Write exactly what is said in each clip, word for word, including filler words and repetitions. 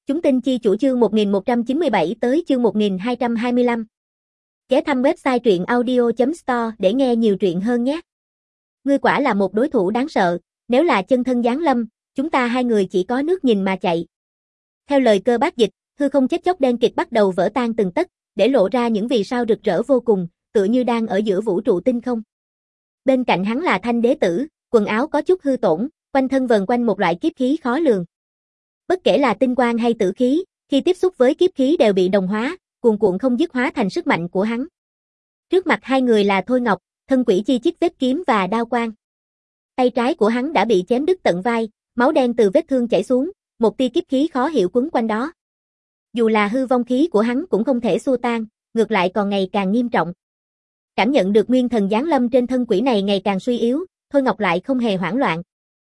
Chúng tin chi chủ chương một nghìn một trăm chín mươi bảy tới chương một nghìn hai trăm hai mươi lăm. Ghé thăm website truyện audio chấm store để nghe nhiều truyện hơn nhé. Ngươi quả là một đối thủ đáng sợ, nếu là chân thân giáng lâm, chúng ta hai người chỉ có nước nhìn mà chạy. Theo lời Cơ Bác Dịch, hư không chết chóc đen kịt bắt đầu vỡ tan từng tấc, để lộ ra những vì sao rực rỡ vô cùng, tựa như đang ở giữa vũ trụ tinh không. Bên cạnh hắn là Thanh Đế Tử, quần áo có chút hư tổn, quanh thân vần quanh một loại kiếp khí khó lường. Bất kể là tinh quang hay tử khí, khi tiếp xúc với kiếp khí đều bị đồng hóa, cuồn cuộn không dứt hóa thành sức mạnh của hắn. Trước mặt hai người là Thôi Ngọc, thân quỷ chi chít vết kiếm và đao quang. Tay trái của hắn đã bị chém đứt tận vai, máu đen từ vết thương chảy xuống, một tia kiếp khí khó hiểu quấn quanh đó. Dù là hư vong khí của hắn cũng không thể xua tan, ngược lại còn ngày càng nghiêm trọng. Cảm nhận được nguyên thần giáng lâm trên thân quỷ này ngày càng suy yếu, Thôi Ngọc lại không hề hoảng loạn.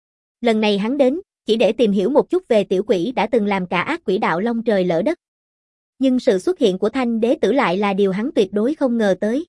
Lần này hắn đến, chỉ để tìm hiểu một chút về tiểu quỷ đã từng làm cả ác quỷ đạo long trời lỡ đất. Nhưng sự xuất hiện của Thanh Đế Tử lại là điều hắn tuyệt đối không ngờ tới.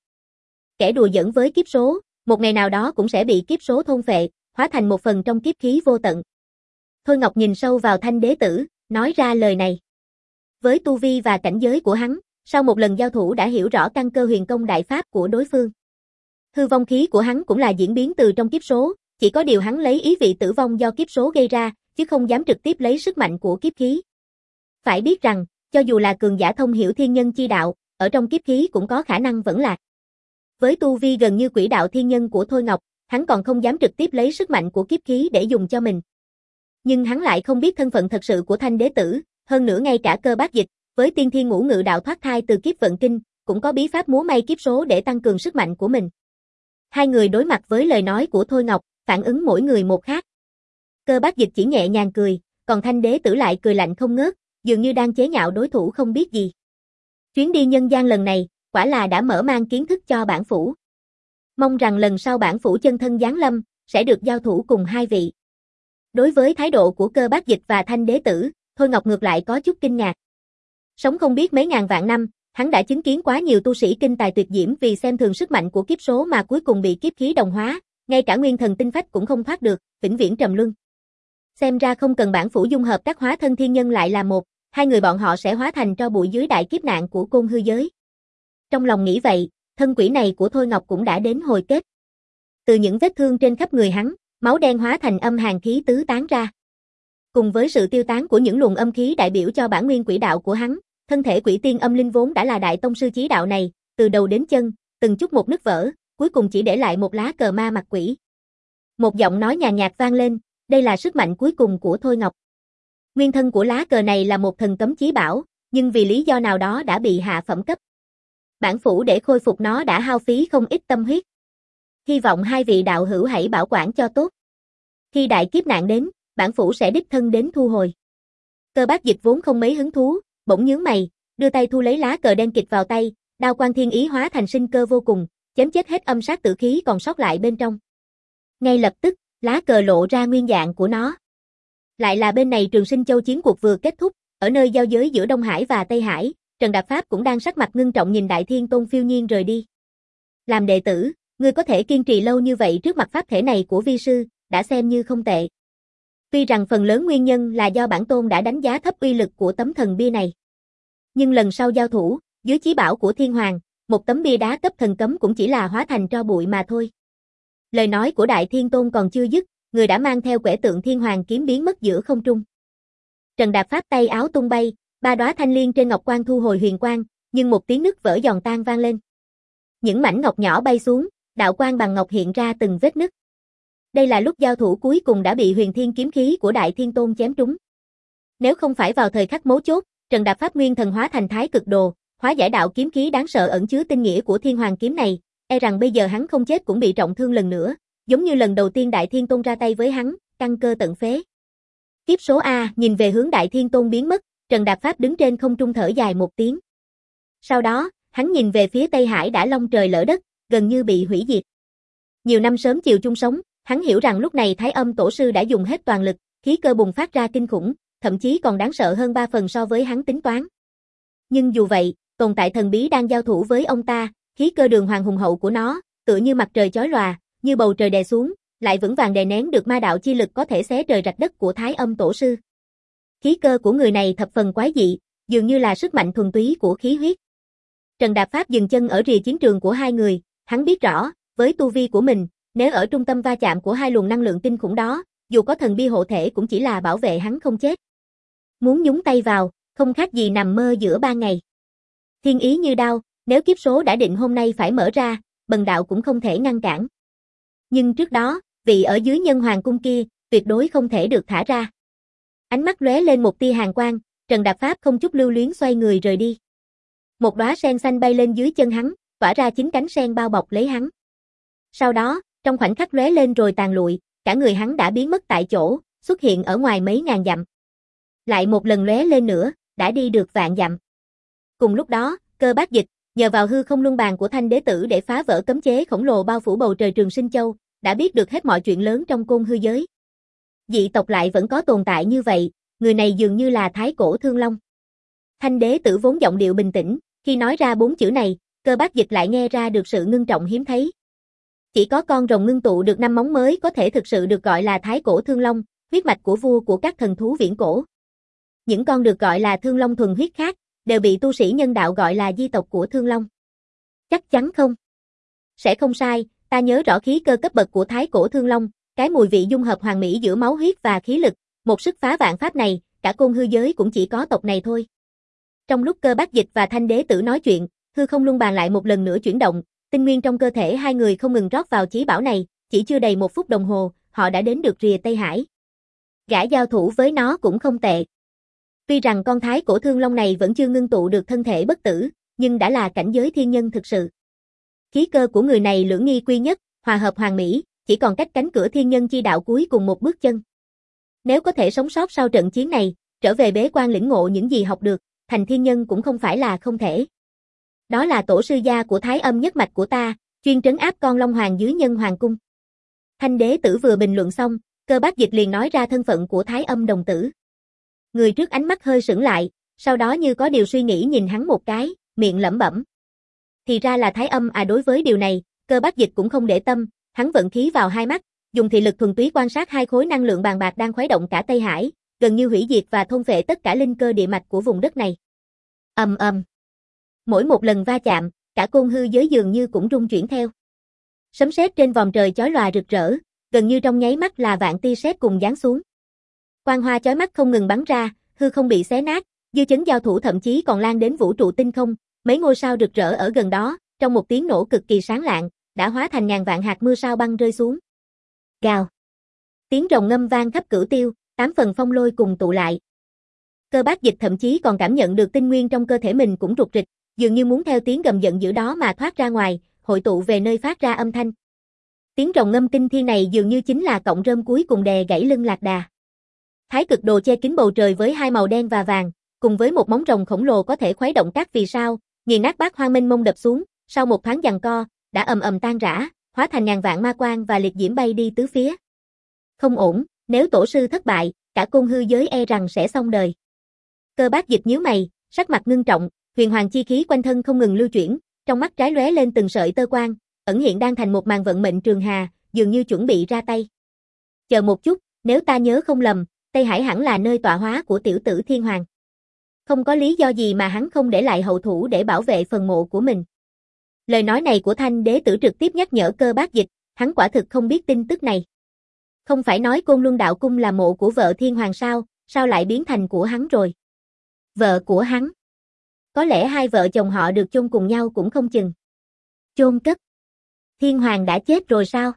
Kẻ đùa giỡn với kiếp số, một ngày nào đó cũng sẽ bị kiếp số thôn phệ, hóa thành một phần trong kiếp khí vô tận. Thôi Ngọc nhìn sâu vào Thanh Đế Tử, nói ra lời này. Với tu vi và cảnh giới của hắn, sau một lần giao thủ đã hiểu rõ căn cơ huyền công đại pháp của đối phương. Hư vong khí của hắn cũng là diễn biến từ trong kiếp số, chỉ có điều hắn lấy ý vị tử vong do kiếp số gây ra, chứ không dám trực tiếp lấy sức mạnh của kiếp khí. Phải biết rằng, cho dù là cường giả thông hiểu thiên nhân chi đạo, ở trong kiếp khí cũng có khả năng vẫn lạc. Với tu vi gần như quỷ đạo thiên nhân của Thôi Ngọc, hắn còn không dám trực tiếp lấy sức mạnh của kiếp khí để dùng cho mình. Nhưng hắn lại không biết thân phận thật sự của Thanh Đế Tử, hơn nữa ngay cả Cơ Bác Dịch, với tiên thiên ngũ ngự đạo thoát thai từ kiếp vận kinh, cũng có bí pháp múa may kiếp số để tăng cường sức mạnh của mình. Hai người đối mặt với lời nói của Thôi Ngọc, phản ứng mỗi người một khác. Cơ Bác Dịch chỉ nhẹ nhàng cười, còn Thanh Đế Tử lại cười lạnh không ngớt, dường như đang chế nhạo đối thủ không biết gì. Chuyến đi nhân gian lần này, quả là đã mở mang kiến thức cho bản phủ. Mong rằng lần sau bản phủ chân thân giáng lâm, sẽ được giao thủ cùng hai vị. Đối với thái độ của Cơ Bác Dịch và Thanh Đế Tử, Thôi Ngọc ngược lại có chút kinh ngạc. Sống không biết mấy ngàn vạn năm, hắn đã chứng kiến quá nhiều tu sĩ kinh tài tuyệt diễm vì xem thường sức mạnh của kiếp số mà cuối cùng bị kiếp khí đồng hóa, ngay cả nguyên thần tinh phách cũng không thoát được, vĩnh viễn trầm luân. Xem ra không cần bản phủ dung hợp các hóa thân thiên nhân lại là một, hai người bọn họ sẽ hóa thành tro bụi dưới đại kiếp nạn của côn hư giới. Trong lòng nghĩ vậy, thân quỷ này của Thôi Ngọc cũng đã đến hồi kết. Từ những vết thương trên khắp người hắn, máu đen hóa thành âm hàn khí tứ tán ra. Cùng với sự tiêu tán của những luồng âm khí đại biểu cho bản nguyên quỷ đạo của hắn, thân thể quỷ tiên âm linh vốn đã là đại tông sư chí đạo này, từ đầu đến chân, từng chút một nứt vỡ, cuối cùng chỉ để lại một lá cờ ma mặt quỷ. Một giọng nói nhàn nhạt vang lên, đây là sức mạnh cuối cùng của Thôi Ngọc. Nguyên thân của lá cờ này là một thần cấm chí bảo, nhưng vì lý do nào đó đã bị hạ phẩm cấp. Bản phủ để khôi phục nó đã hao phí không ít tâm huyết. Hy vọng hai vị đạo hữu hãy bảo quản cho tốt. Khi đại kiếp nạn đến, bản phủ sẽ đích thân đến thu hồi. Cơ Bác Dịch vốn không mấy hứng thú, bỗng nhướng mày, đưa tay thu lấy lá cờ đen kịt vào tay, đao quang thiên ý hóa thành sinh cơ vô cùng, chém chết hết âm sát tử khí còn sót lại bên trong. Ngay lập tức, lá cờ lộ ra nguyên dạng của nó. Lại là bên này Trường Sinh Châu chiến cuộc vừa kết thúc, ở nơi giao giới giữa Đông Hải và Tây Hải, Trần Đạp Pháp cũng đang sắc mặt ngưng trọng nhìn Đại Thiên Tôn phiêu nhiên rời đi. Làm đệ tử, ngươi có thể kiên trì lâu như vậy trước mặt pháp thể này của vi sư, đã xem như không tệ. Tuy rằng phần lớn nguyên nhân là do bản tôn đã đánh giá thấp uy lực của tấm thần bia này. Nhưng lần sau giao thủ, dưới chí bảo của Thiên Hoàng, một tấm bia đá cấp thần cấm cũng chỉ là hóa thành tro bụi mà thôi. Lời nói của Đại Thiên Tôn còn chưa dứt, người đã mang theo quẻ tượng Thiên Hoàng kiếm biến mất giữa không trung. Trần Đạp Pháp tay áo tung bay, ba đóa thanh liên trên ngọc quan thu hồi huyền quang, nhưng một tiếng nứt vỡ giòn tan vang lên. Những mảnh ngọc nhỏ bay xuống, đạo quang bằng ngọc hiện ra từng vết nứt. Đây là lúc giao thủ cuối cùng đã bị huyền thiên kiếm khí của Đại Thiên Tôn chém trúng. Nếu không phải vào thời khắc mấu chốt, Trần Đạp Pháp nguyên thần hóa thành thái cực đồ, hóa giải đạo kiếm khí đáng sợ ẩn chứa tinh nghĩa của Thiên Hoàng kiếm này, e rằng bây giờ hắn không chết cũng bị trọng thương lần nữa, giống như lần đầu tiên Đại Thiên Tôn ra tay với hắn, căn cơ tận phế. Kiếp số A, nhìn về hướng Đại Thiên Tôn biến mất, Trần Đạp Pháp đứng trên không trung thở dài một tiếng. Sau đó, hắn nhìn về phía Tây Hải đã long trời lỡ đất, gần như bị hủy diệt. Nhiều năm sớm chiều chung sống, hắn hiểu rằng lúc này Thái Âm Tổ sư đã dùng hết toàn lực, khí cơ bùng phát ra kinh khủng, thậm chí còn đáng sợ hơn ba phần so với hắn tính toán. Nhưng dù vậy, tồn tại thần bí đang giao thủ với ông ta, khí cơ đường hoàng hùng hậu của nó, tựa như mặt trời chói lòa, như bầu trời đè xuống, lại vững vàng đè nén được ma đạo chi lực có thể xé trời rạch đất của Thái Âm Tổ sư. Khí cơ của người này thập phần quái dị, dường như là sức mạnh thuần túy của khí huyết. Trần Đạp Pháp dừng chân ở rìa chiến trường của hai người, hắn biết rõ, với tu vi của mình, nếu ở trung tâm va chạm của hai luồng năng lượng kinh khủng đó, dù có thần bi hộ thể cũng chỉ là bảo vệ hắn không chết. Muốn nhúng tay vào, không khác gì nằm mơ giữa ban ngày. Thiên ý như đao, nếu kiếp số đã định hôm nay phải mở ra, bần đạo cũng không thể ngăn cản. Nhưng trước đó, vị ở dưới nhân hoàng cung kia, tuyệt đối không thể được thả ra. Ánh mắt lóe lên một tia hàn quang, Trần Đạp Pháp không chút lưu luyến xoay người rời đi. Một đóa sen xanh bay lên dưới chân hắn, tỏa ra chín cánh sen bao bọc lấy hắn. Sau đó, trong khoảnh khắc lóe lên rồi tàn lụi, cả người hắn đã biến mất tại chỗ, xuất hiện ở ngoài mấy ngàn dặm. Lại một lần lóe lên nữa, đã đi được vạn dặm. Cùng lúc đó, Cơ Bác Dịch, nhờ vào hư không luân bàn của Thanh Đế Tử để phá vỡ cấm chế khổng lồ bao phủ bầu trời Trường Sinh Châu, đã biết được hết mọi chuyện lớn trong côn hư giới. Dị tộc lại vẫn có tồn tại như vậy, người này dường như là Thái Cổ Thương Long. Thanh Đế Tử vốn giọng điệu bình tĩnh, khi nói ra bốn chữ này, Cơ Bác Dịch lại nghe ra được sự ngưng trọng hiếm thấy. Chỉ có con rồng ngưng tụ được năm móng mới có thể thực sự được gọi là Thái Cổ Thương Long, huyết mạch của vua của các thần thú viễn cổ. Những con được gọi là Thương Long thuần huyết khác, đều bị tu sĩ nhân đạo gọi là di tộc của Thương Long. Chắc chắn không? Sẽ không sai, ta nhớ rõ khí cơ cấp bậc của Thái Cổ Thương Long, cái mùi vị dung hợp hoàn mỹ giữa máu huyết và khí lực, một sức phá vạn pháp này, cả côn hư giới cũng chỉ có tộc này thôi. Trong lúc Cơ Bác Dịch và Thanh Đế Tử nói chuyện, hư không luân bàn lại một lần nữa chuyển động, tinh nguyên trong cơ thể hai người không ngừng rót vào chí bảo này, chỉ chưa đầy một phút đồng hồ, họ đã đến được rìa Tây Hải. Gã giao thủ với nó cũng không tệ. Tuy rằng con Thái Cổ Thương Long này vẫn chưa ngưng tụ được thân thể bất tử, nhưng đã là cảnh giới thiên nhân thực sự. Khí cơ của người này lưỡng nghi quy nhất, hòa hợp hoàn mỹ, chỉ còn cách cánh cửa thiên nhân chi đạo cuối cùng một bước chân. Nếu có thể sống sót sau trận chiến này, trở về bế quan lĩnh ngộ những gì học được, thành thiên nhân cũng không phải là không thể. Đó là tổ sư gia của Thái Âm nhất mạch của ta, chuyên trấn áp con Long Hoàng dưới nhân hoàng cung. Thanh Đế Tử vừa bình luận xong, Cơ Bác Dịch liền nói ra thân phận của Thái Âm đồng tử. Người trước ánh mắt hơi sững lại, sau đó như có điều suy nghĩ nhìn hắn một cái, miệng lẩm bẩm. Thì ra là Thái Âm à. Đối với điều này, Cơ Bác Dịch cũng không để tâm, hắn vận khí vào hai mắt, dùng thị lực thuần túy quan sát hai khối năng lượng bàn bạc đang khuấy động cả Tây Hải, gần như hủy diệt và thôn phệ tất cả linh cơ địa mạch của vùng đất này. Ầm ầm. Mỗi một lần va chạm, cả côn hư giới dường như cũng rung chuyển theo. Sấm sét trên vòm trời chói lòa rực rỡ, gần như trong nháy mắt là vạn tia sét cùng giáng xuống. Quang hoa chói mắt không ngừng bắn ra, hư không bị xé nát, dư chấn giao thủ thậm chí còn lan đến vũ trụ tinh không, mấy ngôi sao rực rỡ ở gần đó, trong một tiếng nổ cực kỳ sáng lạng, đã hóa thành ngàn vạn hạt mưa sao băng rơi xuống. Gào. Tiếng rồng ngâm vang khắp cửu tiêu, tám phần phong lôi cùng tụ lại. Cơ Bác Dịch thậm chí còn cảm nhận được tinh nguyên trong cơ thể mình cũng rục rịch, dường như muốn theo tiếng gầm giận dữ đó mà thoát ra ngoài, hội tụ về nơi phát ra âm thanh. Tiếng rồng ngâm kinh thiên này dường như chính là cọng rơm cuối cùng đè gãy lưng Lạc Đà. Thái cực đồ che kín bầu trời với hai màu đen và vàng, cùng với một móng rồng khổng lồ có thể khuấy động các vì sao, nghiền nát bát hoang mênh mông đập xuống, sau một thoáng giằng co, đã ầm ầm tan rã, hóa thành ngàn vạn ma quang và liệt diễm bay đi tứ phía. Không ổn, nếu tổ sư thất bại, cả côn hư giới e rằng sẽ xong đời. Cơ Bác Dịch nhíu mày, sắc mặt ngưng trọng, huyền hoàng chi khí quanh thân không ngừng lưu chuyển, trong mắt trái lóe lên từng sợi tơ quang, ẩn hiện đang thành một màn vận mệnh trường hà, dường như chuẩn bị ra tay. Chờ một chút, nếu ta nhớ không lầm, Tây Hải hẳn là nơi tọa hóa của tiểu tử Thiên Hoàng. Không có lý do gì mà hắn không để lại hậu thủ để bảo vệ phần mộ của mình. Lời nói này của Thanh Đế Tử trực tiếp nhắc nhở Cơ Bác Dịch, hắn quả thực không biết tin tức này. Không phải nói Côn Luân Đạo Cung là mộ của vợ Thiên Hoàng sao, sao lại biến thành của hắn rồi? Vợ của hắn? Có lẽ hai vợ chồng họ được chôn cùng nhau cũng không chừng. Chôn cất? Thiên Hoàng đã chết rồi sao?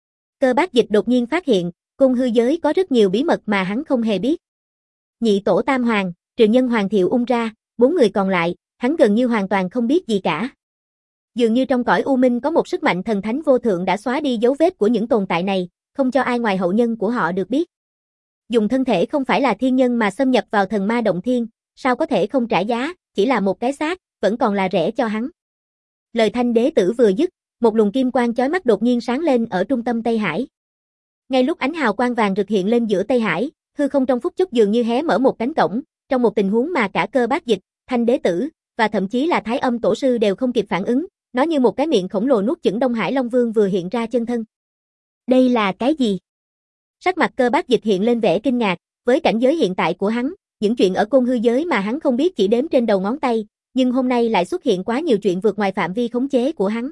Cơ Bác Dịch đột nhiên phát hiện, côn hư giới có rất nhiều bí mật mà hắn không hề biết. Nhị tổ tam hoàng, trừ nhân hoàng Thiệu Ung ra, bốn người còn lại, hắn gần như hoàn toàn không biết gì cả. Dường như trong cõi u minh có một sức mạnh thần thánh vô thượng đã xóa đi dấu vết của những tồn tại này, không cho ai ngoài hậu nhân của họ được biết. Dùng thân thể không phải là thiên nhân mà xâm nhập vào thần ma động thiên, sao có thể không trả giá, chỉ là một cái xác, vẫn còn là rẻ cho hắn. Lời Thanh Đế Tử vừa dứt, một luồng kim quang chói mắt đột nhiên sáng lên ở trung tâm Tây Hải. Ngay lúc ánh hào quang vàng rực hiện lên giữa Tây Hải, hư không trong phút chốc dường như hé mở một cánh cổng, trong một tình huống mà cả Cơ Bác Dịch, Thanh Đế Tử và thậm chí là Thái Âm tổ sư đều không kịp phản ứng, nó như một cái miệng khổng lồ nuốt chửng Đông Hải Long Vương vừa hiện ra chân thân. Đây là cái gì? Sắc mặt Cơ Bác Dịch hiện lên vẻ kinh ngạc, với cảnh giới hiện tại của hắn, những chuyện ở côn hư giới mà hắn không biết chỉ đếm trên đầu ngón tay, nhưng hôm nay lại xuất hiện quá nhiều chuyện vượt ngoài phạm vi khống chế của hắn.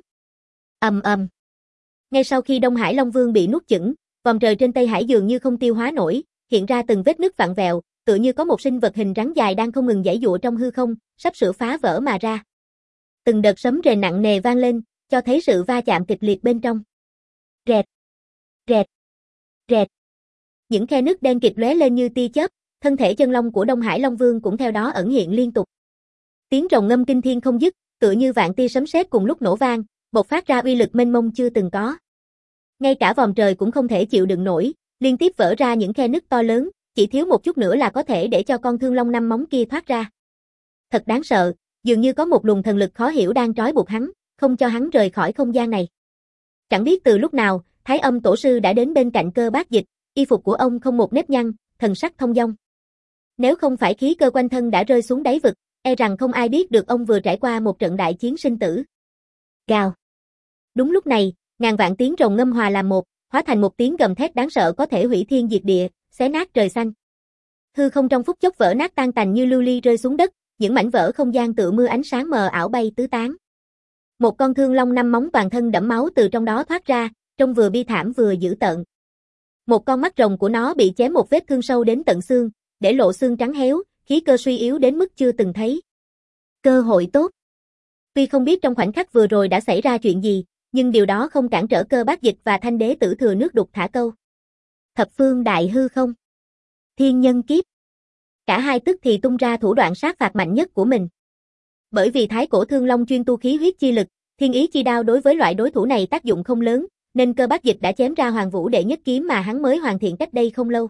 Ầm ầm. Ngay sau khi Đông Hải Long Vương bị nuốt chửng, vòng trời trên Tây Hải dường như không tiêu hóa nổi, hiện ra từng vết nứt vặn vẹo, tựa như có một sinh vật hình rắn dài đang không ngừng giãy giụa trong hư không, sắp sửa phá vỡ mà ra. Từng đợt sấm rền nặng nề vang lên, cho thấy sự va chạm kịch liệt bên trong. Rẹt, rẹt, rẹt. Những khe nứt đen kịt lóe lên như tia chớp, thân thể chân long của Đông Hải Long Vương cũng theo đó ẩn hiện liên tục. Tiếng rồng ngâm kinh thiên không dứt, tựa như vạn tia sấm sét cùng lúc nổ vang, bộc phát ra uy lực mênh mông chưa từng có. Ngay cả vòm trời cũng không thể chịu đựng nổi, liên tiếp vỡ ra những khe nứt to lớn, chỉ thiếu một chút nữa là có thể để cho con thương long năm móng kia thoát ra. Thật đáng sợ, dường như có một luồng thần lực khó hiểu đang trói buộc hắn, không cho hắn rời khỏi không gian này. Chẳng biết từ lúc nào, Thái Âm Tổ sư đã đến bên cạnh Cơ Bác Dịch, y phục của ông không một nếp nhăn, thần sắc thông dong. Nếu không phải khí cơ quanh thân đã rơi xuống đáy vực, e rằng không ai biết được ông vừa trải qua một trận đại chiến sinh tử. Gào. Đúng lúc này, ngàn vạn tiếng rồng ngâm hòa làm một, hóa thành một tiếng gầm thét đáng sợ có thể hủy thiên diệt địa, xé nát trời xanh. Hư không trong phút chốc vỡ nát tan tành như lưu ly rơi xuống đất, những mảnh vỡ không gian tựa mưa ánh sáng mờ ảo bay tứ tán. Một con thương long năm móng toàn thân đẫm máu từ trong đó thoát ra, trông vừa bi thảm vừa dữ tợn. Một con mắt rồng của nó bị chém một vết thương sâu đến tận xương, để lộ xương trắng héo, khí cơ suy yếu đến mức chưa từng thấy. Cơ hội tốt. Tuy không biết trong khoảnh khắc vừa rồi đã xảy ra chuyện gì, nhưng điều đó không cản trở Cơ Bác Dịch và Thanh Đế Tử thừa nước đục thả câu. Thập phương đại hư không. Thiên nhân kiếp. Cả hai tức thì tung ra thủ đoạn sát phạt mạnh nhất của mình. Bởi vì Thái Cổ Thương Long chuyên tu khí huyết chi lực, thiên ý chi đao đối với loại đối thủ này tác dụng không lớn, nên Cơ Bác Dịch đã chém ra Hoàng Vũ đệ nhất kiếm mà hắn mới hoàn thiện cách đây không lâu.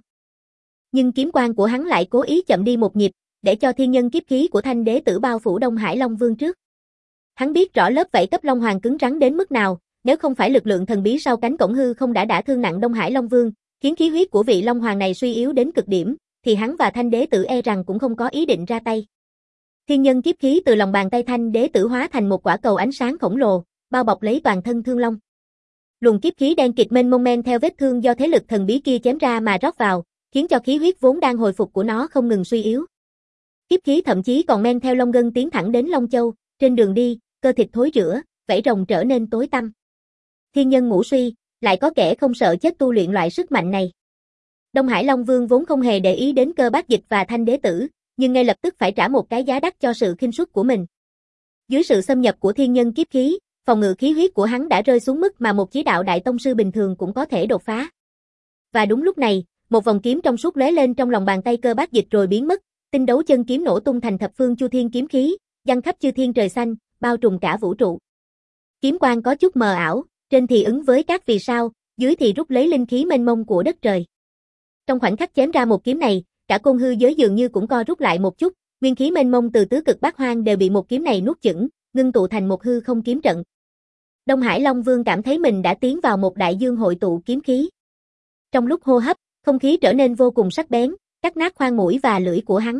Nhưng kiếm quang của hắn lại cố ý chậm đi một nhịp, để cho thiên nhân kiếp khí của Thanh Đế Tử bao phủ Đông Hải Long Vương trước. Hắn biết rõ lớp vảy cấp Long Hoàng cứng rắn đến mức nào, nếu không phải lực lượng thần bí sau cánh cổng hư không đã đả thương nặng Đông Hải Long Vương, khiến khí huyết của vị Long Hoàng này suy yếu đến cực điểm, thì hắn và Thanh Đế Tử e rằng cũng không có ý định ra tay. Thiên nhân kiếp khí từ lòng bàn tay Thanh Đế Tử hóa thành một quả cầu ánh sáng khổng lồ, bao bọc lấy toàn thân Thương Long. Luồng kiếp khí đen kịt mênh mông men theo vết thương do thế lực thần bí kia chém ra mà rót vào, khiến cho khí huyết vốn đang hồi phục của nó không ngừng suy yếu. Kiếp khí thậm chí còn men theo lông gân tiến thẳng đến Long Châu, trên đường đi, cơ thịt thối rữa, vảy rồng trở nên tối tăm. Thiên nhân ngũ suy, lại có kẻ không sợ chết tu luyện loại sức mạnh này. Đông Hải Long Vương vốn không hề để ý đến Cơ Bác Dịch và Thanh Đế Tử, nhưng ngay lập tức phải trả một cái giá đắt cho sự khinh suất của mình. Dưới sự xâm nhập của thiên nhân kiếp khí, phòng ngự khí huyết của hắn đã rơi xuống mức mà một chí đạo đại tông sư bình thường cũng có thể đột phá. Và đúng lúc này, một vòng kiếm trong suốt lóe lên trong lòng bàn tay Cơ Bác Dịch rồi biến mất, tinh đấu chân kiếm nổ tung thành thập phương chu thiên kiếm khí, giăng khắp chư thiên trời xanh, bao trùm cả vũ trụ. Kiếm quang có chút mờ ảo, trên thì ứng với các vì sao, dưới thì rút lấy linh khí mênh mông của đất trời. Trong khoảnh khắc chém ra một kiếm này, cả côn hư giới dường như cũng co rút lại một chút, nguyên khí mênh mông từ tứ cực bát hoang đều bị một kiếm này nuốt chửng, ngưng tụ thành một hư không kiếm trận. Đông Hải Long Vương cảm thấy mình đã tiến vào một đại dương hội tụ kiếm khí. Trong lúc hô hấp, không khí trở nên vô cùng sắc bén, cắt nát khoang mũi và lưỡi của hắn.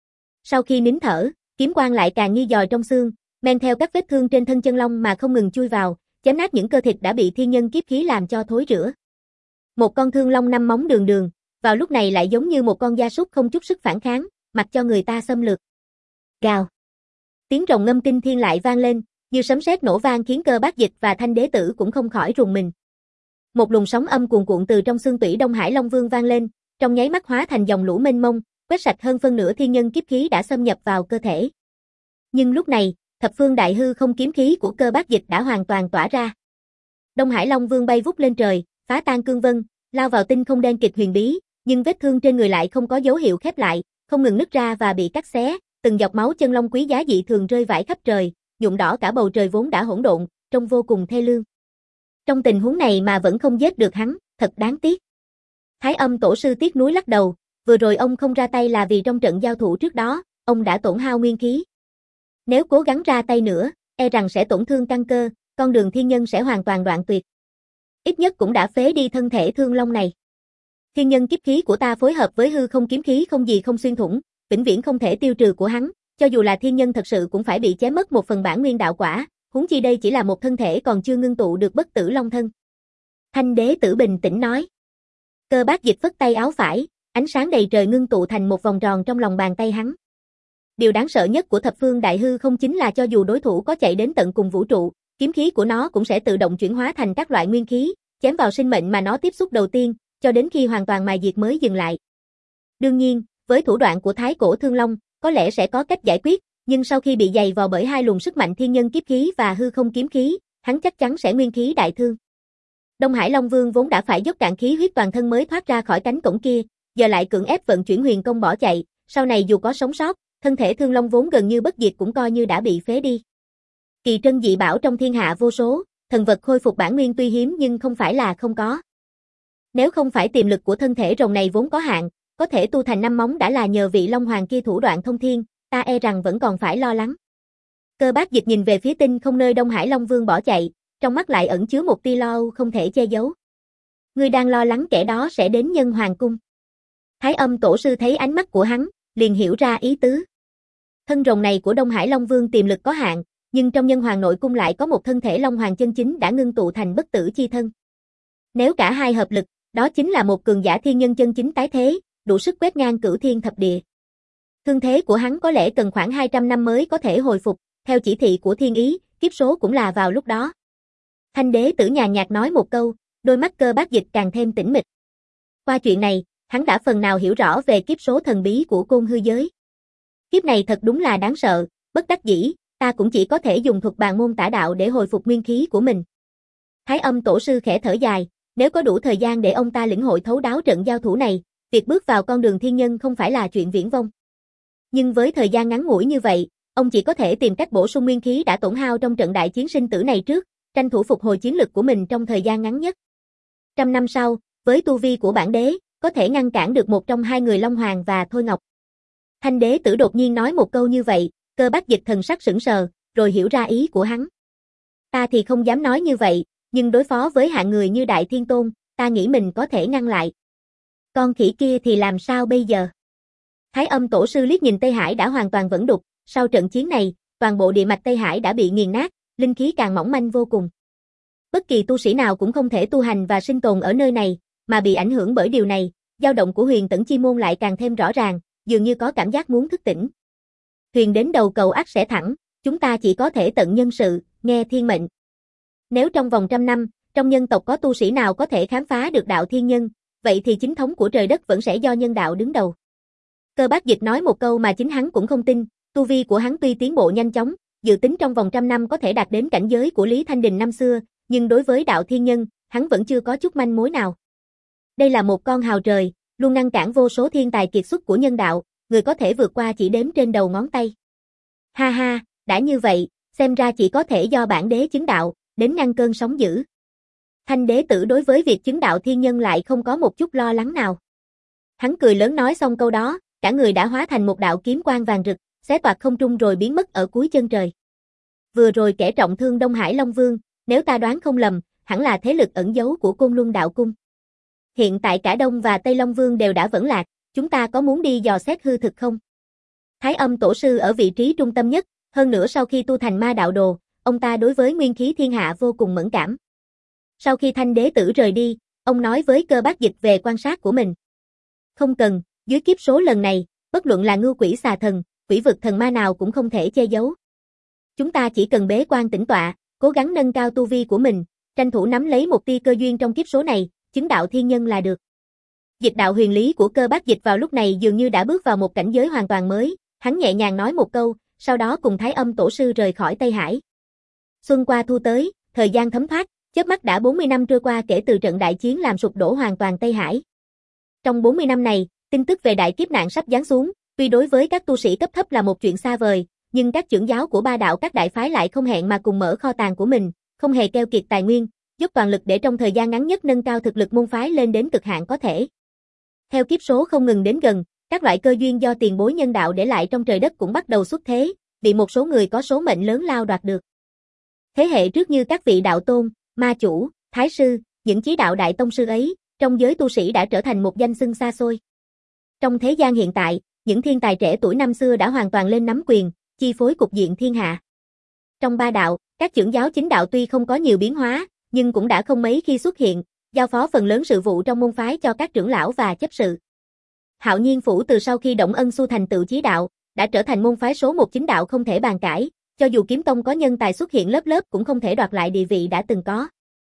Sau khi nín thở, kiếm quang lại càng nghi dòi trong xương, men theo các vết thương trên thân chân long mà không ngừng chui vào, chém nát những cơ thịt đã bị thiên nhân kiếp khí làm cho thối rữa. Một con thương long năm móng đường đường, vào lúc này lại giống như một con gia súc không chút sức phản kháng, mặc cho người ta xâm lược. Gào. Tiếng rồng ngâm kinh thiên lại vang lên, như sấm sét nổ vang khiến Cơ Bác Dịch và Thanh Đế Tử cũng không khỏi rùng mình. Một luồng sóng âm cuồn cuộn từ trong xương tủy Đông Hải Long Vương vang lên, trong nháy mắt hóa thành dòng lũ mênh mông, quét sạch hơn phân nửa thiên nhân kiếp khí đã xâm nhập vào cơ thể. Nhưng lúc này, thập phương đại hư không kiếm khí của Cơ Bác Dịch đã hoàn toàn tỏa ra. Đông Hải Long Vương bay vút lên trời, phá tan cương vân, lao vào tinh không đen kịch huyền bí, nhưng vết thương trên người lại không có dấu hiệu khép lại, không ngừng nứt ra và bị cắt xé, từng giọt máu chân long quý giá dị thường rơi vãi khắp trời, nhuộm đỏ cả bầu trời vốn đã hỗn độn, trông vô cùng thê lương. Trong tình huống này mà vẫn không giết được hắn, thật đáng tiếc. Thái Âm Tổ sư tiếc nuối lắc đầu, vừa rồi ông không ra tay là vì trong trận giao thủ trước đó, ông đã tổn hao nguyên khí. Nếu cố gắng ra tay nữa, e rằng sẽ tổn thương căn cơ, con đường thiên nhân sẽ hoàn toàn đoạn tuyệt. Ít nhất cũng đã phế đi thân thể thương long này. Thiên nhân kiếp khí của ta phối hợp với hư không kiếm khí không gì không xuyên thủng, vĩnh viễn không thể tiêu trừ của hắn, cho dù là thiên nhân thật sự cũng phải bị chém mất một phần bản nguyên đạo quả, huống chi đây chỉ là một thân thể còn chưa ngưng tụ được bất tử long thân. Thanh Đế Tử bình tĩnh nói. Cơ Bác Dịch phất tay áo phải, ánh sáng đầy trời ngưng tụ thành một vòng tròn trong lòng bàn tay hắn. Điều đáng sợ nhất của thập phương đại hư không chính là cho dù đối thủ có chạy đến tận cùng vũ trụ, kiếm khí của nó cũng sẽ tự động chuyển hóa thành các loại nguyên khí, chém vào sinh mệnh mà nó tiếp xúc đầu tiên, cho đến khi hoàn toàn mài diệt mới dừng lại. Đương nhiên, với thủ đoạn của Thái Cổ Thương Long, có lẽ sẽ có cách giải quyết, nhưng sau khi bị dày vò bởi hai luồng sức mạnh thiên nhân kiếp khí và hư không kiếm khí, hắn chắc chắn sẽ nguyên khí đại thương. Đông Hải Long Vương vốn đã phải dốc cạn khí huyết toàn thân mới thoát ra khỏi cánh cổng kia, giờ lại cưỡng ép vận chuyển huyền công bỏ chạy, sau này dù có sống sót, thân thể Thương Long vốn gần như bất diệt cũng coi như đã bị phế đi. Kỳ trân dị bảo trong thiên hạ vô số, thần vật khôi phục bản nguyên tuy hiếm nhưng không phải là không có. Nếu không phải tiềm lực của thân thể rồng này vốn có hạn, có thể tu thành năm móng đã là nhờ vị Long Hoàng kia thủ đoạn thông thiên, ta e rằng vẫn còn phải lo lắng. Cơ Bác Dịch nhìn về phía tinh không nơi Đông Hải Long Vương bỏ chạy, trong mắt lại ẩn chứa một tia lo âu không thể che giấu. Ngươi đang lo lắng kẻ đó sẽ đến Nhân Hoàng cung. Thái Âm Tổ sư thấy ánh mắt của hắn, liền hiểu ra ý tứ. Thân rồng này của Đông Hải Long Vương tiềm lực có hạn, nhưng trong Nhân Hoàng nội cung lại có một thân thể Long Hoàng chân chính đã ngưng tụ thành bất tử chi thân. Nếu cả hai hợp lực, đó chính là một cường giả thiên nhân chân chính tái thế, đủ sức quét ngang cửu thiên thập địa. Thương thế của hắn có lẽ cần khoảng hai trăm năm mới có thể hồi phục, theo chỉ thị của thiên ý, kiếp số cũng là vào lúc đó. Thanh đế tử nhàn nhạt nói một câu, đôi mắt Cơ Bác Dịch càng thêm tĩnh mịch. Qua chuyện này, hắn đã phần nào hiểu rõ về kiếp số thần bí của côn hư giới. Kiếp này thật đúng là đáng sợ, bất đắc dĩ, ta cũng chỉ có thể dùng thuật bàn môn tả đạo để hồi phục nguyên khí của mình. Thái Âm Tổ sư khẽ thở dài, nếu có đủ thời gian để ông ta lĩnh hội thấu đáo trận giao thủ này, việc bước vào con đường thiên nhân không phải là chuyện viển vông. Nhưng với thời gian ngắn ngủi như vậy, ông chỉ có thể tìm cách bổ sung nguyên khí đã tổn hao trong trận đại chiến sinh tử này trước, tranh thủ phục hồi chiến lực của mình trong thời gian ngắn nhất. Trăm năm sau, với tu vi của bản đế, có thể ngăn cản được một trong hai người Long Hoàng và Thôi Ngọc. Thanh đế tử đột nhiên nói một câu như vậy, Cơ Bác Dịch thần sắc sững sờ, rồi hiểu ra ý của hắn. Ta thì không dám nói như vậy, nhưng đối phó với hạng người như Đại Thiên Tôn, ta nghĩ mình có thể ngăn lại. Con khỉ kia thì làm sao bây giờ? Thái Âm Tổ sư liếc nhìn Tây Hải đã hoàn toàn vẩn đục, sau trận chiến này, toàn bộ địa mạch Tây Hải đã bị nghiền nát, linh khí càng mỏng manh vô cùng. Bất kỳ tu sĩ nào cũng không thể tu hành và sinh tồn ở nơi này, mà bị ảnh hưởng bởi điều này, dao động của Huyền Tẫn Chi môn lại càng thêm rõ ràng, dường như có cảm giác muốn thức tỉnh. Thuyền đến đầu cầu ắt sẽ thẳng, chúng ta chỉ có thể tận nhân sự, nghe thiên mệnh. Nếu trong vòng trăm năm, trong nhân tộc có tu sĩ nào có thể khám phá được đạo thiên nhân, vậy thì chính thống của trời đất vẫn sẽ do nhân đạo đứng đầu. Cơ Bác Dịch nói một câu mà chính hắn cũng không tin, tu vi của hắn tuy tiến bộ nhanh chóng, dự tính trong vòng trăm năm có thể đạt đến cảnh giới của Lý Thanh Đình năm xưa, nhưng đối với đạo thiên nhân, hắn vẫn chưa có chút manh mối nào. Đây là một con hào trời, luôn ngăn cản vô số thiên tài kiệt xuất của nhân đạo, người có thể vượt qua chỉ đếm trên đầu ngón tay. Ha ha, đã như vậy, xem ra chỉ có thể do bản đế chứng đạo, đến ngăn cơn sóng dữ. Thanh đế tử đối với việc chứng đạo thiên nhân lại không có một chút lo lắng nào. Hắn cười lớn nói xong câu đó, cả người đã hóa thành một đạo kiếm quang vàng rực, xé toạc không trung rồi biến mất ở cuối chân trời. Vừa rồi kẻ trọng thương Đông Hải Long Vương, nếu ta đoán không lầm, hẳn là thế lực ẩn giấu của Côn Luân Đạo Cung. Hiện tại cả Đông và Tây Long Vương đều đã vẫn lạc, chúng ta có muốn đi dò xét hư thực không? Thái Âm Tổ sư ở vị trí trung tâm nhất, hơn nữa sau khi tu thành ma đạo đồ, ông ta đối với nguyên khí thiên hạ vô cùng mẫn cảm. Sau khi Thanh đế tử rời đi, ông nói với Cơ Bác Dịch về quan sát của mình. Không cần, dưới kiếp số lần này, bất luận là ngưu quỷ xà thần, quỷ vực thần ma nào cũng không thể che giấu. Chúng ta chỉ cần bế quan tĩnh tọa, cố gắng nâng cao tu vi của mình, tranh thủ nắm lấy một tia cơ duyên trong kiếp số này, chứng đạo thiên nhân là được. Dịch đạo huyền lý của Cơ Bác Dịch vào lúc này dường như đã bước vào một cảnh giới hoàn toàn mới, hắn nhẹ nhàng nói một câu, sau đó cùng Thái Âm Tổ sư rời khỏi Tây Hải. Xuân qua thu tới, thời gian thấm thoát, chớp mắt đã bốn mươi năm trôi qua kể từ trận đại chiến làm sụp đổ hoàn toàn Tây Hải. Trong bốn mươi năm này, tin tức về đại kiếp nạn sắp giáng xuống, tuy đối với các tu sĩ cấp thấp là một chuyện xa vời, nhưng các trưởng giáo của ba đạo các đại phái lại không hẹn mà cùng mở kho tàng của mình, không hề keo kiệt tài nguyên, dốc toàn lực để trong thời gian ngắn nhất nâng cao thực lực môn phái lên đến cực hạn có thể. Theo kiếp số không ngừng đến gần, các loại cơ duyên do tiền bối nhân đạo để lại trong trời đất cũng bắt đầu xuất thế, bị một số người có số mệnh lớn lao đoạt được. Thế hệ trước như các vị đạo tôn, ma chủ, thái sư, những chí đạo đại tông sư ấy, trong giới tu sĩ đã trở thành một danh xưng xa xôi. Trong thế gian hiện tại, những thiên tài trẻ tuổi năm xưa đã hoàn toàn lên nắm quyền, chi phối cục diện thiên hạ. Trong ba đạo, các trưởng giáo chính đạo tuy không có nhiều biến hóa, nhưng cũng đã không mấy khi xuất hiện, giao phó phần lớn sự vụ trong môn phái cho các trưởng lão và chấp sự. Hạo Nhiên Phủ từ sau khi Đổng Ân Xu thành tựu chí đạo, đã trở thành môn phái số một chính đạo không thể bàn cãi, cho dù kiếm tông có nhân tài xuất hiện lớp lớp cũng không thể đoạt lại địa vị đã từng có.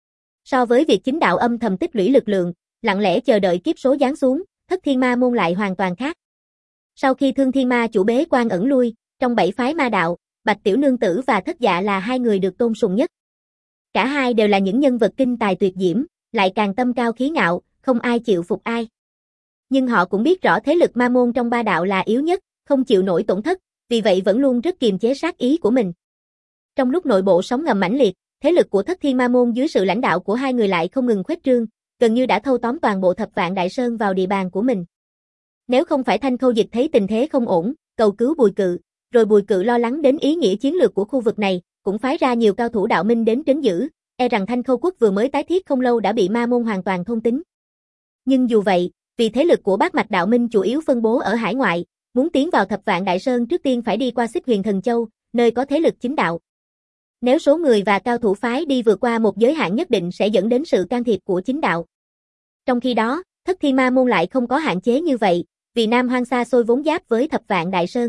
So với việc chính đạo âm thầm tích lũy lực lượng, lặng lẽ chờ đợi kiếp số giáng xuống, Thất Thiên Ma môn lại hoàn toàn khác. Sau khi Thương Thiên Ma chủ bế quan ẩn lui, trong bảy phái ma đạo, Bạch Tiểu Nương Tử và Thất Dạ là hai người được tôn sùng nhất. Cả hai đều là những nhân vật kinh tài tuyệt diễm, lại càng tâm cao khí ngạo, không ai chịu phục ai. Nhưng họ cũng biết rõ thế lực ma môn trong ba đạo là yếu nhất, không chịu nổi tổn thất, vì vậy vẫn luôn rất kiềm chế sát ý của mình. Trong lúc nội bộ sóng ngầm mãnh liệt, thế lực của Thất Thiên Ma môn dưới sự lãnh đạo của hai người lại không ngừng khuếch trương, gần như đã thâu tóm toàn bộ Thập Vạn Đại Sơn vào địa bàn của mình. Nếu không phải Thanh Khâu Dịch thấy tình thế không ổn, cầu cứu Bùi Cự, rồi Bùi Cự lo lắng đến ý nghĩa chiến lược của khu vực này, cũng phái ra nhiều cao thủ đạo minh đến trấn giữ, e rằng Thanh Khâu quốc vừa mới tái thiết không lâu đã bị ma môn hoàn toàn thôn tính. Nhưng dù vậy, vì thế lực của Bát Mạch đạo minh chủ yếu phân bố ở hải ngoại, muốn tiến vào Thập Vạn Đại Sơn trước tiên phải đi qua Xích Huyền Thần Châu, nơi có thế lực chính đạo. Nếu số người và cao thủ phái đi vượt qua một giới hạn nhất định sẽ dẫn đến sự can thiệp của chính đạo. Trong khi đó, Thất Thiên Ma môn lại không có hạn chế như vậy, vì Nam Hoang xa xôi vốn giáp với Thập Vạn Đại Sơn.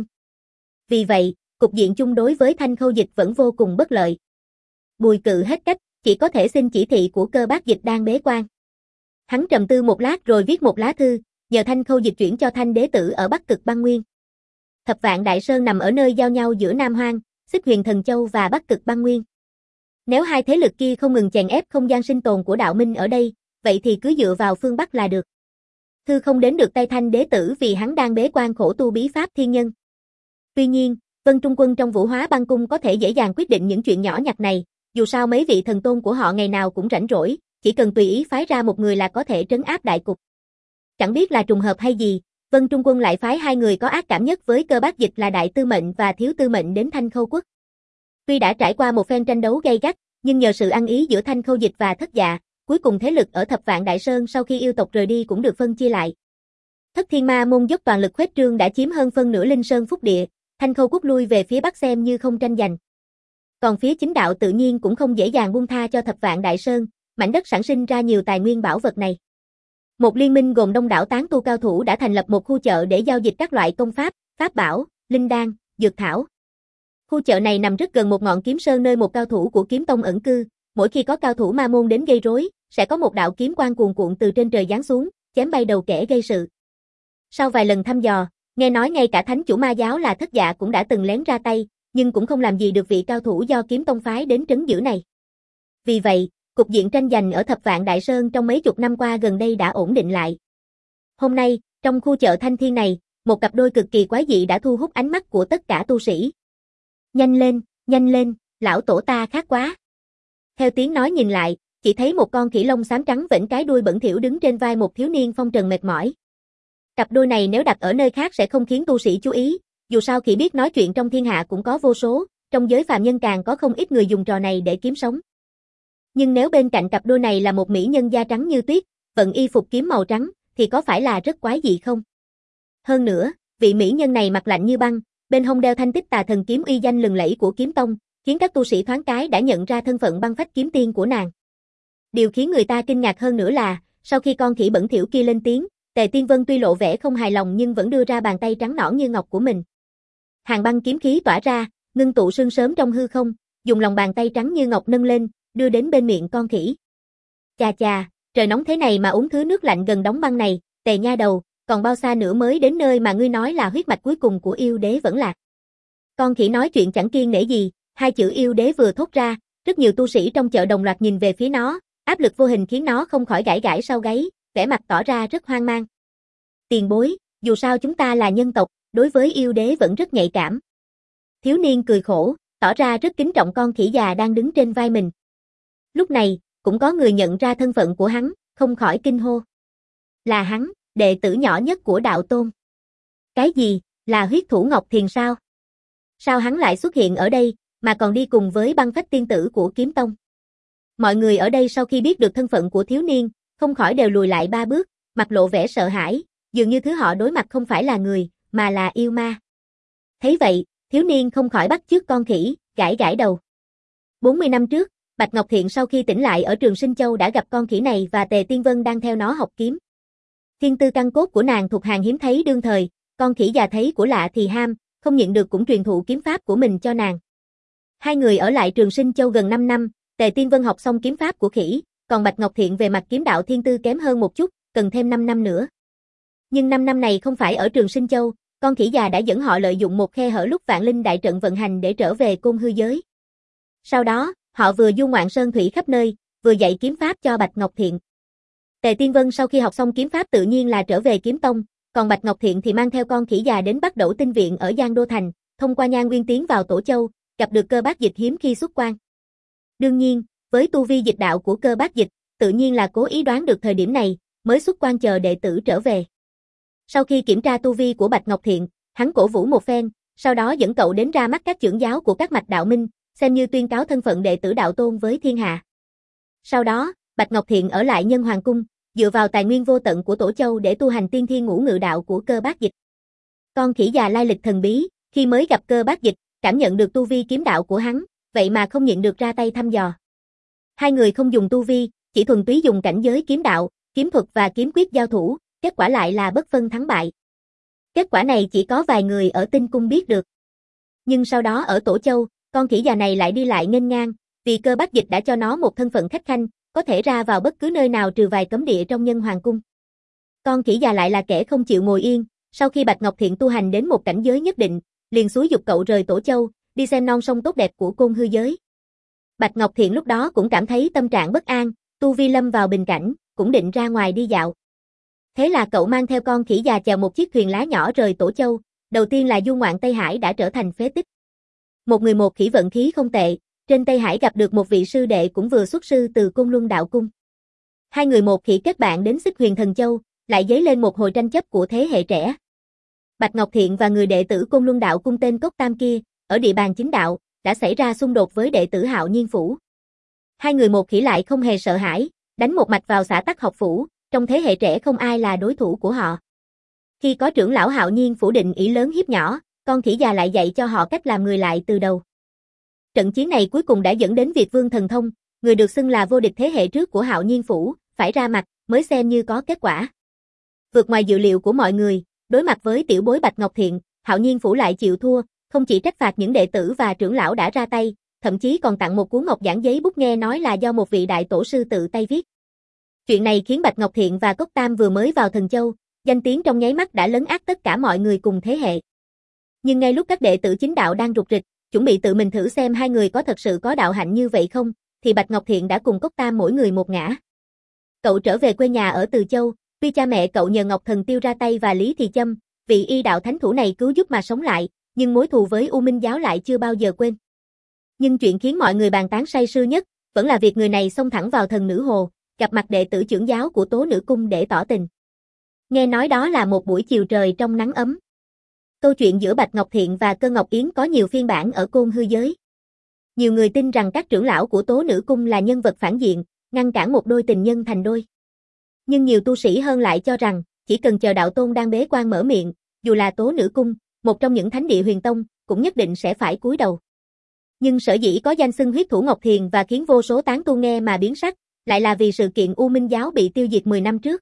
Vì vậy, cục diện chung đối với Thanh Khâu Dịch vẫn vô cùng bất lợi. Bùi Cự hết cách, chỉ có thể xin chỉ thị của Cơ Bác Dịch đang bế quan. Hắn trầm tư một lát rồi viết một lá thư, nhờ Thanh Khâu Dịch chuyển cho Thanh Đế Tử ở Bắc Cực Băng Nguyên. Thập Vạn Đại Sơn nằm ở nơi giao nhau giữa Nam Hoang, Xích Huyền Thần Châu và Bắc Cực Băng Nguyên. Nếu hai thế lực kia không ngừng chèn ép không gian sinh tồn của đạo minh ở đây, vậy thì cứ dựa vào phương Bắc là được. Thư không đến được tay Thanh Đế Tử vì hắn đang bế quan khổ tu bí pháp thiên nhân. Tuy nhiên, Vân Trung Quân trong Vũ Hóa Băng Cung có thể dễ dàng quyết định những chuyện nhỏ nhặt này, dù sao mấy vị thần tôn của họ ngày nào cũng rảnh rỗi, chỉ cần tùy ý phái ra một người là có thể trấn áp đại cục. Chẳng biết là trùng hợp hay gì, Vân Trung Quân lại phái hai người có ác cảm nhất với Cơ Bác Dịch là Đại Tư Mệnh và Thiếu Tư Mệnh đến Thanh Khâu quốc. Tuy đã trải qua một phen tranh đấu gay gắt, nhưng nhờ sự ăn ý giữa Thanh Khâu Dịch và Thất Dạ, cuối cùng thế lực ở Thập Vạn Đại Sơn sau khi yêu tộc rời đi cũng được phân chia lại. Thất Thiên Ma môn dốc toàn lực khuếch trương đã chiếm hơn phân nửa Linh Sơn Phúc Địa, Thanh Khâu quốc lui về phía Bắc xem như không tranh giành. Còn phía chính đạo tự nhiên cũng không dễ dàng buông tha cho Thập Vạn Đại Sơn, mảnh đất sản sinh ra nhiều tài nguyên bảo vật này. Một liên minh gồm đông đảo tán tu cao thủ đã thành lập một khu chợ để giao dịch các loại công pháp, pháp bảo, linh đan, dược thảo. Khu chợ này nằm rất gần một ngọn kiếm sơn nơi một cao thủ của kiếm tông ẩn cư, mỗi khi có cao thủ ma môn đến gây rối, sẽ có một đạo kiếm quang cuồn cuộn từ trên trời giáng xuống, chém bay đầu kẻ gây sự. Sau vài lần thăm dò, nghe nói ngay cả thánh chủ ma giáo là Thất Dạ cũng đã từng lén ra tay, nhưng cũng không làm gì được vị cao thủ do kiếm tông phái đến trấn giữ này. Vì vậy, cục diện tranh giành ở Thập Vạn Đại Sơn trong mấy chục năm qua gần đây đã ổn định lại. Hôm nay, trong khu chợ Thanh Thiên này, một cặp đôi cực kỳ quái dị đã thu hút ánh mắt của tất cả tu sĩ. Nhanh lên, nhanh lên, lão tổ ta khát quá. Theo tiếng nói nhìn lại, chỉ thấy một con khỉ lông xám trắng vểnh cái đuôi bẩn thỉu đứng trên vai một thiếu niên phong trần mệt mỏi. Cặp đôi này nếu đặt ở nơi khác sẽ không khiến tu sĩ chú ý, dù sao khỉ biết nói chuyện trong thiên hạ cũng có vô số, trong giới phàm nhân càng có không ít người dùng trò này để kiếm sống. Nhưng nếu bên cạnh cặp đôi này là một mỹ nhân da trắng như tuyết, vận y phục kiếm màu trắng, thì có phải là rất quái dị không? Hơn nữa, vị mỹ nhân này mặt lạnh như băng, bên hông đeo thanh tích tà thần kiếm uy danh lừng lẫy của kiếm tông, khiến các tu sĩ thoáng cái đã nhận ra thân phận băng phách kiếm tiên của nàng. Điều khiến người ta kinh ngạc hơn nữa là, sau khi con khỉ bẩn thỉu kia lên tiếng, Tề Tiên Vân tuy lộ vẻ không hài lòng nhưng vẫn đưa ra bàn tay trắng nõn như ngọc của mình. Hàng băng kiếm khí tỏa ra, ngưng tụ sương sớm trong hư không, dùng lòng bàn tay trắng như ngọc nâng lên, đưa đến bên miệng con khỉ. Chà chà, trời nóng thế này mà uống thứ nước lạnh gần đóng băng này, Tề nha đầu, còn bao xa nữa mới đến nơi mà ngươi nói là huyết mạch cuối cùng của yêu đế vẫn lạc. Con khỉ nói chuyện chẳng kiêng nể gì, hai chữ yêu đế vừa thốt ra, rất nhiều tu sĩ trong chợ đồng loạt nhìn về phía nó, áp lực vô hình khiến nó không khỏi gãi gãi sau gáy, vẻ mặt tỏ ra rất hoang mang. Tiền bối, dù sao chúng ta là nhân tộc, đối với yêu đế vẫn rất nhạy cảm. Thiếu niên cười khổ, tỏ ra rất kính trọng con khỉ già đang đứng trên vai mình. Lúc này, cũng có người nhận ra thân phận của hắn, không khỏi kinh hô. Là hắn, đệ tử nhỏ nhất của đạo tôn. Cái gì, là huyết thủ Ngọc Thiền sao? Sao hắn lại xuất hiện ở đây, mà còn đi cùng với băng phách tiên tử của kiếm tông? Mọi người ở đây sau khi biết được thân phận của thiếu niên, không khỏi đều lùi lại ba bước, mặt lộ vẻ sợ hãi, dường như thứ họ đối mặt không phải là người, mà là yêu ma. Thấy vậy, thiếu niên không khỏi bắt chước con khỉ, gãi gãi đầu. bốn mươi năm trước, Bạch Ngọc Thiện sau khi tỉnh lại ở Trường Sinh Châu đã gặp con khỉ này và Tề Tiên Vân đang theo nó học kiếm. Thiên tư căn cốt của nàng thuộc hàng hiếm thấy đương thời, con khỉ già thấy của lạ thì ham, không nhịn được cũng truyền thụ kiếm pháp của mình cho nàng. Hai người ở lại Trường Sinh Châu gần năm năm, Tề Tiên Vân học xong kiếm pháp của khỉ, còn Bạch Ngọc Thiện về mặt kiếm đạo thiên tư kém hơn một chút, cần thêm năm năm nữa. Nhưng năm năm này không phải ở Trường Sinh Châu, con khỉ già đã dẫn họ lợi dụng một khe hở lúc Vạn Linh đại trận vận hành để trở về Côn Hư giới. Sau đó, họ vừa du ngoạn sơn thủy khắp nơi, vừa dạy kiếm pháp cho Bạch Ngọc Thiện. Tề Tiên Vân sau khi học xong kiếm pháp tự nhiên là trở về kiếm tông, còn Bạch Ngọc Thiện thì mang theo con khỉ già đến Bắc Đẩu Tinh viện ở Giang Đô Thành, thông qua Nhan Nguyên tiến vào Tổ Châu, gặp được Cơ Bác Dịch hiếm khi xuất quan. Đương nhiên, với tu vi dịch đạo của Cơ Bác Dịch, tự nhiên là cố ý đoán được thời điểm này, mới xuất quan chờ đệ tử trở về. Sau khi kiểm tra tu vi của Bạch Ngọc Thiện, hắn cổ vũ một phen, sau đó dẫn cậu đến ra mắt các trưởng giáo của các mạch đạo minh, xem như tuyên cáo thân phận đệ tử đạo tôn với thiên hạ. Sau đó, Bạch Ngọc Thiện ở lại Nhân Hoàng cung, dựa vào tài nguyên vô tận của Tổ Châu để tu hành tiên thiên ngũ ngự đạo của Cơ Bác Dịch. Con khỉ già lai lịch thần bí, khi mới gặp Cơ Bác Dịch, cảm nhận được tu vi kiếm đạo của hắn, vậy mà không nhịn được ra tay thăm dò. Hai người không dùng tu vi, chỉ thuần túy dùng cảnh giới kiếm đạo, kiếm thuật và kiếm quyết giao thủ, kết quả lại là bất phân thắng bại. Kết quả này chỉ có vài người ở Tinh Cung biết được. Nhưng sau đó ở Tổ Châu, con khỉ già này lại đi lại nghênh ngang, vì Cơ Bác Dịch đã cho nó một thân phận khách khanh, có thể ra vào bất cứ nơi nào trừ vài cấm địa trong Nhân Hoàng cung. Con khỉ già lại là kẻ không chịu ngồi yên, sau khi Bạch Ngọc Thiện tu hành đến một cảnh giới nhất định, liền xúi giục cậu rời Tổ Châu, đi xem non sông tốt đẹp của Côn Hư giới. Bạch Ngọc Thiện lúc đó cũng cảm thấy tâm trạng bất an, tu vi lâm vào bình cảnh, cũng định ra ngoài đi dạo. Thế là cậu mang theo con khỉ già chèo một chiếc thuyền lá nhỏ rời Tổ Châu, đầu tiên là du ngoạn Tây Hải đã trở thành phế tích. Một người một khỉ vận khí không tệ, trên Tây Hải gặp được một vị sư đệ cũng vừa xuất sư từ Côn Luân đạo cung. Hai người một khỉ kết bạn đến Xích Huyền Thần Châu, lại dấy lên một hồi tranh chấp của thế hệ trẻ. Bạch Ngọc Thiện và người đệ tử Côn Luân đạo cung tên Cốc Tam kia, ở địa bàn chính đạo, đã xảy ra xung đột với đệ tử Hạo Nhiên phủ. Hai người một khỉ lại không hề sợ hãi, đánh một mạch vào xã Tắc học phủ, trong thế hệ trẻ không ai là đối thủ của họ. Khi có trưởng lão Hạo Nhiên phủ định ý lớn hiếp nhỏ, con khỉ già lại dạy cho họ cách làm người lại từ đầu. Trận chiến này cuối cùng đã dẫn đến Việt Vương Thần Thông, người được xưng là vô địch thế hệ trước của Hạo Nhiên phủ, phải ra mặt, mới xem như có kết quả. Vượt ngoài dự liệu của mọi người, đối mặt với tiểu bối Bạch Ngọc Thiện, Hạo Nhiên phủ lại chịu thua, không chỉ trách phạt những đệ tử và trưởng lão đã ra tay, thậm chí còn tặng một cuốn ngọc giản giấy bút nghe nói là do một vị đại tổ sư tự tay viết. Chuyện này khiến Bạch Ngọc Thiện và Cốc Tam vừa mới vào Thần Châu, danh tiếng trong nháy mắt đã lấn át tất cả mọi người cùng thế hệ. Nhưng ngay lúc các đệ tử chính đạo đang rục rịch, chuẩn bị tự mình thử xem hai người có thật sự có đạo hạnh như vậy không, thì Bạch Ngọc Thiện đã cùng Cốc Tam mỗi người một ngã. Cậu trở về quê nhà ở Từ Châu, tuy cha mẹ cậu nhờ Ngọc Thần Tiêu ra tay và Lý Thì Châm, vị y đạo thánh thủ này cứu giúp mà sống lại, nhưng mối thù với U Minh giáo lại chưa bao giờ quên. Nhưng chuyện khiến mọi người bàn tán say sưa nhất, vẫn là việc người này xông thẳng vào Thần Nữ Hồ, gặp mặt đệ tử trưởng giáo của Tố Nữ cung để tỏ tình. Nghe nói đó là một buổi chiều trời trong nắng ấm. Câu chuyện giữa Bạch Ngọc Thiện và Cơ Ngọc Yến có nhiều phiên bản ở Côn Hư giới. Nhiều người tin rằng các trưởng lão của Tố Nữ cung là nhân vật phản diện, ngăn cản một đôi tình nhân thành đôi. Nhưng nhiều tu sĩ hơn lại cho rằng, chỉ cần chờ đạo tôn đang bế quan mở miệng, dù là Tố Nữ cung, một trong những thánh địa huyền tông, cũng nhất định sẽ phải cúi đầu. Nhưng sở dĩ có danh xưng huyết thủ Ngọc Thiền và khiến vô số tán tu nghe mà biến sắc, lại là vì sự kiện U Minh giáo bị tiêu diệt mười năm trước.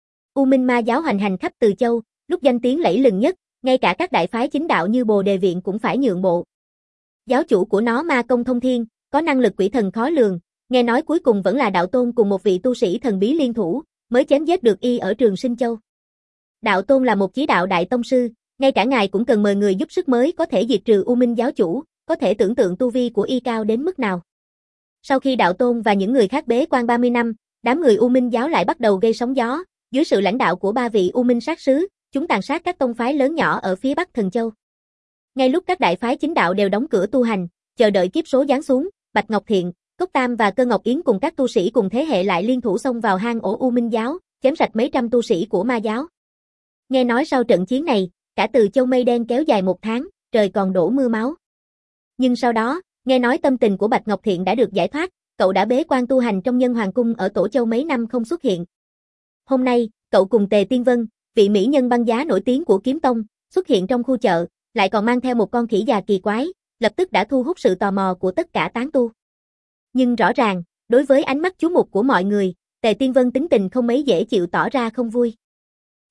U Minh ma giáo hoành hành khắp Từ Châu, lúc danh tiếng lẫy lừng nhất, ngay cả các đại phái chính đạo như Bồ Đề viện cũng phải nhượng bộ. Giáo chủ của nó Ma Công Thông Thiên, có năng lực quỷ thần khó lường, nghe nói cuối cùng vẫn là đạo tôn cùng một vị tu sĩ thần bí liên thủ, mới chém giết được y ở Trường Sinh Châu. Đạo tôn là một chí đạo đại tông sư, ngay cả ngài cũng cần mời người giúp sức mới có thể diệt trừ U Minh giáo chủ, có thể tưởng tượng tu vi của y cao đến mức nào. Sau khi đạo tôn và những người khác bế quan ba mươi năm, đám người U Minh giáo lại bắt đầu gây sóng gió, dưới sự lãnh đạo của ba vị U Minh sát sứ, chúng tàn sát các tông phái lớn nhỏ ở phía Bắc Thần Châu. Ngay lúc các đại phái chính đạo đều đóng cửa tu hành, chờ đợi kiếp số giáng xuống, Bạch Ngọc Thiện, Cốc Tam và Cơ Ngọc Yến cùng các tu sĩ cùng thế hệ lại liên thủ xông vào hang ổ U Minh giáo, chém sạch mấy trăm tu sĩ của ma giáo. Nghe nói sau trận chiến này, cả Từ Châu mây đen kéo dài một tháng, trời còn đổ mưa máu. Nhưng sau đó, nghe nói tâm tình của Bạch Ngọc Thiện đã được giải thoát, cậu đã bế quan tu hành trong Nhân Hoàng cung ở Tổ Châu mấy năm không xuất hiện. Hôm nay, cậu cùng Tề Tiên Vân, vị mỹ nhân băng giá nổi tiếng của Kiếm Tông, xuất hiện trong khu chợ, lại còn mang theo một con khỉ già kỳ quái, lập tức đã thu hút sự tò mò của tất cả tán tu. Nhưng rõ ràng, đối với ánh mắt chú mục của mọi người, Tề Tiên Vân tính tình không mấy dễ chịu tỏ ra không vui.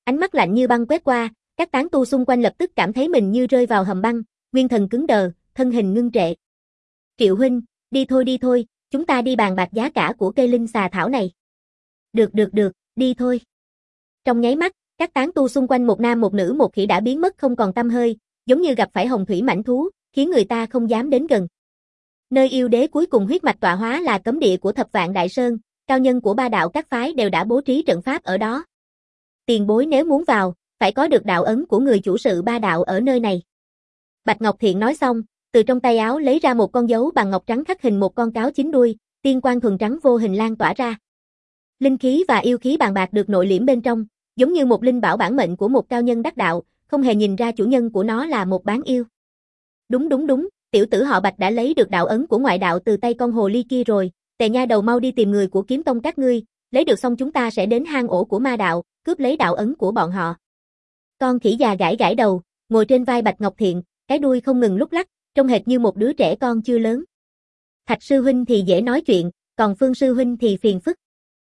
Ánh mắt lạnh như băng quét qua, các tán tu xung quanh lập tức cảm thấy mình như rơi vào hầm băng, nguyên thần cứng đờ, thân hình ngưng trệ. Triệu huynh, đi thôi đi thôi, chúng ta đi bàn bạc giá cả của cây linh xà thảo này. Được được được, đi thôi. Trong nháy mắt, các tán tu xung quanh một nam một nữ một khỉ đã biến mất không còn tăm hơi, giống như gặp phải hồng thủy mãnh thú, khiến người ta không dám đến gần. Nơi yêu đế cuối cùng huyết mạch tọa hóa là cấm địa của Thập Vạn Đại Sơn, cao nhân của ba đạo các phái đều đã bố trí trận pháp ở đó. Tiền bối nếu muốn vào, phải có được đạo ấn của người chủ sự ba đạo ở nơi này. Bạch Ngọc Thiện nói xong, từ trong tay áo lấy ra một con dấu bằng ngọc trắng khắc hình một con cáo chín đuôi, tiên quang thuần trắng vô hình lan tỏa ra. Linh khí và yêu khí bàn bạc được nội liễm bên trong, giống như một linh bảo bản mệnh của một cao nhân đắc đạo, không hề nhìn ra chủ nhân của nó là một bán yêu. Đúng đúng đúng, tiểu tử họ Bạch đã lấy được đạo ấn của ngoại đạo từ tay con hồ ly kia rồi, Tề nha đầu mau đi tìm người của kiếm tông các ngươi, lấy được xong chúng ta sẽ đến hang ổ của ma đạo, cướp lấy đạo ấn của bọn họ. Con khỉ già gãi gãi đầu, ngồi trên vai Bạch Ngọc Thiện, cái đuôi không ngừng lúc lắc, trông hệt như một đứa trẻ con chưa lớn. Thạch sư huynh thì dễ nói chuyện, còn Phương sư huynh thì phiền phức.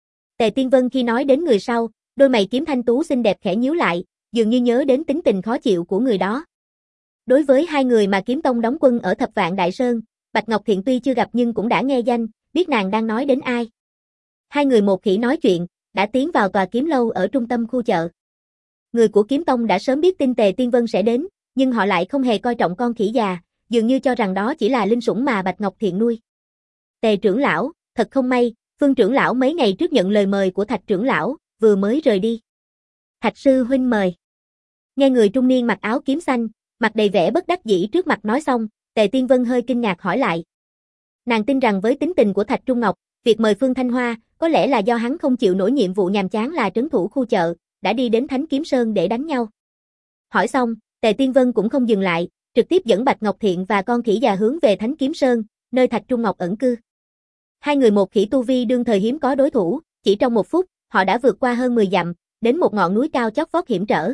Tề Tiên Vân khi nói đến người sau, đôi mày kiếm thanh tú xinh đẹp khẽ nhíu lại, dường như nhớ đến tính tình khó chịu của người đó. Đối với hai người mà kiếm tông đóng quân ở Thập Vạn Đại Sơn, Bạch Ngọc Thiện tuy chưa gặp nhưng cũng đã nghe danh, biết nàng đang nói đến ai. Hai người một khỉ nói chuyện, đã tiến vào tòa kiếm lâu ở trung tâm khu chợ. Người của kiếm tông đã sớm biết tin Tề Tiên Vân sẽ đến, nhưng họ lại không hề coi trọng con khỉ già, dường như cho rằng đó chỉ là linh sủng mà Bạch Ngọc Thiện nuôi. Tề trưởng lão, thật không may, Phương trưởng lão mấy ngày trước nhận lời mời của Thạch trưởng lão, vừa mới rời đi. Thạch sư huynh mời. Nghe người trung niên mặc áo kiếm xanh, mặt đầy vẻ bất đắc dĩ trước mặt nói xong, Tề Tiên Vân hơi kinh ngạc hỏi lại. Nàng tin rằng với tính tình của Thạch Trung Ngọc, việc mời Phương Thanh Hoa, có lẽ là do hắn không chịu nổi nhiệm vụ nhàm chán là trấn thủ khu chợ, đã đi đến Thánh Kiếm Sơn để đánh nhau. Hỏi xong, Tề Tiên Vân cũng không dừng lại, trực tiếp dẫn Bạch Ngọc Thiện và con khỉ già hướng về Thánh Kiếm Sơn, nơi Thạch Trung Ngọc ẩn cư. Hai người một khỉ tu vi đương thời hiếm có đối thủ, chỉ trong một phút, họ đã vượt qua hơn mười dặm, đến một ngọn núi cao chót vót hiểm trở.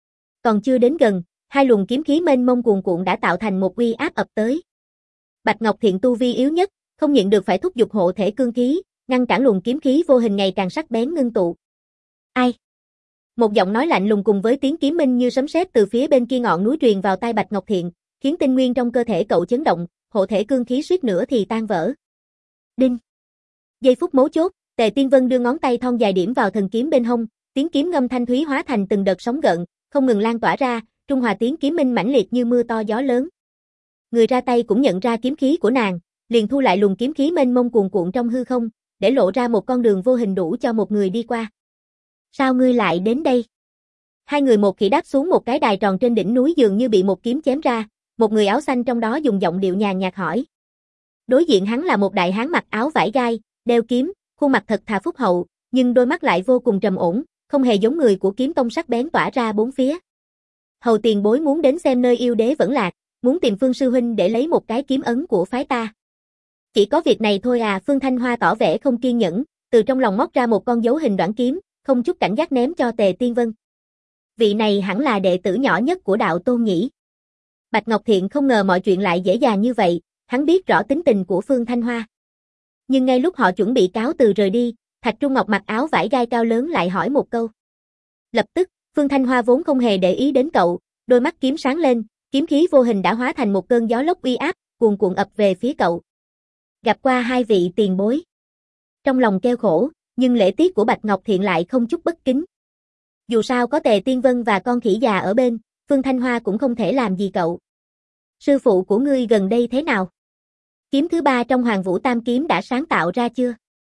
Còn chưa đến gần, hai luồng kiếm khí mênh mông cuồn cuộn đã tạo thành một uy áp ập tới. Bạch Ngọc Thiện tu vi yếu nhất, không nhịn được phải thúc giục hộ thể cương khí, ngăn cản luồng kiếm khí vô hình ngày càng sắc bén ngưng tụ. Ai? Một giọng nói lạnh lùng cùng với tiếng kiếm minh như sấm sét từ phía bên kia ngọn núi truyền vào tai Bạch Ngọc Thiện, khiến tinh nguyên trong cơ thể cậu chấn động, hộ thể cương khí suýt nữa thì tan vỡ. Đinh. Giây phút mấu chốt, Tề Tiên Vân đưa ngón tay thon dài điểm vào thần kiếm bên hông, tiếng kiếm ngâm thanh thúy hóa thành từng đợt sóng gợn, không ngừng lan tỏa ra, trung hòa tiếng kiếm minh mãnh liệt như mưa to gió lớn. Người ra tay cũng nhận ra kiếm khí của nàng, liền thu lại luồng kiếm khí mênh mông cuồn cuộn trong hư không, để lộ ra một con đường vô hình đủ cho một người đi qua. Sao ngươi lại đến đây? Hai người một khỉ đáp xuống một cái đài tròn trên đỉnh núi dường như bị một kiếm chém ra, một người áo xanh trong đó dùng giọng điệu nhàn nhạt hỏi. Đối diện hắn là một đại hán mặc áo vải gai, đeo kiếm, khuôn mặt thật thà phúc hậu, nhưng đôi mắt lại vô cùng trầm ổn, không hề giống người của kiếm tông sắc bén tỏa ra bốn phía. Hầu tiền bối muốn đến xem nơi yêu đế vẫn lạc, muốn tìm Phương sư huynh để lấy một cái kiếm ấn của phái ta. Chỉ có việc này thôi à? Phương Thanh Hoa tỏ vẻ không kiên nhẫn, từ trong lòng móc ra một con dấu hình đoạn kiếm, không chút cảnh giác ném cho Tề Tiên Vân. Vị này hẳn là đệ tử nhỏ nhất của đạo Tôn nhỉ. Bạch Ngọc Thiện không ngờ mọi chuyện lại dễ dàng như vậy, hắn biết rõ tính tình của Phương Thanh Hoa. Nhưng ngay lúc họ chuẩn bị cáo từ rời đi, Thạch Trung Ngọc mặc áo vải gai cao lớn lại hỏi một câu. Lập tức, Phương Thanh Hoa vốn không hề để ý đến cậu, đôi mắt kiếm sáng lên, kiếm khí vô hình đã hóa thành một cơn gió lốc uy áp, cuồn cuộn ập về phía cậu. Gặp qua hai vị tiền bối. Trong lòng kêu khổ, nhưng lễ tiết của Bạch Ngọc Thiện lại không chút bất kính. Dù sao có Tề Tiên Vân và con khỉ già ở bên, Phương Thanh Hoa cũng không thể làm gì cậu. Sư phụ của ngươi gần đây thế nào? Kiếm thứ ba trong Hoàng Vũ Tam Kiếm đã sáng tạo ra chưa?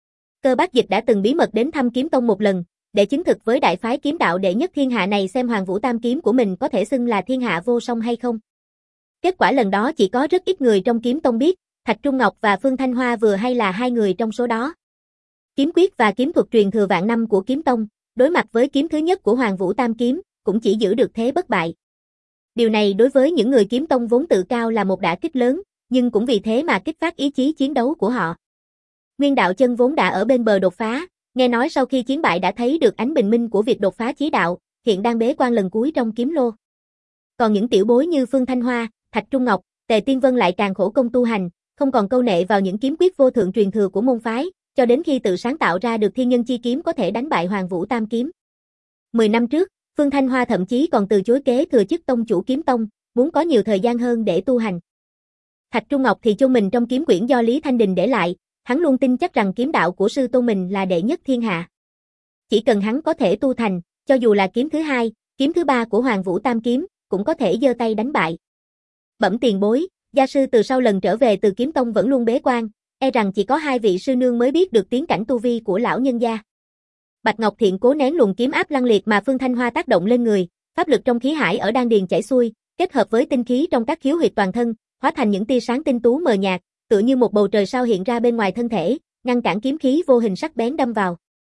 Cơ Bác Dịch đã từng bí mật đến thăm Kiếm Tông một lần, để chứng thực với đại phái kiếm đạo đệ nhất thiên hạ này xem Hoàng Vũ Tam Kiếm của mình có thể xưng là thiên hạ vô song hay không. Kết quả lần đó chỉ có rất ít người trong Kiếm Tông biết, Thạch Trung Ngọc và Phương Thanh Hoa vừa hay là hai người trong số đó. Kiếm quyết và kiếm thuật truyền thừa vạn năm của Kiếm Tông, đối mặt với kiếm thứ nhất của Hoàng Vũ Tam Kiếm, cũng chỉ giữ được thế bất bại. Điều này đối với những người Kiếm Tông vốn tự cao là một đả kích lớn, nhưng cũng vì thế mà kích phát ý chí chiến đấu của họ. Nguyên Đạo Chân vốn đã ở bên bờ đột phá, nghe nói sau khi chiến bại đã thấy được ánh bình minh của việc đột phá chí đạo, hiện đang bế quan lần cuối trong kiếm lô. Còn những tiểu bối như Phương Thanh Hoa, Thạch Trung Ngọc, Tề Tiên Vân lại càng khổ công tu hành, không còn câu nệ vào những kiếm quyết vô thượng truyền thừa của môn phái, cho đến khi tự sáng tạo ra được Thiên Nhân Chi Kiếm có thể đánh bại Hoàng Vũ Tam Kiếm. Mười năm trước, Phương Thanh Hoa thậm chí còn từ chối kế thừa chức tông chủ kiếm tông, muốn có nhiều thời gian hơn để tu hành. Thạch Trung Ngọc thì chôn mình trong kiếm quyển do Lý Thanh Đình để lại, hắn luôn tin chắc rằng kiếm đạo của sư tôn mình là đệ nhất thiên hạ. Chỉ cần hắn có thể tu thành, cho dù là kiếm thứ hai, kiếm thứ ba của Hoàng Vũ Tam Kiếm, cũng có thể giơ tay đánh bại. Bẩm tiền bối, gia sư từ sau lần trở về từ kiếm tông vẫn luôn bế quan, e rằng chỉ có hai vị sư nương mới biết được tiến cảnh tu vi của lão nhân gia. Bạch Ngọc Thiện cố nén luồng kiếm áp lăng liệt mà Phương Thanh Hoa tác động lên người, pháp lực trong khí hải ở đan điền chảy xuôi, kết hợp với tinh khí trong các khiếu huyệt toàn thân, hóa thành những tia sáng tinh tú mờ nhạt, tựa như một bầu trời sao hiện ra bên ngoài thân thể, ngăn cản kiếm khí vô hình sắc bén đâm vào.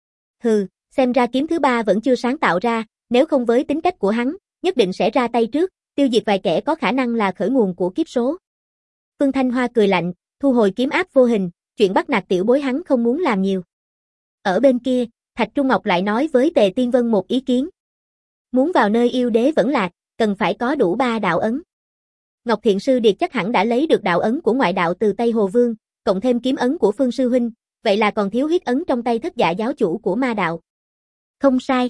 Hừ, xem ra kiếm thứ ba vẫn chưa sáng tạo ra, nếu không với tính cách của hắn, nhất định sẽ ra tay trước, tiêu diệt vài kẻ có khả năng là khởi nguồn của kiếp số. Phương Thanh Hoa cười lạnh, thu hồi kiếm áp vô hình, chuyện bắt nạt tiểu bối hắn không muốn làm nhiều. Ở bên kia, Thạch Trung Ngọc lại nói với Tề Tiên Vân một ý kiến. Muốn vào nơi yêu đế vẫn lạc, cần phải có đủ ba đạo ấn. Ngọc Thiện Sư Điệt chắc hẳn đã lấy được đạo ấn của ngoại đạo từ Tây Hồ Vương, cộng thêm kiếm ấn của Phương Sư Huynh, vậy là còn thiếu huyết ấn trong tay Thất Dạ giáo chủ của ma đạo. Không sai.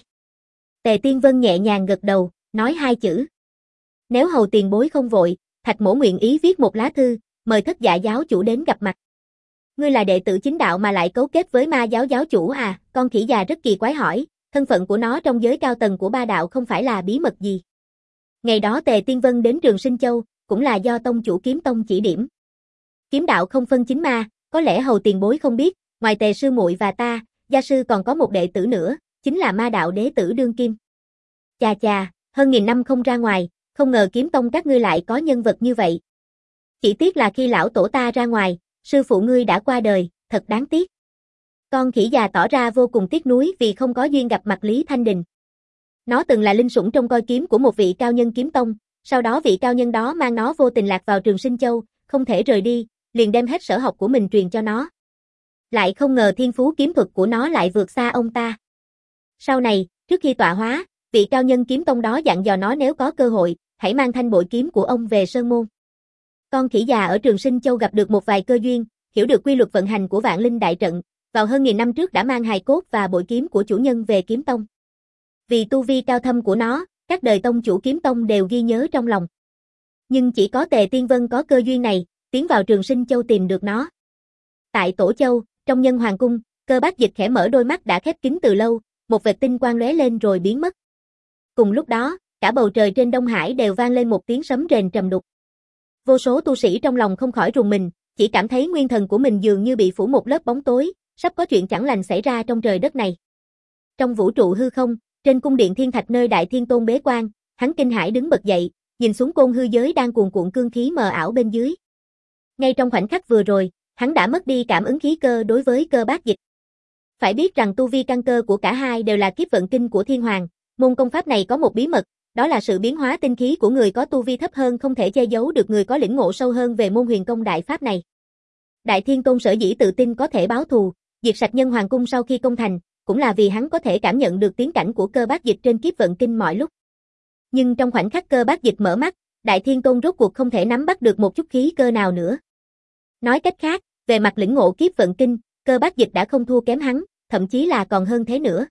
Tề Tiên Vân nhẹ nhàng gật đầu, nói hai chữ. Nếu hầu tiền bối không vội, Thạch mỗ nguyện ý viết một lá thư, mời Thất Dạ giáo chủ đến gặp mặt. Ngươi là đệ tử chính đạo mà lại cấu kết với ma giáo giáo chủ à? Con khỉ già rất kỳ quái hỏi, thân phận của nó trong giới cao tầng của ba đạo không phải là bí mật gì. Ngày đó Tề Tiên Vân đến Trường Sinh Châu, cũng là do tông chủ kiếm tông chỉ điểm. Kiếm đạo không phân chính ma, có lẽ hầu tiền bối không biết, ngoài Tề sư muội và ta, gia sư còn có một đệ tử nữa, chính là ma đạo đế tử Đương Kim. Chà chà, hơn nghìn năm không ra ngoài, không ngờ kiếm tông các ngươi lại có nhân vật như vậy. Chỉ tiếc là khi lão tổ ta ra ngoài, sư phụ ngươi đã qua đời, thật đáng tiếc. Con khỉ già tỏ ra vô cùng tiếc nuối vì không có duyên gặp mặt Lý Thanh Đình. Nó từng là linh sủng trong coi kiếm của một vị cao nhân kiếm tông, sau đó vị cao nhân đó mang nó vô tình lạc vào Trường Sinh Châu, không thể rời đi, liền đem hết sở học của mình truyền cho nó. Lại không ngờ thiên phú kiếm thuật của nó lại vượt xa ông ta. Sau này, trước khi tọa hóa, vị cao nhân kiếm tông đó dặn dò nó nếu có cơ hội, hãy mang thanh bội kiếm của ông về Sơn Môn. Con khỉ già ở Trường Sinh Châu gặp được một vài cơ duyên, hiểu được quy luật vận hành của Vạn Linh đại trận, vào hơn nghìn năm trước đã mang hài cốt và bội kiếm của chủ nhân về kiếm tông. Vì tu vi cao thâm của nó, các đời tông chủ kiếm tông đều ghi nhớ trong lòng. Nhưng chỉ có Tề Tiên Vân có cơ duyên này, tiến vào Trường Sinh Châu tìm được nó. Tại Tổ Châu, trong Nhân Hoàng cung, Cơ Bác Dịch khẽ mở đôi mắt đã khép kín từ lâu, một vệt tinh quang lóe lên rồi biến mất. Cùng lúc đó, cả bầu trời trên Đông Hải đều vang lên một tiếng sấm rền trầm đục. Vô số tu sĩ trong lòng không khỏi rùng mình, chỉ cảm thấy nguyên thần của mình dường như bị phủ một lớp bóng tối, sắp có chuyện chẳng lành xảy ra trong trời đất này. Trong vũ trụ hư không, trên cung điện Thiên Thạch nơi Đại Thiên Tôn bế quan, hắn kinh hãi đứng bật dậy, nhìn xuống côn hư giới đang cuồn cuộn cương khí mờ ảo bên dưới. Ngay trong khoảnh khắc vừa rồi, hắn đã mất đi cảm ứng khí cơ đối với Cơ Bác Dịch. Phải biết rằng tu vi căn cơ của cả hai đều là kiếp vận kinh của Thiên Hoàng, môn công pháp này có một bí mật, đó là sự biến hóa tinh khí của người có tu vi thấp hơn không thể che giấu được người có lĩnh ngộ sâu hơn về môn huyền công đại pháp này. Đại Thiên Tôn sở dĩ tự tin có thể báo thù, diệt sạch Nhân Hoàng cung sau khi công thành, cũng là vì hắn có thể cảm nhận được tiến cảnh của Cơ Bác Dịch trên kiếp vận kinh mọi lúc. Nhưng trong khoảnh khắc Cơ Bác Dịch mở mắt, Đại Thiên Tôn rốt cuộc không thể nắm bắt được một chút khí cơ nào nữa. Nói cách khác, về mặt lĩnh ngộ kiếp vận kinh, Cơ Bác Dịch đã không thua kém hắn, thậm chí là còn hơn thế nữa.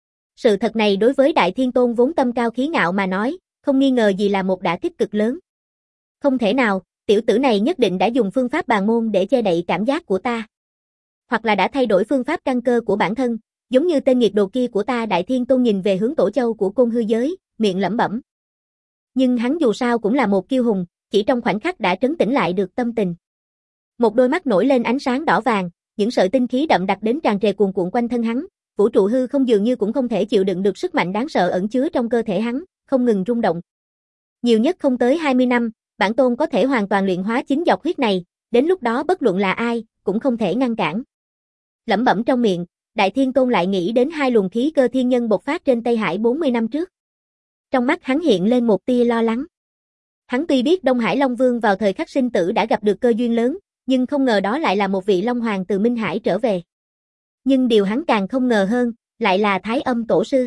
Sự thật này đối với Đại Thiên Tôn vốn tâm cao khí ngạo mà nói, không nghi ngờ gì là một đả kích cực lớn. Không thể nào, tiểu tử này nhất định đã dùng phương pháp bàn môn để che đậy cảm giác của ta. Hoặc là đã thay đổi phương pháp căn cơ của bản thân, giống như tên nghiệt đồ kia của ta. Đại Thiên Tôn nhìn về hướng Tổ Châu của côn hư giới, miệng lẩm bẩm. Nhưng hắn dù sao cũng là một kiêu hùng, chỉ trong khoảnh khắc đã trấn tĩnh lại được tâm tình. Một đôi mắt nổi lên ánh sáng đỏ vàng, những sợi tinh khí đậm đặc đến tràn trề cuồn cuộn quanh thân hắn, vũ trụ hư không dường như cũng không thể chịu đựng được sức mạnh đáng sợ ẩn chứa trong cơ thể hắn, không ngừng rung động. Nhiều nhất không tới hai mươi năm, bản tôn có thể hoàn toàn luyện hóa chính dọc huyết này, đến lúc đó bất luận là ai, cũng không thể ngăn cản. Lẩm bẩm trong miệng, Đại Thiên Tôn lại nghĩ đến hai luồng khí cơ thiên nhân bộc phát trên Tây Hải bốn mươi năm trước. Trong mắt hắn hiện lên một tia lo lắng. Hắn tuy biết Đông Hải Long Vương vào thời khắc sinh tử đã gặp được cơ duyên lớn, nhưng không ngờ đó lại là một vị Long Hoàng từ Minh Hải trở về. Nhưng điều hắn càng không ngờ hơn, lại là Thái Âm Tổ Sư.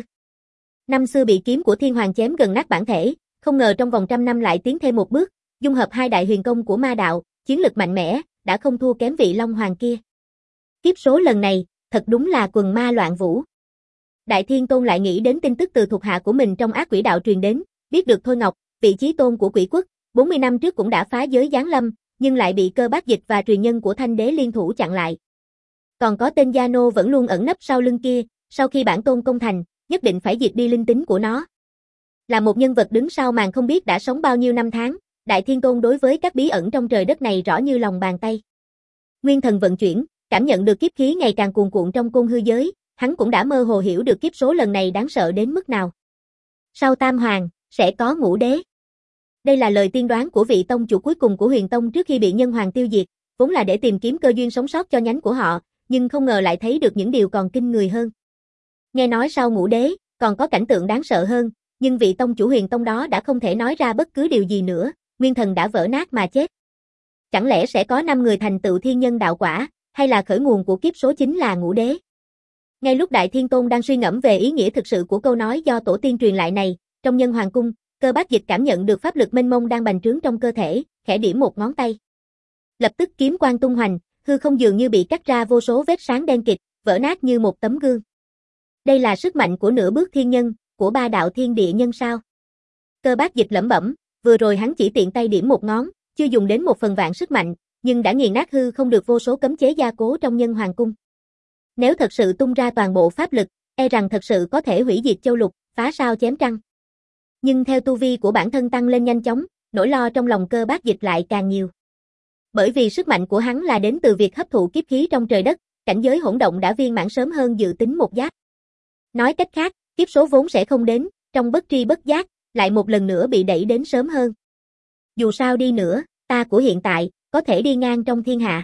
Năm xưa bị kiếm của Thiên Hoàng chém gần nát bản thể, không ngờ trong vòng trăm năm lại tiến thêm một bước, dung hợp hai đại huyền công của ma đạo, chiến lực mạnh mẽ, đã không thua kém vị Long Hoàng kia. Kiếp số lần này, thật đúng là quần ma loạn vũ. Đại Thiên Tôn lại nghĩ đến tin tức từ thuộc hạ của mình trong ác quỷ đạo truyền đến, biết được Thôi Ngọc, vị chí tôn của quỷ quốc, bốn mươi năm trước cũng đã phá giới giáng lâm, nhưng lại bị Cơ Bác Dịch và truyền nhân của Thanh Đế liên thủ chặn lại. Còn có tên Gia Nô vẫn luôn ẩn nấp sau lưng kia, sau khi bản tôn công thành, nhất định phải diệt đi linh tính của nó. Là một nhân vật đứng sau màn không biết đã sống bao nhiêu năm tháng, Đại Thiên Tôn đối với các bí ẩn trong trời đất này rõ như lòng bàn tay. Nguyên thần vận chuyển, cảm nhận được kiếp khí ngày càng cuồn cuộn trong côn hư giới, hắn cũng đã mơ hồ hiểu được kiếp số lần này đáng sợ đến mức nào. Sau Tam Hoàng, sẽ có Ngũ Đế. Đây là lời tiên đoán của vị tông chủ cuối cùng của Huyền Tông trước khi bị Nhân Hoàng tiêu diệt, vốn là để tìm kiếm cơ duyên sống sót cho nhánh của họ, nhưng không ngờ lại thấy được những điều còn kinh người hơn. Nghe nói sau Ngũ Đế, còn có cảnh tượng đáng sợ hơn, nhưng vị tông chủ Huyền Tông đó đã không thể nói ra bất cứ điều gì nữa, nguyên thần đã vỡ nát mà chết. Chẳng lẽ sẽ có năm người thành tựu thiên nhân đạo quả, hay là khởi nguồn của kiếp số chính là Ngũ Đế? Ngay lúc Đại Thiên Tôn đang suy ngẫm về ý nghĩa thực sự của câu nói do tổ tiên truyền lại này, trong Nhân Hoàng cung, Cơ Bác Dịch cảm nhận được pháp lực mênh mông đang bành trướng trong cơ thể, khẽ điểm một ngón tay. Lập tức kiếm quang tung hoành, hư không dường như bị cắt ra vô số vết sáng đen kịt, vỡ nát như một tấm gương. Đây là sức mạnh của nửa bước thiên nhân, của ba đạo thiên địa nhân sao? Cơ Bác Dịch lẩm bẩm, vừa rồi hắn chỉ tiện tay điểm một ngón, chưa dùng đến một phần vạn sức mạnh, nhưng đã nghiền nát hư không được vô số cấm chế gia cố trong Nhân Hoàng cung. Nếu thật sự tung ra toàn bộ pháp lực, e rằng thật sự có thể hủy diệt châu lục, phá sao chém trăng. Nhưng theo tu vi của bản thân tăng lên nhanh chóng, nỗi lo trong lòng Cơ Bác Dịch lại càng nhiều. Bởi vì sức mạnh của hắn là đến từ việc hấp thụ kiếp khí trong trời đất, cảnh giới hỗn động đã viên mãn sớm hơn dự tính một giáp. Nói cách khác, kiếp số vốn sẽ không đến, trong bất tri bất giác, lại một lần nữa bị đẩy đến sớm hơn. Dù sao đi nữa, ta của hiện tại, có thể đi ngang trong thiên hạ.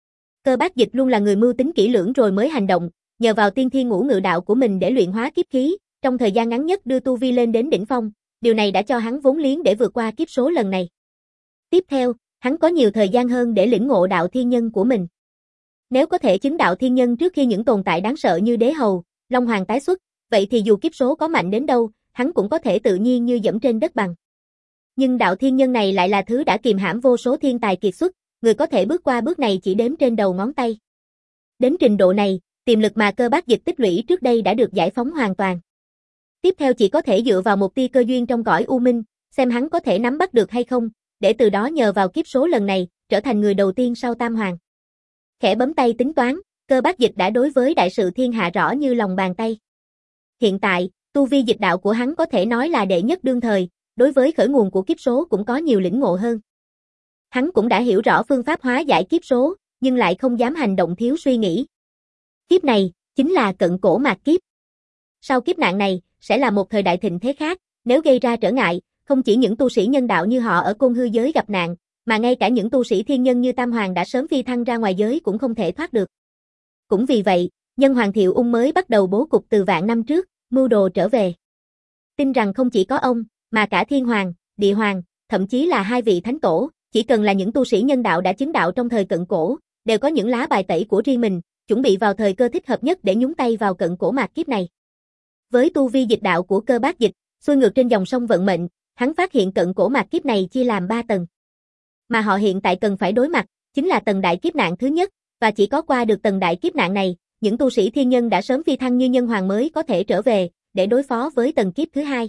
Cơ Bác Dịch luôn là người mưu tính kỹ lưỡng rồi mới hành động, nhờ vào tiên thiên ngũ ngự đạo của mình để luyện hóa kiếp khí, trong thời gian ngắn nhất đưa tu vi lên đến đỉnh phong, điều này đã cho hắn vốn liếng để vượt qua kiếp số lần này. Tiếp theo, hắn có nhiều thời gian hơn để lĩnh ngộ đạo thiên nhân của mình. Nếu có thể chứng đạo thiên nhân trước khi những tồn tại đáng sợ như Đế Hầu, Long Hoàng tái xuất, vậy thì dù kiếp số có mạnh đến đâu, hắn cũng có thể tự nhiên như dẫm trên đất bằng. Nhưng đạo thiên nhân này lại là thứ đã kìm hãm vô số thiên tài kiệt xuất, người có thể bước qua bước này chỉ đếm trên đầu ngón tay. Đến trình độ này, tiềm lực mà Cơ Bác Dịch tích lũy trước đây đã được giải phóng hoàn toàn. Tiếp theo chỉ có thể dựa vào một tia cơ duyên trong cõi u minh, xem hắn có thể nắm bắt được hay không, để từ đó nhờ vào kiếp số lần này, trở thành người đầu tiên sau Tam Hoàng. Khẽ bấm tay tính toán, Cơ Bác Dịch đã đối với đại sự thiên hạ rõ như lòng bàn tay. Hiện tại, tu vi dịch đạo của hắn có thể nói là đệ nhất đương thời, đối với khởi nguồn của kiếp số cũng có nhiều lĩnh ngộ hơn. Hắn cũng đã hiểu rõ phương pháp hóa giải kiếp số, nhưng lại không dám hành động thiếu suy nghĩ. Kiếp này, chính là cận cổ mạt kiếp. Sau kiếp nạn này, sẽ là một thời đại thịnh thế khác, nếu gây ra trở ngại, không chỉ những tu sĩ nhân đạo như họ ở côn hư giới gặp nạn, mà ngay cả những tu sĩ thiên nhân như Tam Hoàng đã sớm phi thăng ra ngoài giới cũng không thể thoát được. Cũng vì vậy, Nhân Hoàng Thiệu Ung mới bắt đầu bố cục từ vạn năm trước, mưu đồ trở về. Tin rằng không chỉ có ông, mà cả Thiên Hoàng, Địa Hoàng, thậm chí là hai vị thánh tổ, chỉ cần là những tu sĩ nhân đạo đã chứng đạo trong thời cận cổ, đều có những lá bài tẩy của riêng mình, chuẩn bị vào thời cơ thích hợp nhất để nhúng tay vào cận cổ mạt kiếp này. Với tu vi dịch đạo của Cơ Bác Dịch, xuôi ngược trên dòng sông vận mệnh, hắn phát hiện cận cổ mạt kiếp này chia làm ba tầng. Mà họ hiện tại cần phải đối mặt, chính là tầng đại kiếp nạn thứ nhất, và chỉ có qua được tầng đại kiếp nạn này, những tu sĩ thiên nhân đã sớm phi thăng như Nhân Hoàng mới có thể trở về, để đối phó với tầng kiếp thứ hai.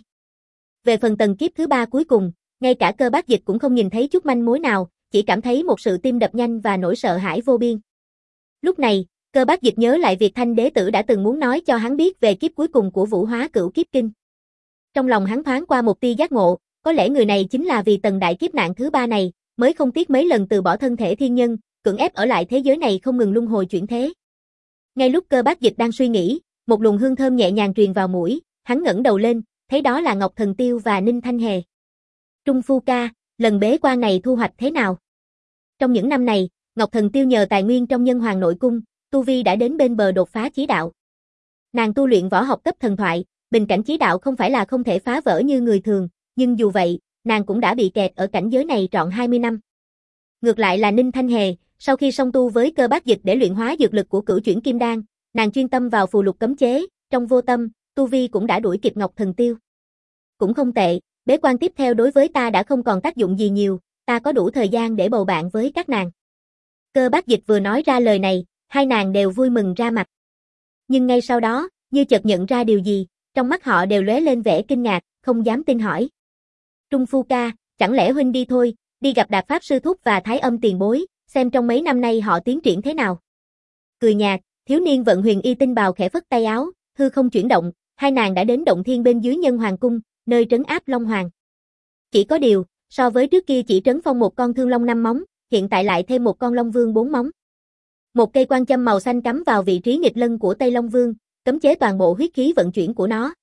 Về phần tầng kiếp thứ ba cuối cùng, ngay cả Cơ Bác Dịch cũng không nhìn thấy chút manh mối nào, chỉ cảm thấy một sự tim đập nhanh và nỗi sợ hãi vô biên. Lúc này, Cơ Bác Dịch nhớ lại việc Thanh Đế Tử đã từng muốn nói cho hắn biết về kiếp cuối cùng của Vũ Hóa Cửu Kiếp Kinh. Trong lòng hắn thoáng qua một tia giác ngộ, có lẽ người này chính là vì tầng đại kiếp nạn thứ ba này, mới không tiếc mấy lần từ bỏ thân thể thiên nhân, cưỡng ép ở lại thế giới này không ngừng luân hồi chuyển thế. Ngay lúc Cơ Bác Dịch đang suy nghĩ, một luồng hương thơm nhẹ nhàng truyền vào mũi, hắn ngẩng đầu lên, thấy đó là Ngọc Thần Tiêu và Ninh Thanh Hề. Trung Phu ca, lần bế quan này thu hoạch thế nào? Trong những năm này, Ngọc Thần Tiêu nhờ tài nguyên trong Nhân Hoàng nội cung, tu vi đã đến bên bờ đột phá chí đạo. Nàng tu luyện võ học cấp thần thoại, bình cảnh chí đạo không phải là không thể phá vỡ như người thường, nhưng dù vậy, nàng cũng đã bị kẹt ở cảnh giới này trọn hai mươi năm. Ngược lại là Ninh Thanh Hề, sau khi song tu với Cơ Bác Dịch để luyện hóa dược lực của Cửu Chuyển Kim Đan, nàng chuyên tâm vào phù lục cấm chế, trong vô tâm, tu vi cũng đã đuổi kịp Ngọc Thần Tiêu. Cũng không tệ, bế quan tiếp theo đối với ta đã không còn tác dụng gì nhiều, ta có đủ thời gian để bầu bạn với các nàng. Cơ Bác Dịch vừa nói ra lời này, hai nàng đều vui mừng ra mặt. Nhưng ngay sau đó, như chợt nhận ra điều gì, trong mắt họ đều lóe lên vẻ kinh ngạc, không dám tin hỏi. Trung Phu ca, chẳng lẽ huynh đi thôi, đi gặp Đạp Pháp sư thúc và Thái Âm tiền bối, xem trong mấy năm nay họ tiến triển thế nào. Cười nhạt, thiếu niên vận huyền y tinh bào khẽ phất tay áo, hư không chuyển động, hai nàng đã đến động thiên bên dưới Nhân Hoàng cung, nơi trấn áp Long Hoàng. Chỉ có điều, so với trước kia chỉ trấn phong một con thương long năm móng, hiện tại lại thêm một con Long Vương bốn móng. Một cây quan châm màu xanh cắm vào vị trí nghịch lân của Tây Long Vương, cấm chế toàn bộ huyết khí vận chuyển của nó.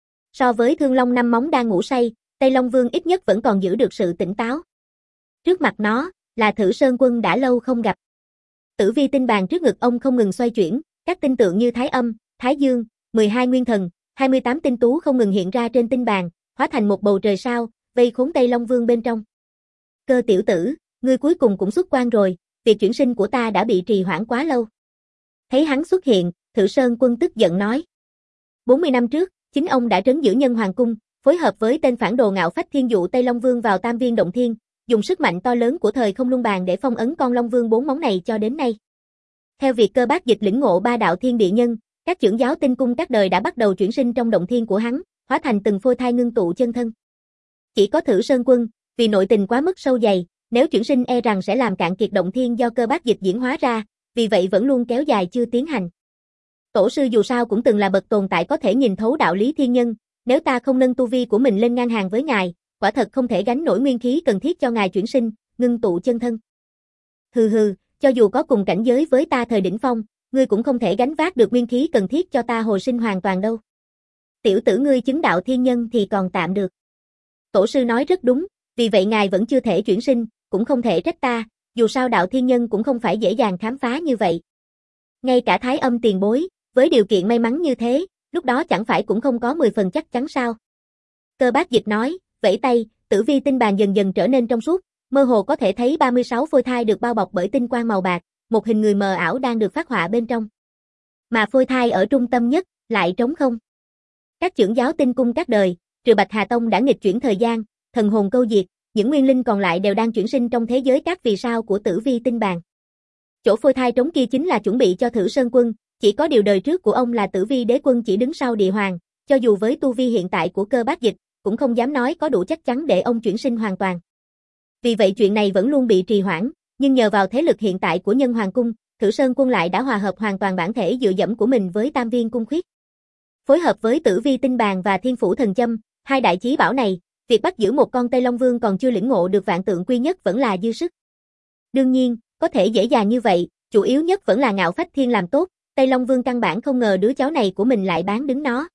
So với thương long năm móng đang ngủ say, Tây Long Vương ít nhất vẫn còn giữ được sự tỉnh táo. Trước mặt nó, là Thử Sơn Quân đã lâu không gặp. Tử vi tinh bàn trước ngực ông không ngừng xoay chuyển, các tinh tượng như Thái Âm, Thái Dương, mười hai nguyên thần, hai mươi tám tinh tú không ngừng hiện ra trên tinh bàn, hóa thành một bầu trời sao, vây khốn Tây Long Vương bên trong. Cơ tiểu tử, ngươi cuối cùng cũng xuất quan rồi, việc chuyển sinh của ta đã bị trì hoãn quá lâu. Thấy hắn xuất hiện, Thử Sơn Quân tức giận nói. bốn mươi năm trước, chính ông đã trấn giữ Nhân Hoàng cung, phối hợp với tên phản đồ ngạo phách thiên dụ Tây Long Vương vào Tam Viên Động Thiên, dùng sức mạnh to lớn của thời không luân bàn để phong ấn con Long Vương bốn móng này cho đến nay. Theo việc Cơ Bác Dịch lĩnh ngộ ba đạo thiên địa nhân, các trưởng giáo tinh cung các đời đã bắt đầu chuyển sinh trong động thiên của hắn, hóa thành từng phôi thai ngưng tụ chân thân. Chỉ có Thử Sơn Quân, vì nội tình quá mức sâu dày, nếu chuyển sinh e rằng sẽ làm cạn kiệt động thiên do Cơ Bác Dịch diễn hóa ra, vì vậy vẫn luôn kéo dài chưa tiến hành. Tổ sư dù sao cũng từng là bậc tồn tại có thể nhìn thấu đạo lý thiên nhân, nếu ta không nâng tu vi của mình lên ngang hàng với ngài, quả thật không thể gánh nổi nguyên khí cần thiết cho ngài chuyển sinh, ngưng tụ chân thân. Hừ hừ, cho dù có cùng cảnh giới với ta thời đỉnh phong, ngươi cũng không thể gánh vác được nguyên khí cần thiết cho ta hồi sinh hoàn toàn đâu. Tiểu tử ngươi chứng đạo thiên nhân thì còn tạm được. Tổ sư nói rất đúng, vì vậy ngài vẫn chưa thể chuyển sinh, cũng không thể trách ta, dù sao đạo thiên nhân cũng không phải dễ dàng khám phá như vậy. Ngay cả Thái Âm tiền bối, với điều kiện may mắn như thế, lúc đó chẳng phải cũng không có mười phần chắc chắn sao. Cơ Bác Dịch nói, vẫy tay, tử vi tinh bàn dần dần trở nên trong suốt, mơ hồ có thể thấy ba mươi sáu phôi thai được bao bọc bởi tinh quang màu bạc, một hình người mờ ảo đang được phác họa bên trong. Mà phôi thai ở trung tâm nhất, lại trống không. Các trưởng giáo tinh cung các đời, trừ Bạch Hà Tông đã nghịch chuyển thời gian, thần hồn câu diệt, những nguyên linh còn lại đều đang chuyển sinh trong thế giới các vì sao của tử vi tinh bàn. Chỗ phôi thai trống kia chính là chuẩn bị cho Thử Sơn Quân, chỉ có điều đời trước của ông là Tử Vi Đế Quân chỉ đứng sau Địa Hoàng, cho dù với tu vi hiện tại của Cơ Bác Dịch, cũng không dám nói có đủ chắc chắn để ông chuyển sinh hoàn toàn. Vì vậy chuyện này vẫn luôn bị trì hoãn, nhưng nhờ vào thế lực hiện tại của Nhân Hoàng cung, Thử Sơn Quân lại đã hòa hợp hoàn toàn bản thể dựa dẫm của mình với Tam Viên cung khuyết. Phối hợp với Tử Vi tinh bàn và Thiên Phủ thần châm, hai đại chí bảo này, việc bắt giữ một con Tây Long Vương còn chưa lĩnh ngộ được vạn tượng quy nhất vẫn là dư sức. Đương nhiên, có thể dễ dàng như vậy, chủ yếu nhất vẫn là ngạo phách thiên làm tốt, Tây Long Vương căn bản không ngờ đứa cháu này của mình lại bán đứng nó.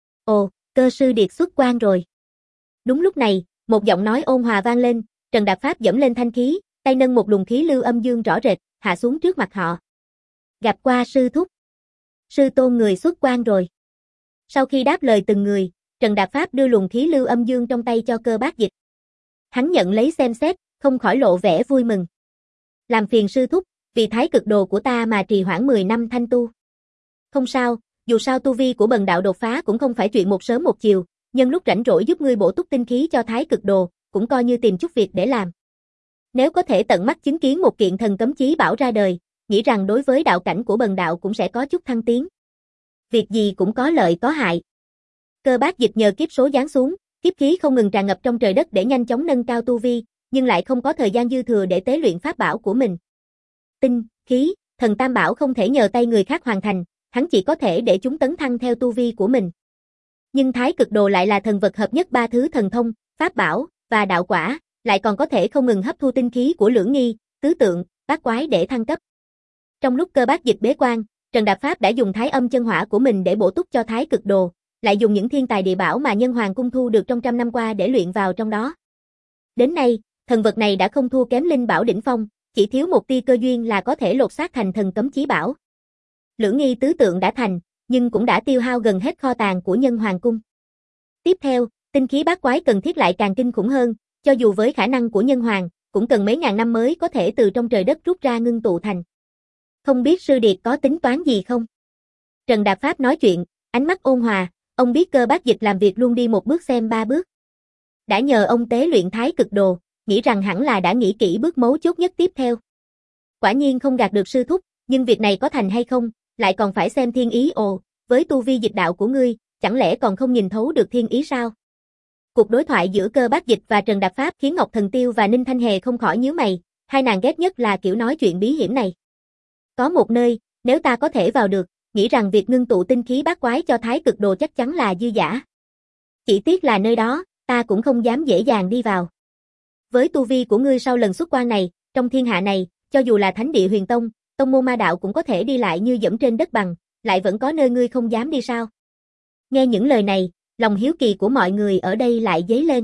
Ồ, Cơ sư điệt xuất quan rồi. Đúng lúc này, một giọng nói ôn hòa vang lên, Trần Đạp Pháp dẫm lên thanh khí, tay nâng một luồng khí lưu âm dương rõ rệt, hạ xuống trước mặt họ. Gặp qua sư thúc. Sư tôn người xuất quan rồi. Sau khi đáp lời từng người, Trần Đạp Pháp đưa luồng khí lưu âm dương trong tay cho Cơ Bác Dịch. Hắn nhận lấy xem xét, không khỏi lộ vẻ vui mừng. Làm phiền sư thúc, vì thái cực đồ của ta mà trì hoãn mười năm thanh tu. Không sao, dù sao tu vi của bần đạo đột phá cũng không phải chuyện một sớm một chiều, nhân lúc rảnh rỗi giúp ngươi bổ túc tinh khí cho thái cực đồ, cũng coi như tìm chút việc để làm. Nếu có thể tận mắt chứng kiến một kiện thần cấm chí bảo ra đời, nghĩ rằng đối với đạo cảnh của bần đạo cũng sẽ có chút thăng tiến. Việc gì cũng có lợi có hại. Cơ Bác Dịch nhờ kiếp số giáng xuống, kiếp khí không ngừng tràn ngập trong trời đất để nhanh chóng nâng cao tu vi, nhưng lại không có thời gian dư thừa để tế luyện pháp bảo của mình. Tinh, khí, thần tam bảo không thể nhờ tay người khác hoàn thành, hắn chỉ có thể để chúng tấn thăng theo tu vi của mình. Nhưng thái cực đồ lại là thần vật hợp nhất ba thứ thần thông, pháp bảo và đạo quả, lại còn có thể không ngừng hấp thu tinh khí của lưỡng nghi, tứ tượng, bát quái để thăng cấp. Trong lúc Cơ Bác Dịch bế quan, Trần Đạp Pháp đã dùng thái âm chân hỏa của mình để bổ túc cho thái cực đồ, lại dùng những thiên tài địa bảo mà Nhân Hoàng cung thu được trong trăm năm qua để luyện vào trong đó. Đến nay, thần vật này đã không thua kém linh bảo đỉnh phong, chỉ thiếu một tia cơ duyên là có thể lột xác thành thần cấm chí bảo. Lưỡng nghi tứ tượng đã thành, nhưng cũng đã tiêu hao gần hết kho tàng của Nhân Hoàng cung. Tiếp theo, tinh khí bát quái cần thiết lại càng kinh khủng hơn, cho dù với khả năng của Nhân Hoàng, cũng cần mấy ngàn năm mới có thể từ trong trời đất rút ra ngưng tụ thành. Không biết sư điệt có tính toán gì không? Trần Đạp Pháp nói chuyện, ánh mắt ôn hòa, ông biết Cơ Bác Dịch làm việc luôn đi một bước xem ba bước. Đã nhờ ông tế luyện thái cực đồ, nghĩ rằng hẳn là đã nghĩ kỹ bước mấu chốt nhất tiếp theo. Quả nhiên không gạt được sư thúc, nhưng việc này có thành hay không, lại còn phải xem thiên ý ồ, với tu vi dịch đạo của ngươi, chẳng lẽ còn không nhìn thấu được thiên ý sao? Cuộc đối thoại giữa Cơ Bác Dịch và Trần Đạp Pháp khiến Ngọc Thần Tiêu và Ninh Thanh Hề không khỏi nhíu mày, hai nàng ghét nhất là kiểu nói chuyện bí hiểm này. Có một nơi, nếu ta có thể vào được, nghĩ rằng việc ngưng tụ tinh khí bát quái cho Thái Cực Đồ chắc chắn là dư dả. Chỉ tiếc là nơi đó, ta cũng không dám dễ dàng đi vào. Với tu vi của ngươi sau lần xuất quan này, trong thiên hạ này, cho dù là Thánh Địa Huyền Tông, tông môn ma đạo cũng có thể đi lại như dẫm trên đất bằng, lại vẫn có nơi ngươi không dám đi sao? Nghe những lời này, lòng hiếu kỳ của mọi người ở đây lại dấy lên.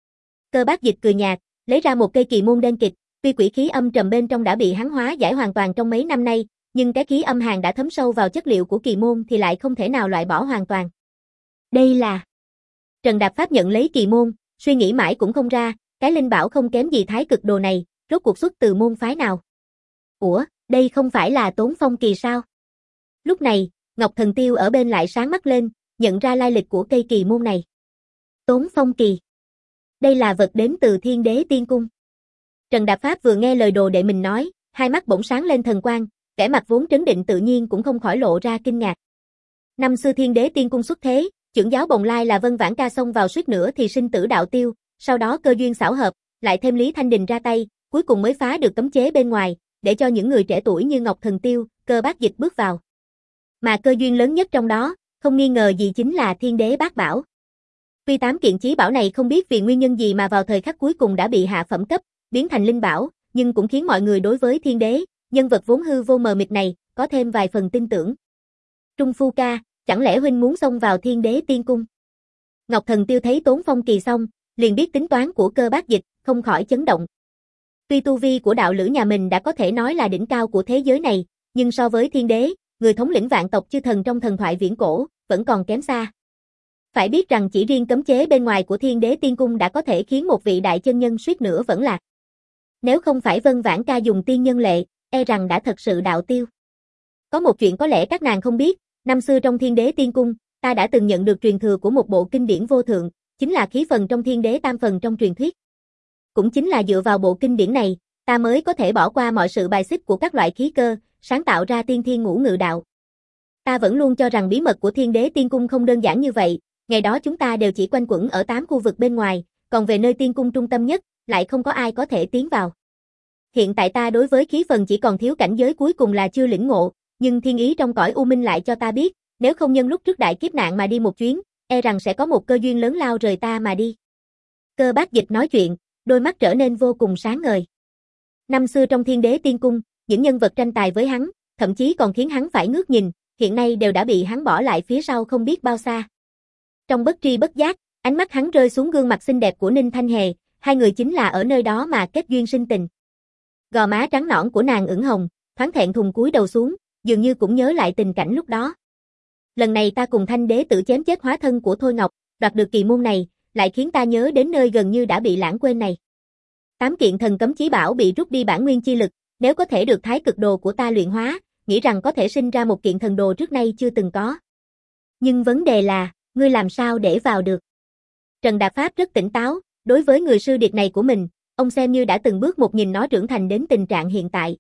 Cơ Bác Dịch cười nhạt, lấy ra một cây kỳ môn đen kịt, tuy quỷ khí âm trầm bên trong đã bị hắn hóa giải hoàn toàn trong mấy năm nay, nhưng cái khí âm hàn đã thấm sâu vào chất liệu của kỳ môn thì lại không thể nào loại bỏ hoàn toàn. Đây là... Trần Đạp Pháp nhận lấy kỳ môn, suy nghĩ mãi cũng không ra, cái linh bảo không kém gì Thái Cực Đồ này, rốt cuộc xuất từ môn phái nào? Ủa, đây không phải là Tốn Phong Kỳ sao? Lúc này, Ngọc Thần Tiêu ở bên lại sáng mắt lên, nhận ra lai lịch của cây kỳ môn này. Tốn Phong Kỳ. Đây là vật đến từ Thiên Đế Tiên Cung. Trần Đạp Pháp vừa nghe lời đồ đệ mình nói, hai mắt bỗng sáng lên thần quang, vẻ mặt vốn trấn định tự nhiên cũng không khỏi lộ ra kinh ngạc. Năm xưa Thiên Đế Tiên Cung xuất thế, trưởng giáo Bồng Lai là Vân Vãn Ca xông vào suýt nữa thì sinh tử đạo tiêu, sau đó cơ duyên xảo hợp, lại thêm Lý Thanh Đình ra tay, cuối cùng mới phá được cấm chế bên ngoài, để cho những người trẻ tuổi như Ngọc Thần Tiêu, Cơ Bác Dịch bước vào. Mà cơ duyên lớn nhất trong đó, không nghi ngờ gì chính là Thiên Đế Bát Bảo. Tuy tám kiện chí bảo này không biết vì nguyên nhân gì mà vào thời khắc cuối cùng đã bị hạ phẩm cấp, biến thành linh bảo, nhưng cũng khiến mọi người đối với Thiên Đế, nhân vật vốn hư vô mờ mịt này, có thêm vài phần tin tưởng. Trung Phu ca, chẳng lẽ huynh muốn xông vào Thiên Đế Tiên Cung? Ngọc Thần Tiêu thấy Tốn Phong Kỳ xong, liền biết tính toán của Cơ Bác Dịch, không khỏi chấn động. Tuy tu vi của đạo lữ nhà mình đã có thể nói là đỉnh cao của thế giới này, nhưng so với Thiên Đế, người thống lĩnh vạn tộc chư thần trong thần thoại viễn cổ, vẫn còn kém xa. Phải biết rằng chỉ riêng cấm chế bên ngoài của Thiên Đế Tiên Cung đã có thể khiến một vị đại chân nhân suýt nữa vẫn lạc. Nếu không phải Vân Vãn Ca dùng tiên nhân lệ, e rằng đã thật sự đạo tiêu. Có một chuyện có lẽ các nàng không biết, năm xưa trong Thiên Đế Tiên Cung, ta đã từng nhận được truyền thừa của một bộ kinh điển vô thượng, chính là khí phần trong Thiên Đế tam phần trong truyền thuyết. Cũng chính là dựa vào bộ kinh điển này, ta mới có thể bỏ qua mọi sự bài xích của các loại khí cơ, sáng tạo ra tiên thiên ngũ ngự đạo. Ta vẫn luôn cho rằng bí mật của Thiên Đế Tiên Cung không đơn giản như vậy, ngày đó chúng ta đều chỉ quanh quẩn ở tám khu vực bên ngoài, còn về nơi tiên cung trung tâm nhất, lại không có ai có thể tiến vào. Hiện tại ta đối với khí phần chỉ còn thiếu cảnh giới cuối cùng là chưa lĩnh ngộ, nhưng thiên ý trong cõi u minh lại cho ta biết, nếu không nhân lúc trước đại kiếp nạn mà đi một chuyến, e rằng sẽ có một cơ duyên lớn lao rời ta mà đi. Cơ Bác Dịch nói chuyện, đôi mắt trở nên vô cùng sáng ngời. Năm xưa trong Thiên Đế Tiên Cung, những nhân vật tranh tài với hắn, thậm chí còn khiến hắn phải ngước nhìn, hiện nay đều đã bị hắn bỏ lại phía sau không biết bao xa. Trong bất tri bất giác, ánh mắt hắn rơi xuống gương mặt xinh đẹp của Ninh Thanh Hề, hai người chính là ở nơi đó mà kết duyên sinh tình. Gò má trắng nõn của nàng ửng hồng, thoáng thẹn thùng cúi đầu xuống, dường như cũng nhớ lại tình cảnh lúc đó. Lần này ta cùng Thanh Đế tự chém chết hóa thân của Thôi Ngọc, đoạt được kỳ môn này, lại khiến ta nhớ đến nơi gần như đã bị lãng quên này. Tám kiện thần cấm chí bảo bị rút đi bản nguyên chi lực, nếu có thể được Thái Cực Đồ của ta luyện hóa, nghĩ rằng có thể sinh ra một kiện thần đồ trước nay chưa từng có. Nhưng vấn đề là, ngươi làm sao để vào được? Trần Đạp Pháp rất tỉnh táo, đối với người sư điệt này của mình, ông xem như đã từng bước một nhìn nó trưởng thành đến tình trạng hiện tại.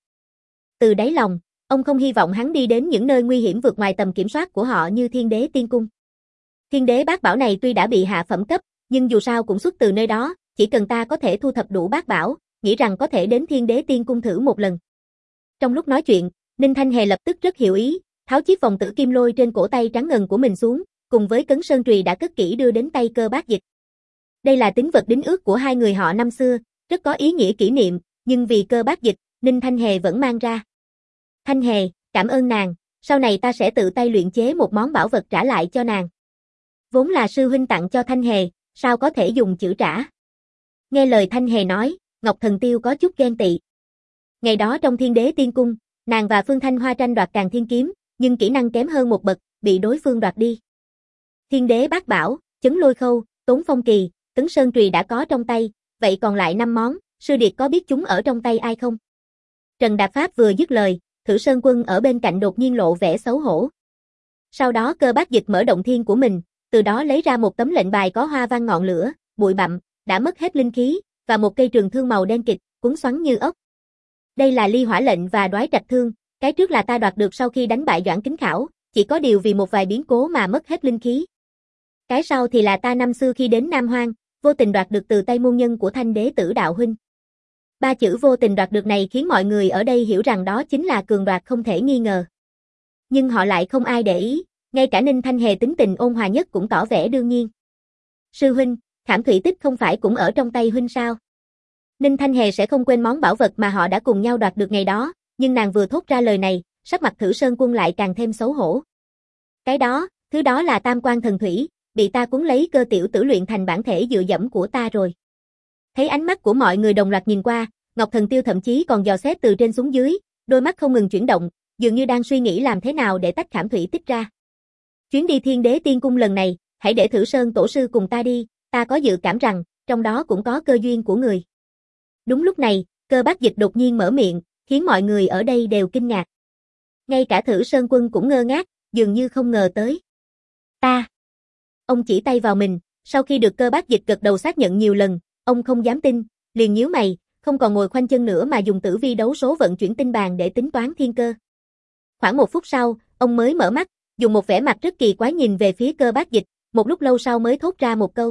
Từ đáy lòng, ông không hy vọng hắn đi đến những nơi nguy hiểm vượt ngoài tầm kiểm soát của họ như Thiên Đế Tiên Cung. Thiên Đế Bát Bảo này tuy đã bị hạ phẩm cấp, nhưng dù sao cũng xuất từ nơi đó, chỉ cần ta có thể thu thập đủ bát bảo, nghĩ rằng có thể đến Thiên Đế Tiên Cung thử một lần. Trong lúc nói chuyện, Ninh Thanh Hề lập tức rất hiểu ý, tháo chiếc vòng tử kim lôi trên cổ tay trắng ngần của mình xuống, cùng với cấn sơn trùy đã cất kỹ đưa đến tay Cơ Bác Dịch. Đây là tín vật đính ước của hai người họ năm xưa, rất có ý nghĩa kỷ niệm, nhưng vì Cơ Bác Dịch, Ninh Thanh Hề vẫn mang ra. Thanh Hề, cảm ơn nàng, sau này ta sẽ tự tay luyện chế một món bảo vật trả lại cho nàng. Vốn là sư huynh tặng cho Thanh Hề, sao có thể dùng chữ trả? Nghe lời Thanh Hề nói, Ngọc Thần Tiêu có chút ghen tị. Ngày đó trong Thiên Đế Tiên Cung, nàng và Phương Thanh Hoa tranh đoạt Càn Thiên Kiếm, nhưng kỹ năng kém hơn một bậc, bị đối phương đoạt đi. Thiên Đế Bát Bảo, Chấn Lôi Khâu, Tốn Phong Kỳ, Cấn Sơn Trùy đã có trong tay, vậy còn lại năm món, sư điệt có biết chúng ở trong tay ai không? Trần Đạp Pháp vừa dứt lời, Thử Sơn Quân ở bên cạnh đột nhiên lộ vẻ xấu hổ. Sau đó Cơ Bác Dịch mở động thiên của mình, từ đó lấy ra một tấm lệnh bài có hoa văn ngọn lửa, bụi bặm, đã mất hết linh khí, và một cây trường thương màu đen kịt, cuốn xoắn như ốc. Đây là ly hỏa lệnh và đoái trạch thương, cái trước là ta đoạt được sau khi đánh bại Doãn Kính Khảo, chỉ có điều vì một vài biến cố mà mất hết linh khí. Cái sau thì là ta năm xưa khi đến Nam Hoang, vô tình đoạt được từ tay môn nhân của Thanh Đế Tử đạo huynh. Ba chữ vô tình đoạt được này khiến mọi người ở đây hiểu rằng đó chính là cường đoạt không thể nghi ngờ. Nhưng họ lại không ai để ý, ngay cả Ninh Thanh Hề tính tình ôn hòa nhất cũng tỏ vẻ đương nhiên. Sư huynh, Khảm Thủy Tích không phải cũng ở trong tay huynh sao? Ninh Thanh Hề sẽ không quên món bảo vật mà họ đã cùng nhau đoạt được ngày đó, nhưng nàng vừa thốt ra lời này, sắc mặt Thử Sơn Quân lại càng thêm xấu hổ. Cái đó, thứ đó là Tam Quan Thần Thủy, bị ta cuốn lấy cơ tiểu tử luyện thành bản thể dựa dẫm của ta rồi. Thấy ánh mắt của mọi người đồng loạt nhìn qua, Ngọc Thần Tiêu thậm chí còn dò xét từ trên xuống dưới, đôi mắt không ngừng chuyển động, dường như đang suy nghĩ làm thế nào để tách Khảm Thủy Tích ra. Chuyến đi Thiên Đế Tiên Cung lần này, hãy để Thử Sơn tổ sư cùng ta đi, ta có dự cảm rằng, trong đó cũng có cơ duyên của người. Đúng lúc này, Cơ Bác Dịch đột nhiên mở miệng, khiến mọi người ở đây đều kinh ngạc. Ngay cả Thử Sơn Quân cũng ngơ ngác, dường như không ngờ tới. Ta. Ông chỉ tay vào mình, sau khi được Cơ Bác Dịch gật đầu xác nhận nhiều lần, ông không dám tin, liền nhíu mày, không còn ngồi khoanh chân nữa mà dùng tử vi đấu số vận chuyển tinh bàn để tính toán thiên cơ. Khoảng một phút sau, ông mới mở mắt, dùng một vẻ mặt rất kỳ quái nhìn về phía Cơ Bác Dịch, một lúc lâu sau mới thốt ra một câu.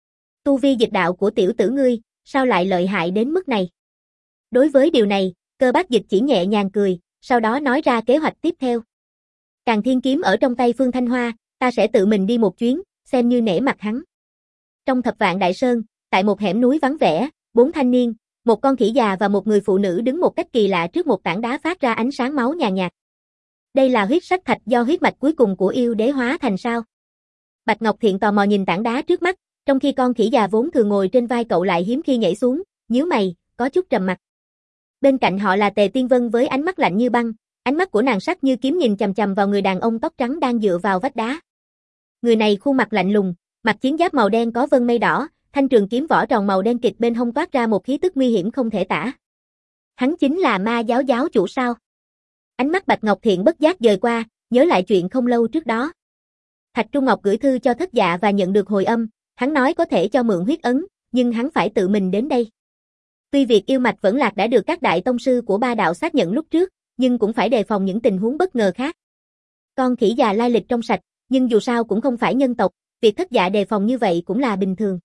Tu vi dịch đạo của tiểu tử ngươi, sao lại lợi hại đến mức này? Đối với điều này, Cơ Bác Dịch chỉ nhẹ nhàng cười, sau đó nói ra kế hoạch tiếp theo. Càng Thiên Kiếm ở trong tay Phương Thanh Hoa, ta sẽ tự mình đi một chuyến, xem như nể mặt hắn. Trong Thập Vạn Đại Sơn, tại một hẻm núi vắng vẻ, bốn thanh niên, một con khỉ già và một người phụ nữ đứng một cách kỳ lạ trước một tảng đá phát ra ánh sáng máu nhàn nhạt. Đây là huyết sắc thạch do huyết mạch cuối cùng của yêu đế hóa thành sao? Bạch Ngọc Thiện tò mò nhìn tảng đá trước mắt, trong khi con khỉ già vốn thường ngồi trên vai cậu lại hiếm khi nhảy xuống, nhíu mày, có chút trầm mặc. Bên cạnh họ là Tề Tiên Vân với ánh mắt lạnh như băng, ánh mắt của nàng sắc như kiếm nhìn chằm chằm vào người đàn ông tóc trắng đang dựa vào vách đá. Người này khuôn mặt lạnh lùng, mặc chiến giáp màu đen có vân mây đỏ, thanh trường kiếm vỏ tròn màu đen kịt bên hông toát ra một khí tức nguy hiểm không thể tả. Hắn chính là Ma giáo giáo chủ sao? Ánh mắt Bạch Ngọc Thiện bất giác dời qua, nhớ lại chuyện không lâu trước đó. Thạch Trung Ngọc gửi thư cho Thất Dạ và nhận được hồi âm, hắn nói có thể cho mượn huyết ấn, nhưng hắn phải tự mình đến đây. Tuy việc yêu mạch vẫn lạc đã được các đại tông sư của ba đạo xác nhận lúc trước, nhưng cũng phải đề phòng những tình huống bất ngờ khác. Con khỉ già lai lịch trong sạch, nhưng dù sao cũng không phải nhân tộc, việc Thất Dạ đề phòng như vậy cũng là bình thường.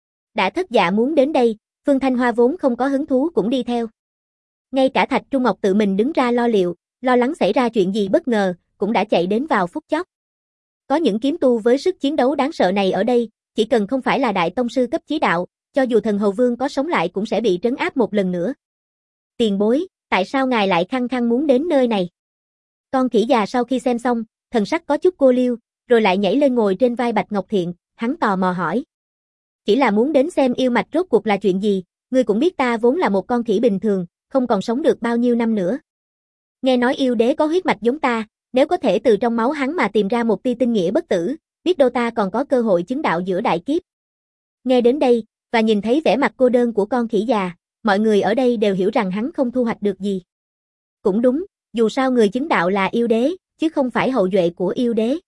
Đã Thất Dạ muốn đến đây, Phương Thanh Hoa vốn không có hứng thú cũng đi theo. Ngay cả Thạch Trung Ngọc tự mình đứng ra lo liệu, lo lắng xảy ra chuyện gì bất ngờ, cũng đã chạy đến vào phút chót. Có những kiếm tu với sức chiến đấu đáng sợ này ở đây, chỉ cần không phải là đại tông sư cấp chí đạo, cho dù thần hầu vương có sống lại cũng sẽ bị trấn áp một lần nữa. Tiền bối, tại sao ngài lại khăng khăng muốn đến nơi này? Con khỉ già sau khi xem xong, thần sắc có chút cô liêu, rồi lại nhảy lên ngồi trên vai Bạch Ngọc Thiện, hắn tò mò hỏi. Chỉ là muốn đến xem yêu mạch rốt cuộc là chuyện gì, ngươi cũng biết ta vốn là một con khỉ bình thường, không còn sống được bao nhiêu năm nữa. Nghe nói yêu đế có huyết mạch giống ta, nếu có thể từ trong máu hắn mà tìm ra một tia tinh nghĩa bất tử, biết đâu ta còn có cơ hội chứng đạo giữa đại kiếp. Nghe đến đây, và nhìn thấy vẻ mặt cô đơn của con khỉ già, mọi người ở đây đều hiểu rằng hắn không thu hoạch được gì. Cũng đúng, dù sao người chứng đạo là yêu đế, chứ không phải hậu duệ của yêu đế.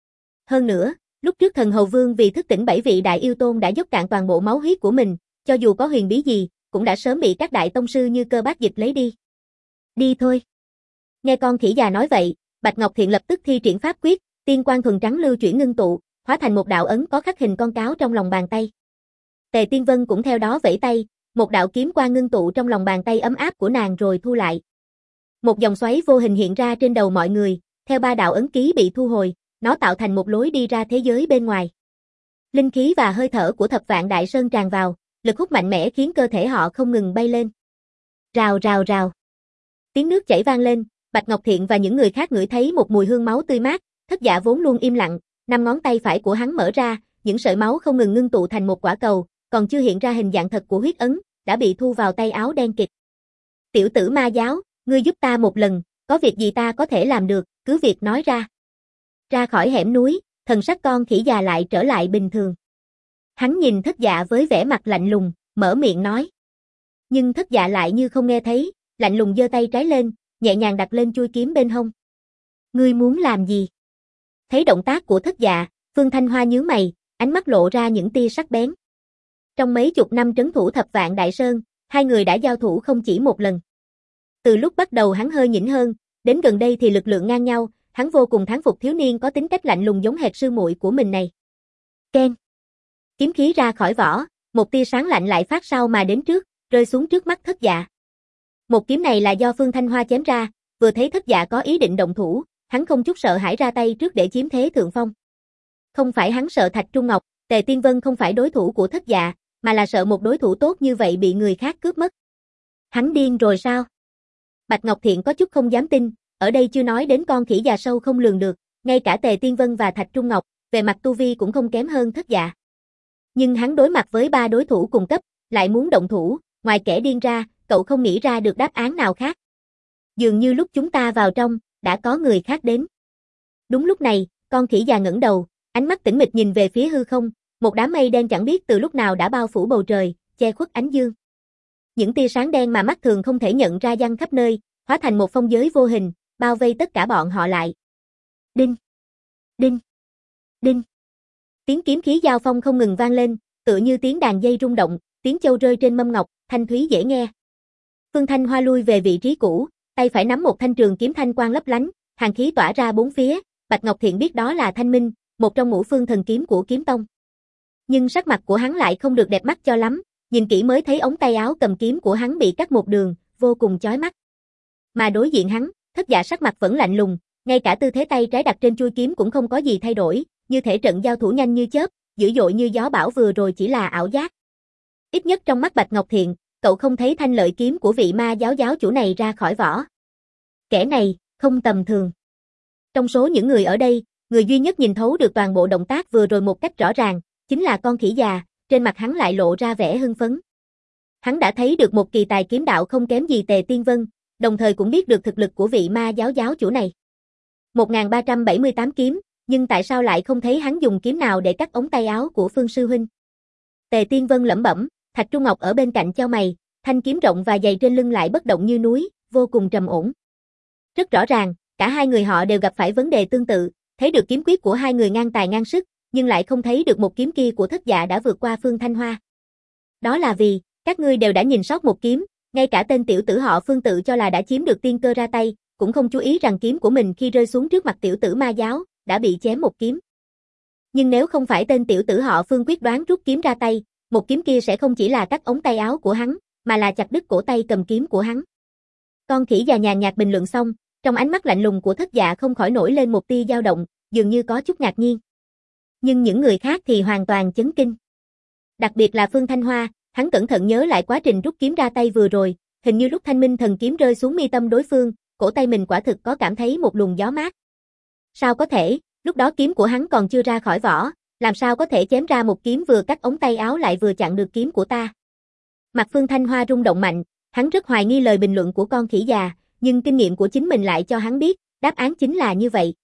Hơn nữa, lúc trước thần hầu vương vì thức tỉnh bảy vị đại yêu tôn đã dốc cạn toàn bộ máu huyết của mình, cho dù có huyền bí gì, cũng đã sớm bị các đại tông sư như Cơ Bác Dịch lấy đi. Đi thôi. Nghe con khỉ già nói vậy, Bạch Ngọc Thiện lập tức thi triển pháp quyết, tiên quang thuần trắng lưu chuyển ngưng tụ, hóa thành một đạo ấn có khắc hình con cáo trong lòng bàn tay. Tề Tiên Vân cũng theo đó vẫy tay, một đạo kiếm quang ngưng tụ trong lòng bàn tay ấm áp của nàng rồi thu lại. Một dòng xoáy vô hình hiện ra trên đầu mọi người, theo ba đạo ấn ký bị thu hồi, nó tạo thành một lối đi ra thế giới bên ngoài. Linh khí và hơi thở của Thập Vạn Đại Sơn tràn vào, lực hút mạnh mẽ khiến cơ thể họ không ngừng bay lên. Rào rào rào. Tiếng nước chảy vang lên, Bạch Ngọc Thiện và những người khác ngửi thấy một mùi hương máu tươi mát, Thất Dạ vốn luôn im lặng, năm ngón tay phải của hắn mở ra, những sợi máu không ngừng ngưng tụ thành một quả cầu, còn chưa hiện ra hình dạng thật của huyết ấn, đã bị thu vào tay áo đen kịt. Tiểu tử Ma giáo, ngươi giúp ta một lần, có việc gì ta có thể làm được, cứ việc nói ra. Ra khỏi hẻm núi, thần sắc con khỉ già lại trở lại bình thường. Hắn nhìn Thất Dạ với vẻ mặt lạnh lùng, mở miệng nói. Nhưng Thất Dạ lại như không nghe thấy, lạnh lùng giơ tay trái lên, nhẹ nhàng đặt lên chuôi kiếm bên hông. Ngươi muốn làm gì? Thấy động tác của Thất Dạ, Phương Thanh Hoa nhướng mày, ánh mắt lộ ra những tia sắc bén. Trong mấy chục năm trấn thủ Thập Vạn Đại Sơn, hai người đã giao thủ không chỉ một lần. Từ lúc bắt đầu hắn hơi nhỉnh hơn, đến gần đây thì lực lượng ngang nhau, hắn vô cùng thán phục thiếu niên có tính cách lạnh lùng giống hệt sư muội của mình này. Keng. Kiếm khí ra khỏi vỏ, một tia sáng lạnh lại phát sau mà đến trước, rơi xuống trước mắt Thất Dạ. Một kiếm này là do Phương Thanh Hoa chém ra, vừa thấy Thất Dạ có ý định động thủ, hắn không chút sợ hãi ra tay trước để chiếm thế thượng phong. Không phải hắn sợ Thạch Trung Ngọc, Tề Tiên Vân không phải đối thủ của Thất Dạ, mà là sợ một đối thủ tốt như vậy bị người khác cướp mất. Hắn điên rồi sao? Bạch Ngọc Thiện có chút không dám tin, ở đây chưa nói đến con khỉ già sâu không lường được, ngay cả Tề Tiên Vân và Thạch Trung Ngọc, về mặt tu vi cũng không kém hơn Thất Dạ. Nhưng hắn đối mặt với ba đối thủ cùng cấp, lại muốn động thủ, ngoài kẻ điên ra, cậu không nghĩ ra được đáp án nào khác. Dường như lúc chúng ta vào trong, đã có người khác đến. Đúng lúc này, con khỉ già ngẩng đầu, ánh mắt tĩnh mịch nhìn về phía hư không, một đám mây đen chẳng biết từ lúc nào đã bao phủ bầu trời, che khuất ánh dương. Những tia sáng đen mà mắt thường không thể nhận ra giăng khắp nơi, hóa thành một phong giới vô hình, bao vây tất cả bọn họ lại. Đinh, đinh, đinh. Tiếng kiếm khí giao phong không ngừng vang lên, tựa như tiếng đàn dây rung động, tiếng châu rơi trên mâm ngọc, thanh thúy dễ nghe. Phương Thanh Hoa lui về vị trí cũ, tay phải nắm một thanh trường kiếm thanh quang lấp lánh, hàn khí tỏa ra bốn phía, Bạch Ngọc Thiện biết đó là Thanh Minh, một trong ngũ phương thần kiếm của kiếm tông. Nhưng sắc mặt của hắn lại không được đẹp mắt cho lắm, nhìn kỹ mới thấy ống tay áo cầm kiếm của hắn bị cắt một đường, vô cùng chói mắt. Mà đối diện hắn, Thất Dạ sắc mặt vẫn lạnh lùng, ngay cả tư thế tay trái đặt trên chuôi kiếm cũng không có gì thay đổi, như thể trận giao thủ nhanh như chớp, dữ dội như gió bão vừa rồi chỉ là ảo giác. Ít nhất trong mắt Bạch Ngọc Thiện, cậu không thấy thanh lợi kiếm của vị ma giáo giáo chủ này ra khỏi vỏ. Kẻ này, không tầm thường. Trong số những người ở đây, người duy nhất nhìn thấu được toàn bộ động tác vừa rồi một cách rõ ràng, chính là con khỉ già, trên mặt hắn lại lộ ra vẻ hưng phấn. Hắn đã thấy được một kỳ tài kiếm đạo không kém gì Tề Tiên Vân, đồng thời cũng biết được thực lực của vị ma giáo giáo chủ này. một nghìn ba trăm bảy mươi tám kiếm, nhưng tại sao lại không thấy hắn dùng kiếm nào để cắt ống tay áo của Phương sư huynh? Tề Tiên Vân lẩm bẩm, Thạch Trung Ngọc ở bên cạnh chau mày, thanh kiếm rộng và dày trên lưng lại bất động như núi, vô cùng trầm ổn. Rất rõ ràng, cả hai người họ đều gặp phải vấn đề tương tự, thấy được kiếm quyết của hai người ngang tài ngang sức, nhưng lại không thấy được một kiếm kia của Thất Dạ đã vượt qua Phương Thanh Hoa. Đó là vì, các ngươi đều đã nhìn sót một kiếm, ngay cả tên tiểu tử họ Phương tự cho là đã chiếm được tiên cơ ra tay, cũng không chú ý rằng kiếm của mình khi rơi xuống trước mặt tiểu tử ma giáo, đã bị chém một kiếm. Nhưng nếu không phải tên tiểu tử họ Phương quyết đoán rút kiếm ra tay, một kiếm kia sẽ không chỉ là cắt ống tay áo của hắn, mà là chặt đứt cổ tay cầm kiếm của hắn. Con khỉ già nhàn nhạt bình luận xong, trong ánh mắt lạnh lùng của Thất Dạ không khỏi nổi lên một tia dao động, dường như có chút ngạc nhiên. Nhưng những người khác thì hoàn toàn chấn kinh. Đặc biệt là Phương Thanh Hoa, hắn cẩn thận nhớ lại quá trình rút kiếm ra tay vừa rồi, hình như lúc Thanh Minh thần kiếm rơi xuống mi tâm đối phương, cổ tay mình quả thực có cảm thấy một luồng gió mát. Sao có thể, lúc đó kiếm của hắn còn chưa ra khỏi vỏ, làm sao có thể chém ra một kiếm vừa cắt ống tay áo lại vừa chặn được kiếm của ta? Mặt Phương Thanh Hoa rung động mạnh, hắn rất hoài nghi lời bình luận của con khỉ già, nhưng kinh nghiệm của chính mình lại cho hắn biết, đáp án chính là như vậy.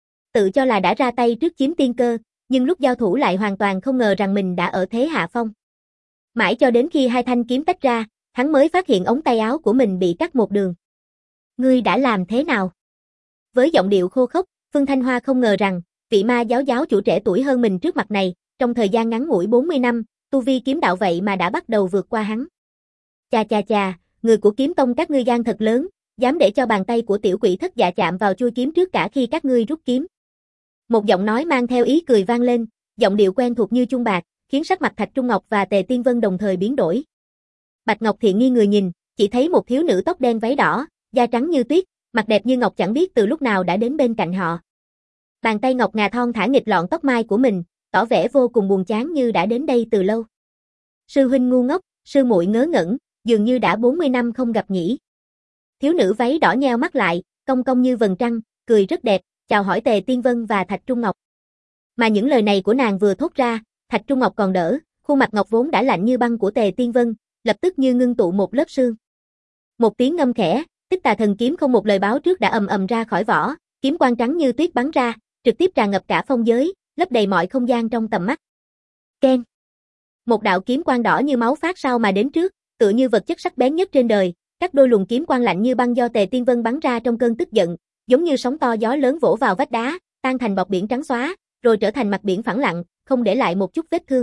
Tự cho là đã ra tay trước chiếm tiên cơ, nhưng lúc giao thủ lại hoàn toàn không ngờ rằng mình đã ở thế hạ phong. Mãi cho đến khi hai thanh kiếm tách ra, hắn mới phát hiện ống tay áo của mình bị cắt một đường. Ngươi đã làm thế nào? Với giọng điệu khô khốc, Phương Thanh Hoa không ngờ rằng, vị ma giáo giáo chủ trẻ tuổi hơn mình trước mặt này, trong thời gian ngắn ngủi bốn mươi năm, tu vi kiếm đạo vậy mà đã bắt đầu vượt qua hắn. Chà chà chà, người của kiếm tông các ngươi gan thật lớn, dám để cho bàn tay của tiểu quỷ Thất Dạ chạm vào chuôi kiếm trước cả khi các ngươi rút kiếm. Một giọng nói mang theo ý cười vang lên, giọng điệu quen thuộc như chuông bạc, khiến sắc mặt Thạch Trung Ngọc và Tề Tiên Vân đồng thời biến đổi. Bạch Ngọc Thiện nghi người nhìn, chỉ thấy một thiếu nữ tóc đen váy đỏ, da trắng như tuyết, mặt đẹp như ngọc chẳng biết từ lúc nào đã đến bên cạnh họ. Bàn tay ngọc ngà thon thả nghịch lọn tóc mai của mình, tỏ vẻ vô cùng buồn chán như đã đến đây từ lâu. Sư huynh ngu ngốc, sư muội ngớ ngẩn, dường như đã bốn mươi năm không gặp nhỉ. Thiếu nữ váy đỏ nheo mắt lại, cong cong như vầng trăng, cười rất đẹp, chào hỏi Tề Tiên Vân và Thạch Trung Ngọc. Mà những lời này của nàng vừa thốt ra, Thạch Trung Ngọc còn đỡ, khuôn mặt ngọc vốn đã lạnh như băng của Tề Tiên Vân, lập tức như ngưng tụ một lớp sương. Một tiếng ngâm khẽ, Tích Tà thần kiếm không một lời báo trước đã ầm ầm ra khỏi vỏ, kiếm quang trắng như tuyết bắn ra, trực tiếp tràn ngập cả phong giới, lấp đầy mọi không gian trong tầm mắt. Keng. Một đạo kiếm quang đỏ như máu phát sau mà đến trước, tựa như vật chất sắc bén nhất trên đời, các đôi luồng kiếm quang lạnh như băng do Tề Tiên Vân bắn ra trong cơn tức giận, giống như sóng to gió lớn vỗ vào vách đá, tan thành bọt biển trắng xóa, rồi trở thành mặt biển phẳng lặng, không để lại một chút vết thương.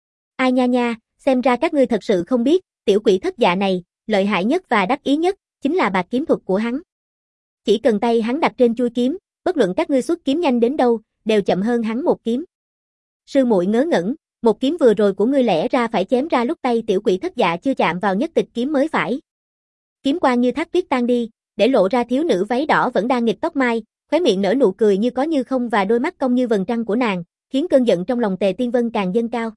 Ai nha nha, xem ra các ngươi thật sự không biết, tiểu quỷ Thất Dạ này, lợi hại nhất và đắc ý nhất, chính là bạc kiếm thuật của hắn. Chỉ cần tay hắn đặt trên chuôi kiếm, bất luận các ngươi xuất kiếm nhanh đến đâu, đều chậm hơn hắn một kiếm. Sư muội ngớ ngẩn, một kiếm vừa rồi của ngươi lẽ ra phải chém ra lúc tay tiểu quỷ Thất Dạ chưa chạm vào nhất tịch kiếm mới phải. Kiếm quang như thác tuyết tan đi, để lộ ra thiếu nữ váy đỏ vẫn đang nghịch tóc mai, khóe miệng nở nụ cười như có như không và đôi mắt cong như vầng trăng của nàng, khiến cơn giận trong lòng Tề Tiên Vân càng dâng cao.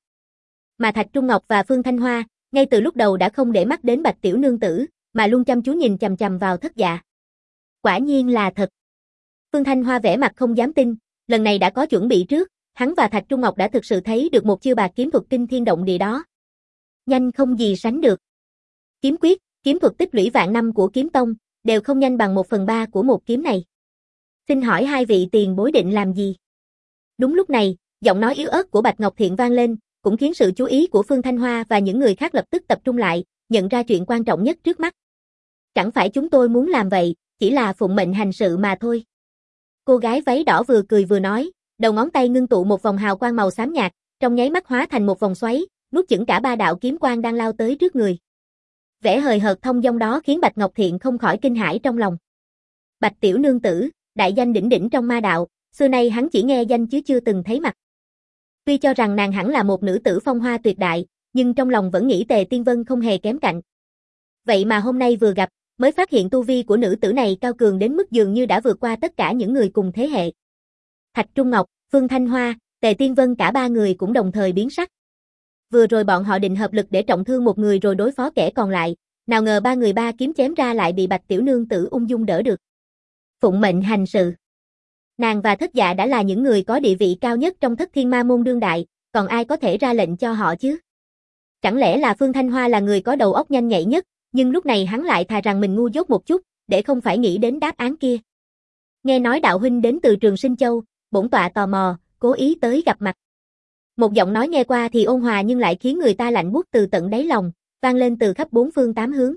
Mà Thạch Trung Ngọc và Phương Thanh Hoa, ngay từ lúc đầu đã không để mắt đến Bạch tiểu nương tử, mà luôn chăm chú nhìn chằm chằm vào Thất Dạ. Quả nhiên là thật. Phương Thanh Hoa vẻ mặt không dám tin, lần này đã có chuẩn bị trước, hắn và Thạch Trung Ngọc đã thực sự thấy được một chiêu bạc kiếm thuật kinh thiên động địa đó. Nhanh không gì sánh được. Kiếm quyết, kiếm thuật tích lũy vạn năm của kiếm tông, đều không nhanh bằng một phần ba của một kiếm này. Xin hỏi hai vị tiền bối định làm gì? Đúng lúc này, giọng nói yếu ớt của Bạch Ngọc Thiện vang lên, cũng khiến sự chú ý của Phương Thanh Hoa và những người khác lập tức tập trung lại, nhận ra chuyện quan trọng nhất trước mắt. Chẳng phải chúng tôi muốn làm vậy, chỉ là phụng mệnh hành sự mà thôi. Cô gái váy đỏ vừa cười vừa nói, đầu ngón tay ngưng tụ một vòng hào quang màu xám nhạt, trong nháy mắt hóa thành một vòng xoáy, nuốt chửng cả ba đạo kiếm quang đang lao tới trước người. Vẻ hời hợt thông dong đó khiến Bạch Ngọc Thiện không khỏi kinh hãi trong lòng. Bạch tiểu nương tử, đại danh đỉnh đỉnh trong ma đạo, xưa nay hắn chỉ nghe danh chứ chưa từng thấy mặt. Tuy cho rằng nàng hẳn là một nữ tử phong hoa tuyệt đại, nhưng trong lòng vẫn nghĩ Tề Tiên Vân không hề kém cạnh. Vậy mà hôm nay vừa gặp, mới phát hiện tu vi của nữ tử này cao cường đến mức dường như đã vượt qua tất cả những người cùng thế hệ. Thạch Trung Ngọc, Phương Thanh Hoa, Tề Tiên Vân cả ba người cũng đồng thời biến sắc. Vừa rồi bọn họ định hợp lực để trọng thương một người rồi đối phó kẻ còn lại, nào ngờ ba người ba kiếm chém ra lại bị Bạch tiểu nương tử ung dung đỡ được. Phụng mệnh hành sự. Nàng và Thất Dạ đã là những người có địa vị cao nhất trong Thất Thiên Ma môn đương đại, còn ai có thể ra lệnh cho họ chứ? Chẳng lẽ là Phương Thanh Hoa là người có đầu óc nhanh nhạy nhất, nhưng lúc này hắn lại thà rằng mình ngu dốt một chút, để không phải nghĩ đến đáp án kia. Nghe nói đạo huynh đến từ Trường Sinh Châu, bổn tọa tò mò, cố ý tới gặp mặt. Một giọng nói nghe qua thì ôn hòa nhưng lại khiến người ta lạnh buốt từ tận đáy lòng, vang lên từ khắp bốn phương tám hướng.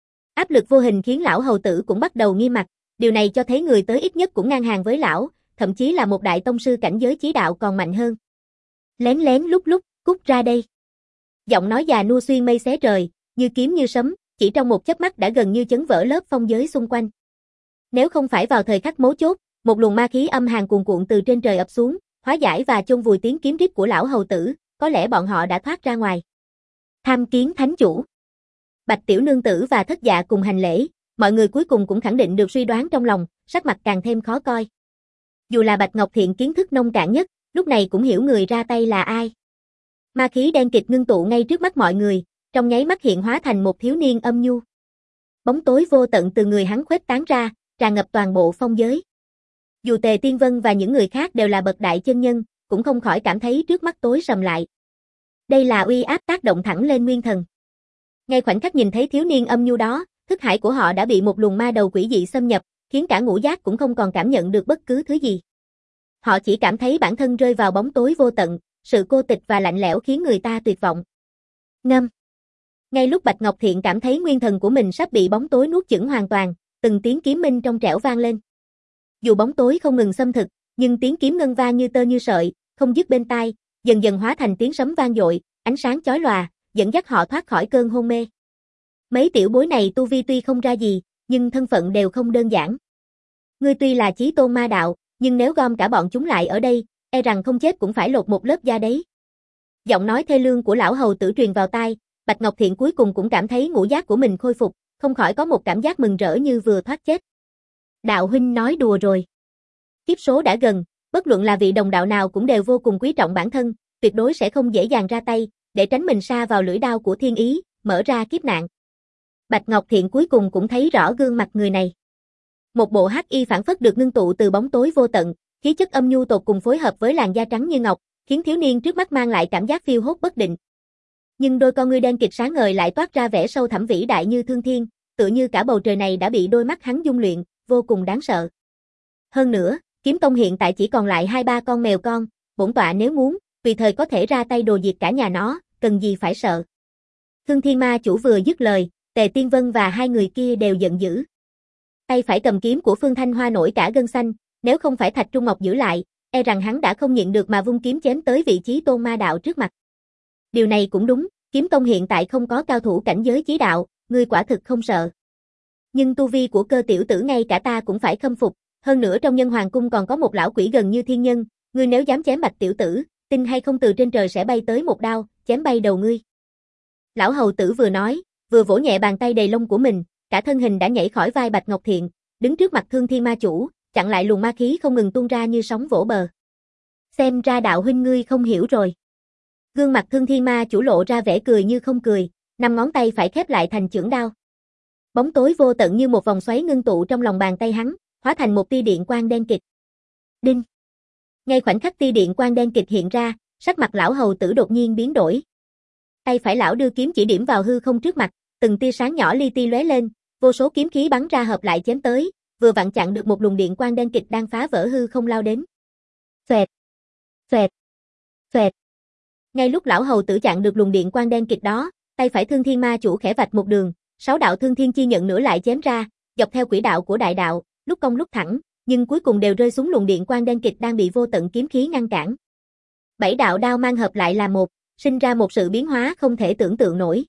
Áp lực vô hình khiến lão hầu tử cũng bắt đầu nghiêm mặt, điều này cho thấy người tới ít nhất cũng ngang hàng với lão, thậm chí là một đại tông sư cảnh giới chí đạo còn mạnh hơn. Lén lén lúc lúc, cút ra đây. Giọng nói già nua xuyên mây xé trời, như kiếm như sấm, chỉ trong một chớp mắt đã gần như chấn vỡ lớp phong giới xung quanh. Nếu không phải vào thời khắc mấu chốt, một luồng ma khí âm hàn cuồn cuộn từ trên trời ập xuống, hóa giải và chôn vùi tiếng kiếm rít của lão hầu tử, có lẽ bọn họ đã thoát ra ngoài. Tham kiến thánh chủ. Bạch tiểu nương tử và Thất Dạ cùng hành lễ, mọi người cuối cùng cũng khẳng định được suy đoán trong lòng, sắc mặt càng thêm khó coi. Dù là Bạch Ngọc Thiện kiến thức nông cạn nhất, lúc này cũng hiểu người ra tay là ai. Ma khí đen kịt ngưng tụ ngay trước mắt mọi người, trong nháy mắt hiện hóa thành một thiếu niên âm nhu. Bóng tối vô tận từ người hắn khuếch tán ra, tràn ngập toàn bộ phong giới. Dù Tề Tiên Vân và những người khác đều là bậc đại chân nhân, cũng không khỏi cảm thấy trước mắt tối sầm lại. Đây là uy áp tác động thẳng lên nguyên thần. Ngay khoảnh khắc nhìn thấy thiếu niên âm nhu đó, thức hải của họ đã bị một luồng ma đầu quỷ dị xâm nhập, khiến cả ngũ giác cũng không còn cảm nhận được bất cứ thứ gì. Họ chỉ cảm thấy bản thân rơi vào bóng tối vô tận, sự cô tịch và lạnh lẽo khiến người ta tuyệt vọng. Ngâm. Ngay lúc Bạch Ngọc Thiện cảm thấy nguyên thần của mình sắp bị bóng tối nuốt chửng hoàn toàn, từng tiếng kiếm minh trong trẻo vang lên. Dù bóng tối không ngừng xâm thực, nhưng tiếng kiếm ngân vang như tơ như sợi, không dứt bên tai, dần dần hóa thành tiếng sấm vang dội, ánh sáng chói lòa, dẫn dắt họ thoát khỏi cơn hôn mê. Mấy tiểu bối này tu vi tuy không ra gì, nhưng thân phận đều không đơn giản. Ngươi tuy là chí tôn ma đạo, nhưng nếu gom cả bọn chúng lại ở đây, e rằng không chết cũng phải lột một lớp da đấy. Giọng nói thê lương của lão hầu tử truyền vào tai, Bạch Ngọc Thiện cuối cùng cũng cảm thấy ngũ giác của mình khôi phục, không khỏi có một cảm giác mừng rỡ như vừa thoát chết. Đạo huynh nói đùa rồi. Kiếp số đã gần, bất luận là vị đồng đạo nào cũng đều vô cùng quý trọng bản thân, tuyệt đối sẽ không dễ dàng ra tay, để tránh mình sa vào lưỡi đao của thiên ý, mở ra kiếp nạn. Bạch Ngọc Thiện cuối cùng cũng thấy rõ gương mặt người này. Một bộ hắc y phản phất được ngưng tụ từ bóng tối vô tận, khí chất âm nhu tột cùng phối hợp với làn da trắng như ngọc, khiến thiếu niên trước mắt mang lại cảm giác phiêu hốt bất định. Nhưng đôi con ngươi đen kịt sáng ngời lại toát ra vẻ sâu thẳm vĩ đại như thương thiên, tựa như cả bầu trời này đã bị đôi mắt hắn dung luyện, vô cùng đáng sợ. Hơn nữa, kiếm tông hiện tại chỉ còn lại hai ba con mèo con, bổn tọa nếu muốn, tùy thời có thể ra tay đồ diệt cả nhà nó, cần gì phải sợ. Thương Thiên Ma chủ vừa dứt lời, Tề Tiên Vân và hai người kia đều giận dữ. Tay phải cầm kiếm của Phương Thanh Hoa nổi cả gân xanh, nếu không phải Thạch Trung Ngọc giữ lại, e rằng hắn đã không nhịn được mà vung kiếm chém tới vị trí tôn ma đạo trước mặt. Điều này cũng đúng, kiếm tông hiện tại không có cao thủ cảnh giới chí đạo, ngươi quả thực không sợ. Nhưng tu vi của cơ tiểu tử ngay cả ta cũng phải khâm phục, Hơn nữa trong Nhân Hoàng cung còn có một lão quỷ gần như thiên nhân, ngươi nếu dám chém Bạch tiểu tử, tin hay không từ trên trời sẽ bay tới một đao, chém bay đầu ngươi. Lão hầu tử vừa nói, vừa vỗ nhẹ bàn tay đầy lông của mình, cả thân hình đã nhảy khỏi vai Bạch Ngọc Thiện, đứng trước mặt Thương Thiên Ma chủ, chặn lại luồng ma khí không ngừng tuôn ra như sóng vỗ bờ. Xem ra đạo huynh ngươi không hiểu rồi. Gương mặt Thương Thiên Ma chủ lộ ra vẻ cười như không cười, năm ngón tay phải khép lại thành chưởng đao. Bóng tối vô tận như một vòng xoáy ngưng tụ trong lòng bàn tay hắn, hóa thành một tia điện quang đen kịt. Đinh. Ngay khoảnh khắc tia điện quang đen kịt hiện ra, sắc mặt lão hầu tử đột nhiên biến đổi. Tay phải lão đưa kiếm chỉ điểm vào hư không trước mặt, từng tia sáng nhỏ li ti lóe lên, vô số kiếm khí bắn ra hợp lại chém tới, vừa vặn chặn được một luồng điện quang đen kịt đang phá vỡ hư không lao đến. Xoẹt, xoẹt, xoẹt. Ngay lúc lão hầu tử chặn được luồng điện quang đen kịt đó, tay phải Thương Thiên Ma chủ khẽ vạch một đường, sáu đạo thương thiên chi nhận nữa lại chém ra, dọc theo quỹ đạo của đại đạo, lúc cong lúc thẳng, nhưng cuối cùng đều rơi xuống luồng điện quang đen kịt đang bị vô tận kiếm khí ngăn cản. Bảy đạo đao mang hợp lại là một, sinh ra một sự biến hóa không thể tưởng tượng nổi.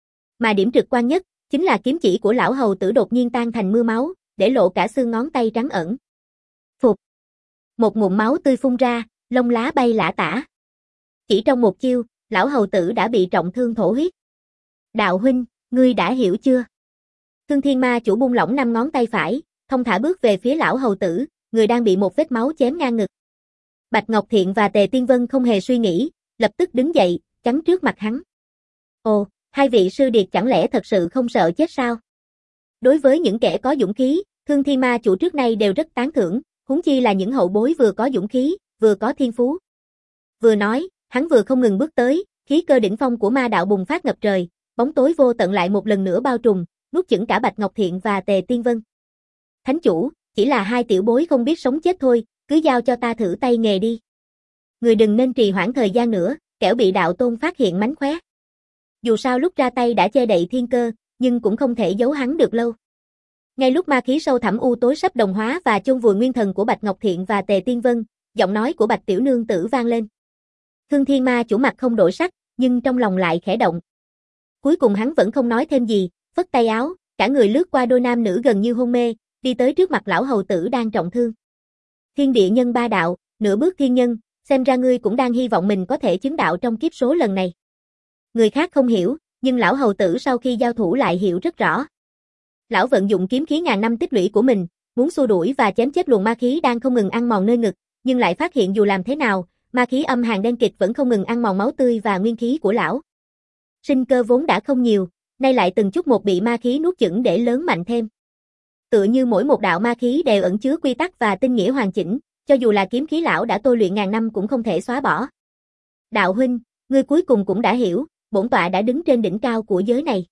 Mà điểm trực quan nhất, chính là kiếm chỉ của lão hầu tử đột nhiên tan thành mưa máu, để lộ cả xương ngón tay trắng ẩn. Phục. Một ngụm máu tươi phun ra, lông lá bay lả tả. Chỉ trong một chiêu, lão hầu tử đã bị trọng thương thổ huyết. Đạo huynh, ngươi đã hiểu chưa? Thương Thiên Ma chủ buông lỏng năm ngón tay phải, thông thả bước về phía lão hầu tử, người đang bị một vết máu chém ngang ngực. Bạch Ngọc Thiện và Tề Tiên Vân không hề suy nghĩ, lập tức đứng dậy, chắn trước mặt hắn. Ồ, hai vị sư điệt chẳng lẽ thật sự không sợ chết sao? Đối với những kẻ có dũng khí, Thương Thiên Ma chủ trước nay đều rất tán thưởng, huống chi là những hậu bối vừa có dũng khí, vừa có thiên phú. Vừa nói, hắn vừa không ngừng bước tới, khí cơ đỉnh phong của ma đạo bùng phát ngập trời, bóng tối vô tận lại một lần nữa bao trùm, nuốt chửng cả Bạch Ngọc Thiện và Tề Tiên Vân. Thánh chủ, chỉ là hai tiểu bối không biết sống chết thôi, cứ giao cho ta thử tay nghề đi. Người đừng nên trì hoãn thời gian nữa, kẻo bị đạo tôn phát hiện mánh khóe. Dù sao lúc ra tay đã che đậy thiên cơ, nhưng cũng không thể giấu hắn được lâu. Ngay lúc ma khí sâu thẳm u tối sắp đồng hóa và chôn vùi nguyên thần của Bạch Ngọc Thiện và Tề Tiên Vân, giọng nói của Bạch tiểu nương tử vang lên. Thương Thiên Ma chủ mặt không đổi sắc, nhưng trong lòng lại khẽ động. Cuối cùng hắn vẫn không nói thêm gì, phất tay áo, cả người lướt qua đôi nam nữ gần như hôn mê, đi tới trước mặt lão hầu tử đang trọng thương. Thiên địa nhân ba đạo, nửa bước thiên nhân, xem ra ngươi cũng đang hy vọng mình có thể chứng đạo trong kiếp số lần này. Người khác không hiểu, nhưng lão hầu tử sau khi giao thủ lại hiểu rất rõ. Lão vận dụng kiếm khí ngàn năm tích lũy của mình, muốn xua đuổi và chém chết luồng ma khí đang không ngừng ăn mòn nơi ngực, nhưng lại phát hiện dù làm thế nào, ma khí âm hàn đen kịt vẫn không ngừng ăn mòn máu tươi và nguyên khí của lão. Sinh cơ vốn đã không nhiều, nay lại từng chút một bị ma khí nuốt chửng để lớn mạnh thêm. Tựa như mỗi một đạo ma khí đều ẩn chứa quy tắc và tinh nghĩa hoàn chỉnh, cho dù là kiếm khí lão đã tôi luyện ngàn năm cũng không thể xóa bỏ. Đạo huynh, ngươi cuối cùng cũng đã hiểu, bổn tọa đã đứng trên đỉnh cao của giới này.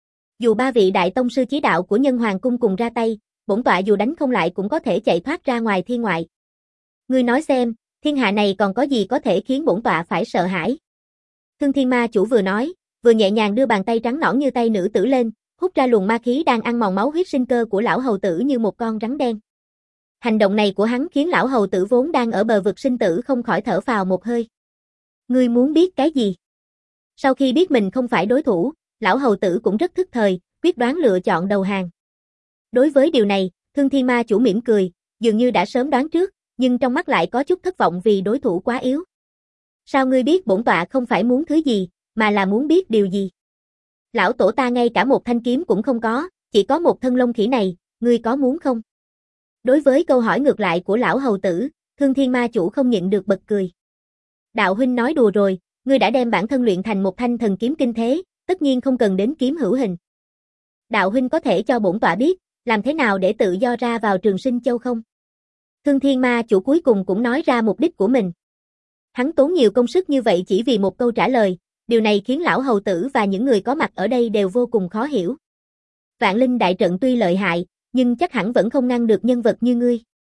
Dù ba vị đại tông sư chí đạo của Nhân Hoàng cung cùng ra tay, bổn tọa dù đánh không lại cũng có thể chạy thoát ra ngoài thiên ngoại. Ngươi nói xem, thiên hạ này còn có gì có thể khiến bổn tọa phải sợ hãi? Thương Thiên Ma chủ vừa nói, vừa nhẹ nhàng đưa bàn tay trắng nõn như tay nữ tử lên, hút ra luồng ma khí đang ăn mòn máu huyết sinh cơ của lão hầu tử như một con rắn đen. Hành động này của hắn khiến lão hầu tử vốn đang ở bờ vực sinh tử không khỏi thở phào một hơi. Ngươi muốn biết cái gì? Sau khi biết mình không phải đối thủ, lão hầu tử cũng rất thức thời, quyết đoán lựa chọn đầu hàng. Đối với điều này, Thương Thiên Ma chủ mỉm cười, dường như đã sớm đoán trước, nhưng trong mắt lại có chút thất vọng vì đối thủ quá yếu. Sao ngươi biết bổn tọa không phải muốn thứ gì, mà là muốn biết điều gì? Lão tổ ta ngay cả một thanh kiếm cũng không có, chỉ có một thân lông khỉ này, ngươi có muốn không? Đối với câu hỏi ngược lại của lão hầu tử, Thương Thiên Ma chủ không nhịn được bật cười. Đạo huynh nói đùa rồi, ngươi đã đem bản thân luyện thành một thanh thần kiếm kinh thế, tất nhiên không cần đến kiếm hữu hình. Đạo huynh có thể cho bổn tọa biết, làm thế nào để tự do ra vào Trường Sinh Châu không? Thương Thiên Ma chủ cuối cùng cũng nói ra mục đích của mình. Hắn tốn nhiều công sức như vậy chỉ vì một câu trả lời, điều này khiến lão hầu tử và những người có mặt ở đây đều vô cùng khó hiểu. Vạn Linh đại trận tuy lợi hại, nhưng chắc hẳn vẫn không ngăn được nhân vật như ngươi.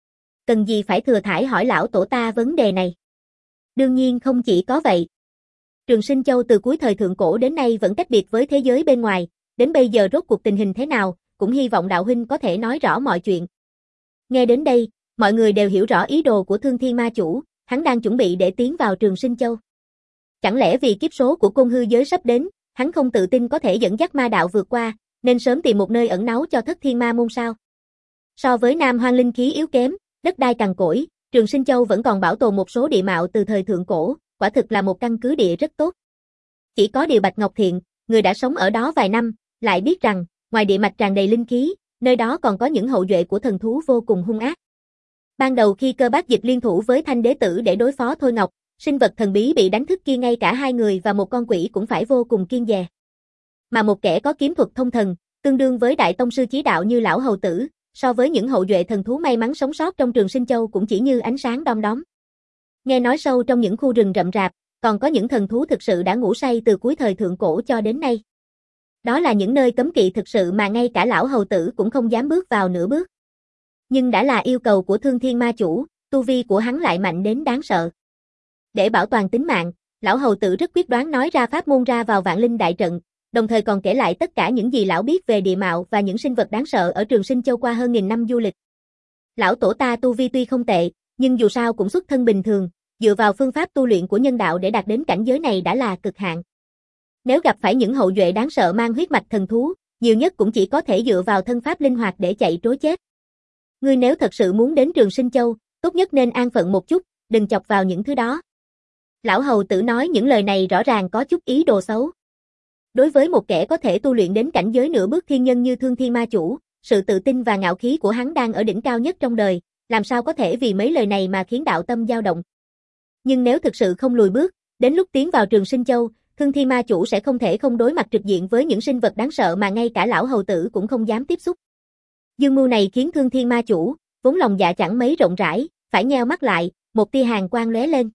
Cần gì phải thừa thãi hỏi lão tổ ta vấn đề này? Đương nhiên không chỉ có vậy. Trường Sinh Châu từ cuối thời thượng cổ đến nay vẫn tách biệt với thế giới bên ngoài, đến bây giờ rốt cuộc tình hình thế nào, cũng hy vọng đạo huynh có thể nói rõ mọi chuyện. Nghe đến đây, mọi người đều hiểu rõ ý đồ của Thương Thiên Ma chủ, hắn đang chuẩn bị để tiến vào Trường Sinh Châu. Chẳng lẽ vì kiếp số của côn hư giới sắp đến, hắn không tự tin có thể dẫn dắt ma đạo vượt qua, nên sớm tìm một nơi ẩn náu cho Thất Thiên Ma môn sao? So với Nam Hoang linh khí yếu kém, đất đai cằn cỗi, Trường Sinh Châu vẫn còn bảo tồn một số địa mạo từ thời thượng cổ, quả thực là một căn cứ địa rất tốt. Chỉ có điều Bạch Ngọc Thiện, người đã sống ở đó vài năm, lại biết rằng, ngoài địa mạch tràn đầy linh khí, nơi đó còn có những hậu duệ của thần thú vô cùng hung ác. Ban đầu khi Cơ Bác Dịch liên thủ với Thanh Đế Tử để đối phó Thôi Ngọc, sinh vật thần bí bị đánh thức kia ngay cả hai người và một con quỷ cũng phải vô cùng kiêng dè. Mà một kẻ có kiếm thuật thông thần, tương đương với đại tông sư chí đạo như lão hầu tử, so với những hậu duệ thần thú may mắn sống sót trong Trường Sinh Châu cũng chỉ như ánh sáng đom đóm. Nghe nói sâu trong những khu rừng rậm rạp, còn có những thần thú thực sự đã ngủ say từ cuối thời thượng cổ cho đến nay. Đó là những nơi cấm kỵ thực sự mà ngay cả lão hầu tử cũng không dám bước vào nửa bước. Nhưng đã là yêu cầu của Thương Thiên Ma Chủ, tu vi của hắn lại mạnh đến đáng sợ. Để bảo toàn tính mạng, lão hầu tử rất quyết đoán nói ra pháp môn ra vào Vạn Linh đại trận, đồng thời còn kể lại tất cả những gì lão biết về địa mạo và những sinh vật đáng sợ ở Trường Sinh Châu qua hơn nghìn năm du lịch. Lão tổ ta tu vi tuy không tệ, nhưng dù sao cũng xuất thân bình thường, dựa vào phương pháp tu luyện của nhân đạo để đạt đến cảnh giới này đã là cực hạn. Nếu gặp phải những hậu duệ đáng sợ mang huyết mạch thần thú, nhiều nhất cũng chỉ có thể dựa vào thân pháp linh hoạt để chạy trối chết. Ngươi nếu thật sự muốn đến Trường Sinh Châu, tốt nhất nên an phận một chút, đừng chọc vào những thứ đó. Lão hầu tử nói những lời này rõ ràng có chút ý đồ xấu. Đối với một kẻ có thể tu luyện đến cảnh giới nửa bước thiên nhân như Thương Thiên Ma Chủ, sự tự tin và ngạo khí của hắn đang ở đỉnh cao nhất trong đời, làm sao có thể vì mấy lời này mà khiến đạo tâm dao động. Nhưng nếu thực sự không lùi bước, đến lúc tiến vào Trường Sinh Châu, Thương Thiên Ma Chủ sẽ không thể không đối mặt trực diện với những sinh vật đáng sợ mà ngay cả lão hầu tử cũng không dám tiếp xúc. Dương mưu này khiến Thương Thiên Ma Chủ, vốn lòng dạ chẳng mấy rộng rãi, phải nheo mắt lại, một tia hàn quang lóe lên.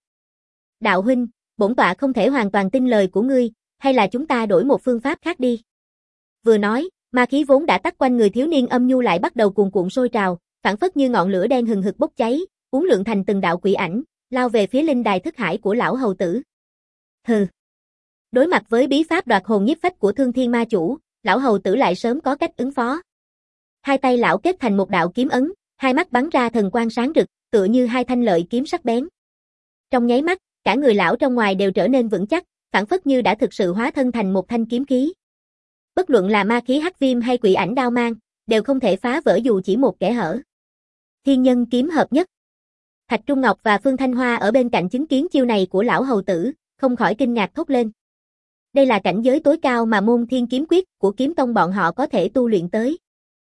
Đạo huynh, bổn tọa không thể hoàn toàn tin lời của ngươi, hay là chúng ta đổi một phương pháp khác đi. Vừa nói, ma khí vốn đã tắt quanh người thiếu niên âm nhu lại bắt đầu cuồn cuộn sôi trào, phảng phất như ngọn lửa đen hừng hực bốc cháy, uốn lượn thành từng đạo quỷ ảnh, lao về phía linh đài thức hải của lão hầu tử. Hừ. Đối mặt với bí pháp đoạt hồn nhiếp phách của Thương Thiên Ma Chủ, lão hầu tử lại sớm có cách ứng phó. Hai tay lão kết thành một đạo kiếm ấn, hai mắt bắn ra thần quang sáng rực, tựa như hai thanh lợi kiếm sắc bén. Trong nháy mắt, cả người lão trong ngoài đều trở nên vững chắc, phảng phất như đã thực sự hóa thân thành một thanh kiếm khí. Bất luận là ma khí hắc viêm hay quỷ ảnh đao mang, đều không thể phá vỡ dù chỉ một kẽ hở. Thiên nhân kiếm hợp nhất. Thạch Trung Ngọc và Phương Thanh Hoa ở bên cạnh chứng kiến chiêu này của lão hầu tử, không khỏi kinh ngạc thốt lên. Đây là cảnh giới tối cao mà môn Thiên Kiếm Quyết của kiếm tông bọn họ có thể tu luyện tới.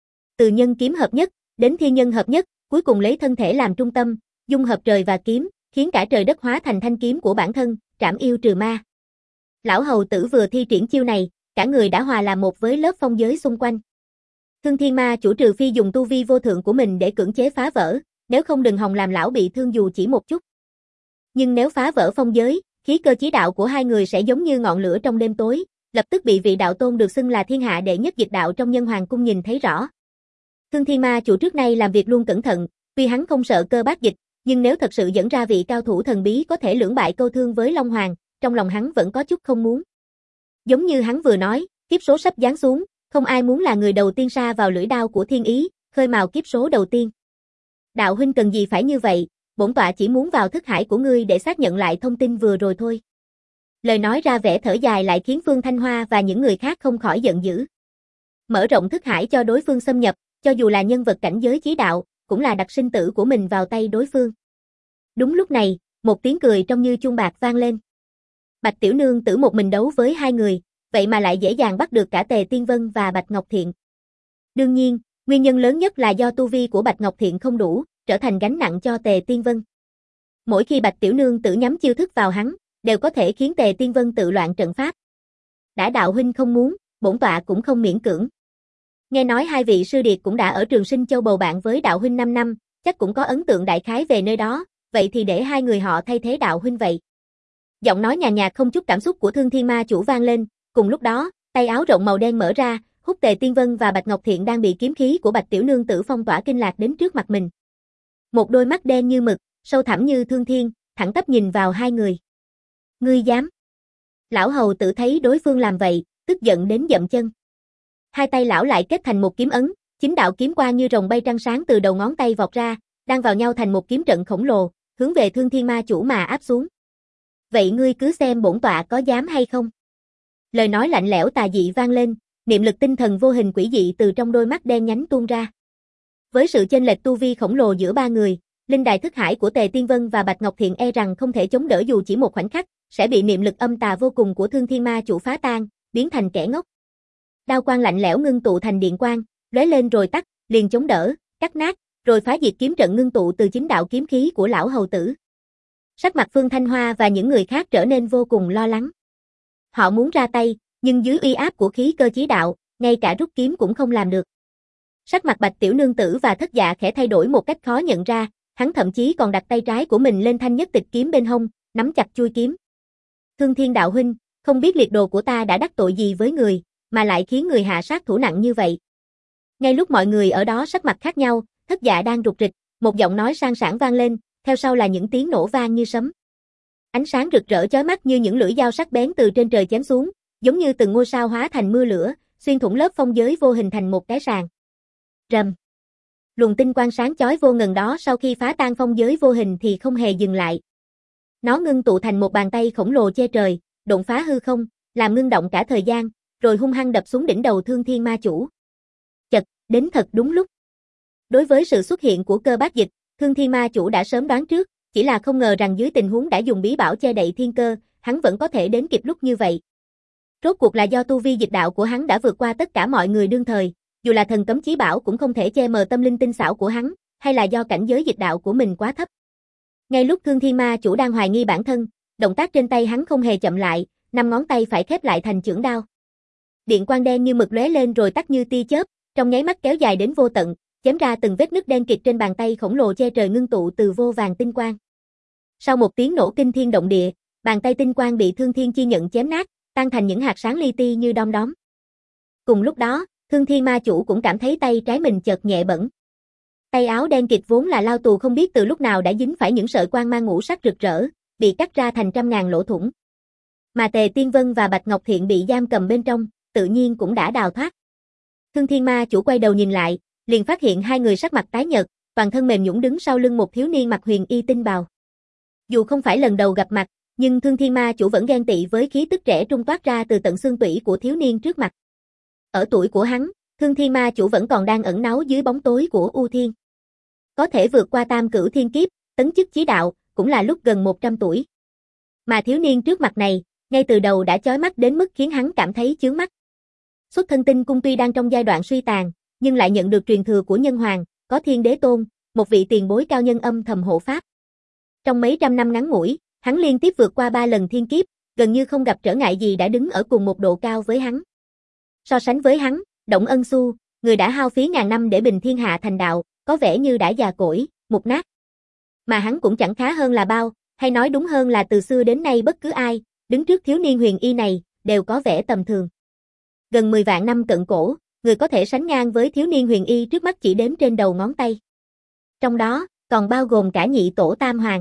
Từ nhân kiếm hợp nhất, đến thiên nhân hợp nhất, cuối cùng lấy thân thể làm trung tâm, dung hợp trời và kiếm, khiến cả trời đất hóa thành thanh kiếm của bản thân, trảm yêu trừ ma. Lão hầu tử vừa thi triển chiêu này, cả người đã hòa làm một với lớp phong giới xung quanh. Thương Thiên Ma Chủ trừ phi dùng tu vi vô thượng của mình để cưỡng chế phá vỡ, nếu không đừng hòng làm lão bị thương dù chỉ một chút. Nhưng nếu phá vỡ phong giới, khí cơ chí đạo của hai người sẽ giống như ngọn lửa trong đêm tối, lập tức bị vị đạo tôn được xưng là thiên hạ đệ nhất dịch đạo trong Nhân Hoàng cung nhìn thấy rõ. Thương Thiên Ma Chủ trước nay làm việc luôn cẩn thận, tuy hắn không sợ Cơ Bác Dịch, nhưng nếu thật sự dẫn ra vị cao thủ thần bí có thể lưỡng bại câu thương với Long Hoàng, trong lòng hắn vẫn có chút không muốn. Giống như hắn vừa nói, kiếp số sắp giáng xuống, không ai muốn là người đầu tiên sa vào lưỡi đao của thiên ý, khơi mào kiếp số đầu tiên. Đạo huynh cần gì phải như vậy, bổn tọa chỉ muốn vào thức hải của ngươi để xác nhận lại thông tin vừa rồi thôi. Lời nói ra vẻ thở dài lại khiến Phương Thanh Hoa và những người khác không khỏi giận dữ. Mở rộng thức hải cho đối phương xâm nhập, cho dù là nhân vật cảnh giới chí đạo, cũng là đặt sinh tử của mình vào tay đối phương. Đúng lúc này, một tiếng cười trong như chuông bạc vang lên. Bạch Tiểu Nương tử một mình đấu với hai người, vậy mà lại dễ dàng bắt được cả Tề Tiên Vân và Bạch Ngọc Thiện. Đương nhiên, nguyên nhân lớn nhất là do tu vi của Bạch Ngọc Thiện không đủ, trở thành gánh nặng cho Tề Tiên Vân. Mỗi khi Bạch Tiểu Nương tử nhắm chiêu thức vào hắn, đều có thể khiến Tề Tiên Vân tự loạn trận pháp. Đã đạo huynh không muốn, bổn tọa cũng không miễn cưỡng. Nghe nói hai vị sư điệt cũng đã ở Trường Sinh Châu bầu bạn với đạo huynh năm năm, chắc cũng có ấn tượng đại khái về nơi đó, vậy thì để hai người họ thay thế đạo huynh vậy. Giọng nói nhàn nhạt không chút cảm xúc của Thương Thiên Ma Chủ vang lên, cùng lúc đó, tay áo rộng màu đen mở ra, hút Tề Tiên Vân và Bạch Ngọc Thiện đang bị kiếm khí của Bạch Tiểu Nương tử phong tỏa kinh lạc đến trước mặt mình. Một đôi mắt đen như mực, sâu thẳm như thương thiên, thẳng tắp nhìn vào hai người. Ngươi dám? Lão hầu tử thấy đối phương làm vậy, tức giận đến dậm chân. Hai tay lão lại kết thành một kiếm ấn, chính đạo kiếm quang như rồng bay trăng sáng từ đầu ngón tay vọt ra, đang vào nhau thành một kiếm trận khổng lồ, hướng về Thương Thiên Ma Chủ mà áp xuống. Vậy ngươi cứ xem bổn tọa có dám hay không? Lời nói lạnh lẽo tà dị vang lên, niệm lực tinh thần vô hình quỷ dị từ trong đôi mắt đen nhánh tuôn ra. Với sự chênh lệch tu vi khổng lồ giữa ba người, linh đài thức hải của Tề Tiên Vân và Bạch Ngọc Thiện e rằng không thể chống đỡ dù chỉ một khoảnh khắc, sẽ bị niệm lực âm tà vô cùng của Thương Thiên Ma Chủ phá tan, biến thành kẻ ngốc. Đao quang lạnh lẽo ngưng tụ thành điện quang, lóe lên rồi tắt, liền chống đỡ, cắt nát, rồi phá diệt kiếm trận ngưng tụ từ chính đạo kiếm khí của lão hầu tử. Sắc mặt Phương Thanh Hoa và những người khác trở nên vô cùng lo lắng. Họ muốn ra tay, nhưng dưới uy áp của khí cơ chí đạo, ngay cả rút kiếm cũng không làm được. Sắc mặt Bạch Tiểu Nương Tử và Thất Dạ khẽ thay đổi một cách khó nhận ra, hắn thậm chí còn đặt tay trái của mình lên thanh nhất tịch kiếm bên hông, nắm chặt chuôi kiếm. Thương Thiên đạo huynh, không biết liệt đồ của ta đã đắc tội gì với người, mà lại khiến người hạ sát thủ nặng như vậy. Ngay lúc mọi người ở đó sắc mặt khác nhau, Thất Dạ đang rụt rịch, một giọng nói sang sảng vang lên, theo sau là những tiếng nổ vang như sấm. Ánh sáng rực rỡ chói mắt như những lưỡi dao sắc bén từ trên trời chém xuống, giống như từng ngôi sao hóa thành mưa lửa, xuyên thủng lớp phong giới vô hình thành một cái sàn. Rầm. Luồng tinh quang sáng chói vô ngần đó sau khi phá tan phong giới vô hình thì không hề dừng lại. Nó ngưng tụ thành một bàn tay khổng lồ che trời, độn phá hư không, làm ngưng động cả thời gian, rồi hung hăng đập xuống đỉnh đầu Thương Thiên Ma Chủ. Chật, đến thật đúng lúc. Đối với sự xuất hiện của cơ bát dịch, Thương Thiên Ma Chủ đã sớm đoán trước, chỉ là không ngờ rằng dưới tình huống đã dùng bí bảo che đậy thiên cơ, hắn vẫn có thể đến kịp lúc như vậy. Rốt cuộc là do tu vi dịch đạo của hắn đã vượt qua tất cả mọi người đương thời, dù là thần cấm chí bảo cũng không thể che mờ tâm linh tinh xảo của hắn, hay là do cảnh giới dịch đạo của mình quá thấp. Ngay lúc Thương Thiên Ma Chủ đang hoài nghi bản thân, động tác trên tay hắn không hề chậm lại, năm ngón tay phải khép lại thành chưởng đao. Điện quang đen như mực lóe lên rồi tắt như tia chớp, trong nháy mắt kéo dài đến vô tận, chém ra từng vết nứt đen kịt trên bàn tay khổng lồ che trời ngưng tụ từ vô vàng tinh quang. Sau một tiếng nổ kinh thiên động địa, bàn tay tinh quang bị Thương Thiên chi nhận chém nát, tan thành những hạt sáng li ti như đom đóm. Cùng lúc đó, Thương Thiên Ma Chủ cũng cảm thấy tay trái mình chợt nhẹ bẩn. Tay áo đen kịt vốn là lao tù không biết từ lúc nào đã dính phải những sợi quang mang ngũ sắc rực rỡ, bị cắt ra thành trăm ngàn lỗ thủng. Mà Tề Tiên Vân và Bạch Ngọc Thiện bị giam cầm bên trong, tự nhiên cũng đã đào thoát. Thương Thiên Ma Chủ quay đầu nhìn lại, liền phát hiện hai người sắc mặt tái nhợt, toàn thân mềm nhũn đứng sau lưng một thiếu niên mặc huyền y tinh bào. Dù không phải lần đầu gặp mặt, nhưng Thương Thiên Ma Chủ vẫn ghen tị với khí tức trẻ trung toát ra từ tận xương tủy của thiếu niên trước mặt. Ở tuổi của hắn, Thương Thiên Ma Chủ vẫn còn đang ẩn náu dưới bóng tối của U Thiên. Có thể vượt qua tam cửu thiên kiếp, tấn chức chí đạo, cũng là lúc gần một trăm tuổi. Mà thiếu niên trước mặt này, ngay từ đầu đã chói mắt đến mức khiến hắn cảm thấy chướng mắt. Xuất thân tinh cung tuy đang trong giai đoạn suy tàn, nhưng lại nhận được truyền thừa của nhân hoàng, có Thiên Đế Tôn, một vị tiền bối cao nhân âm thầm hộ pháp. Trong mấy trăm năm ngắn ngủi, hắn liên tiếp vượt qua ba lần thiên kiếp, gần như không gặp trở ngại gì đã đứng ở cùng một độ cao với hắn. So sánh với hắn, Động Ân Xu, người đã hao phí ngàn năm để bình thiên hạ thành đạo, có vẻ như đã già cỗi, mục nát. Mà hắn cũng chẳng khá hơn là bao, hay nói đúng hơn là từ xưa đến nay bất cứ ai, đứng trước thiếu niên huyền y này, đều có vẻ tầm thường. Gần mười vạn năm cận cổ, người có thể sánh ngang với thiếu niên huyền y trước mắt chỉ đếm trên đầu ngón tay. Trong đó, còn bao gồm cả nhị tổ tam hoàng.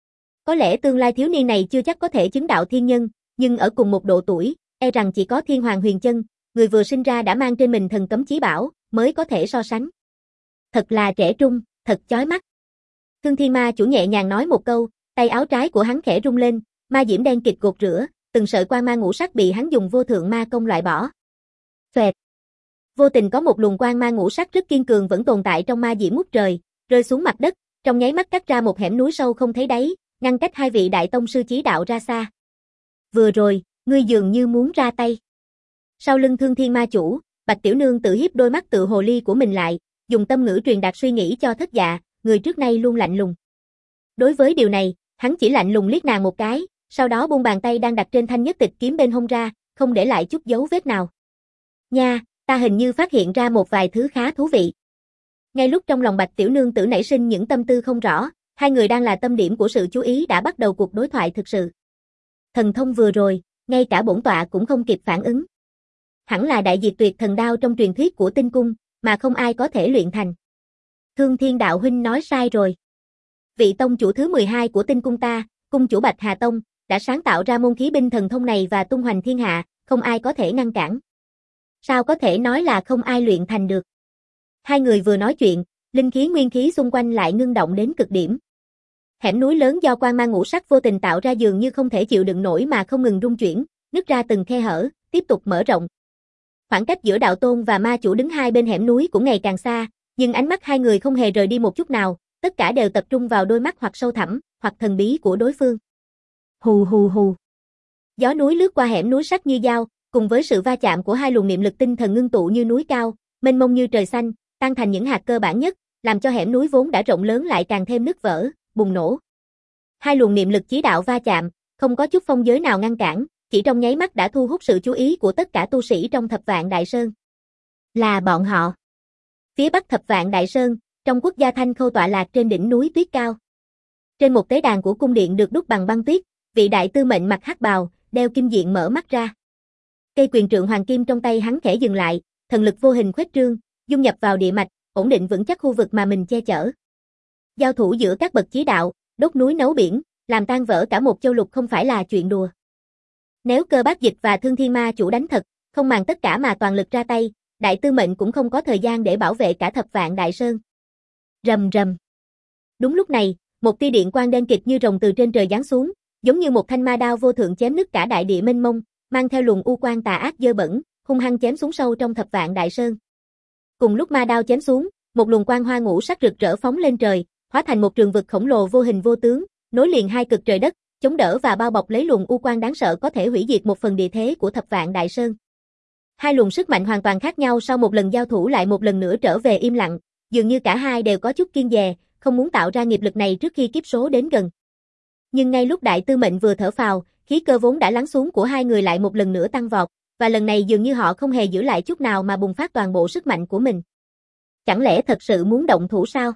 Có lẽ tương lai thiếu niên này chưa chắc có thể chứng đạo thiên nhân, nhưng ở cùng một độ tuổi, e rằng chỉ có thiên hoàng huyền chân, người vừa sinh ra đã mang trên mình thần cấm chí bảo, mới có thể so sánh. Thật là trẻ trung, thật chói mắt. Thương Thiên Ma Chủ nhẹ nhàng nói một câu, tay áo trái của hắn khẽ rung lên, ma diễm đen kịt gột rửa, từng sợi quang mang ngũ sắc bị hắn dùng vô thượng ma công loại bỏ. Xoẹt. Vô tình có một luồng quang mang ngũ sắc rất kiên cường vẫn tồn tại trong ma diễm ngút trời, rơi xuống mặt đất, trong nháy mắt cắt ra một hẻm núi sâu không thấy đáy, ngăn cách hai vị đại tông sư chí đạo ra xa. Vừa rồi, ngươi dường như muốn ra tay. Sau lưng Thương Thiên Ma Chủ, Bạch Tiểu Nương tự hiếp đôi mắt tự hồ ly của mình lại, dùng tâm ngữ truyền đạt suy nghĩ cho Thất Dạ, người trước nay luôn lạnh lùng. Đối với điều này, hắn chỉ lạnh lùng liếc nàng một cái, sau đó buông bàn tay đang đặt trên thanh nhất tịch kiếm bên hông ra, không để lại chút dấu vết nào. Nha, ta hình như phát hiện ra một vài thứ khá thú vị. Ngay lúc trong lòng Bạch Tiểu Nương tử nảy sinh những tâm tư không rõ, hai người đang là tâm điểm của sự chú ý đã bắt đầu cuộc đối thoại thực sự. Thần thông vừa rồi, ngay cả bổn tọa cũng không kịp phản ứng. Hẳn là đại diệt tuyệt thần đao trong truyền thuyết của tinh cung, mà không ai có thể luyện thành. Thương Thiên đạo huynh nói sai rồi. Vị tông chủ thứ mười hai của tinh cung ta, cung chủ Bạch Hà Tông, đã sáng tạo ra môn khí binh thần thông này và tung hoành thiên hạ, không ai có thể ngăn cản. Sao có thể nói là không ai luyện thành được? Hai người vừa nói chuyện, linh khí nguyên khí xung quanh lại ngưng động đến cực điểm. Hẻm núi lớn do quang mang ngũ sắc vô tình tạo ra dường như không thể chịu đựng nổi mà không ngừng rung chuyển, nứt ra từng khe hở, tiếp tục mở rộng. Khoảng cách giữa đạo tôn và ma chủ đứng hai bên hẻm núi cũng ngày càng xa, Nhưng ánh mắt hai người không hề rời đi một chút nào, tất cả đều tập trung vào đôi mắt hoặc sâu thẳm, hoặc thần bí của đối phương. Hù hù hù. Gió núi lướt qua hẻm núi sắc như dao, cùng với sự va chạm của hai luồng niệm lực tinh thần ngưng tụ như núi cao, mênh mông như trời xanh, tan thành những hạt cơ bản nhất, làm cho hẻm núi vốn đã rộng lớn lại càng thêm nứt vỡ, bùng nổ. Hai luồng niệm lực chí đạo va chạm, không có chút phong giới nào ngăn cản, chỉ trong nháy mắt đã thu hút sự chú ý của tất cả tu sĩ trong Thập Vạn Đại Sơn. Là bọn họ. Phía bắc Thập Vạn Đại Sơn, trong quốc gia Thanh Khâu tọa lạc trên đỉnh núi tuyết cao. Trên một tế đàn của cung điện được đúc bằng băng tuyết, vị đại tư mệnh mặc hắc bào, đeo kim diện mở mắt ra. Cây quyền trượng hoàng kim trong tay hắn khẽ dừng lại, thần lực vô hình khuếch trương, dung nhập vào địa mạch, ổn định vững chắc khu vực mà mình che chở. Giao thủ giữa các bậc chí đạo, đốt núi nấu biển, làm tan vỡ cả một châu lục không phải là chuyện đùa. Nếu Cơ Bác Dịch và Thương Thiên Ma chủ đánh thật, không màng tất cả mà toàn lực ra tay, đại tư mệnh cũng không có thời gian để bảo vệ cả Thập Vạn Đại Sơn. Rầm rầm. Đúng lúc này, một tia điện quang đen kịt như rồng từ trên trời giáng xuống, giống như một thanh ma đao vô thượng chém nứt cả đại địa mênh mông, mang theo luồng u quang tà ác dơ bẩn, hung hăng chém xuống sâu trong Thập Vạn Đại Sơn. Cùng lúc ma đao chém xuống, một luồng quang hoa ngũ sắc rực rỡ phóng lên trời, hóa thành một trường vực khổng lồ vô hình vô tướng, nối liền hai cực trời đất, chống đỡ và bao bọc lấy luồng u quang đáng sợ có thể hủy diệt một phần địa thế của Thập Vạn Đại Sơn. Hai luồng sức mạnh hoàn toàn khác nhau sau một lần giao thủ lại một lần nữa trở về im lặng, dường như cả hai đều có chút kiêng dè, không muốn tạo ra nghiệp lực này trước khi kiếp số đến gần. Nhưng ngay lúc đại tư mệnh vừa thở phào, khí cơ vốn đã lắng xuống của hai người lại một lần nữa tăng vọt, và lần này dường như họ không hề giữ lại chút nào mà bùng phát toàn bộ sức mạnh của mình. Chẳng lẽ thật sự muốn động thủ sao?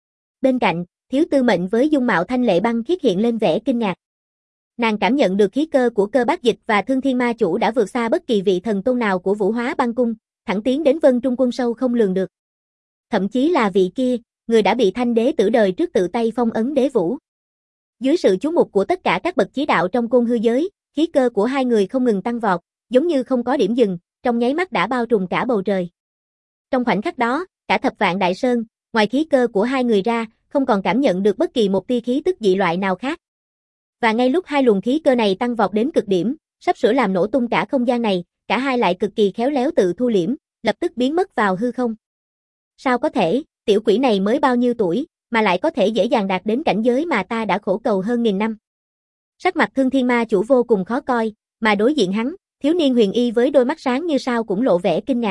Bên cạnh, thiếu tư mệnh với dung mạo thanh lệ băng khiết hiện lên vẻ kinh ngạc. Nàng cảm nhận được khí cơ của Cơ Bác Dịch và Thương Thiên Ma chủ đã vượt xa bất kỳ vị thần tôn nào của Vũ Hóa Băng Cung, thẳng tiến đến Vân Trung Quân sâu không lường được. Thậm chí là vị kia, người đã bị Thanh Đế tử đời trước tự tay phong ấn đế vũ. Dưới sự chú mục của tất cả các bậc chí đạo trong côn hư giới, khí cơ của hai người không ngừng tăng vọt, giống như không có điểm dừng, trong nháy mắt đã bao trùm cả bầu trời. Trong khoảnh khắc đó, cả Thập Vạn Đại Sơn, ngoài khí cơ của hai người ra, không còn cảm nhận được bất kỳ một tia khí tức dị loại nào khác. Và ngay lúc hai luồng khí cơ này tăng vọt đến cực điểm, sắp sửa làm nổ tung cả không gian này, cả hai lại cực kỳ khéo léo tự thu liễm, lập tức biến mất vào hư không. Sao có thể, tiểu quỷ này mới bao nhiêu tuổi, mà lại có thể dễ dàng đạt đến cảnh giới mà ta đã khổ cầu hơn nghìn năm. Sắc mặt Thương Thiên Ma chủ vô cùng khó coi, mà đối diện hắn, thiếu niên huyền y với đôi mắt sáng như sao cũng lộ vẻ kinh ngạc.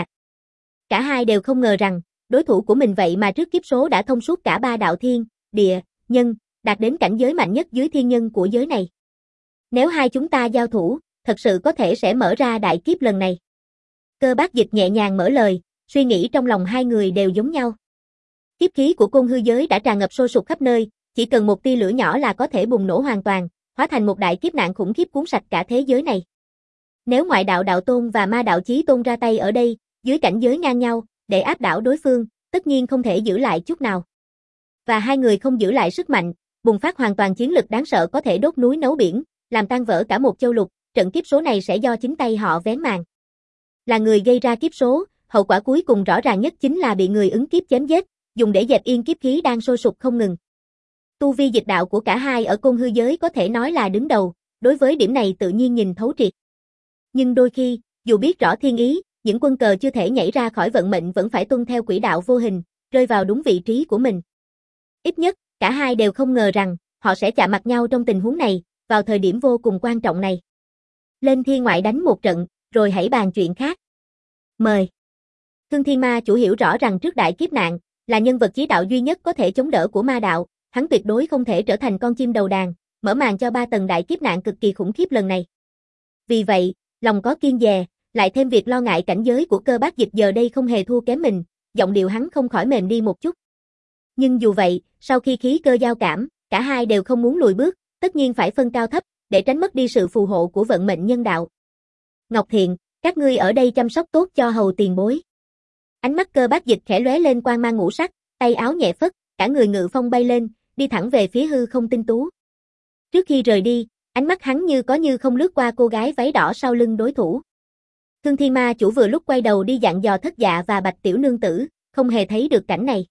Cả hai đều không ngờ rằng, đối thủ của mình vậy mà trước kiếp số đã thông suốt cả ba đạo thiên, địa, nhân, đạt đến cảnh giới mạnh nhất dưới thiên nhân của giới này. Nếu hai chúng ta giao thủ, thật sự có thể sẽ mở ra đại kiếp lần này. Cơ Bác Dịch nhẹ nhàng mở lời, suy nghĩ trong lòng hai người đều giống nhau. Kiếp khí của côn hư giới đã tràn ngập sôi sục khắp nơi, chỉ cần một tia lửa nhỏ là có thể bùng nổ hoàn toàn, hóa thành một đại kiếp nạn khủng khiếp cuốn sạch cả thế giới này. Nếu ngoại đạo đạo tôn và ma đạo chí tôn ra tay ở đây, dưới cảnh giới ngang nhau, để áp đảo đối phương, tất nhiên không thể giữ lại chút nào. Và hai người không giữ lại sức mạnh, bùng phát hoàn toàn chiến lực đáng sợ có thể đốt núi nấu biển, làm tan vỡ cả một châu lục, trận kiếp số này sẽ do chính tay họ vén màn. Là người gây ra kiếp số, hậu quả cuối cùng rõ ràng nhất chính là bị người ứng kiếp chém giết, dùng để dẹp yên kiếp khí đang sôi sục không ngừng. Tu vi dịch đạo của cả hai ở côn hư giới có thể nói là đứng đầu, đối với điểm này tự nhiên nhìn thấu triệt. Nhưng đôi khi, dù biết rõ thiên ý, những quân cờ chưa thể nhảy ra khỏi vận mệnh vẫn phải tuân theo quỹ đạo vô hình, rơi vào đúng vị trí của mình. Ít nhất, cả hai đều không ngờ rằng, họ sẽ chạm mặt nhau trong tình huống này, vào thời điểm vô cùng quan trọng này. Lên thiên ngoại đánh một trận, rồi hãy bàn chuyện khác. Mời. Thương Thiên Ma chủ hiểu rõ rằng trước đại kiếp nạn, là nhân vật chí đạo duy nhất có thể chống đỡ của ma đạo, hắn tuyệt đối không thể trở thành con chim đầu đàn, mở màn cho ba tầng đại kiếp nạn cực kỳ khủng khiếp lần này. Vì vậy, lòng có kiêng dè, lại thêm việc lo ngại cảnh giới của Cơ Bác Dịch giờ đây không hề thua kém mình, giọng điệu hắn không khỏi mềm đi một chút. Nhưng dù vậy, sau khi khí cơ giao cảm, cả hai đều không muốn lùi bước, tất nhiên phải phân cao thấp, để tránh mất đi sự phù hộ của vận mệnh nhân đạo. Ngọc Thiện, các ngươi ở đây chăm sóc tốt cho hầu tiền bối. Ánh mắt Cơ Bác Dịch khẽ lóe lên quang mang ngũ sắc, tay áo nhẹ phất, cả người ngự phong bay lên, đi thẳng về phía hư không tinh tú. Trước khi rời đi, ánh mắt hắn như có như không lướt qua cô gái váy đỏ sau lưng đối thủ. Thương Thiên Ma chủ vừa lúc quay đầu đi dặn dò Thất Dạ và Bạch Tiểu Nương tử, không hề thấy được cảnh này.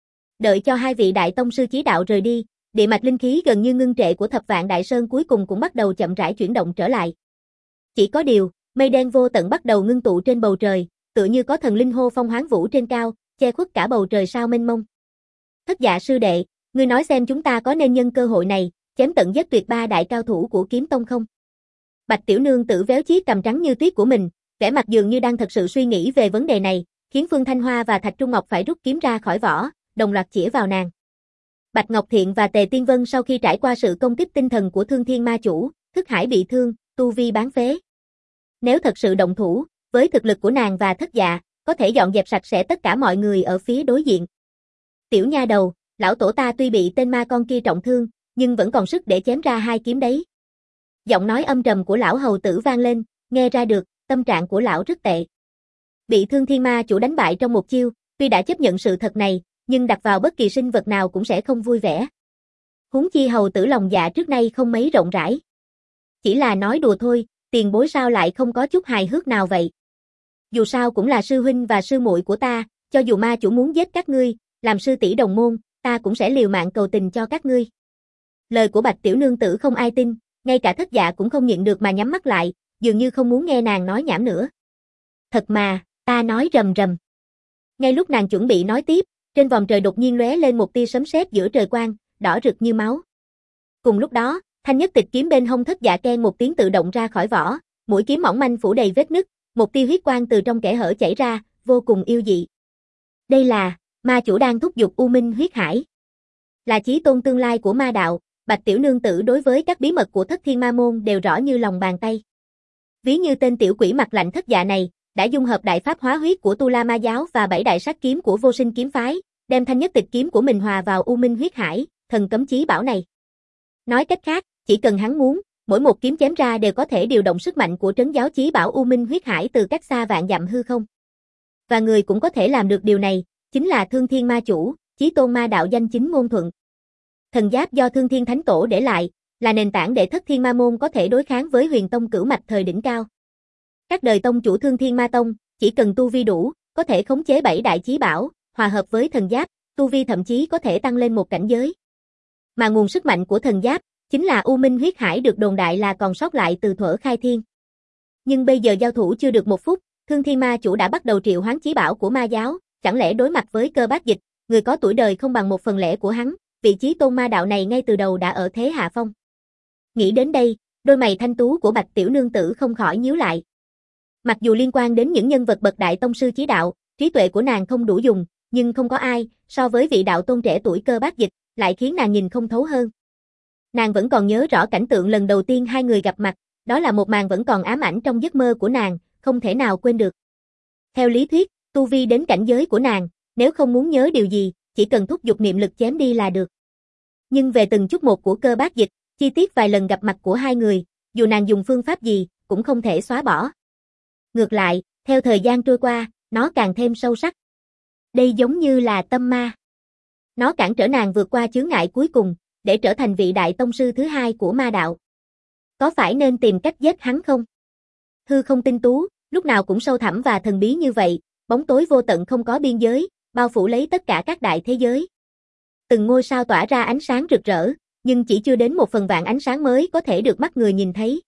Đợi cho hai vị đại tông sư chí đạo rời đi, địa mạch linh khí gần như ngưng trệ của Thập Vạn Đại Sơn cuối cùng cũng bắt đầu chậm rãi chuyển động trở lại. Chỉ có điều, mây đen vô tận bắt đầu ngưng tụ trên bầu trời, tựa như có thần linh hô phong hoán vũ trên cao, che khuất cả bầu trời sao mênh mông. Thất Dạ sư đệ, ngươi nói xem chúng ta có nên nhân cơ hội này, chém tận giết tuyệt ba đại cao thủ của kiếm tông không? Bạch tiểu nương tử véo chiếc cằm trắng như tuyết của mình, vẻ mặt dường như đang thật sự suy nghĩ về vấn đề này, khiến Phương Thanh Hoa và Thạch Trung Ngọc phải rút kiếm ra khỏi vỏ, đồng loạt chĩa vào nàng. Bạch Ngọc Thiện và Tề Tiên Vân sau khi trải qua sự công kích tinh thần của Thương Thiên Ma Chủ, thức hải bị thương, tu vi bán phế. Nếu thật sự động thủ, với thực lực của nàng và Thất Dạ, có thể dọn dẹp sạch sẽ tất cả mọi người ở phía đối diện. Tiểu nha đầu, lão tổ ta tuy bị tên ma con kia trọng thương, nhưng vẫn còn sức để chém ra hai kiếm đấy. Giọng nói âm trầm của lão hầu tử vang lên, nghe ra được, tâm trạng của lão rất tệ. Bị Thương Thiên Ma Chủ đánh bại trong một chiêu, tuy đã chấp nhận sự thật này, nhưng đặt vào bất kỳ sinh vật nào cũng sẽ không vui vẻ. Huống chi hầu tử lòng dạ trước nay không mấy rộng rãi. Chỉ là nói đùa thôi, tiền bối sao lại không có chút hài hước nào vậy? Dù sao cũng là sư huynh và sư muội của ta, cho dù ma chủ muốn giết các ngươi, làm sư tỷ đồng môn, ta cũng sẽ liều mạng cầu tình cho các ngươi. Lời của Bạch tiểu nương tử không ai tin, ngay cả Thất Dạ cũng không nhịn được mà nhắm mắt lại, dường như không muốn nghe nàng nói nhảm nữa. Thật mà, ta nói rầm rầm. Ngay lúc nàng chuẩn bị nói tiếp, trên vòm trời đột nhiên lóe lên một tia sấm sét giữa trời quang, đỏ rực như máu. Cùng lúc đó, thanh nhất tịch kiếm bên hông Thất Dạ keng một tiếng tự động ra khỏi vỏ, mũi kiếm mỏng manh phủ đầy vết nứt, một tia huyết quang từ trong kẽ hở chảy ra, vô cùng yêu dị. Đây là ma chủ đang thúc giục U Minh huyết hải. Là chí tôn tương lai của ma đạo, Bạch tiểu nương tử đối với các bí mật của Thất Thiên Ma môn đều rõ như lòng bàn tay. Ví như tên tiểu quỷ mặt lạnh Thất Dạ này, đã dung hợp đại pháp hóa huyết của Tu La Ma giáo và bảy đại sát kiếm của Vô Sinh kiếm phái, đem thanh nhất tịch kiếm của mình hòa vào U Minh huyết hải, thần cấm chí bảo này. Nói cách khác, chỉ cần hắn muốn, mỗi một kiếm chém ra đều có thể điều động sức mạnh của trấn giáo chí bảo U Minh huyết hải từ cách xa vạn dặm hư không. Và người cũng có thể làm được điều này, chính là Thương Thiên Ma Chủ, chí tôn ma đạo danh chính ngôn thuận. Thần giáp do Thương Thiên Thánh Tổ để lại, là nền tảng để Thất Thiên Ma môn có thể đối kháng với Huyền Tông cửu mạch thời đỉnh cao. Các đời tông chủ Thương Thiên Ma tông, chỉ cần tu vi đủ, có thể khống chế bảy đại chí bảo, hòa hợp với thần giáp, tu vi thậm chí có thể tăng lên một cảnh giới. Mà nguồn sức mạnh của thần giáp chính là U Minh huyết hải được đồn đại là còn sót lại từ thuở khai thiên. Nhưng bây giờ giao thủ chưa được một phút, Thương Thiên Ma Chủ đã bắt đầu triệu hoán chí bảo của ma giáo, chẳng lẽ đối mặt với Cơ Bát Dịch, người có tuổi đời không bằng một phần lẻ của hắn, vị chí tôn ma đạo này ngay từ đầu đã ở thế hạ phong. Nghĩ đến đây, đôi mày thanh tú của Bạch tiểu nương tử không khỏi nhíu lại. Mặc dù liên quan đến những nhân vật bậc đại tông sư chí đạo, trí tuệ của nàng không đủ dùng, nhưng không có ai, so với vị đạo tôn trẻ tuổi Cơ Bát Dịch, lại khiến nàng nhìn không thấu hơn. Nàng vẫn còn nhớ rõ cảnh tượng lần đầu tiên hai người gặp mặt, đó là một màn vẫn còn ám ảnh trong giấc mơ của nàng, không thể nào quên được. Theo lý thuyết, tu vi đến cảnh giới của nàng, nếu không muốn nhớ điều gì, chỉ cần thúc giục niệm lực chém đi là được. Nhưng về từng chút một của Cơ Bát Dịch, chi tiết vài lần gặp mặt của hai người, dù nàng dùng phương pháp gì, cũng không thể xóa bỏ. Ngược lại, theo thời gian trôi qua, nó càng thêm sâu sắc. Đây giống như là tâm ma. Nó cản trở nàng vượt qua chướng ngại cuối cùng, để trở thành vị đại tông sư thứ hai của ma đạo. Có phải nên tìm cách giết hắn không? Hư không tinh tú, lúc nào cũng sâu thẳm và thần bí như vậy, bóng tối vô tận không có biên giới, bao phủ lấy tất cả các đại thế giới. Từng ngôi sao tỏa ra ánh sáng rực rỡ, nhưng chỉ chưa đến một phần vạn ánh sáng mới có thể được mắt người nhìn thấy.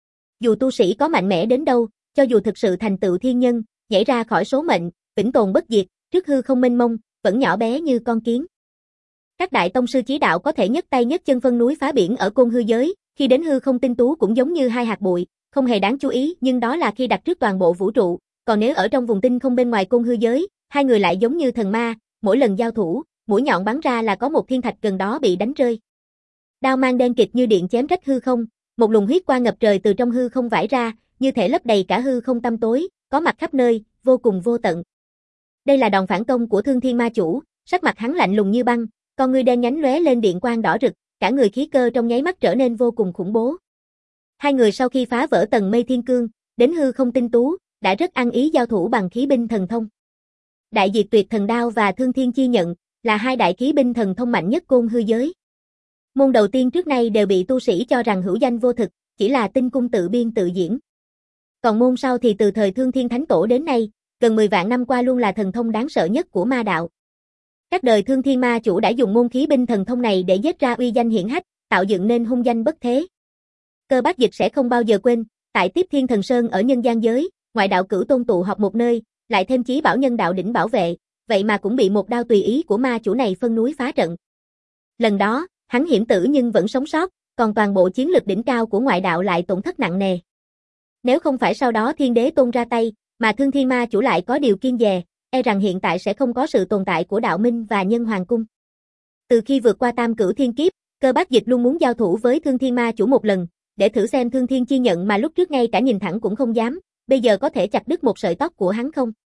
Dù tu sĩ có mạnh mẽ đến đâu, cho dù thực sự thành tựu thiên nhân, nhảy ra khỏi số mệnh, vĩnh tồn bất diệt, trước hư không mênh mông, vẫn nhỏ bé như con kiến. Các đại tông sư chí đạo có thể nhấc tay nhấc chân phân núi phá biển ở côn hư giới, khi đến hư không tinh tú cũng giống như hai hạt bụi, không hề đáng chú ý, nhưng đó là khi đặt trước toàn bộ vũ trụ, còn nếu ở trong vùng tinh không bên ngoài côn hư giới, hai người lại giống như thần ma, mỗi lần giao thủ, mũi nhọn bắn ra là có một thiên thạch gần đó bị đánh rơi. Đao mang đen kịt như điện chém rách hư không, một luồng huyết quang ngập trời từ trong hư không vãi ra, như thể lấp đầy cả hư không tăm tối, có mặt khắp nơi, vô cùng vô tận. Đây là đòn phản công của Thương Thiên Ma Chủ, sắc mặt hắn lạnh lùng như băng, con ngươi đen nhánh lóe lên điện quang đỏ rực, cả người khí cơ trong nháy mắt trở nên vô cùng khủng bố. Hai người sau khi phá vỡ tầng mây thiên cương, đến hư không tinh tú, đã rất ăn ý giao thủ bằng khí binh thần thông. Đại diệt tuyệt thần đao và Thương Thiên chi nhận, là hai đại khí binh thần thông mạnh nhất côn hư giới. Môn đầu tiên trước nay đều bị tu sĩ cho rằng hữu danh vô thực, chỉ là tinh cung tự biên tự diễn. Còn môn sau thì từ thời Thương Thiên Thánh Tổ đến nay, gần mười vạn năm qua luôn là thần thông đáng sợ nhất của ma đạo. Các đời Thương Thiên Ma Chủ đã dùng môn khí binh thần thông này để giết ra uy danh hiển hách, tạo dựng nên hung danh bất thế. Cơ Bát Dịch sẽ không bao giờ quên, tại Tiếp Thiên Thần Sơn ở nhân gian giới, ngoại đạo cửu tôn tụ họp một nơi, lại thêm chí bảo nhân đạo đỉnh bảo vệ, vậy mà cũng bị một đao tùy ý của ma chủ này phân núi phá trận. Lần đó, hắn hiểm tử nhưng vẫn sống sót, còn toàn bộ chiến lực đỉnh cao của ngoại đạo lại tổn thất nặng nề. Nếu không phải sau đó Thiên Đế Tôn ra tay, mà Thương Thiên Ma chủ lại có điều kiêng dè, e rằng hiện tại sẽ không có sự tồn tại của Đạo Minh và Nhân Hoàng Cung. Từ khi vượt qua Tam Cửu Thiên Kiếp, Cơ Bác Dịch luôn muốn giao thủ với Thương Thiên Ma chủ một lần, để thử xem Thương Thiên chi nhận mà lúc trước ngay cả nhìn thẳng cũng không dám, bây giờ có thể chặt đứt một sợi tóc của hắn không?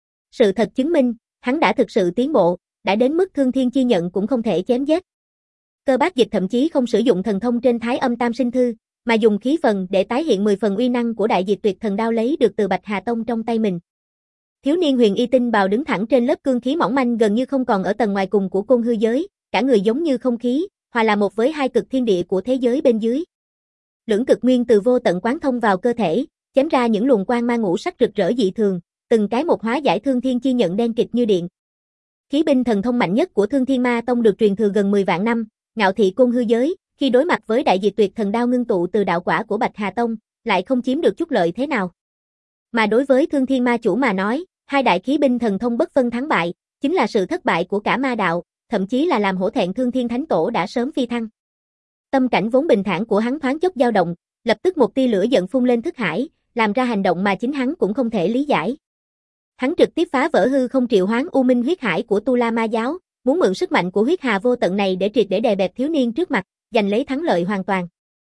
Sự thật chứng minh, hắn đã thực sự tiến bộ, đã đến mức Thương Thiên chi nhận cũng không thể chém giết. Cơ Bác Dịch thậm chí không sử dụng thần thông trên Thái Âm Tam Sinh Thư, mà dùng khí phần để tái hiện mười phần uy năng của Đại Diệt Tuyệt Thần Đao lấy được từ Bạch Hà Tông trong tay mình. Thiếu niên Huyền Y Tinh Bào đứng thẳng trên lớp cương khí mỏng manh gần như không còn ở tầng ngoài cùng của côn hư giới, cả người giống như không khí, hòa là một với hai cực thiên địa của thế giới bên dưới. Lưỡng cực nguyên từ vô tận quán thông vào cơ thể, chém ra những luồng quang mang ngũ sắc rực rỡ dị thường, từng cái một hóa giải Thương Thiên chi nhận đen kịt như điện. Khí binh thần thông mạnh nhất của Thương Thiên Ma Tông được truyền thừa gần mười vạn năm, ngạo thị côn hư giới, khi đối mặt với Đại Diệt Tuyệt Thần Đao ngưng tụ từ đạo quả của Bạch Hà Tông, lại không chiếm được chút lợi thế nào. Mà đối với Thương Thiên Ma chủ mà nói, hai đại khí binh thần thông bất phân thắng bại, chính là sự thất bại của cả ma đạo, thậm chí là làm hổ thẹn Thương Thiên Thánh Tổ đã sớm phi thăng. Tâm cảnh vốn bình thản của hắn thoáng chốc dao động, lập tức một tia lửa giận phun lên thức hải, làm ra hành động mà chính hắn cũng không thể lý giải. Hắn trực tiếp phá vỡ hư không triệu hoán U Minh huyết hải của Tu La Ma giáo, muốn mượn sức mạnh của huyết hà vô tận này để triệt để đè bẹp thiếu niên trước mặt, giành lấy thắng lợi hoàn toàn.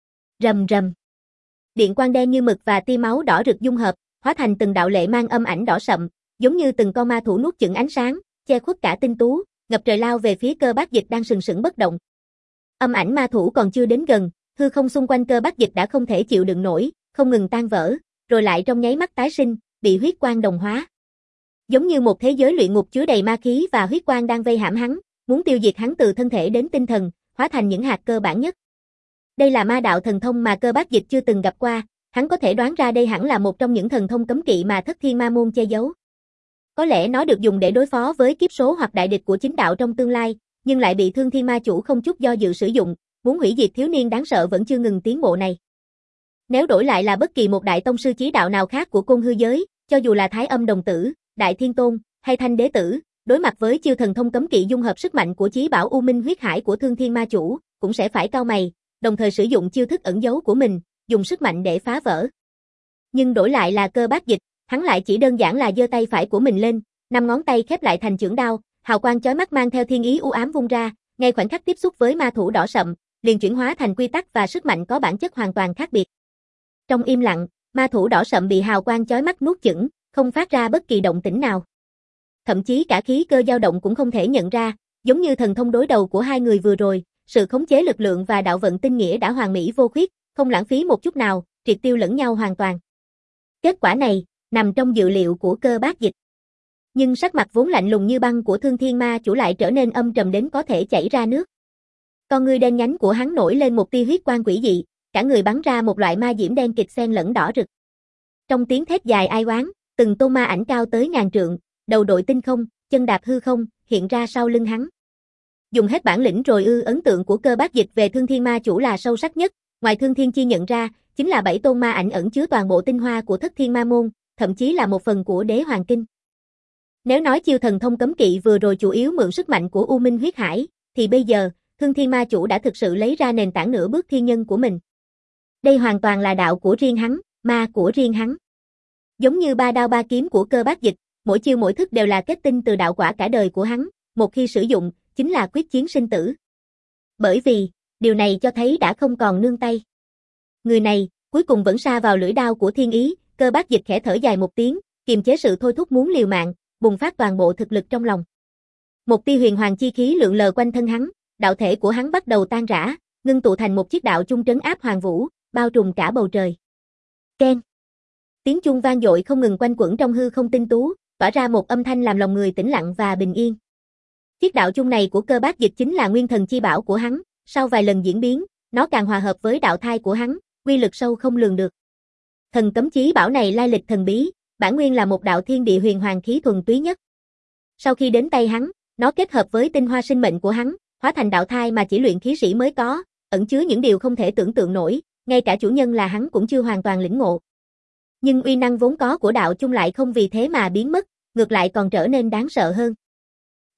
Rầm rầm. Điện quang đen như mực và tia máu đỏ rực dung hợp, hóa thành từng đạo lệ mang âm ảnh đỏ sậm, giống như từng con ma thủ nuốt chửng ánh sáng, che khuất cả tinh tú, ngập trời lao về phía Cơ Bác Dịch đang sừng sững bất động. Âm ảnh ma thủ còn chưa đến gần, hư không xung quanh Cơ Bác Dịch đã không thể chịu đựng nổi, không ngừng tan vỡ, rồi lại trong nháy mắt tái sinh, bị huyết quang đồng hóa. Giống như một thế giới luyện ngục chứa đầy ma khí và huyết quang đang vây hãm hắn, muốn tiêu diệt hắn từ thân thể đến tinh thần, hóa thành những hạt cơ bản nhất. Đây là ma đạo thần thông mà Cơ Bác Dịch chưa từng gặp qua, hắn có thể đoán ra đây hẳn là một trong những thần thông cấm kỵ mà Thất Thiên Ma môn che giấu. Có lẽ nó được dùng để đối phó với kiếp số hoặc đại địch của chính đạo trong tương lai, nhưng lại bị Thương Thiên Ma chủ không chút do dự sử dụng, muốn hủy diệt thiếu niên đáng sợ vẫn chưa ngừng tiến bộ này. Nếu đổi lại là bất kỳ một đại tông sư chí đạo nào khác của côn hư giới, cho dù là Thái Âm Đồng Tử, Đại Thiên Tôn, hay Thanh Đế Tử, đối mặt với chiêu thần thông cấm kỵ dung hợp sức mạnh của chí bảo U Minh huyết hải của Thương Thiên Ma chủ, cũng sẽ phải cau mày, đồng thời sử dụng chiêu thức ẩn giấu của mình, dùng sức mạnh để phá vỡ. Nhưng đổi lại là Cơ Bác Dịch, hắn lại chỉ đơn giản là giơ tay phải của mình lên, năm ngón tay khép lại thành chưởng đao, hào quang chói mắt mang theo thiên ý u ám vung ra, ngay khoảnh khắc tiếp xúc với ma thủ đỏ sậm, liền chuyển hóa thành quy tắc và sức mạnh có bản chất hoàn toàn khác biệt. Trong im lặng, ma thủ đỏ sậm bị hào quang chói mắt nuốt chửng, không phát ra bất kỳ động tĩnh nào. Thậm chí cả khí cơ dao động cũng không thể nhận ra, giống như thần thông đối đầu của hai người vừa rồi, sự khống chế lực lượng và đạo vận tinh nghĩa đã hoàn mỹ vô khuyết, không lãng phí một chút nào, triệt tiêu lẫn nhau hoàn toàn. Kết quả này nằm trong dự liệu của Cơ Bác Dịch. Nhưng sắc mặt vốn lạnh lùng như băng của Thương Thiên Ma chủ lại trở nên âm trầm đến có thể chảy ra nước. Con ngươi đen nhánh của hắn nổi lên một tia huyết quang quỷ dị, cả người bắn ra một loại ma diễm đen kịt xen lẫn đỏ rực. Trong tiếng thét dài ai oán, từng tôn ma ảnh cao tới ngàn trượng, đầu đội tinh không, chân đạp hư không, hiện ra sau lưng hắn. Dùng hết bản lĩnh rồi ư? Ấn tượng của Cơ Bác Dịch về Thương Thiên Ma chủ là sâu sắc nhất, ngoài Thương Thiên chi nhận ra, chính là bảy tôn ma ảnh ẩn chứa toàn bộ tinh hoa của Thất Thiên Ma môn, thậm chí là một phần của Đế Hoàng Kinh. Nếu nói chiêu thần thông cấm kỵ vừa rồi chủ yếu mượn sức mạnh của U Minh huyết hải, thì bây giờ, Thương Thiên Ma chủ đã thực sự lấy ra nền tảng nửa bước thiên nhân của mình. Đây hoàn toàn là đạo của riêng hắn, ma của riêng hắn. Giống như ba đao ba kiếm của Cơ Bác Dịch, mỗi chiêu mỗi thức đều là kết tinh từ đạo quả cả đời của hắn, một khi sử dụng, chính là quyết chiến sinh tử. Bởi vì, điều này cho thấy đã không còn nương tay. Người này, cuối cùng vẫn sa vào lưỡi đao của thiên ý. Cơ Bác Dịch khẽ thở dài một tiếng, kiềm chế sự thôi thúc muốn liều mạng, bùng phát toàn bộ thực lực trong lòng. Một tia huyền hoàng chi khí lượn lờ quanh thân hắn, đạo thể của hắn bắt đầu tan rã, ngưng tụ thành một chiếc đạo chung trấn áp hoàng vũ, bao trùm cả bầu trời. Keng. Tiếng chuông vang dội không ngừng quanh quẩn trong hư không tinh tú, tỏa ra một âm thanh làm lòng người tĩnh lặng và bình yên. Chiếc đạo chung này của Cơ Bác Dịch chính là nguyên thần chi bảo của hắn, sau vài lần diễn biến, nó càng hòa hợp với đạo thai của hắn, uy lực sâu không lường được. Thần cấm chí bảo này lai lịch thần bí, bản nguyên là một đạo thiên địa huyền hoàng khí thuần túy nhất. Sau khi đến tay hắn, nó kết hợp với tinh hoa sinh mệnh của hắn, hóa thành đạo thai mà chỉ luyện khí sĩ mới có, ẩn chứa những điều không thể tưởng tượng nổi, ngay cả chủ nhân là hắn cũng chưa hoàn toàn lĩnh ngộ. Nhưng uy năng vốn có của đạo chung lại không vì thế mà biến mất, ngược lại còn trở nên đáng sợ hơn.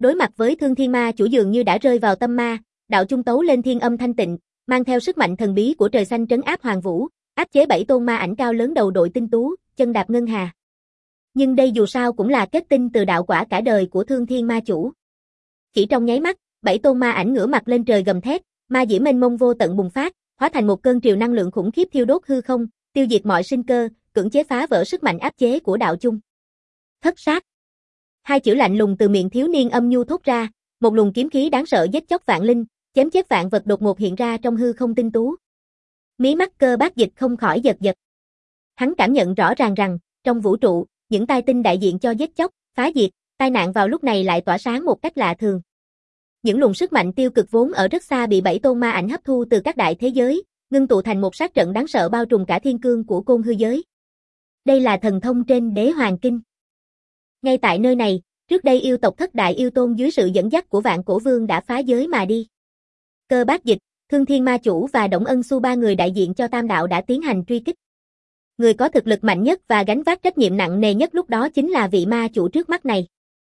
Đối mặt với Thương Thiên Ma Chủ dường như đã rơi vào tâm ma, đạo trung tấu lên thiên âm thanh tịnh, mang theo sức mạnh thần bí của trời xanh trấn áp hoàng vũ, áp chế bảy tôn ma ảnh cao lớn đầu đội tinh tú, chân đạp ngân hà. Nhưng đây dù sao cũng là kết tinh từ đạo quả cả đời của Thương Thiên Ma Chủ. Chỉ trong nháy mắt, bảy tôn ma ảnh ngửa mặt lên trời gầm thét, ma diễm mênh mông vô tận bùng phát, hóa thành một cơn triều năng lượng khủng khiếp thiêu đốt hư không, tiêu diệt mọi sinh cơ, cưỡng chế phá vỡ sức mạnh áp chế của đạo chung. Thất sát. Hai chữ lạnh lùng từ miệng thiếu niên âm nhu thốt ra, một luồng kiếm khí đáng sợ giết chóc vạn linh, chém chết vạn vật đột ngột hiện ra trong hư không tinh tú. Mí mắt Cơ Bác Dịch không khỏi giật giật. Hắn cảm nhận rõ ràng rằng, trong vũ trụ, những tai tinh đại diện cho giết chóc, phá diệt, tai nạn vào lúc này lại tỏa sáng một cách lạ thường. Những luồng sức mạnh tiêu cực vốn ở rất xa bị bảy tôn ma ảnh hấp thu từ các đại thế giới, ngưng tụ thành một sát trận đáng sợ bao trùm cả thiên cương của côn hư giới. Đây là thần thông trên Đế Hoàng Kinh. Ngay tại nơi này, trước đây yêu tộc Thất Đại Yêu Tôn dưới sự dẫn dắt của Vạn Cổ Vương đã phá giới mà đi. Cơ Bác Dịch, Thương Thiên Ma Chủ và Đổng Ân Xu ba người đại diện cho Tam Đạo đã tiến hành truy kích. Người có thực lực mạnh nhất và gánh vác trách nhiệm nặng nề nhất lúc đó chính là vị ma chủ trước mắt này.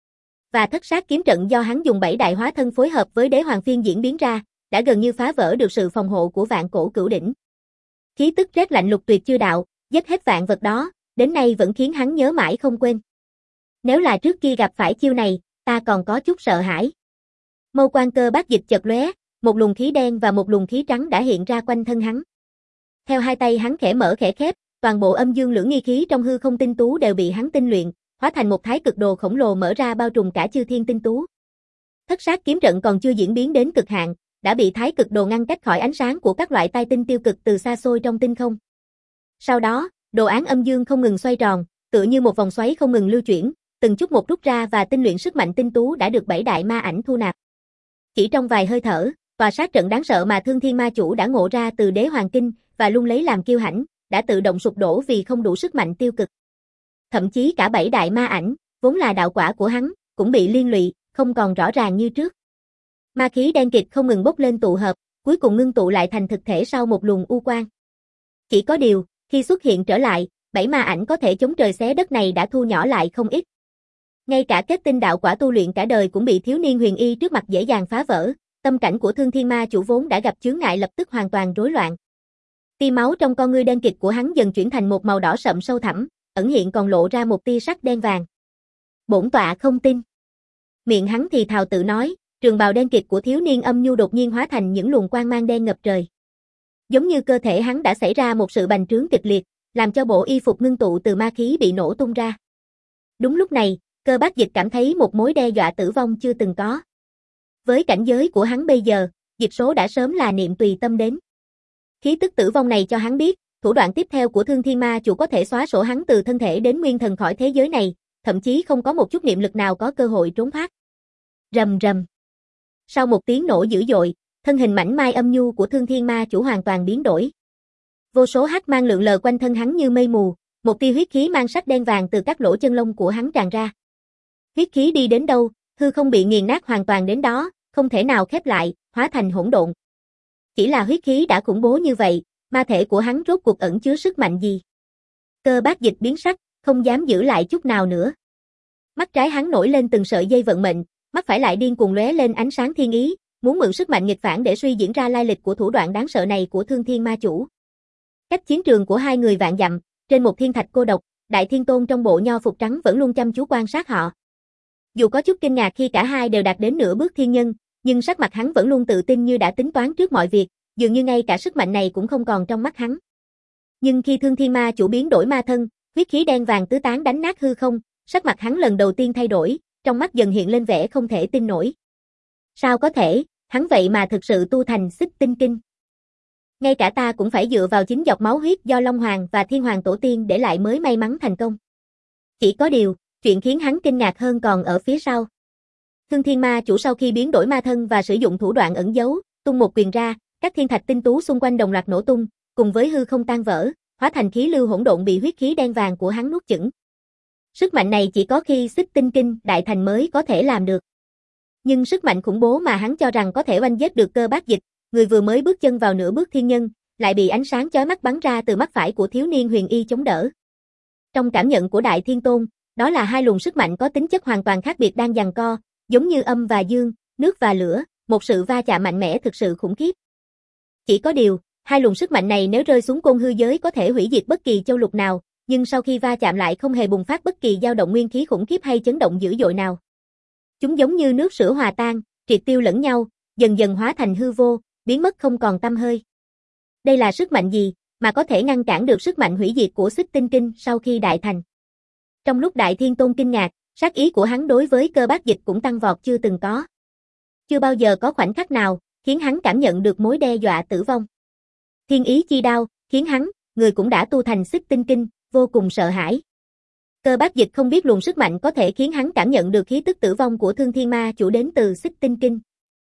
Và thất sát kiếm trận do hắn dùng bảy đại hóa thân phối hợp với Đế Hoàng Phiên diễn biến ra, đã gần như phá vỡ được sự phòng hộ của Vạn Cổ Cửu Đỉnh. Khí tức rét lạnh lục tuyệt chư đạo, giết hết vạn vật đó, đến nay vẫn khiến hắn nhớ mãi không quên. Nếu là trước kia gặp phải chiêu này, ta còn có chút sợ hãi. Mâu quan Cơ Bác Dịch chợt lóe, một luồng khí đen và một luồng khí trắng đã hiện ra quanh thân hắn. Theo hai tay hắn khẽ mở khẽ khép, toàn bộ âm dương lưỡng nghi khí trong hư không tinh tú đều bị hắn tinh luyện, hóa thành một thái cực đồ khổng lồ mở ra bao trùm cả chư thiên tinh tú. Thất sát kiếm trận còn chưa diễn biến đến cực hạn, đã bị thái cực đồ ngăn cách khỏi ánh sáng của các loại tai tinh tiêu cực từ xa xôi trong tinh không. Sau đó, đồ án âm dương không ngừng xoay tròn, tựa như một vòng xoáy không ngừng lưu chuyển, từng chút một rút ra và tinh luyện sức mạnh tinh tú đã được bảy đại ma ảnh thu nạp. Chỉ trong vài hơi thở, tòa sát trận đáng sợ mà Thương Thiên Ma Chủ đã ngộ ra từ Đế Hoàng Kinh và luôn lấy làm kiêu hãnh, đã tự động sụp đổ vì không đủ sức mạnh tiêu cực. Thậm chí cả bảy đại ma ảnh, vốn là đạo quả của hắn, cũng bị liên lụy, không còn rõ ràng như trước. Ma khí đen kịt không ngừng bốc lên tụ hợp, cuối cùng ngưng tụ lại thành thực thể sau một luồng u quang. Chỉ có điều, khi xuất hiện trở lại, bảy ma ảnh có thể chống trời xé đất này đã thu nhỏ lại không ít. Ngay cả kết tinh đạo quả tu luyện cả đời cũng bị thiếu niên huyền y trước mặt dễ dàng phá vỡ, tâm cảnh của Thương Thiên Ma Chủ vốn đã gặp chướng ngại lập tức hoàn toàn rối loạn. Tia máu trong con ngươi đen kịt của hắn dần chuyển thành một màu đỏ sậm sâu thẳm, ẩn hiện còn lộ ra một tia sắc đen vàng. Bổn tọa không tin. Miệng hắn thì thào tự nói, trường bào đen kịt của thiếu niên âm nhu đột nhiên hóa thành những luồng quang mang đen ngập trời. Giống như cơ thể hắn đã xảy ra một sự bành trướng kịch liệt, làm cho bộ y phục ngưng tụ từ ma khí bị nổ tung ra. Đúng lúc này, Cơ Bác Dịch cảm thấy một mối đe dọa tử vong chưa từng có. Với cảnh giới của hắn bây giờ, dịch số đã sớm là niệm tùy tâm đến. Khí tức tử vong này cho hắn biết, thủ đoạn tiếp theo của Thương Thiên Ma Chủ có thể xóa sổ hắn từ thân thể đến nguyên thần khỏi thế giới này, thậm chí không có một chút niệm lực nào có cơ hội trốn thoát. Rầm rầm. Sau một tiếng nổ dữ dội, thân hình mảnh mai âm nhu của Thương Thiên Ma Chủ hoàn toàn biến đổi. Vô số hắc mang lượn lờ quanh thân hắn như mây mù, một tia huyết khí mang sắc đen vàng từ các lỗ chân lông của hắn tràn ra. Huyết khí đi đến đâu, hư không bị nghiền nát hoàn toàn đến đó, không thể nào khép lại, hóa thành hỗn độn. Chỉ là huyết khí đã khủng bố như vậy, ma thể của hắn rốt cuộc ẩn chứa sức mạnh gì? Cơ Bác Dịch biến sắc, không dám giữ lại chút nào nữa. Mắt trái hắn nổi lên từng sợi dây vận mệnh, mắt phải lại điên cuồng lóe lên ánh sáng thiên ý, muốn mượn sức mạnh nghịch phản để suy diễn ra lai lịch của thủ đoạn đáng sợ này của Thương Thiên Ma Chủ. Cách chiến trường của hai người vạn dặm, trên một thiên thạch cô độc, Đại Thiên Tôn trong bộ nho phục trắng vẫn luôn chăm chú quan sát họ. Dù có chút kinh ngạc khi cả hai đều đạt đến nửa bước thiên nhân, nhưng sắc mặt hắn vẫn luôn tự tin như đã tính toán trước mọi việc, dường như ngay cả sức mạnh này cũng không còn trong mắt hắn. Nhưng khi Thương Thiên Ma Chủ biến đổi ma thân, huyết khí đen vàng tứ tán đánh nát hư không, sắc mặt hắn lần đầu tiên thay đổi, trong mắt dần hiện lên vẻ không thể tin nổi. Sao có thể, hắn vậy mà thực sự tu thành Xích Tinh Kinh. Ngay cả ta cũng phải dựa vào chính giọt máu huyết do Long Hoàng và Thiên Hoàng Tổ Tiên để lại mới may mắn thành công. Chỉ có điều, chuyện khiến hắn kinh ngạc hơn còn ở phía sau. Thương Thiên Ma Chủ sau khi biến đổi ma thân và sử dụng thủ đoạn ẩn giấu, tung một quyền ra, các thiên thạch tinh tú xung quanh đồng loạt nổ tung, cùng với hư không tan vỡ, hóa thành khí lưu hỗn độn bị huyết khí đen vàng của hắn nuốt chửng. Sức mạnh này chỉ có khi Xích Tinh Kinh đại thành mới có thể làm được. Nhưng sức mạnh khủng bố mà hắn cho rằng có thể oanh giết được Cơ Bác Dịch, người vừa mới bước chân vào nửa bước thiên nhân, lại bị ánh sáng chói mắt bắn ra từ mắt phải của thiếu niên huyền y chống đỡ. Trong cảm nhận của Đại Thiên Tôn, đó là hai luồng sức mạnh có tính chất hoàn toàn khác biệt đang giằng co, giống như âm và dương, nước và lửa, một sự va chạm mạnh mẽ thực sự khủng khiếp. Chỉ có điều, hai luồng sức mạnh này nếu rơi xuống côn hư giới có thể hủy diệt bất kỳ châu lục nào, nhưng sau khi va chạm lại không hề bùng phát bất kỳ dao động nguyên khí khủng khiếp hay chấn động dữ dội nào. Chúng giống như nước sữa hòa tan, triệt tiêu lẫn nhau, dần dần hóa thành hư vô, biến mất không còn tăm hơi. Đây là sức mạnh gì mà có thể ngăn cản được sức mạnh hủy diệt của Xích Tinh Kinh sau khi đại thành? Trong lúc Đại Thiên Tôn kinh ngạc, sát ý của hắn đối với Cơ Bát Dịch cũng tăng vọt chưa từng có. Chưa bao giờ có khoảnh khắc nào khiến hắn cảm nhận được mối đe dọa tử vong. Thiên ý chi đao khiến hắn, người cũng đã tu thành Xích Tinh Kinh, vô cùng sợ hãi. Cơ Bát Dịch không biết luồng sức mạnh có thể khiến hắn cảm nhận được khí tức tử vong của Thương Thiên Ma Chủ đến từ Xích Tinh Kinh.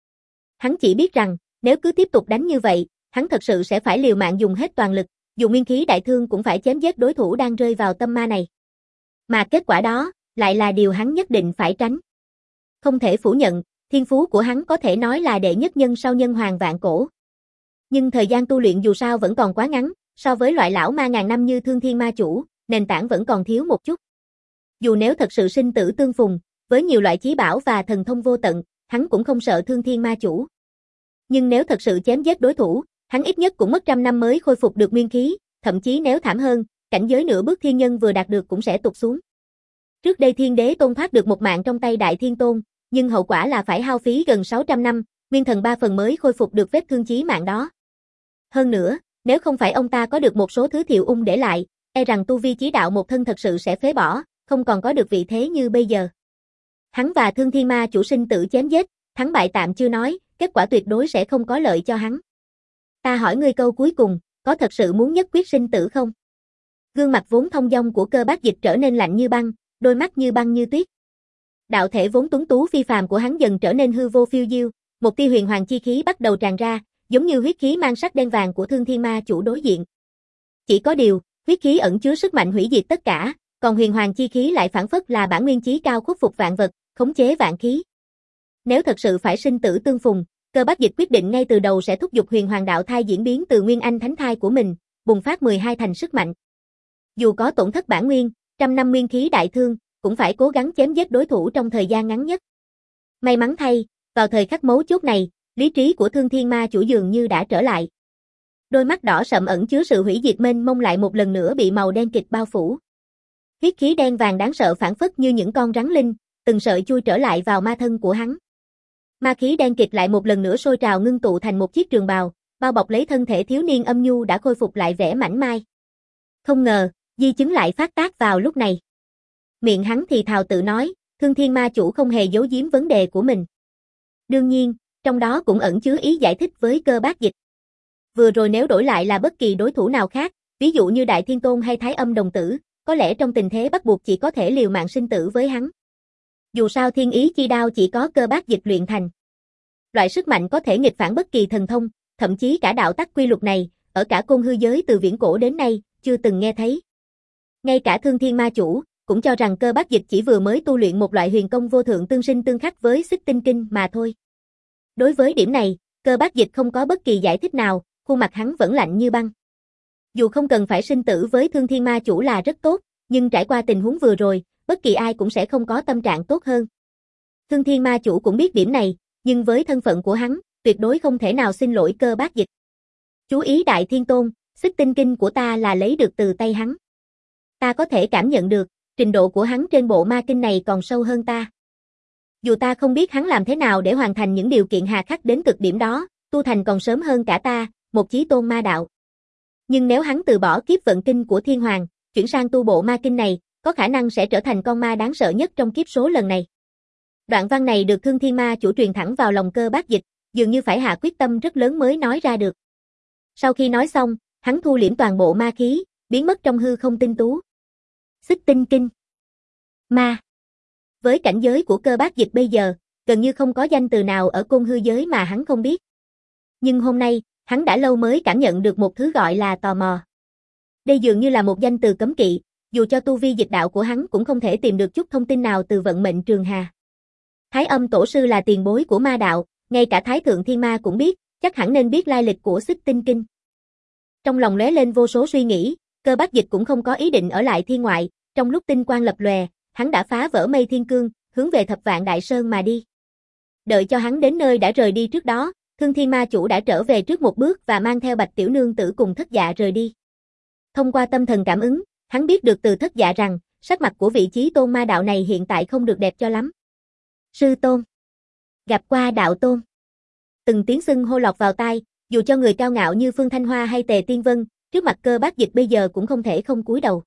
Hắn chỉ biết rằng, nếu cứ tiếp tục đánh như vậy, hắn thật sự sẽ phải liều mạng dùng hết toàn lực, dùng nguyên khí đại thương cũng phải chém giết đối thủ đang rơi vào tâm ma này. Mà kết quả đó, lại là điều hắn nhất định phải tránh. Không thể phủ nhận, thiên phú của hắn có thể nói là đệ nhất nhân sau nhân hoàng vạn cổ. Nhưng thời gian tu luyện dù sao vẫn còn quá ngắn, so với loại lão ma ngàn năm như Thương Thiên Ma Chủ, nền tảng vẫn còn thiếu một chút. Dù nếu thật sự sinh tử tương phùng, với nhiều loại chí bảo và thần thông vô tận, hắn cũng không sợ Thương Thiên Ma Chủ. Nhưng nếu thật sự chém giết đối thủ, hắn ít nhất cũng mất trăm năm mới khôi phục được nguyên khí, thậm chí nếu thảm hơn, cảnh giới nửa bước thiên nhân vừa đạt được cũng sẽ tụt xuống. Trước đây Thiên Đế Tôn thoát được một mạng trong tay Đại Thiên Tôn, nhưng hậu quả là phải hao phí gần sáu trăm năm, nguyên thần ba phần mới khôi phục được vết thương chí mạng đó. Hơn nữa, nếu không phải ông ta có được một số thứ Thiệu Ung để lại, e rằng tu vi chí đạo một thân thật sự sẽ phế bỏ, không còn có được vị thế như bây giờ. Hắn và Thương Thiên Ma Chủ sinh tử chém giết, thắng bại tạm chưa nói, kết quả tuyệt đối sẽ không có lợi cho hắn. Ta hỏi ngươi câu cuối cùng, có thật sự muốn nhất quyết sinh tử không? Gương mặt vốn thông dong của Cơ Bát Dịch trở nên lạnh như băng, đôi mắt như băng như tuyết. Đạo thể vốn tuấn tú phi phàm của hắn dần trở nên hư vô phiêu diêu, một tia huyền hoàng chi khí bắt đầu tràn ra, giống như huyết khí mang sắc đen vàng của Thương Thiên Ma Chủ đối diện. Chỉ có điều, huyết khí ẩn chứa sức mạnh hủy diệt tất cả, còn huyền hoàng chi khí lại phản phất là bản nguyên chí cao khuất phục vạn vật, khống chế vạn khí. Nếu thật sự phải sinh tử tương phùng, Cơ Bát Dịch quyết định ngay từ đầu sẽ thúc giục huyền hoàng đạo thai diễn biến từ nguyên anh thánh thai của mình, bùng phát mười hai thành sức mạnh. Dù có tổn thất bản nguyên, trăm năm nguyên khí đại thương, cũng phải cố gắng chém giết đối thủ trong thời gian ngắn nhất. May mắn thay, vào thời khắc mấu chốt này, lý trí của Thương Thiên Ma Chủ dường như đã trở lại. Đôi mắt đỏ sậm ẩn chứa sự hủy diệt mênh mông lại một lần nữa bị màu đen kịt bao phủ. Huyết khí đen vàng đáng sợ phản phất như những con rắn linh, từng sợi chui trở lại vào ma thân của hắn. Ma khí đen kịt lại một lần nữa sôi trào ngưng tụ thành một chiếc trường bào, bao bọc lấy thân thể thiếu niên âm nhu đã khôi phục lại vẻ mảnh mai. Không ngờ, di chứng lại phát tác vào lúc này. Miệng hắn thì thào tự nói, Thương Thiên Ma Chủ không hề giấu giếm vấn đề của mình. Đương nhiên, trong đó cũng ẩn chứa ý giải thích với Cơ Bát Dịch. Vừa rồi nếu đổi lại là bất kỳ đối thủ nào khác, ví dụ như Đại Thiên Tôn hay Thái Âm Đồng Tử, có lẽ trong tình thế bắt buộc chỉ có thể liều mạng sinh tử với hắn. Dù sao thiên ý chi đao chỉ có Cơ Bát Dịch luyện thành. Loại sức mạnh có thể nghịch phản bất kỳ thần thông, thậm chí cả đạo tắc quy luật này, ở cả côn hư giới từ viễn cổ đến nay, chưa từng nghe thấy. Ngay cả Thương Thiên Ma Chủ, cũng cho rằng Cơ Bát Dịch chỉ vừa mới tu luyện một loại huyền công vô thượng tương sinh tương khắc với Xích Tinh Kinh mà thôi. Đối với điểm này, Cơ Bát Dịch không có bất kỳ giải thích nào, khuôn mặt hắn vẫn lạnh như băng. Dù không cần phải sinh tử với Thương Thiên Ma Chủ là rất tốt, nhưng trải qua tình huống vừa rồi, bất kỳ ai cũng sẽ không có tâm trạng tốt hơn. Thương Thiên Ma Chủ cũng biết điểm này, nhưng với thân phận của hắn, tuyệt đối không thể nào xin lỗi Cơ Bát Dịch. Chú ý Đại Thiên Tôn, Xích Tinh Kinh của ta là lấy được từ tay hắn. Ta có thể cảm nhận được, trình độ của hắn trên bộ ma kinh này còn sâu hơn ta. Dù ta không biết hắn làm thế nào để hoàn thành những điều kiện hà khắc đến cực điểm đó, tu thành còn sớm hơn cả ta, một chí tôn ma đạo. Nhưng nếu hắn từ bỏ kiếp vận kinh của Thiên Hoàng, chuyển sang tu bộ ma kinh này, có khả năng sẽ trở thành con ma đáng sợ nhất trong kiếp số lần này. Đoạn văn này được Thương Thiên Ma Chủ truyền thẳng vào lòng Cơ Bát Dịch, dường như phải hạ quyết tâm rất lớn mới nói ra được. Sau khi nói xong, hắn thu liễm toàn bộ ma khí, biến mất trong hư không tinh tú. Xích Tinh Kinh. Ma. Với cảnh giới của Cơ Bát Dịch bây giờ, gần như không có danh từ nào ở côn hư giới mà hắn không biết. Nhưng hôm nay, hắn đã lâu mới cảm nhận được một thứ gọi là tò mò. Đây dường như là một danh từ cấm kỵ, dù cho tu vi dịch đạo của hắn cũng không thể tìm được chút thông tin nào từ vận mệnh Trường Hà. Thái Âm Tổ Sư là tiền bối của ma đạo, ngay cả Thái Thượng Thiên Ma cũng biết, chắc hẳn nên biết lai lịch của Xích Tinh Kinh. Trong lòng lóe lên vô số suy nghĩ, Cơ Bát Dịch cũng không có ý định ở lại thiên ngoại, trong lúc tinh quang lập lòe, hắn đã phá vỡ mây thiên cương, hướng về Thập Vạn Đại Sơn mà đi. Đợi cho hắn đến nơi đã rời đi trước đó, Thương Thiên Ma Chủ đã trở về trước một bước và mang theo Bạch Tiểu Nương Tử cùng Thất Dạ rời đi. Thông qua tâm thần cảm ứng, hắn biết được từ Thất Dạ rằng, sắc mặt của vị Chí Tôn ma đạo này hiện tại không được đẹp cho lắm. Sư Tôn. Gặp qua đạo tôn. Từng tiếng xưng hô lọt vào tai, dù cho người cao ngạo như Phương Thanh Hoa hay Tề Tiên Vân, trước mặt Cơ Bác Dịch bây giờ cũng không thể không cúi đầu.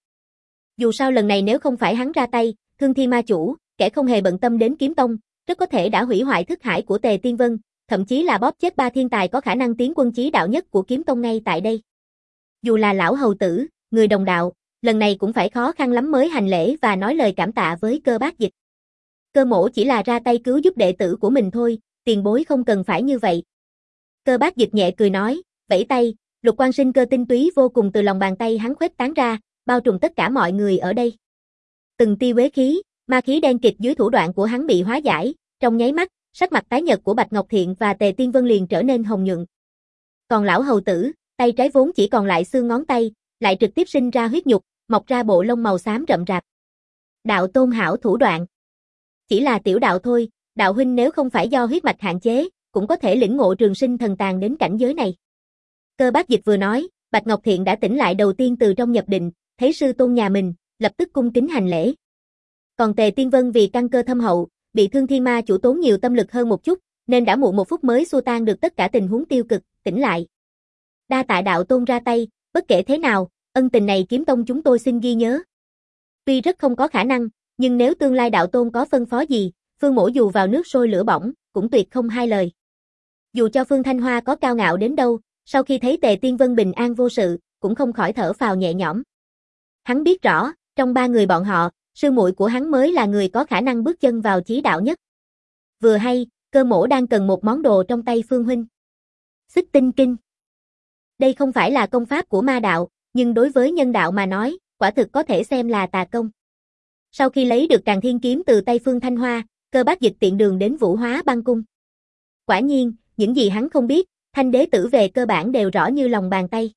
Dù sao lần này nếu không phải hắn ra tay, Thương Thiên Ma Chủ, kẻ không hề bận tâm đến Kiếm Tông, rất có thể đã hủy hoại thức hải của Tề Tiên Vân, thậm chí là bóp chết ba thiên tài có khả năng tiến quân chí đạo nhất của Kiếm Tông ngay tại đây. Dù là lão hầu tử, người đồng đạo, lần này cũng phải khó khăn lắm mới hành lễ và nói lời cảm tạ với Cơ Bác Dịch. Cơ Mỗ chỉ là ra tay cứu giúp đệ tử của mình thôi, tiền bối không cần phải như vậy. Cơ Bác Dịch nhẹ cười nói, vẫy tay, lục quang sinh cơ tinh túy vô cùng từ lòng bàn tay hắn khuếch tán ra, bao trùm tất cả mọi người ở đây. Từng tia uế khí, ma khí đen kịt dưới thủ đoạn của hắn bị hóa giải, trong nháy mắt, sắc mặt tái nhợt của Bạch Ngọc Thiện và Tề Tiên Vân liền trở nên hồng nhuận. Còn lão hầu tử, tay trái vốn chỉ còn lại xương ngón tay, lại trực tiếp sinh ra huyết nhục, mọc ra bộ lông màu xám rậm rạp. Đạo tôn hảo thủ đoạn. Chỉ là tiểu đạo thôi, đạo huynh nếu không phải do huyết mạch hạn chế, cũng có thể lĩnh ngộ trường sinh thần tàng đến cảnh giới này. Cơ Bác Dịch vừa nói, Bạch Ngọc Thiện đã tỉnh lại đầu tiên từ trong nhập định, thấy sư tôn nhà mình, lập tức cung kính hành lễ. Còn Tề Tiên Vân vì căn cơ thâm hậu, bị Thương Thiên Ma Chủ tốn nhiều tâm lực hơn một chút, nên đã muộn một phút mới xua tan được tất cả tình huống tiêu cực, tỉnh lại. Đa tạ đạo tôn ra tay, bất kể thế nào, ân tình này Kiếm Tông chúng tôi xin ghi nhớ. Tuy rất không có khả năng, nhưng nếu tương lai đạo tôn có phân phó gì, Phương Mỗ dù vào nước sôi lửa bỏng, cũng tuyệt không hai lời. Dù cho Phương Thanh Hoa có cao ngạo đến đâu, sau khi thấy Tề Tiên Vân bình an vô sự, cũng không khỏi thở phào nhẹ nhõm. Hắn biết rõ, trong ba người bọn họ, sư muội của hắn mới là người có khả năng bước chân vào chí đạo nhất. Vừa hay, Cơ Mỗ đang cần một món đồ trong tay Phương huynh. Xích Tinh Kinh. Đây không phải là công pháp của ma đạo, nhưng đối với nhân đạo mà nói, quả thực có thể xem là tà công. Sau khi lấy được Càn Thiên Kiếm từ tay Phương Thanh Hoa, Cơ Bác Dịch tiện đường đến Vũ Hóa Băng Cung. Quả nhiên, những gì hắn không biết, Thanh đế tử về cơ bản đều rõ như lòng bàn tay.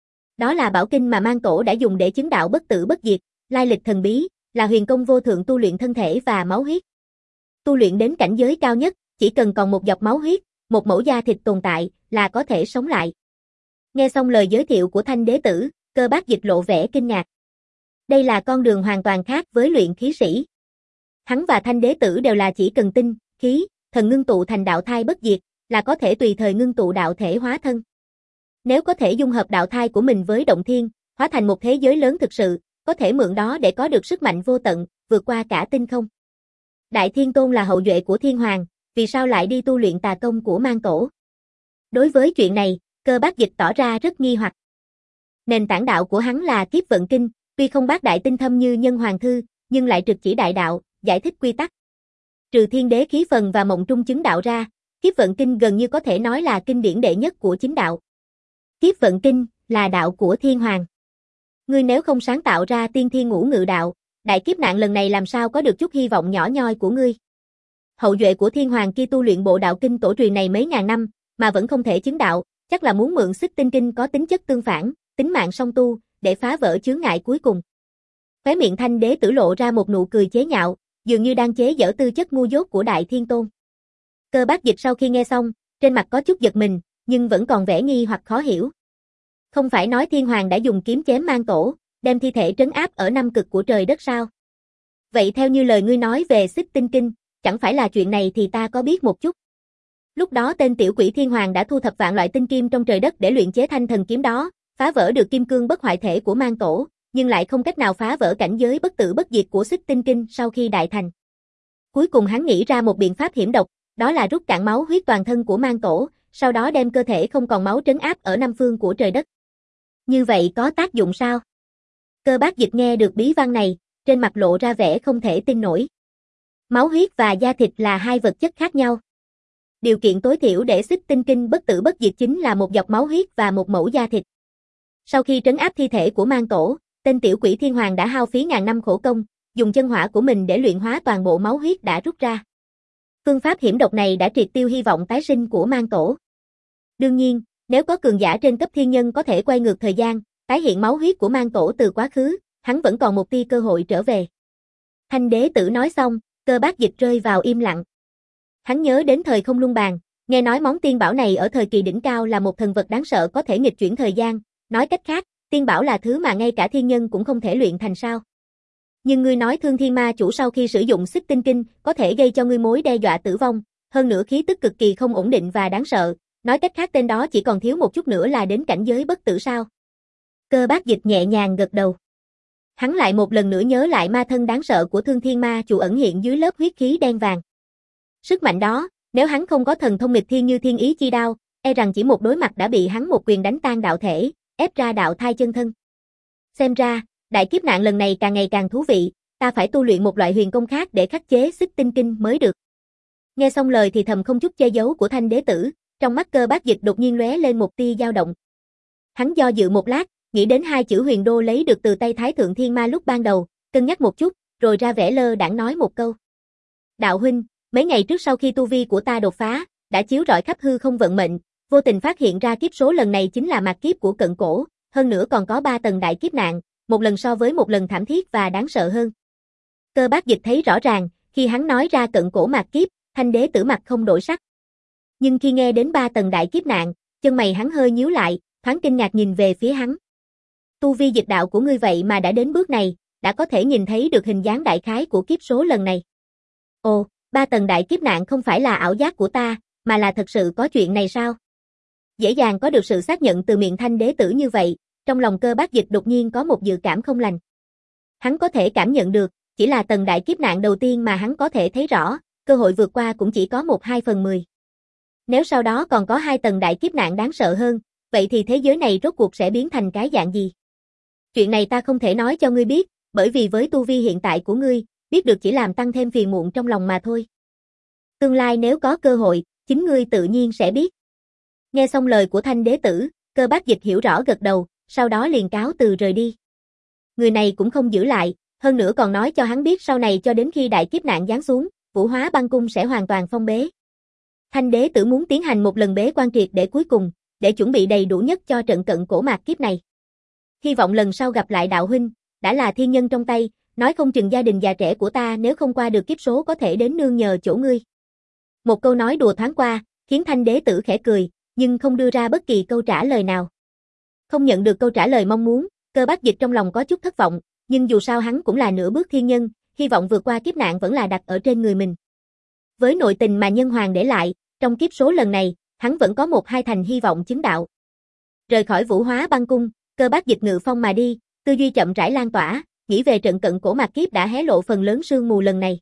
Đó là bảo kinh mà Mang Tổ đã dùng để chứng đạo bất tử bất diệt, lai lịch thần bí, là huyền công vô thượng tu luyện thân thể và máu huyết. Tu luyện đến cảnh giới cao nhất, chỉ cần còn một giọt máu huyết, một mẩu da thịt tồn tại, là có thể sống lại. Nghe xong lời giới thiệu của Thanh đế tử, Cơ Bác Dịch lộ vẻ kinh ngạc. Đây là con đường hoàn toàn khác với luyện khí sĩ. Hắn và Thanh đế tử đều là chỉ cần tinh, khí, thần ngưng tụ thành đạo thai bất diệt, là có thể tùy thời ngưng tụ đạo thể hóa thân. Nếu có thể dung hợp đạo thai của mình với động thiên, hóa thành một thế giới lớn thực sự, có thể mượn đó để có được sức mạnh vô tận, vượt qua cả tinh không. Đại Thiên Tôn là hậu duệ của Thiên Hoàng, vì sao lại đi tu luyện tà công của Mang Tổ? Đối với chuyện này, Cơ Bác Dịch tỏ ra rất nghi hoặc. Nền tảng đạo của hắn là Kiếp Vận Kinh, tuy không bác đại tinh thâm như Nhân Hoàng Thư, nhưng lại trực chỉ đại đạo, giải thích quy tắc. Trừ Thiên Đế Khí Phần và Mộng Trung chứng đạo ra, Kiếp Vận Kinh gần như có thể nói là kinh điển đệ nhất của chính đạo. Kiếp Vận Kinh là đạo của Thiên Hoàng. Ngươi nếu không sáng tạo ra Tiên Thiên Ngũ Ngự đạo, đại kiếp nạn lần này làm sao có được chút hy vọng nhỏ nhoi của ngươi? Hậu duệ của Thiên Hoàng kia tu luyện bộ đạo kinh tổ truyền này mấy ngàn năm, mà vẫn không thể chứng đạo, chắc là muốn mượn Xích Tinh Kinh có tính chất tương phản, tính mạng song tu, để phá vỡ chướng ngại cuối cùng. Khóe miệng Thanh đế tử lộ ra một nụ cười chế nhạo, dường như đang chế giễu tư chất ngu dốt của Đại Thiên Tôn. Cơ Bác Dịch sau khi nghe xong, trên mặt có chút giật mình, nhưng vẫn còn vẻ nghi hoặc khó hiểu. Không phải nói Thiên Hoàng đã dùng kiếm chém Mang Tổ, đem thi thể trấn áp ở năm cực của trời đất sao? Vậy theo như lời ngươi nói về Xích Tinh Kinh, chẳng phải là chuyện này thì ta có biết một chút. Lúc đó tên tiểu quỷ Thiên Hoàng đã thu thập vạn loại tinh kim trong trời đất để luyện chế thanh thần kiếm đó, phá vỡ được kim cương bất hoại thể của Mang Tổ, nhưng lại không cách nào phá vỡ cảnh giới bất tử bất diệt của Xích Tinh Kinh sau khi đại thành. Cuối cùng hắn nghĩ ra một biện pháp hiểm độc, đó là rút cạn máu huyết toàn thân của Mang Tổ, sau đó đem cơ thể không còn máu trấn áp ở năm phương của trời đất. Như vậy có tác dụng sao? Cơ Bác Dịch nghe được bí văn này, trên mặt lộ ra vẻ không thể tin nổi. Máu huyết và da thịt là hai vật chất khác nhau. Điều kiện tối thiểu để Xích Tinh Kinh bất tử bất diệt chính là một giọt máu huyết và một mẩu da thịt. Sau khi trấn áp thi thể của Mang Tổ, tên tiểu quỷ Thiên Hoàng đã hao phí ngàn năm khổ công, dùng chân hỏa của mình để luyện hóa toàn bộ máu huyết đã rút ra. Phương pháp hiểm độc này đã triệt tiêu hy vọng tái sinh của Mang Tổ. Đương nhiên, nếu có cường giả trên cấp thiên nhân có thể quay ngược thời gian, tái hiện máu huyết của Mang Tổ từ quá khứ, hắn vẫn còn một tia cơ hội trở về. Thanh đế tử nói xong, Cơ Bác Dịch rơi vào im lặng. Hắn nhớ đến thời không luân bàn, nghe nói món tiên bảo này ở thời kỳ đỉnh cao là một thần vật đáng sợ có thể nghịch chuyển thời gian, nói cách khác, tiên bảo là thứ mà ngay cả thiên nhân cũng không thể luyện thành sao? Nhưng ngươi nói Thương Thiên Ma Chủ sau khi sử dụng Xích Tinh Kinh, có thể gây cho ngươi mối đe dọa tử vong, hơn nữa khí tức cực kỳ không ổn định và đáng sợ, nói cách khác tên đó chỉ còn thiếu một chút nữa là đến cảnh giới bất tử sao? Cơ Bác Dịch nhẹ nhàng gật đầu. Hắn lại một lần nữa nhớ lại ma thân đáng sợ của Thương Thiên Ma Chủ ẩn hiện dưới lớp huyết khí đen vàng. Sức mạnh đó, nếu hắn không có thần thông nghịch thiên như Thiên Ý Chi Đao, e rằng chỉ một đối mặt đã bị hắn một quyền đánh tan đạo thể, ép ra đạo thai chân thân. Xem ra, đại kiếp nạn lần này càng ngày càng thú vị, ta phải tu luyện một loại huyền công khác để khắc chế Xích Tinh Kinh mới được. Nghe xong lời thì thầm không chút che giấu của Thanh Đế Tử, trong mắt Cơ Bác Dịch đột nhiên lóe lên một tia dao động. Hắn do dự một lát, nghĩ đến hai chữ huyền đô lấy được từ tay Thái Thượng Thiên Ma lúc ban đầu, cân nhắc một chút, rồi ra vẻ lơ đãng nói một câu. Đạo huynh, mấy ngày trước sau khi tu vi của ta đột phá, đã chiếu rọi khắp hư không vận mệnh, vô tình phát hiện ra kiếp số lần này chính là mạt kiếp của cận cổ, hơn nữa còn có ba tầng đại kiếp nạn, một lần so với một lần thảm thiết và đáng sợ hơn. Cơ Bác Dịch thấy rõ ràng, khi hắn nói ra cận cổ mạt kiếp, Thanh Đế Tử mặt không đổi sắc. Nhưng khi nghe đến ba tầng đại kiếp nạn, chân mày hắn hơi nhíu lại, thoáng kinh ngạc nhìn về phía hắn. Tu vi dịch đạo của ngươi vậy mà đã đến bước này, đã có thể nhìn thấy được hình dáng đại khái của kiếp số lần này. Ồ, ba tầng đại kiếp nạn không phải là ảo giác của ta, mà là thật sự có chuyện này sao? Dễ dàng có được sự xác nhận từ miệng Thanh Đế Tử như vậy, trong lòng Cơ Bác Dịch đột nhiên có một dự cảm không lành. Hắn có thể cảm nhận được, chỉ là tầng đại kiếp nạn đầu tiên mà hắn có thể thấy rõ, cơ hội vượt qua cũng chỉ có một hai phần mười. Nếu sau đó còn có hai tầng đại kiếp nạn đáng sợ hơn, vậy thì thế giới này rốt cuộc sẽ biến thành cái dạng gì? Chuyện này ta không thể nói cho ngươi biết, bởi vì với tu vi hiện tại của ngươi, biết được chỉ làm tăng thêm phiền muộn trong lòng mà thôi. Tương lai nếu có cơ hội, chính ngươi tự nhiên sẽ biết. Nghe xong lời của Thanh Đế Tử, Cơ Bác Dịch hiểu rõ gật đầu, sau đó liền cáo từ rời đi. Người này cũng không giữ lại, hơn nữa còn nói cho hắn biết sau này cho đến khi đại kiếp nạn giáng xuống, Vũ Hóa Băng Cung sẽ hoàn toàn phong bế. Thanh Đế Tử muốn tiến hành một lần bế quan triệt để cuối cùng, để chuẩn bị đầy đủ nhất cho trận cận cổ mạt kiếp này. Hy vọng lần sau gặp lại đạo huynh, đã là thiên nhân trong tay, nói không chừng gia đình già trẻ của ta nếu không qua được kiếp số có thể đến nương nhờ chỗ ngươi. Một câu nói đùa thoáng qua, khiến Thanh Đế Tử khẽ cười, nhưng không đưa ra bất kỳ câu trả lời nào. Không nhận được câu trả lời mong muốn, Cơ Bác Dịch trong lòng có chút thất vọng, nhưng dù sao hắn cũng là nửa bước thiên nhân, hy vọng vượt qua kiếp nạn vẫn là đặt ở trên người mình. Với nội tình mà nhân hoàng để lại, trong kiếp số lần này, hắn vẫn có một hai thành hy vọng chứng đạo. Rời khỏi Vũ Hóa Băng Cung, Cơ Bác Dịch ngự phong mà đi, tư duy chậm rãi lan tỏa, nghĩ về trận cận cổ mạt kiếp đã hé lộ phần lớn sương mù lần này.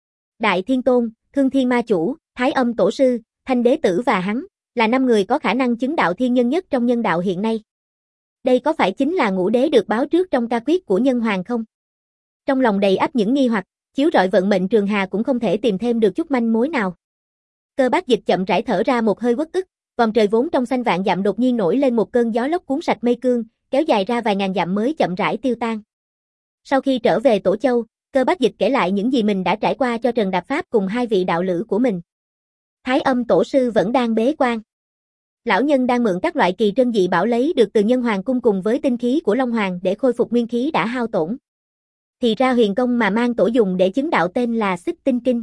Đại Thiên Tôn, Thương Thiên Ma Chủ, Thái Âm Tổ Sư, Thanh Đế Tử và hắn, là năm người có khả năng chứng đạo thiên nhân nhất trong nhân đạo hiện nay. Đây có phải chính là ngũ đế được báo trước trong ca quyết của nhân hoàng không? Trong lòng đầy ắp những nghi hoặc, chiếu rọi vận mệnh Trường Hà cũng không thể tìm thêm được chút manh mối nào. Cơ Bác Dịch chậm rãi thở ra một hơi uất ức, vòng trời vốn trong xanh vạn dặm đột nhiên nổi lên một cơn gió lốc cuốn sạch mây cương, kéo dài ra vài ngàn dặm mới chậm rãi tiêu tan. Sau khi trở về Tổ Châu, Cơ Bác Dịch kể lại những gì mình đã trải qua cho Trần Đạp Pháp cùng hai vị đạo lữ của mình. Thái Âm Tổ Sư vẫn đang bế quan. Lão nhân đang mượn các loại kỳ trân dị bảo lấy được từ Nhân Hoàng cung cùng với tinh khí của Long Hoàng để khôi phục nguyên khí đã hao tổn. Thì ra huyền công mà Mang Tổ dùng để chứng đạo tên là Xích Tinh Kinh.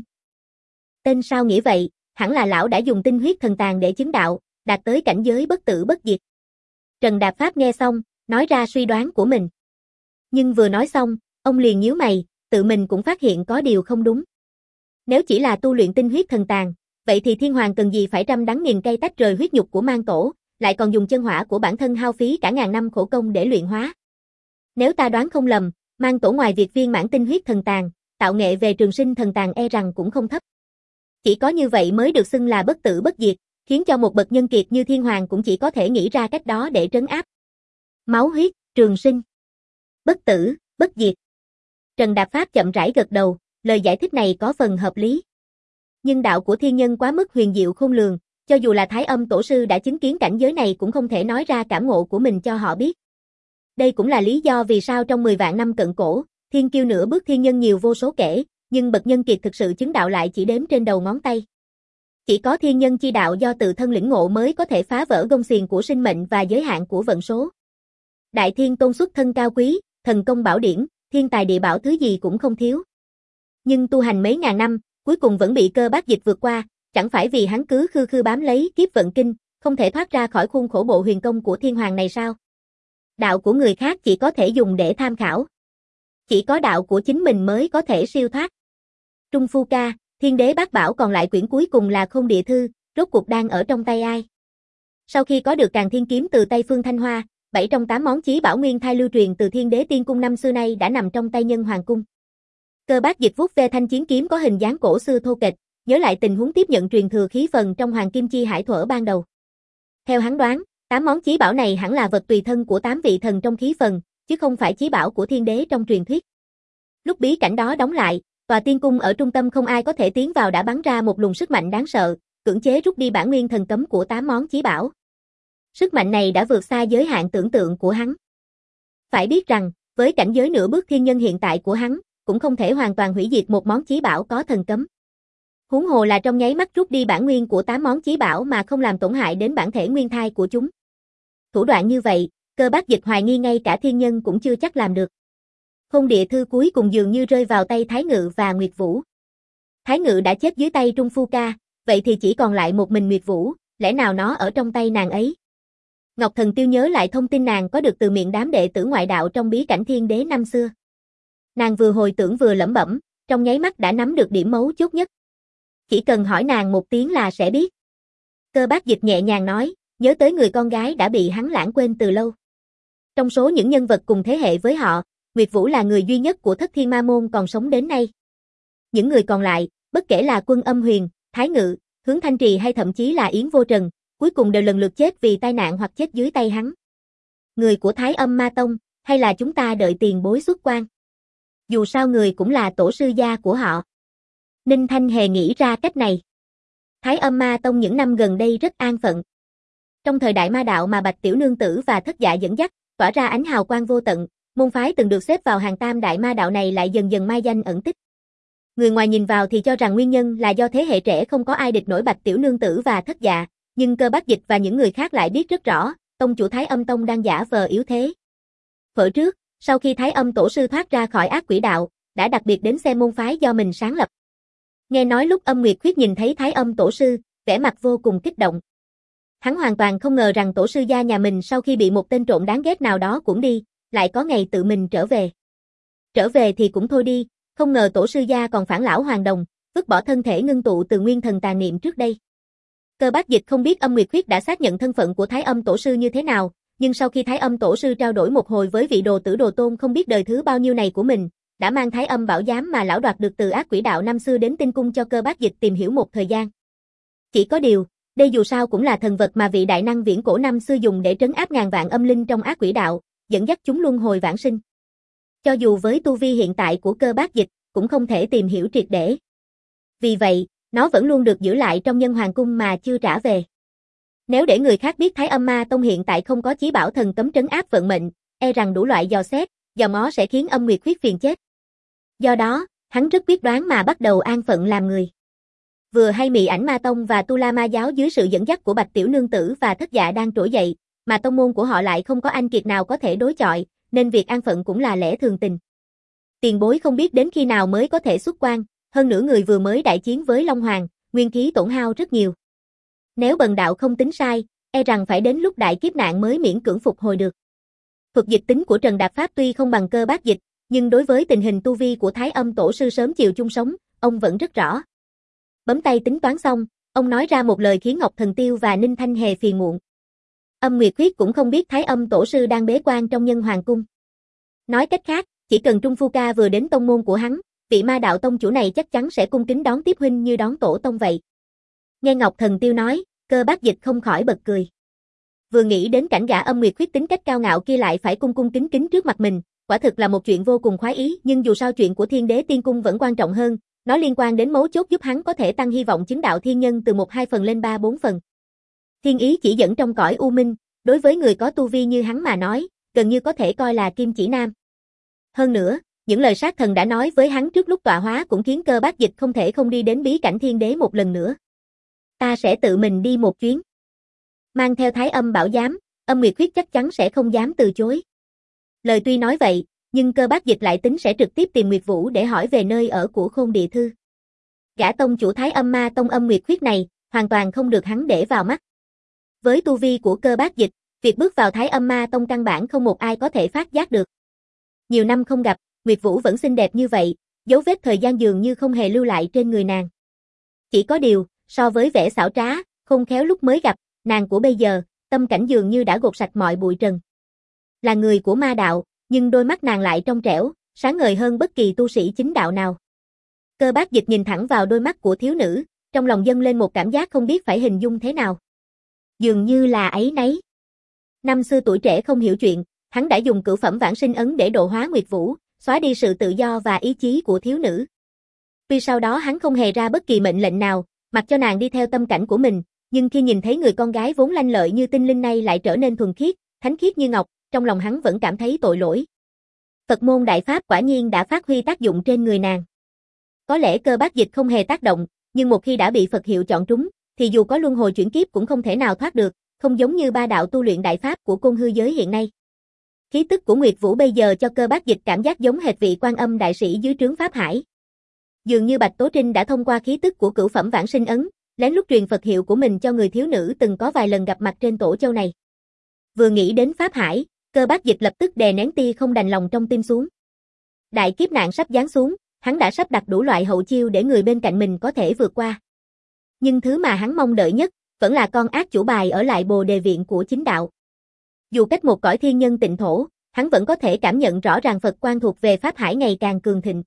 Tên sao nghĩa vậy, hẳn là lão đã dùng tinh huyết thần tàn để chứng đạo, đạt tới cảnh giới bất tử bất diệt. Trần Đạp Pháp nghe xong, nói ra suy đoán của mình. Nhưng vừa nói xong, ông liền nhíu mày, tự mình cũng phát hiện có điều không đúng. Nếu chỉ là tu luyện tinh huyết thần tàn, vậy thì Thiên Hoàng cần gì phải trăm đắng nghìn cay tách rời huyết nhục của Mang Tổ, lại còn dùng chân hỏa của bản thân hao phí cả ngàn năm khổ công để luyện hóa. Nếu ta đoán không lầm, Mang Tổ ngoài việc viên mãn tinh huyết thần tàn, tạo nghệ về trường sinh thần tàn e rằng cũng không thấp. Chỉ có như vậy mới được xưng là bất tử bất diệt, khiến cho một bậc nhân kiệt như Thiên Hoàng cũng chỉ có thể nghĩ ra cách đó để trấn áp. Máu huyết, trường sinh, bất tử, bất diệt. Trần Đạp Pháp chậm rãi gật đầu, lời giải thích này có phần hợp lý. Nhưng đạo của thiên nhân quá mức huyền diệu khôn lường, cho dù là Thái Âm Tổ Sư đã chứng kiến cảnh giới này cũng không thể nói ra cảm ngộ của mình cho họ biết. Đây cũng là lý do vì sao trong mười vạn năm cận cổ, thiên kiêu nửa bước thiên nhân nhiều vô số kể, nhưng bậc nhân kiệt thực sự chứng đạo lại chỉ đếm trên đầu ngón tay. Chỉ có thiên nhân chi đạo do tự thân lĩnh ngộ mới có thể phá vỡ gông xiềng của sinh mệnh và giới hạn của vận số. Đại Thiên Tôn xuất thân cao quý, thần công bảo điển, thiên tài địa bảo thứ gì cũng không thiếu. Nhưng tu hành mấy ngàn năm, cuối cùng vẫn bị Cơ Bác Dịch vượt qua, chẳng phải vì hắn cứ khư khư bám lấy kiếp vận kinh, không thể thoát ra khỏi khuôn khổ bộ huyền công của thiên hoàng này sao? Đạo của người khác chỉ có thể dùng để tham khảo. Chỉ có đạo của chính mình mới có thể siêu thoát. Trung Phu Ca, Thiên Đế Bát Bảo còn lại quyển cuối cùng là Khôn Địa Thư, rốt cuộc đang ở trong tay ai? Sau khi có được Càn Thiên Kiếm từ tay Phương Thanh Hoa, bảy trong tám món chí bảo nguyên thai lưu truyền từ Thiên Đế Tiên Cung năm xưa nay đã nằm trong tay Nhân Hoàng Cung. Cơ Bác Dịch vuốt ve thanh chiến kiếm có hình dáng cổ xưa thô kệch, nhớ lại tình huống tiếp nhận truyền thừa khí phần trong Hoàng Kim Chi Hải Thuở ban đầu. Theo hắn đoán, tám món chí bảo này hẳn là vật tùy thân của tám vị thần trong khí phần, chứ không phải chí bảo của Thiên Đế trong truyền thuyết. Lúc bí cảnh đó đóng lại, tòa tiên cung ở trung tâm không ai có thể tiến vào đã bắn ra một luồng sức mạnh đáng sợ, cưỡng chế rút đi bản nguyên thần cấm của tám món chí bảo. Sức mạnh này đã vượt xa giới hạn tưởng tượng của hắn. Phải biết rằng, với cảnh giới nửa bước thiên nhân hiện tại của hắn, cũng không thể hoàn toàn hủy diệt một món chí bảo có thần cấm. Huống hồ là trong nháy mắt rút đi bản nguyên của tám món chí bảo mà không làm tổn hại đến bản thể nguyên thai của chúng. Thủ đoạn như vậy, Cơ Bác Dịch hoài nghi ngay cả thiên nhân cũng chưa chắc làm được. Khôn Địa Thư cuối cùng dường như rơi vào tay Thái Ngự và Nguyệt Vũ. Thái Ngự đã chết dưới tay Trung Phu Ca, vậy thì chỉ còn lại một mình Nguyệt Vũ, lẽ nào nó ở trong tay nàng ấy? Ngọc Thần Tiêu nhớ lại thông tin nàng có được từ miệng đám đệ tử ngoại đạo trong bí cảnh Thiên Đế năm xưa. Nàng vừa hồi tưởng vừa lẩm bẩm, trong nháy mắt đã nắm được điểm mấu chốt nhất. Chỉ cần hỏi nàng một tiếng là sẽ biết. Cơ Bác Dịch nhẹ nhàng nói, nhớ tới người con gái đã bị hắn lãng quên từ lâu. Trong số những nhân vật cùng thế hệ với họ, Nguyệt Vũ là người duy nhất của Thất Thiên Ma Môn còn sống đến nay. Những người còn lại, bất kể là Quân Âm Huyền, Thái Ngự, Hướng Thanh Trì hay thậm chí là Yến Vô Trần, cuối cùng đều lần lượt chết vì tai nạn hoặc chết dưới tay hắn. Người của Thái Âm Ma Tông, hay là chúng ta đợi tiền bối xuất quan? Dù sao người cũng là tổ sư gia của họ. Ninh Thanh Hề nghĩ ra cách này. Thái Âm Ma Tông những năm gần đây rất an phận. Trong thời đại ma đạo mà Bạch Tiểu Nương Tử và Thất Dạ dẫn dắt, tỏa ra ánh hào quang vô tận, môn phái từng được xếp vào hàng tam đại ma đạo này lại dần dần mai danh ẩn tích. Người ngoài nhìn vào thì cho rằng nguyên nhân là do thế hệ trẻ không có ai địch nổi Bạch Tiểu Nương Tử và Thất Dạ, nhưng Cơ Bác Dịch và những người khác lại biết rất rõ, tông chủ Thái Âm Tông đang giả vờ yếu thế. Thuở trước, sau khi Thái Âm Tổ sư thoát ra khỏi ác quỷ đạo, đã đặc biệt đến xem môn phái do mình sáng lập. Nghe nói lúc Âm Nguyệt Khuyết nhìn thấy Thái Âm Tổ sư, vẻ mặt vô cùng kích động. Hắn hoàn toàn không ngờ rằng tổ sư gia nhà mình sau khi bị một tên trộm đáng ghét nào đó cuỗng đi, lại có ngày tự mình trở về. Trở về thì cũng thôi đi, không ngờ tổ sư gia còn phản lão hoàn đồng, vứt bỏ thân thể ngưng tụ từ nguyên thần tà niệm trước đây. Cơ Bác Dịch không biết Âm Nguyệt Khuyết đã xác nhận thân phận của Thái Âm Tổ sư như thế nào, nhưng sau khi Thái Âm Tổ sư trao đổi một hồi với vị đồ tử đồ tôn không biết đời thứ bao nhiêu này của mình, đã mang Thái Âm Bảo Giám mà lão đoạt được từ ác quỷ đạo năm xưa đến tinh cung cho Cơ Bác Dịch tìm hiểu một thời gian. Chỉ có điều, đây dù sao cũng là thần vật mà vị đại năng viễn cổ năm xưa dùng để trấn áp ngàn vạn âm linh trong ác quỷ đạo, dẫn dắt chúng luân hồi vãng sinh. Cho dù với tu vi hiện tại của Cơ Bác Dịch, cũng không thể tìm hiểu triệt để. Vì vậy, nó vẫn luôn được giữ lại trong Nhân Hoàng Cung mà chưa trả về. Nếu để người khác biết Thái Âm Ma Tông hiện tại không có chí bảo thần cấm trấn áp vận mệnh, e rằng đủ loại dò xét, dò mó sẽ khiến Âm Nguyệt Khuyết phiền chết. Do đó, hắn rất quyết đoán mà bắt đầu an phận làm người. Vừa hay Mị Ảnh Ma Tông và Tu La Ma Giáo dưới sự dẫn dắt của Bạch Tiểu Nương Tử và Thất Dạ đang trỗi dậy, mà tông môn của họ lại không có anh kiệt nào có thể đối chọi, nên việc an phận cũng là lẽ thường tình. Tiền bối không biết đến khi nào mới có thể xuất quan, hơn nữa người vừa mới đại chiến với Long Hoàng, nguyên khí tổn hao rất nhiều. Nếu bần đạo không tính sai, e rằng phải đến lúc đại kiếp nạn mới miễn cưỡng phục hồi được. Thuật dịch tính của Trần Đạp Pháp tuy không bằng Cơ Bác Dịch, nhưng đối với tình hình tu vi của Thái Âm Tổ sư sớm chiều chung sống, ông vẫn rất rõ. Bấm tay tính toán xong, ông nói ra một lời khiến Ngọc Thần Tiêu và Ninh Thanh Hề phiền muộn. Âm Nguyệt Khuyết cũng không biết Thái Âm Tổ sư đang bế quan trong Nhân Hoàng Cung. Nói cách khác, chỉ cần Trung Phu Ca vừa đến tông môn của hắn, vị ma đạo tông chủ này chắc chắn sẽ cung kính đón tiếp huynh như đón tổ tông vậy. Nghe Ngọc Thần Tiêu nói, Cơ Bác Dịch không khỏi bật cười. Vừa nghĩ đến cảnh gã Âm Nguyệt Khuyết tính cách cao ngạo kia lại phải cung cung kính kính trước mặt mình, quả thực là một chuyện vô cùng khoái ý, nhưng dù sao chuyện của Thiên Đế Tiên Cung vẫn quan trọng hơn, nó liên quan đến mấu chốt giúp hắn có thể tăng hy vọng chứng đạo thiên nhân từ một hai phần lên ba bốn phần. Thiên ý chỉ dẫn trong cõi u minh, đối với người có tu vi như hắn mà nói, gần như có thể coi là kim chỉ nam. Hơn nữa, những lời sát thần đã nói với hắn trước lúc tọa hóa cũng khiến Cơ Bác Dịch không thể không đi đến bí cảnh Thiên Đế một lần nữa. Ta sẽ tự mình đi một chuyến. Mang theo Thái Âm Bảo Giám, Âm Nguyệt Khuyết chắc chắn sẽ không dám từ chối. Lời tuy nói vậy, nhưng Cơ Bác Dịch lại tính sẽ trực tiếp tìm Nguyệt Vũ để hỏi về nơi ở của Khôn Địa Thư. Gã tông chủ Thái Âm Ma Tông Âm Nguyệt Khuyết này, hoàn toàn không được hắn để vào mắt. Với tu vi của Cơ Bác Dịch, việc bước vào Thái Âm Ma Tông căn bản không một ai có thể phát giác được. Nhiều năm không gặp, Nguyệt Vũ vẫn xinh đẹp như vậy, dấu vết thời gian dường như không hề lưu lại trên người nàng. Chỉ có điều, so với vẻ xảo trá, khôn khéo lúc mới gặp, nàng của bây giờ, tâm cảnh dường như đã gột sạch mọi bụi trần. Là người của ma đạo, nhưng đôi mắt nàng lại trong trẻo, sáng ngời hơn bất kỳ tu sĩ chính đạo nào. Cơ Bác Dịch nhìn thẳng vào đôi mắt của thiếu nữ, trong lòng dâng lên một cảm giác không biết phải hình dung thế nào. Dường như là áy náy. Năm xưa tuổi trẻ không hiểu chuyện, hắn đã dùng cửu phẩm vãng sinh ấn để độ hóa Nguyệt Vũ, xóa đi sự tự do và ý chí của thiếu nữ. Tuy sau đó hắn không hề ra bất kỳ mệnh lệnh nào, mặc cho nàng đi theo tâm cảnh của mình, nhưng khi nhìn thấy người con gái vốn lanh lợi như tinh linh này lại trở nên thuần khiết, thánh khiết như ngọc, trong lòng hắn vẫn cảm thấy tội lỗi. Phật môn đại pháp quả nhiên đã phát huy tác dụng trên người nàng. Có lẽ Cơ Bác Dịch không hề tác động, nhưng một khi đã bị Phật hiệu chọn trúng, thì dù có luân hồi chuyển kiếp cũng không thể nào thoát được, không giống như ba đạo tu luyện đại pháp của Côn Hư giới hiện nay. Khí tức của Nguyệt Vũ bây giờ cho Cơ Bác Dịch cảm giác giống hệt vị Quan Âm đại sĩ dưới trướng Pháp Hải. Dường như Bạch Tố Trinh đã thông qua khí tức của cửu phẩm vãng sinh ấn, lén lút truyền Phật hiệu của mình cho người thiếu nữ từng có vài lần gặp mặt trên tổ châu này. Vừa nghĩ đến Pháp Hải, Cơ Bác Dịch lập tức đè nén tia không đành lòng trong tim xuống. Đại kiếp nạn sắp giáng xuống, hắn đã sắp đặt đủ loại hậu chiêu để người bên cạnh mình có thể vượt qua. Nhưng thứ mà hắn mong đợi nhất, vẫn là con ác chủ bài ở lại Bồ Đề Viện của chính đạo. Dù cách một cõi thiên nhân tịnh thổ, hắn vẫn có thể cảm nhận rõ ràng Phật quan thuộc về Pháp Hải ngày càng cường thịnh.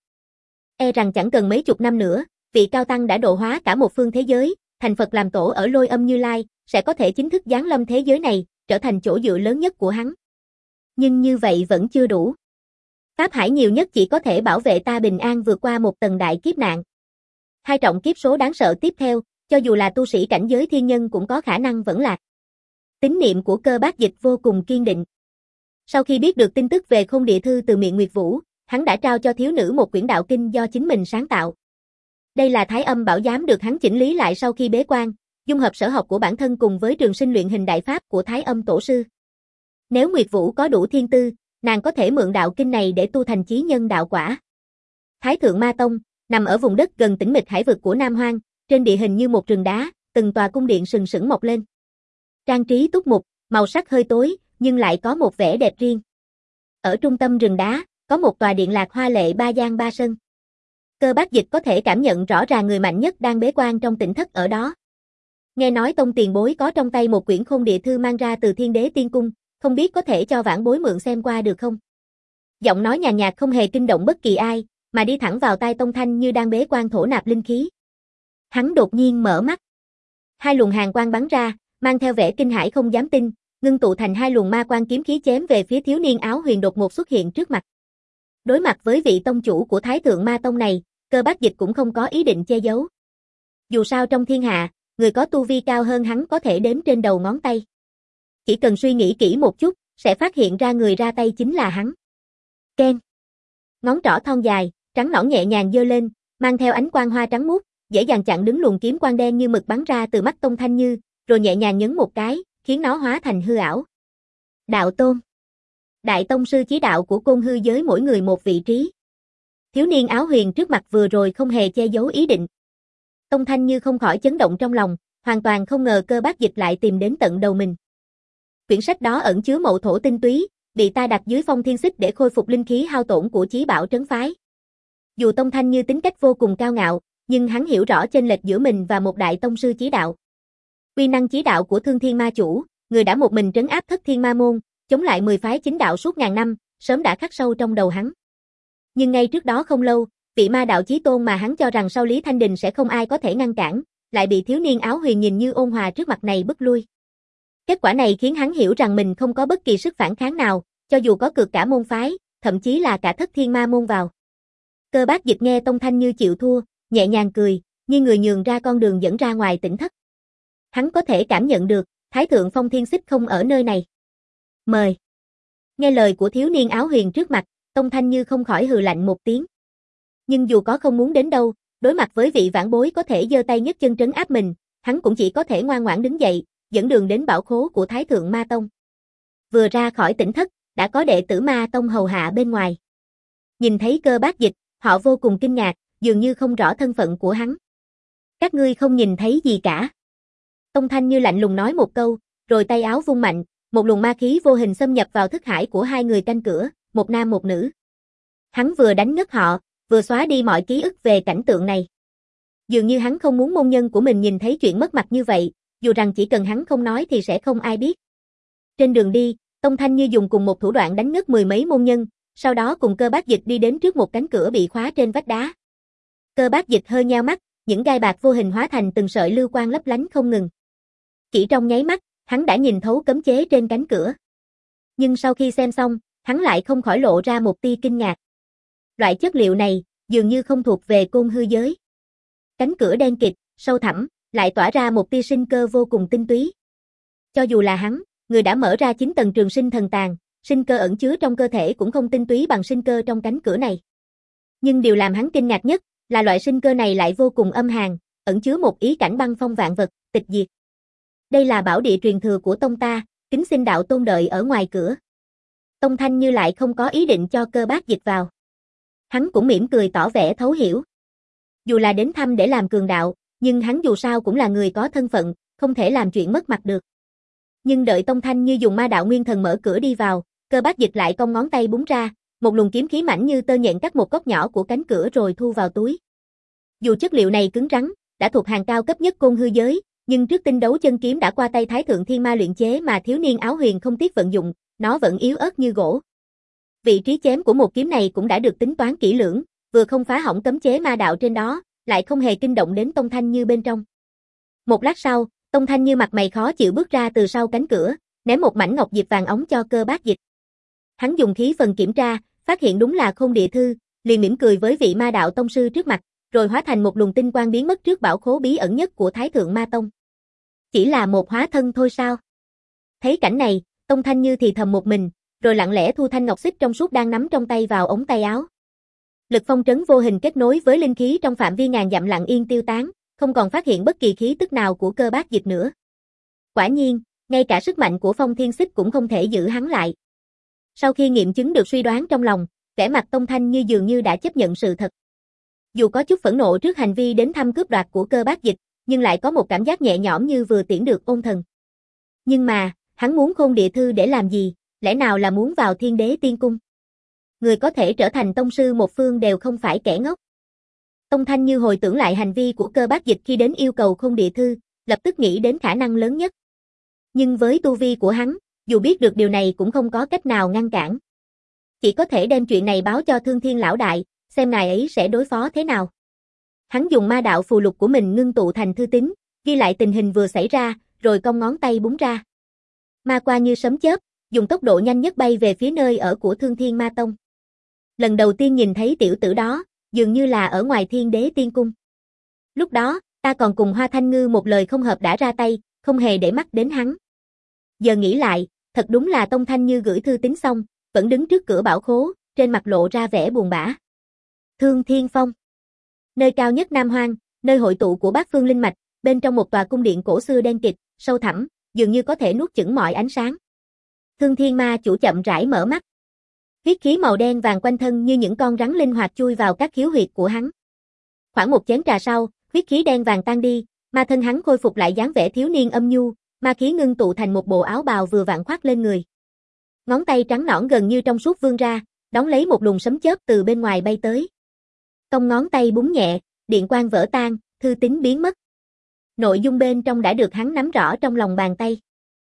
E rằng chẳng cần mấy chục năm nữa, vị cao tăng đã độ hóa cả một phương thế giới, thành Phật làm tổ ở Lôi Âm Như Lai, sẽ có thể chính thức giáng lâm thế giới này, trở thành chỗ dựa lớn nhất của hắn. Nhưng như vậy vẫn chưa đủ. Pháp Hải nhiều nhất chỉ có thể bảo vệ ta bình an vượt qua một tầng đại kiếp nạn. Hai trọng kiếp số đáng sợ tiếp theo, cho dù là tu sĩ cảnh giới thiên nhân cũng có khả năng vẫn lạc. Tín niệm của Cơ Bác Dịch vô cùng kiên định. Sau khi biết được tin tức về Khôn Địa Thư từ miệng Nguyệt Vũ, hắn đã trao cho thiếu nữ một quyển đạo kinh do chính mình sáng tạo. Đây là Thái Âm Bảo Giám được hắn chỉnh lý lại sau khi bế quan, dung hợp sở học của bản thân cùng với trường sinh luyện hình đại pháp của Thái Âm Tổ sư. Nếu Nguyệt Vũ có đủ thiên tư, nàng có thể mượn đạo kinh này để tu thành chí nhân đạo quả. Thái Thượng Ma Tông, nằm ở vùng đất gần tĩnh mịch hải vực của Nam Hoang, trên địa hình như một rừng đá, từng tòa cung điện sừng sững mọc lên. Trang trí túc mục, màu sắc hơi tối, nhưng lại có một vẻ đẹp riêng. Ở trung tâm rừng đá, có một tòa điện lạc hoa lệ ba gian ba sân. Cơ Bác Dịch có thể cảm nhận rõ ràng người mạnh nhất đang bế quan trong tỉnh thất ở đó. Nghe nói tông tiền bối có trong tay một quyển Khôn Địa Thư mang ra từ Thiên Đế Tiên Cung, không biết có thể cho vãn bối mượn xem qua được không? Giọng nói nhàn nhạt không hề kinh động bất kỳ ai, mà đi thẳng vào tai Tông Thanh như đang bế quan thổ nạp linh khí. Hắn đột nhiên mở mắt. Hai luồng hàn quang bắn ra, mang theo vẻ kinh hãi không dám tin, ngưng tụ thành hai luồng ma quang kiếm khí chém về phía thiếu niên áo huyền đột ngột xuất hiện trước mặt. Đối mặt với vị tông chủ của Thái Thượng Ma Tông này, Cơ Bác Dịch cũng không có ý định che giấu. Dù sao trong thiên hạ, người có tu vi cao hơn hắn có thể đếm trên đầu ngón tay. Chỉ cần suy nghĩ kỹ một chút, sẽ phát hiện ra người ra tay chính là hắn. Ken. Ngón trỏ thon dài, trắng nõn nhẹ nhàng giơ lên, mang theo ánh quang hoa trắng muốt, dễ dàng chặn đứng luồng kiếm quang đen như mực bắn ra từ mắt Tông Thanh Như, rồi nhẹ nhàng nhấn một cái, khiến nó hóa thành hư ảo. Đạo Tôn. Đại tông sư chí đạo của Côn Hư giới mỗi người một vị trí. Thiếu niên áo huyền trước mặt vừa rồi không hề che giấu ý định. Tông Thanh Như không khỏi chấn động trong lòng, hoàn toàn không ngờ Cơ Bác Dịch lại tìm đến tận đầu mình. Quyển sách đó ẩn chứa mậu thổ tinh túy, bị ta đặt dưới phong thiên xích để khôi phục linh khí hao tổn của chí bảo trấn phái. Dù Tông Thanh Như tính cách vô cùng cao ngạo, nhưng hắn hiểu rõ chênh lệch giữa mình và một đại tông sư chí đạo. Uy năng chí đạo của Thương Thiên Ma Chủ, người đã một mình trấn áp Thất Thiên Ma môn, chống lại mười phái chính đạo suốt ngàn năm, sớm đã khắc sâu trong đầu hắn. Nhưng ngay trước đó không lâu, vị ma đạo chí tôn mà hắn cho rằng sau Lý Thanh Đình sẽ không ai có thể ngăn cản, lại bị thiếu niên áo huyền nhìn như ôn hòa trước mặt này bức lui. Kết quả này khiến hắn hiểu rằng mình không có bất kỳ sức phản kháng nào, cho dù có cược cả môn phái, thậm chí là cả Thất Thiên Ma môn vào. Cơ Bác Dịch nghe Tông Thanh Như chịu thua, nhẹ nhàng cười, như người nhường ra con đường dẫn ra ngoài tỉnh thất. Hắn có thể cảm nhận được, Thái Thượng Phong Thiên Xích không ở nơi này. Mời. Nghe lời của thiếu niên áo huyền trước mặt, Tông Thanh Như không khỏi hừ lạnh một tiếng. Nhưng dù có không muốn đến đâu, đối mặt với vị vãn bối có thể giơ tay nhấc chân trấn áp mình, hắn cũng chỉ có thể ngoan ngoãn đứng dậy, dẫn đường đến bảo khố của Thái Thượng Ma Tông. Vừa ra khỏi tỉnh thất, đã có đệ tử Ma Tông hầu hạ bên ngoài. Nhìn thấy Cơ Bác Dịch, họ vô cùng kinh ngạc, dường như không rõ thân phận của hắn. Các ngươi không nhìn thấy gì cả. Tông Thanh Như lạnh lùng nói một câu, rồi tay áo vung mạnh, một luồng ma khí vô hình xâm nhập vào thức hải của hai người canh cửa, một nam một nữ. Hắn vừa đánh ngất họ, vừa xóa đi mọi ký ức về cảnh tượng này. Dường như hắn không muốn môn nhân của mình nhìn thấy chuyện mất mặt như vậy, dù rằng chỉ cần hắn không nói thì sẽ không ai biết. Trên đường đi, Tông Thanh Như dùng cùng một thủ đoạn đánh ngất mười mấy môn nhân, sau đó cùng Cơ Bác Dịch đi đến trước một cánh cửa bị khóa trên vách đá. Cơ Bác Dịch hơi nheo mắt, những gai bạc vô hình hóa thành từng sợi lưu quang lấp lánh không ngừng. Chỉ trong nháy mắt, hắn đã nhìn thấu cấm chế trên cánh cửa. Nhưng sau khi xem xong, hắn lại không khỏi lộ ra một tia kinh ngạc. Loại chất liệu này, dường như không thuộc về côn hư giới. Cánh cửa đen kịt, sâu thẳm, lại tỏa ra một tia sinh cơ vô cùng tinh túy. Cho dù là hắn, người đã mở ra chín tầng trường sinh thần tàng, sinh cơ ẩn chứa trong cơ thể cũng không tinh túy bằng sinh cơ trong cánh cửa này. Nhưng điều làm hắn kinh ngạc nhất, là loại sinh cơ này lại vô cùng âm hàn, ẩn chứa một ý cảnh băng phong vạn vật, tịch diệt. Đây là bảo địa truyền thừa của tông ta, kính xin đạo tôn đợi ở ngoài cửa. Tông Thanh Như lại không có ý định cho Cơ Bác Dịch vào. Hắn cũng mỉm cười tỏ vẻ thấu hiểu. Dù là đến thăm để làm cường đạo, nhưng hắn dù sao cũng là người có thân phận, không thể làm chuyện mất mặt được. Nhưng đợi Tông Thanh Như dùng ma đạo nguyên thần mở cửa đi vào, Cơ Bác Dịch lại cong ngón tay búng ra, một luồng kiếm khí mảnh như tơ nhện cắt một góc nhỏ của cánh cửa rồi thu vào túi. Dù chất liệu này cứng rắn, đã thuộc hàng cao cấp nhất côn hư giới, nhưng trước tinh đấu chân kiếm đã qua tay Thái Thượng Thiên Ma luyện chế mà thiếu niên áo huyền không tiếc vận dụng, nó vẫn yếu ớt như gỗ. Vị trí chém của một kiếm này cũng đã được tính toán kỹ lưỡng, vừa không phá hỏng cấm chế ma đạo trên đó, lại không hề kinh động đến Tông Thanh Như bên trong. Một lát sau, Tông Thanh Như mặt mày khó chịu bước ra từ sau cánh cửa, ném một mảnh ngọc diệp vàng óng cho Cơ Bác Dịch. Hắn dùng khí phần kiểm tra, phát hiện đúng là Khôn Địa Thư, liền mỉm cười với vị ma đạo tông sư trước mặt, rồi hóa thành một luồng tinh quang biến mất trước bảo khố bí ẩn nhất của Thái Thượng Ma Tông. Chỉ là một hóa thân thôi sao? Thấy cảnh này, Tông Thanh Như thì thầm một mình, rồi lặng lẽ thu thanh ngọc xích trong suốt đang nắm trong tay vào ống tay áo. Lực phong trấn vô hình kết nối với linh khí trong phạm vi ngàn dặm lặng yên tiêu tán, không còn phát hiện bất kỳ khí tức nào của Cơ Bác Dịch nữa. Quả nhiên, ngay cả sức mạnh của phong thiên xích cũng không thể giữ hắn lại. Sau khi nghiệm chứng được suy đoán trong lòng, vẻ mặt Tông Thanh Như dường như đã chấp nhận sự thật. Dù có chút phẫn nộ trước hành vi đến thăm cướp đoạt của Cơ Bác Dịch, nhưng lại có một cảm giác nhẹ nhõm như vừa tiễn được ôn thần. Nhưng mà, hắn muốn Khôn Địa Thư để làm gì, lẽ nào là muốn vào Thiên Đế Tiên Cung? Người có thể trở thành tông sư một phương đều không phải kẻ ngốc. Tông Thanh Như hồi tưởng lại hành vi của Cơ Bác Dịch khi đến yêu cầu Khôn Địa Thư, lập tức nghĩ đến khả năng lớn nhất. Nhưng với tu vi của hắn, dù biết được điều này cũng không có cách nào ngăn cản. Chỉ có thể đem chuyện này báo cho Thương Thiên Lão Đại, xem ngài ấy sẽ đối phó thế nào. Hắn dùng ma đạo phù lục của mình ngưng tụ thành thư tín, ghi lại tình hình vừa xảy ra, rồi cong ngón tay búng ra. Ma qua như sấm chớp, dùng tốc độ nhanh nhất bay về phía nơi ở của Thương Thiên Ma Tông. Lần đầu tiên nhìn thấy tiểu tử đó, dường như là ở ngoài Thiên Đế Tiên Cung. Lúc đó, ta còn cùng Hoa Thanh Ngư một lời không hợp đã ra tay, không hề để mắt đến hắn. Giờ nghĩ lại, thật đúng là Tông Thanh Như gửi thư tín xong, vẫn đứng trước cửa bảo khố, trên mặt lộ ra vẻ buồn bã. Thương Thiên Phong, nơi cao nhất Nam Hoang, nơi hội tụ của bát phương linh mạch, bên trong một tòa cung điện cổ xưa đen kịt, sâu thẳm, dường như có thể nuốt chửng mọi ánh sáng. Thương Thiên Ma chủ chậm rãi mở mắt. Huyết khí màu đen vàng quanh thân như những con rắn linh hoạt chui vào các khiếu huyệt của hắn. Khoảng một chén trà sau, huyết khí đen vàng tan đi, ma thân hắn khôi phục lại dáng vẻ thiếu niên âm nhu, ma khí ngưng tụ thành một bộ áo bào vừa vặn khoác lên người. Ngón tay trắng nõn gần như trong suốt vươn ra, đón lấy một luồng sấm chớp từ bên ngoài bay tới. Cong ngón tay búng nhẹ, điện quang vỡ tan, thư tín biến mất. Nội dung bên trong đã được hắn nắm rõ trong lòng bàn tay.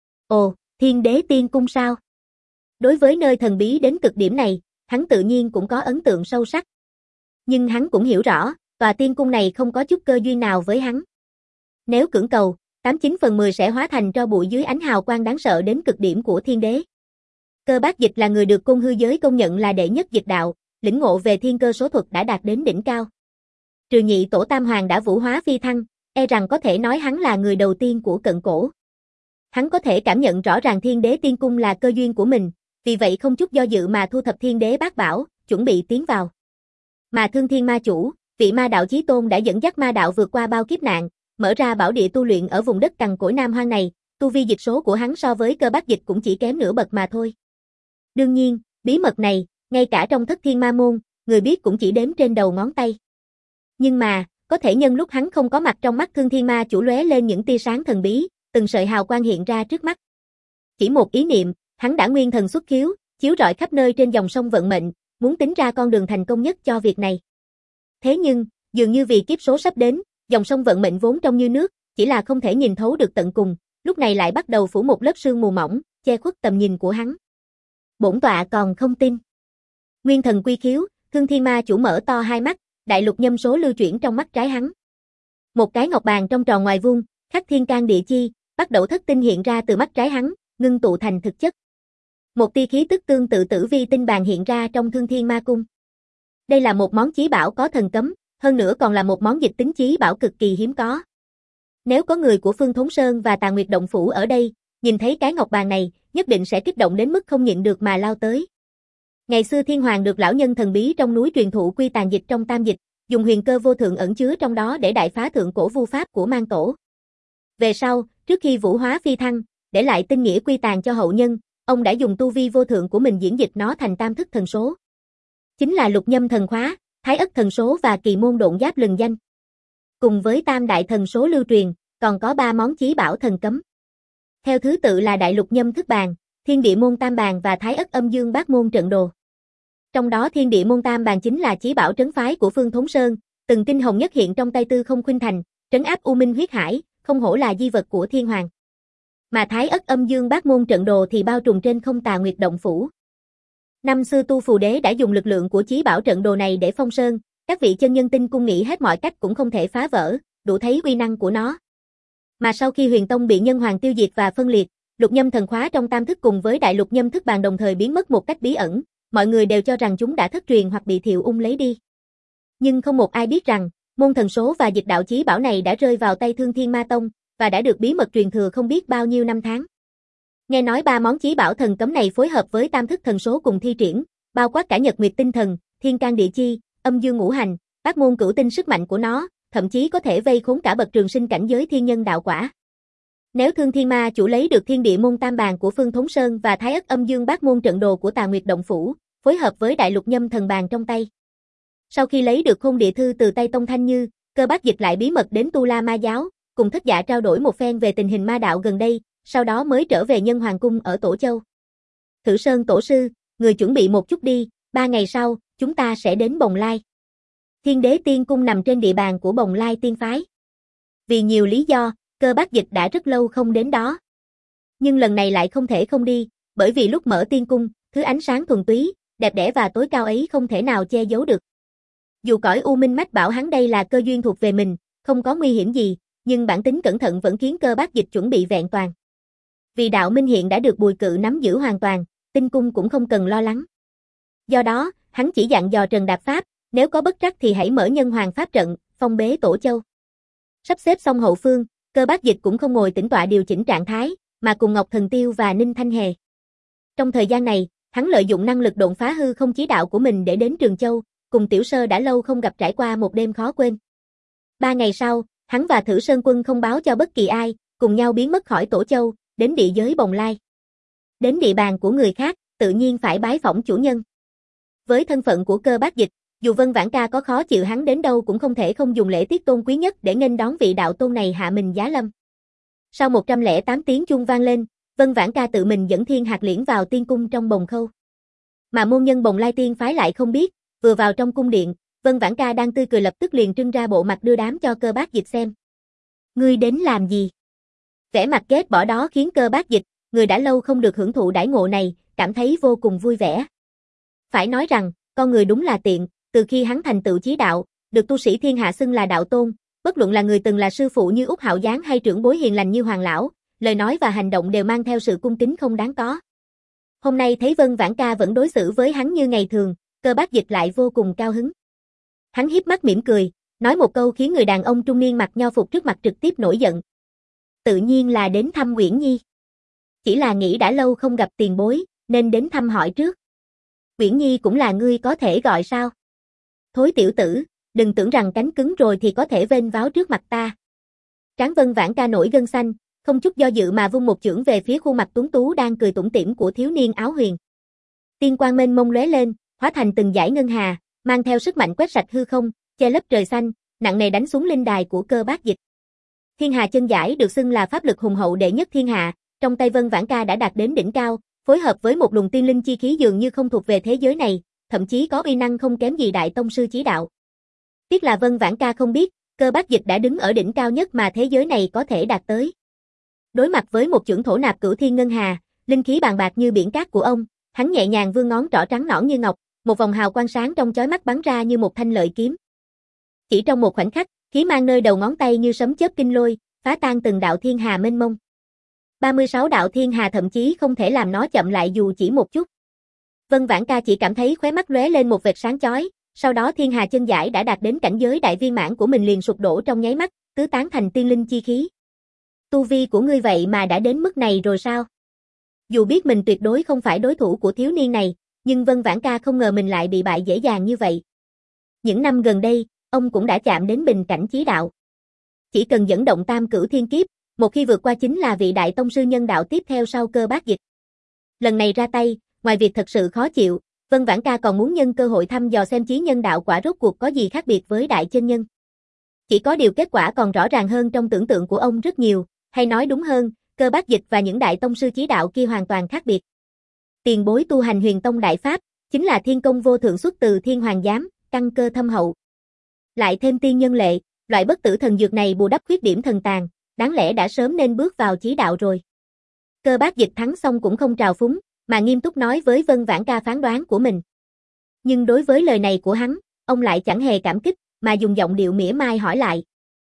Ồ, Thiên Đế Tiên Cung sao? Đối với nơi thần bí đến cực điểm này, hắn tự nhiên cũng có ấn tượng sâu sắc. Nhưng hắn cũng hiểu rõ, tòa tiên cung này không có chút cơ duyên nào với hắn. Nếu cưỡng cầu, tám chín phần mười sẽ hóa thành tro bụi dưới ánh hào quang đáng sợ đến cực điểm của Thiên Đế. Cơ Bác Dịch là người được côn hư giới công nhận là đệ nhất dịch đạo, lĩnh ngộ về thiên cơ số thuật đã đạt đến đỉnh cao. Trừ nhị tổ tam hoàng đã vũ hóa phi thăng, e rằng có thể nói hắn là người đầu tiên của cận cổ. Hắn có thể cảm nhận rõ ràng Thiên Đế Tiên Cung là cơ duyên của mình, vì vậy không chút do dự mà thu thập Thiên Đế Bát Bảo, chuẩn bị tiến vào. Mà Thương Thiên Ma Chủ, vị ma đạo chí tôn đã dẫn dắt ma đạo vượt qua bao kiếp nạn, mở ra bảo địa tu luyện ở vùng đất cằn cỗi Nam Hoang này, tu vi dịch số của hắn so với Cơ Bác Dịch cũng chỉ kém nửa bậc mà thôi. Đương nhiên, bí mật này, ngay cả trong Thất Thiên Ma Môn, người biết cũng chỉ đếm trên đầu ngón tay. Nhưng mà, có thể nhân lúc hắn không có mặt trong mắt Thương Thiên Ma Chủ lóe lên những tia sáng thần bí, từng sợi hào quang hiện ra trước mắt. Chỉ một ý niệm, hắn đã nguyên thần xuất khiếu, chiếu rọi khắp nơi trên dòng sông vận mệnh, muốn tính ra con đường thành công nhất cho việc này. Thế nhưng, dường như vì kiếp số sắp đến, dòng sông vận mệnh vốn trong như nước, chỉ là không thể nhìn thấu được tận cùng, lúc này lại bắt đầu phủ một lớp sương mù mỏng, che khuất tầm nhìn của hắn. Bổn tọa còn không tin. Nguyên thần quy khiếu, Thương Thiên Ma Chủ mở to hai mắt, đại lục nhâm số lưu chuyển trong mắt trái hắn. Một cái ngọc bàn trong tròn ngoài vuông, khắc thiên can địa chi, bắt đầu thất tinh hiện ra từ mắt trái hắn, ngưng tụ thành thực chất. Một tia khí tức tương tự tử vi tinh bàn hiện ra trong Thương Thiên Ma Cung. Đây là một món chí bảo có thần cấm, hơn nữa còn là một món dịch tính chí bảo cực kỳ hiếm có. Nếu có người của Phương Thốn Sơn và Tà Nguyệt Động Phủ ở đây, nhìn thấy cái ngọc bàn này, nhất định sẽ kích động đến mức không nhịn được mà lao tới. Ngày xưa Thiên Hoàng được lão nhân thần bí trong núi truyền thụ quy tàn dịch trong tam dịch, dùng huyền cơ vô thượng ẩn chứa trong đó để đại phá thượng cổ vu pháp của Mang Tổ. Về sau, trước khi vũ hóa phi thăng, để lại tinh nghĩa quy tàn cho hậu nhân, ông đã dùng tu vi vô thượng của mình diễn dịch nó thành tam thức thần số. Chính là lục nhâm thần khóa, thái ất thần số và kỳ môn độn giáp lừng danh. Cùng với tam đại thần số lưu truyền, còn có ba món chí bảo thần cấm. Theo thứ tự là đại lục nhâm thức bàn, thiên địa môn tam bàn và thái ất âm dương bát môn trận đồ. Trong đó thiên địa môn tam bàn chính là chí bảo trấn phái của Phương Thốn Sơn, từng tinh hồng nhất hiện trong tay Tư Không Khuynh Thành, trấn áp u minh huyết hải, không hổ là di vật của Thiên Hoàng. Mà thái ất âm dương bát môn trận đồ thì bao trùm trên không Tà Nguyệt Động Phủ. Năm xưa Tu Phù Đế đã dùng lực lượng của chí bảo trận đồ này để phong sơn, các vị chân nhân tinh cung nghĩ hết mọi cách cũng không thể phá vỡ, đủ thấy uy năng của nó. Mà sau khi Huyền Tông bị Nhân Hoàng tiêu diệt và phân liệt, lục nhâm thần khóa trong tam thức cùng với đại lục nhâm thức bàn đồng thời biến mất một cách bí ẩn, mọi người đều cho rằng chúng đã thất truyền hoặc bị Thiệu Ung lấy đi. Nhưng không một ai biết rằng, môn thần số và dịch đạo chí bảo này đã rơi vào tay Thương Thiên Ma Tông, và đã được bí mật truyền thừa không biết bao nhiêu năm tháng. Nghe nói ba món chí bảo thần cấm này phối hợp với tam thức thần số cùng thi triển, bao quát cả nhật nguyệt tinh thần, thiên can địa chi, âm dương ngũ hành, bát môn cửu tinh sức mạnh của nó, thậm chí có thể vây khốn cả bậc trường sinh cảnh giới thiên nhân đạo quả. Nếu Thương Thiên Ma Chủ lấy được thiên địa môn tam bàn của Phương Thốn Sơn và thái ất âm dương bát môn trận đồ của Tà Nguyệt Động Phủ, phối hợp với đại lục nhâm thần bàn trong tay. Sau khi lấy được khôn địa thư từ tay Tông Thanh Như, Cơ Bác Dịch lại bí mật đến Tu La Ma Giáo, cùng Thất Dạ trao đổi một phen về tình hình ma đạo gần đây, sau đó mới trở về Nhân Hoàng Cung ở Tổ Châu. Thử Sơn Tổ Sư, người chuẩn bị một chút đi, ba ngày sau, chúng ta sẽ đến Bồng Lai. Thiên Đế Tiên Cung nằm trên địa bàn của Bồng Lai Tiên Phái. Vì nhiều lý do, Cơ Bác Dịch đã rất lâu không đến đó. Nhưng lần này lại không thể không đi, bởi vì lúc mở tiên cung, thứ ánh sáng thuần túy, đẹp đẽ và tối cao ấy không thể nào che giấu được. Dù cõi U Minh Mách bảo hắn đây là cơ duyên thuộc về mình, không có nguy hiểm gì, nhưng bản tính cẩn thận vẫn khiến Cơ Bác Dịch chuẩn bị vẹn toàn. Vì đạo minh hiện đã được Bùi Cự nắm giữ hoàn toàn, tinh cung cũng không cần lo lắng. Do đó, hắn chỉ dặn dò Trần Đạp Pháp, nếu có bất trắc thì hãy mở Nhân Hoàng Pháp trận, phong bế Tổ Châu. Sắp xếp xong hậu phương, Cơ Bác Dịch cũng không ngồi tĩnh tọa điều chỉnh trạng thái, mà cùng Ngọc Thần Tiêu và Ninh Thanh Hề. Trong thời gian này, hắn lợi dụng năng lực độn phá hư không chí đạo của mình để đến Trường Châu, cùng Tiểu Sơ đã lâu không gặp trải qua một đêm khó quên. Ba ngày sau, hắn và Thử Sơn Quân không báo cho bất kỳ ai, cùng nhau biến mất khỏi Tổ Châu, đến địa giới Bồng Lai. Đến địa bàn của người khác, tự nhiên phải bái phỏng chủ nhân. Với thân phận của Cơ Bác Dịch, dù Vân Vãn Ca có khó chịu hắn đến đâu cũng không thể không dùng lễ tiết tôn quý nhất để nghênh đón vị đạo tôn này hạ mình giá lâm. Sau một trăm lẻ tám tiếng chuông vang lên, Vân Vãn Ca tự mình dẫn Thiên Hạt Liễn vào tiên cung trong Bồng Khâu. Mà môn nhân Bồng Lai Tiên Phái lại không biết, vừa vào trong cung điện, Vân Vãn Ca đang tươi cười lập tức liền trưng ra bộ mặt đưa đám cho Cơ Bác Dịch xem. Ngươi đến làm gì? Vẻ mặt ghét bỏ đó khiến Cơ Bác Dịch, người đã lâu không được hưởng thụ đãi ngộ này, cảm thấy vô cùng vui vẻ. Phải nói rằng, con người đúng là tiện, từ khi hắn thành tựu chí đạo, được tu sĩ thiên hạ xưng là đạo tôn, bất luận là người từng là sư phụ như Úc Hạo Giáng hay trưởng bối hiền lành như Hoàng lão, lời nói và hành động đều mang theo sự cung kính không đáng có. Hôm nay thấy Vân Vãn Ca vẫn đối xử với hắn như ngày thường, Cơ Bác Dịch lại vô cùng cao hứng. Hắn hiếp mắt mỉm cười, nói một câu khiến người đàn ông trung niên mặc nho phục trước mặt trực tiếp nổi giận. Tự nhiên là đến thăm Uyển Nhi. Chỉ là nghĩ đã lâu không gặp tiền bối, nên đến thăm hỏi trước. Uyển Nhi cũng là ngươi có thể gọi sao? Thối tiểu tử, đừng tưởng rằng cánh cứng rồi thì có thể vênh váo trước mặt ta. Trán Vân Vãn Ca nổi gân xanh, không chút do dự mà vung một chưởng về phía khuôn mặt tuấn tú đang cười tủm tỉm của thiếu niên áo huyền. Tiên quang mênh mông lóe lên, hóa thành từng dải ngân hà, mang theo sức mạnh quét sạch hư không, che lấp trời xanh, nặng nề đánh xuống linh đài của Cơ Bác Dịch. Thiên Hà chân giải được xưng là pháp lực hùng hậu đệ nhất thiên hạ, trong tay Vân Vãn Ca đã đạt đến đỉnh cao, phối hợp với một luồng tiên linh chi khí dường như không thuộc về thế giới này, thậm chí có uy năng không kém gì đại tông sư chí đạo. Tiếc là Vân Vãn Ca không biết, Cơ Bác Dịch đã đứng ở đỉnh cao nhất mà thế giới này có thể đạt tới. Đối mặt với một chưởng thổ nạp cửu thiên ngân hà, linh khí bàn bạc như biển cát của ông, hắn nhẹ nhàng vươn ngón trỏ trắng nõn như ngọc, một vòng hào quang sáng trong chói mắt bắn ra như một thanh lợi kiếm. Chỉ trong một khoảnh khắc, khí mang nơi đầu ngón tay như sấm chớp kinh lôi, phá tan từng đạo thiên hà mênh mông. ba mươi sáu đạo thiên hà thậm chí không thể làm nó chậm lại dù chỉ một chút. Vân Vãn Ca chỉ cảm thấy khóe mắt lóe lên một vệt sáng chói, sau đó thiên hà chân giải đã đạt đến cảnh giới đại viên mãn của mình liền sụp đổ trong nháy mắt, tứ tán thành tiên linh chi khí. Tu vi của ngươi vậy mà đã đến mức này rồi sao? Dù biết mình tuyệt đối không phải đối thủ của thiếu niên này, nhưng Vân Vãn Ca không ngờ mình lại bị bại dễ dàng như vậy. Những năm gần đây, ông cũng đã chạm đến bình cảnh chí đạo. Chỉ cần dẫn động tam cửu thiên kiếp, một khi vượt qua chính là vị đại tông sư nhân đạo tiếp theo sau Cơ Bác Dịch. Lần này ra tay, ngoài việc thật sự khó chịu, Vân Vãn Ca còn muốn nhân cơ hội thăm dò xem chí nhân đạo quả rốt cuộc có gì khác biệt với đại chân nhân. Chỉ có điều kết quả còn rõ ràng hơn trong tưởng tượng của ông rất nhiều, hay nói đúng hơn, Cơ Bác Dịch và những đại tông sư chí đạo kia hoàn toàn khác biệt. Tiền bối tu hành Huyền Tông đại pháp, chính là thiên công vô thượng xuất từ Thiên Hoàng Giám, căn cơ thâm hậu. Lại thêm tiên nhân lệ, loại bất tử thần dược này bù đắp khuyết điểm thần tàn, đáng lẽ đã sớm nên bước vào chí đạo rồi. Cơ Bác Dịch thắng xong cũng không trào phúng, mà nghiêm túc nói với Vân Vãn Ca phán đoán của mình. Nhưng đối với lời này của hắn, ông lại chẳng hề cảm kích, mà dùng giọng điệu mỉa mai hỏi lại.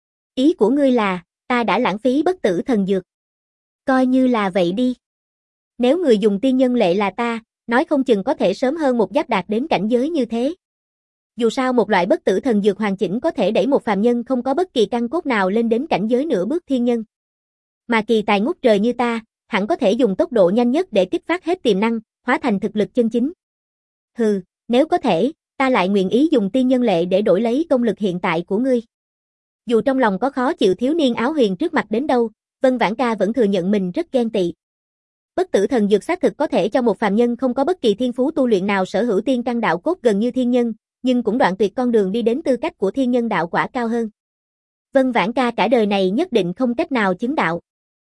Ý của ngươi là, ta đã lãng phí bất tử thần dược. Coi như là vậy đi. Nếu người dùng tiên nhân lệ là ta, nói không chừng có thể sớm hơn một giáp đạt đến cảnh giới như thế. Dù sao một loại bất tử thần dược hoàn chỉnh có thể đẩy một phàm nhân không có bất kỳ căn cốt nào lên đến cảnh giới nửa bước thiên nhân. Mà kỳ tài ngút trời như ta, hẳn có thể dùng tốc độ nhanh nhất để kích phát hết tiềm năng, hóa thành thực lực chân chính. Hừ, nếu có thể, ta lại nguyện ý dùng tiên nhân lệ để đổi lấy công lực hiện tại của ngươi. Dù trong lòng có khó chịu thiếu niên áo huyền trước mặt đến đâu, Vân Vãn Ca vẫn thừa nhận mình rất ghen tị. Bất tử thần dược xác thực có thể cho một phàm nhân không có bất kỳ thiên phú tu luyện nào sở hữu tiên căn đạo cốt gần như thiên nhân, nhưng cũng đoạn tuyệt con đường đi đến tư cách của thiên nhân đạo quả cao hơn. Vân Vãn Ca cả đời này nhất định không cách nào chứng đạo.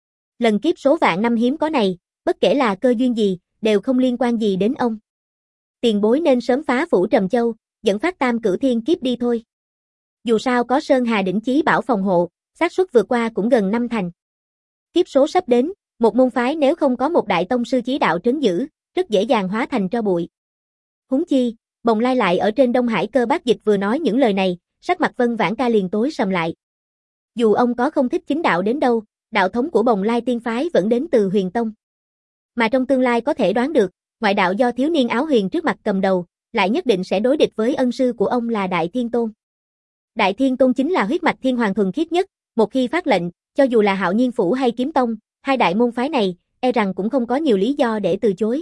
Lần kiếp số vạn năm hiếm có này, bất kể là cơ duyên gì, đều không liên quan gì đến ông. Tiền bối nên sớm phá phủ Trầm Châu, dẫn phát tam cửu thiên kiếp đi thôi. Dù sao có Sơn Hà đỉnh chí bảo phòng hộ, xác suất vượt qua cũng gần năm thành. Kiếp số sắp đến, một môn phái nếu không có một đại tông sư chí đạo trấn giữ, rất dễ dàng hóa thành tro bụi. Huống chi, Bồng Lai lại ở trên Đông Hải. Cơ Bác Dịch vừa nói những lời này, sắc mặt Vân Vãn Ca liền tối sầm lại. Dù ông có không thích chính đạo đến đâu, đạo thống của Bồng Lai tiên phái vẫn đến từ Huyền Tông. Mà trong tương lai có thể đoán được, ngoại đạo do thiếu niên áo huyền trước mặt cầm đầu, lại nhất định sẽ đối địch với ân sư của ông là Đại Thiên Tôn. Đại Thiên Tôn chính là huyết mạch thiên hoàng thuần khiết nhất, một khi phát lệnh, cho dù là Hạo Nhiên Phủ hay Kiếm Tông, hai đại môn phái này, e rằng cũng không có nhiều lý do để từ chối.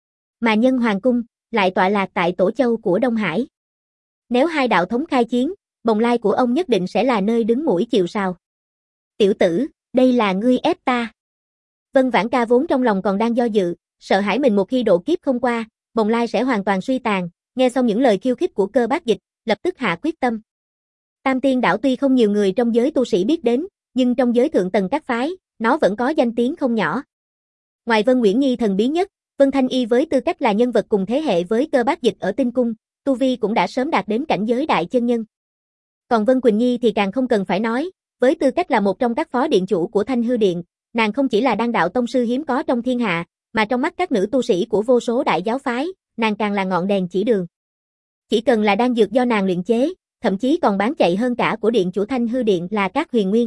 Mà Nhân Hoàng Cung, lại tọa lạc tại Tổ Châu của Đông Hải. Nếu hai đạo thống khai chiến, Bồng Lai của ông nhất định sẽ là nơi đứng mũi chịu sào. Tiểu tử, đây là ngươi ép ta. Vân Vãn Ca vốn trong lòng còn đang do dự, sợ hãi mình một khi độ kiếp không qua, Bồng Lai sẽ hoàn toàn suy tàn, nghe xong những lời khiêu khích của Cơ Bác Dịch, lập tức hạ quyết tâm. Tam Tiên Đảo tuy không nhiều người trong giới tu sĩ biết đến, nhưng trong giới thượng tầng các phái, nó vẫn có danh tiếng không nhỏ. Ngoài Vân Nguyễn Nhi thần bí nhất, Vân Thanh Y với tư cách là nhân vật cùng thế hệ với Cơ Bác Dịch ở Tinh Cung, tu vi cũng đã sớm đạt đến cảnh giới đại chân nhân. Còn Vân Quỳnh Nhi thì càng không cần phải nói, với tư cách là một trong các phó điện chủ của Thanh Hư Điện, nàng không chỉ là đan đạo tông sư hiếm có trong thiên hạ, mà trong mắt các nữ tu sĩ của vô số đại giáo phái, nàng càng là ngọn đèn chỉ đường. Chỉ cần là đan dược do nàng luyện chế, thậm chí còn bán chạy hơn cả của điện chủ Thanh Hư Điện là Các Huyền Nguyên.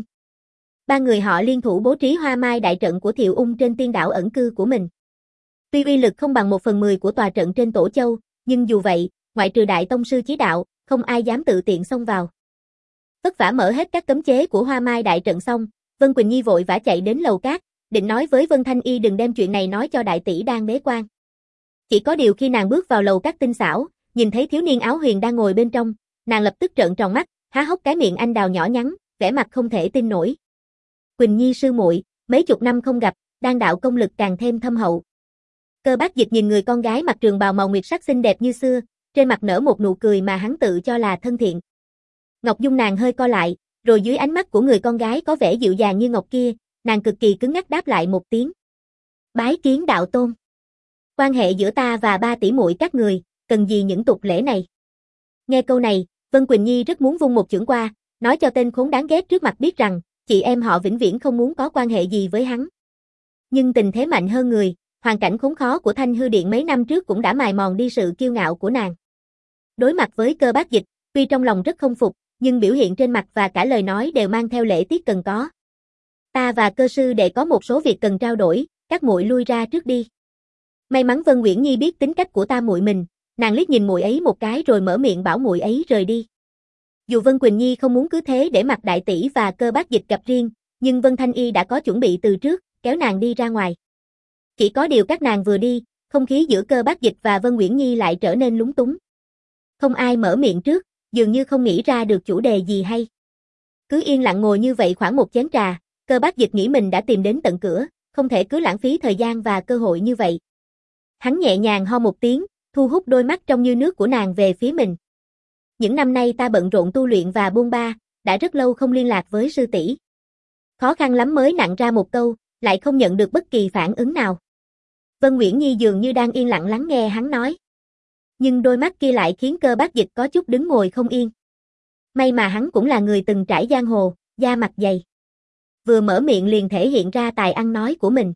Ba người họ liên thủ bố trí Hoa Mai đại trận của Thiệu Ung trên tiên đảo ẩn cư của mình. Tuy uy lực không bằng một phần mười của tòa trận trên Tổ Châu, nhưng dù vậy, ngoại trừ đại tông sư chí đạo, không ai dám tự tiện xông vào. Vất vả mở hết các cấm chế của Hoa Mai đại trận xong, Vân Quỳnh Nhi vội vã chạy đến lầu cát, định nói với Vân Thanh Y đừng đem chuyện này nói cho đại tỷ đang bế quan. Chỉ có điều khi nàng bước vào lầu cát tinh xảo, nhìn thấy thiếu niên áo huyền đang ngồi bên trong, nàng lập tức trợn tròn mắt, há hốc cái miệng anh đào nhỏ nhắn, vẻ mặt không thể tin nổi. Quỳnh Nhi sư muội, mấy chục năm không gặp, đan đạo công lực càng thêm thâm hậu. Cơ Bác Dịch nhìn người con gái mặc trường bào màu nguyệt sắc xinh đẹp như xưa, trên mặt nở một nụ cười mà hắn tự cho là thân thiện. Ngọc Dung nàng hơi co lại, rồi dưới ánh mắt của người con gái có vẻ dịu dàng như ngọc kia, nàng cực kỳ cứng ngắc đáp lại một tiếng. Bái kiến đạo tôn. Quan hệ giữa ta và ba tỷ muội các người, cần gì những tục lễ này? Nghe câu này, Vân Quỳnh Nhi rất muốn vung một chưởng qua, nói cho tên khốn đáng ghét trước mặt biết rằng, chị em họ vĩnh viễn không muốn có quan hệ gì với hắn. Nhưng tình thế mạnh hơn người, hoàn cảnh khốn khó của Thanh Hư Điện mấy năm trước cũng đã mài mòn đi sự kiêu ngạo của nàng. Đối mặt với Cơ Bác Dịch, tuy trong lòng rất không phục, nhưng biểu hiện trên mặt và cả lời nói đều mang theo lễ tiết cần có. Ta và Cơ sư đệ có một số việc cần trao đổi, các muội lui ra trước đi. May mắn Vân Uyển Nhi biết tính cách của ta muội mình, nàng liếc nhìn muội ấy một cái rồi mở miệng bảo muội ấy rời đi. Dù Vân Quỳnh Nhi không muốn cứ thế để mặc đại tỷ và Cơ Bác Dịch gặp riêng, nhưng Vân Thanh Y đã có chuẩn bị từ trước, kéo nàng đi ra ngoài. Chỉ có điều các nàng vừa đi, không khí giữa Cơ Bác Dịch và Vân Uyển Nhi lại trở nên lúng túng. Không ai mở miệng trước, dường như không nghĩ ra được chủ đề gì hay. Cứ yên lặng ngồi như vậy khoảng một chén trà, Cơ Bác Dịch nghĩ mình đã tìm đến tận cửa, không thể cứ lãng phí thời gian và cơ hội như vậy. Hắn nhẹ nhàng ho một tiếng, thu hút đôi mắt trong như nước của nàng về phía mình. Những năm nay ta bận rộn tu luyện và buôn ba, đã rất lâu không liên lạc với sư tỷ. Khó khăn lắm mới nặn ra một câu, lại không nhận được bất kỳ phản ứng nào. Vân Uyển Nhi dường như đang yên lặng lắng nghe hắn nói. Nhưng đôi mắt kia lại khiến Cơ Bác Dịch có chút đứng ngồi không yên. May mà hắn cũng là người từng trải giang hồ, da mặt dày. Vừa mở miệng liền thể hiện ra tài ăn nói của mình.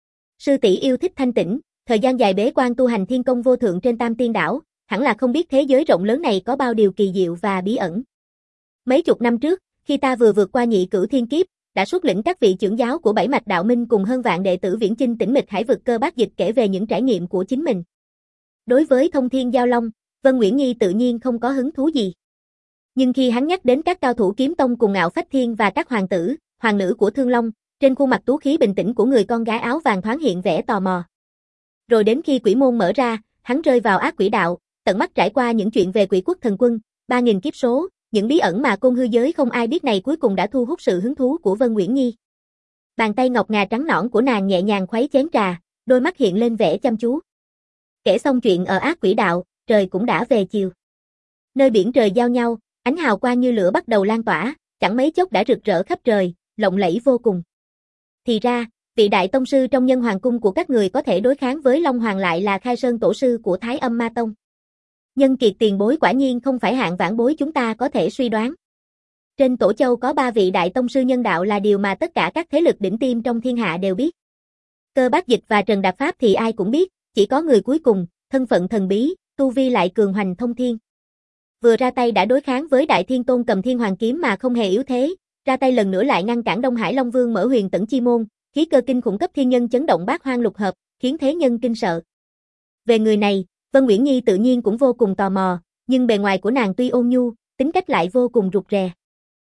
Sư tỷ yêu thích thanh tĩnh, thời gian dài bế quan tu hành thiên công vô thượng trên Tam Tiên Đảo, hẳn là không biết thế giới rộng lớn này có bao điều kỳ diệu và bí ẩn. Mấy chục năm trước, khi ta vừa vượt qua nhị cửu thiên kiếp, đã xuất lĩnh các vị trưởng giáo của bảy mạch đạo minh cùng hơn vạn đệ tử viễn chinh tĩnh mịch hải vực. Cơ Bác Dịch kể về những trải nghiệm của chính mình. Đối với thông thiên giao long, Vân Uyển Nhi tự nhiên không có hứng thú gì. Nhưng khi hắn nhắc đến các cao thủ kiếm tông cùng Ngạo Phách Thiên và các hoàng tử, hoàng nữ của Thương Long, trên khuôn mặt tú khí bình tĩnh của người con gái áo vàng thoáng hiện vẻ tò mò. Rồi đến khi quỷ môn mở ra, hắn rơi vào ác quỷ đạo, tận mắt trải qua những chuyện về quỷ quốc thần quân, ba nghìn kiếp số, những bí ẩn mà côn hư giới không ai biết này cuối cùng đã thu hút sự hứng thú của Vân Uyển Nhi. Bàn tay ngọc ngà trắng nõn của nàng nhẹ nhàng khuấy chén trà, đôi mắt hiện lên vẻ chăm chú. Kể xong chuyện ở ác quỷ đạo, trời cũng đã về chiều. Nơi biển trời giao nhau, ánh hào quang như lửa bắt đầu lan tỏa, chẳng mấy chốc đã rực rỡ khắp trời, lộng lẫy vô cùng. Thì ra, vị đại tông sư trong Nhân Hoàng cung của các người có thể đối kháng với Long Hoàng lại là Khai Sơn tổ sư của Thái Âm Ma Tông. Nhân kiệt tiền bối quả nhiên không phải hạng vãn bối chúng ta có thể suy đoán. Trên Tổ Châu có ba vị đại tông sư nhân đạo là điều mà tất cả các thế lực đỉnh tiêm trong thiên hạ đều biết. Cơ Bác Dịch và Trần Đạp Pháp thì ai cũng biết, chỉ có người cuối cùng, thân phận thần bí, tu vi lại cường hoành thông thiên. Vừa ra tay đã đối kháng với Đại Thiên Tôn cầm Thiên Hoàng kiếm mà không hề yếu thế, ra tay lần nữa lại ngăn cản Đông Hải Long Vương mở Huyền Tẩn Chi môn, khí cơ kinh khủng cấp thiên nhân chấn động bát hoang lục hợp, khiến thế nhân kinh sợ. Về người này, Vân Uyển Nhi tự nhiên cũng vô cùng tò mò, nhưng bề ngoài của nàng tuy ôn nhu, tính cách lại vô cùng rụt rè.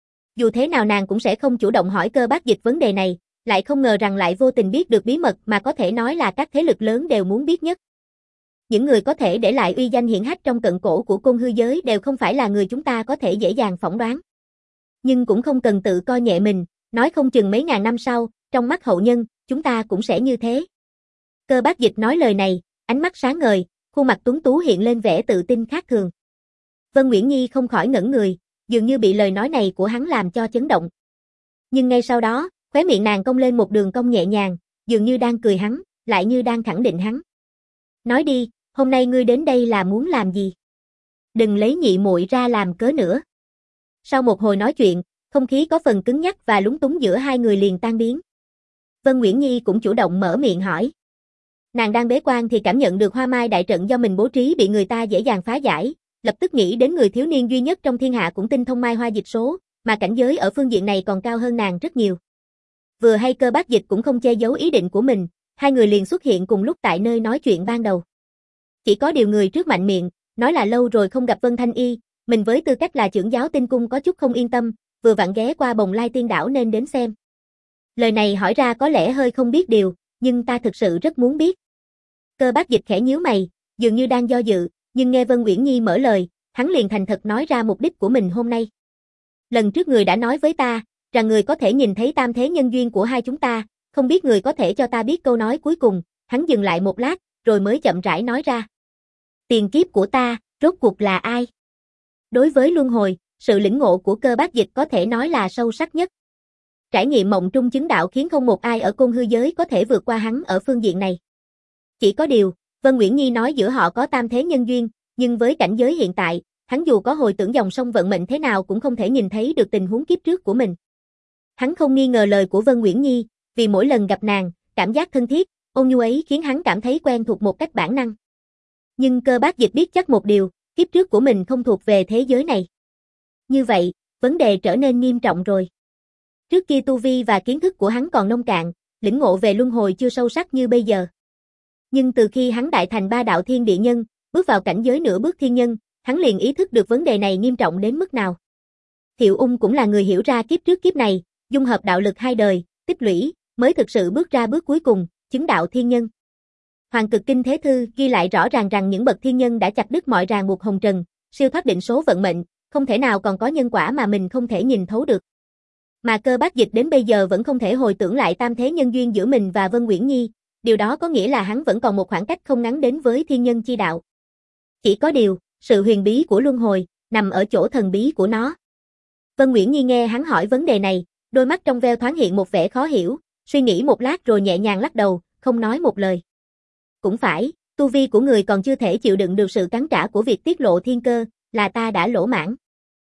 Dù thế nào nàng cũng sẽ không chủ động hỏi Cơ Bác Dịch vấn đề này, lại không ngờ rằng lại vô tình biết được bí mật mà có thể nói là các thế lực lớn đều muốn biết nhất. Những người có thể để lại uy danh hiển hách trong cận cổ của côn hư giới đều không phải là người chúng ta có thể dễ dàng phỏng đoán. Nhưng cũng không cần tự coi nhẹ mình, nói không chừng mấy ngàn năm sau, trong mắt hậu nhân, chúng ta cũng sẽ như thế. Cơ Bác Dịch nói lời này, ánh mắt sáng ngời, khuôn mặt tuấn tú hiện lên vẻ tự tin khác thường. Vân Uyển Nhi không khỏi ngẩn người, dường như bị lời nói này của hắn làm cho chấn động. Nhưng ngay sau đó, khóe miệng nàng cong lên một đường cong nhẹ nhàng, dường như đang cười hắn, lại như đang khẳng định hắn. Nói đi, hôm nay ngươi đến đây là muốn làm gì? Đừng lấy nhị muội ra làm cớ nữa. Sau một hồi nói chuyện, không khí có phần cứng nhắc và lúng túng giữa hai người liền tan biến. Vân Uyển Nhi cũng chủ động mở miệng hỏi. Nàng đang bế quan thì cảm nhận được Hoa Mai đại trận do mình bố trí bị người ta dễ dàng phá giải, lập tức nghĩ đến người thiếu niên duy nhất trong thiên hạ cũng tinh thông Mai Hoa dịch số, mà cảnh giới ở phương diện này còn cao hơn nàng rất nhiều. Vừa hay Cơ Bác Dịch cũng không che giấu ý định của mình, hai người liền xuất hiện cùng lúc tại nơi nói chuyện ban đầu. Chỉ có điều người trước mạnh miệng, nói là lâu rồi không gặp Vân Thanh Y, mình với tư cách là trưởng giáo Tinh Cung có chút không yên tâm, vừa vặn ghé qua Bồng Lai Tiên Đảo nên đến xem. Lời này hỏi ra có lẽ hơi không biết điều, nhưng ta thực sự rất muốn biết. Cơ Bác Dịch khẽ nhíu mày, dường như đang do dự, nhưng nghe Vân Uyển Nhi mở lời, hắn liền thành thật nói ra mục đích của mình hôm nay. Lần trước người đã nói với ta, rằng người có thể nhìn thấy tam thế nhân duyên của hai chúng ta, không biết người có thể cho ta biết câu nói cuối cùng. Hắn dừng lại một lát, rồi mới chậm rãi nói ra. Tiền kiếp của ta, rốt cuộc là ai? Đối với luân hồi, Sự lĩnh ngộ của Cơ Bác Dịch có thể nói là sâu sắc nhất. Trải nghiệm mộng trung chứng đạo khiến không một ai ở côn hư giới có thể vượt qua hắn ở phương diện này. Chỉ có điều, Vân Nguyễn Nhi nói giữa họ có tam thế nhân duyên, nhưng với cảnh giới hiện tại, hắn dù có hồi tưởng dòng sông vận mệnh thế nào cũng không thể nhìn thấy được tình huống kiếp trước của mình. Hắn không nghi ngờ lời của Vân Nguyễn Nhi, vì mỗi lần gặp nàng, cảm giác thân thiết, ôn nhu ấy khiến hắn cảm thấy quen thuộc một cách bản năng. Nhưng Cơ Bác Dịch biết chắc một điều, kiếp trước của mình không thuộc về thế giới này. Như vậy, vấn đề trở nên nghiêm trọng rồi. Trước kia tu vi và kiến thức của hắn còn nông cạn, lĩnh ngộ về luân hồi chưa sâu sắc như bây giờ. Nhưng từ khi hắn đại thành ba đạo thiên địa nhân, bước vào cảnh giới nửa bước thiên nhân, hắn liền ý thức được vấn đề này nghiêm trọng đến mức nào. Thiệu Ung cũng là người hiểu ra kiếp trước kiếp này, dung hợp đạo lực hai đời, tích lũy, mới thực sự bước ra bước cuối cùng, chứng đạo thiên nhân. Hoàng Cực Kinh Thế Thư ghi lại rõ ràng rằng những bậc thiên nhân đã chặt đứt mọi ràng buộc hồng trần, siêu thoát định số vận mệnh, không thể nào còn có nhân quả mà mình không thể nhìn thấu được. Mà Cơ Bác Dịch đến bây giờ vẫn không thể hồi tưởng lại tam thế nhân duyên giữa mình và Vân Nguyễn Nhi, điều đó có nghĩa là hắn vẫn còn một khoảng cách không ngắn đến với thiên nhân chi đạo. Chỉ có điều, sự huyền bí của luân hồi, nằm ở chỗ thần bí của nó. Vân Nguyễn Nhi nghe hắn hỏi vấn đề này, đôi mắt trong veo thoáng hiện một vẻ khó hiểu, suy nghĩ một lát rồi nhẹ nhàng lắc đầu, không nói một lời. Cũng phải, tu vi của người còn chưa thể chịu đựng được sự cắn trả của việc tiết lộ thiên cơ, là ta đã lỗ mãn.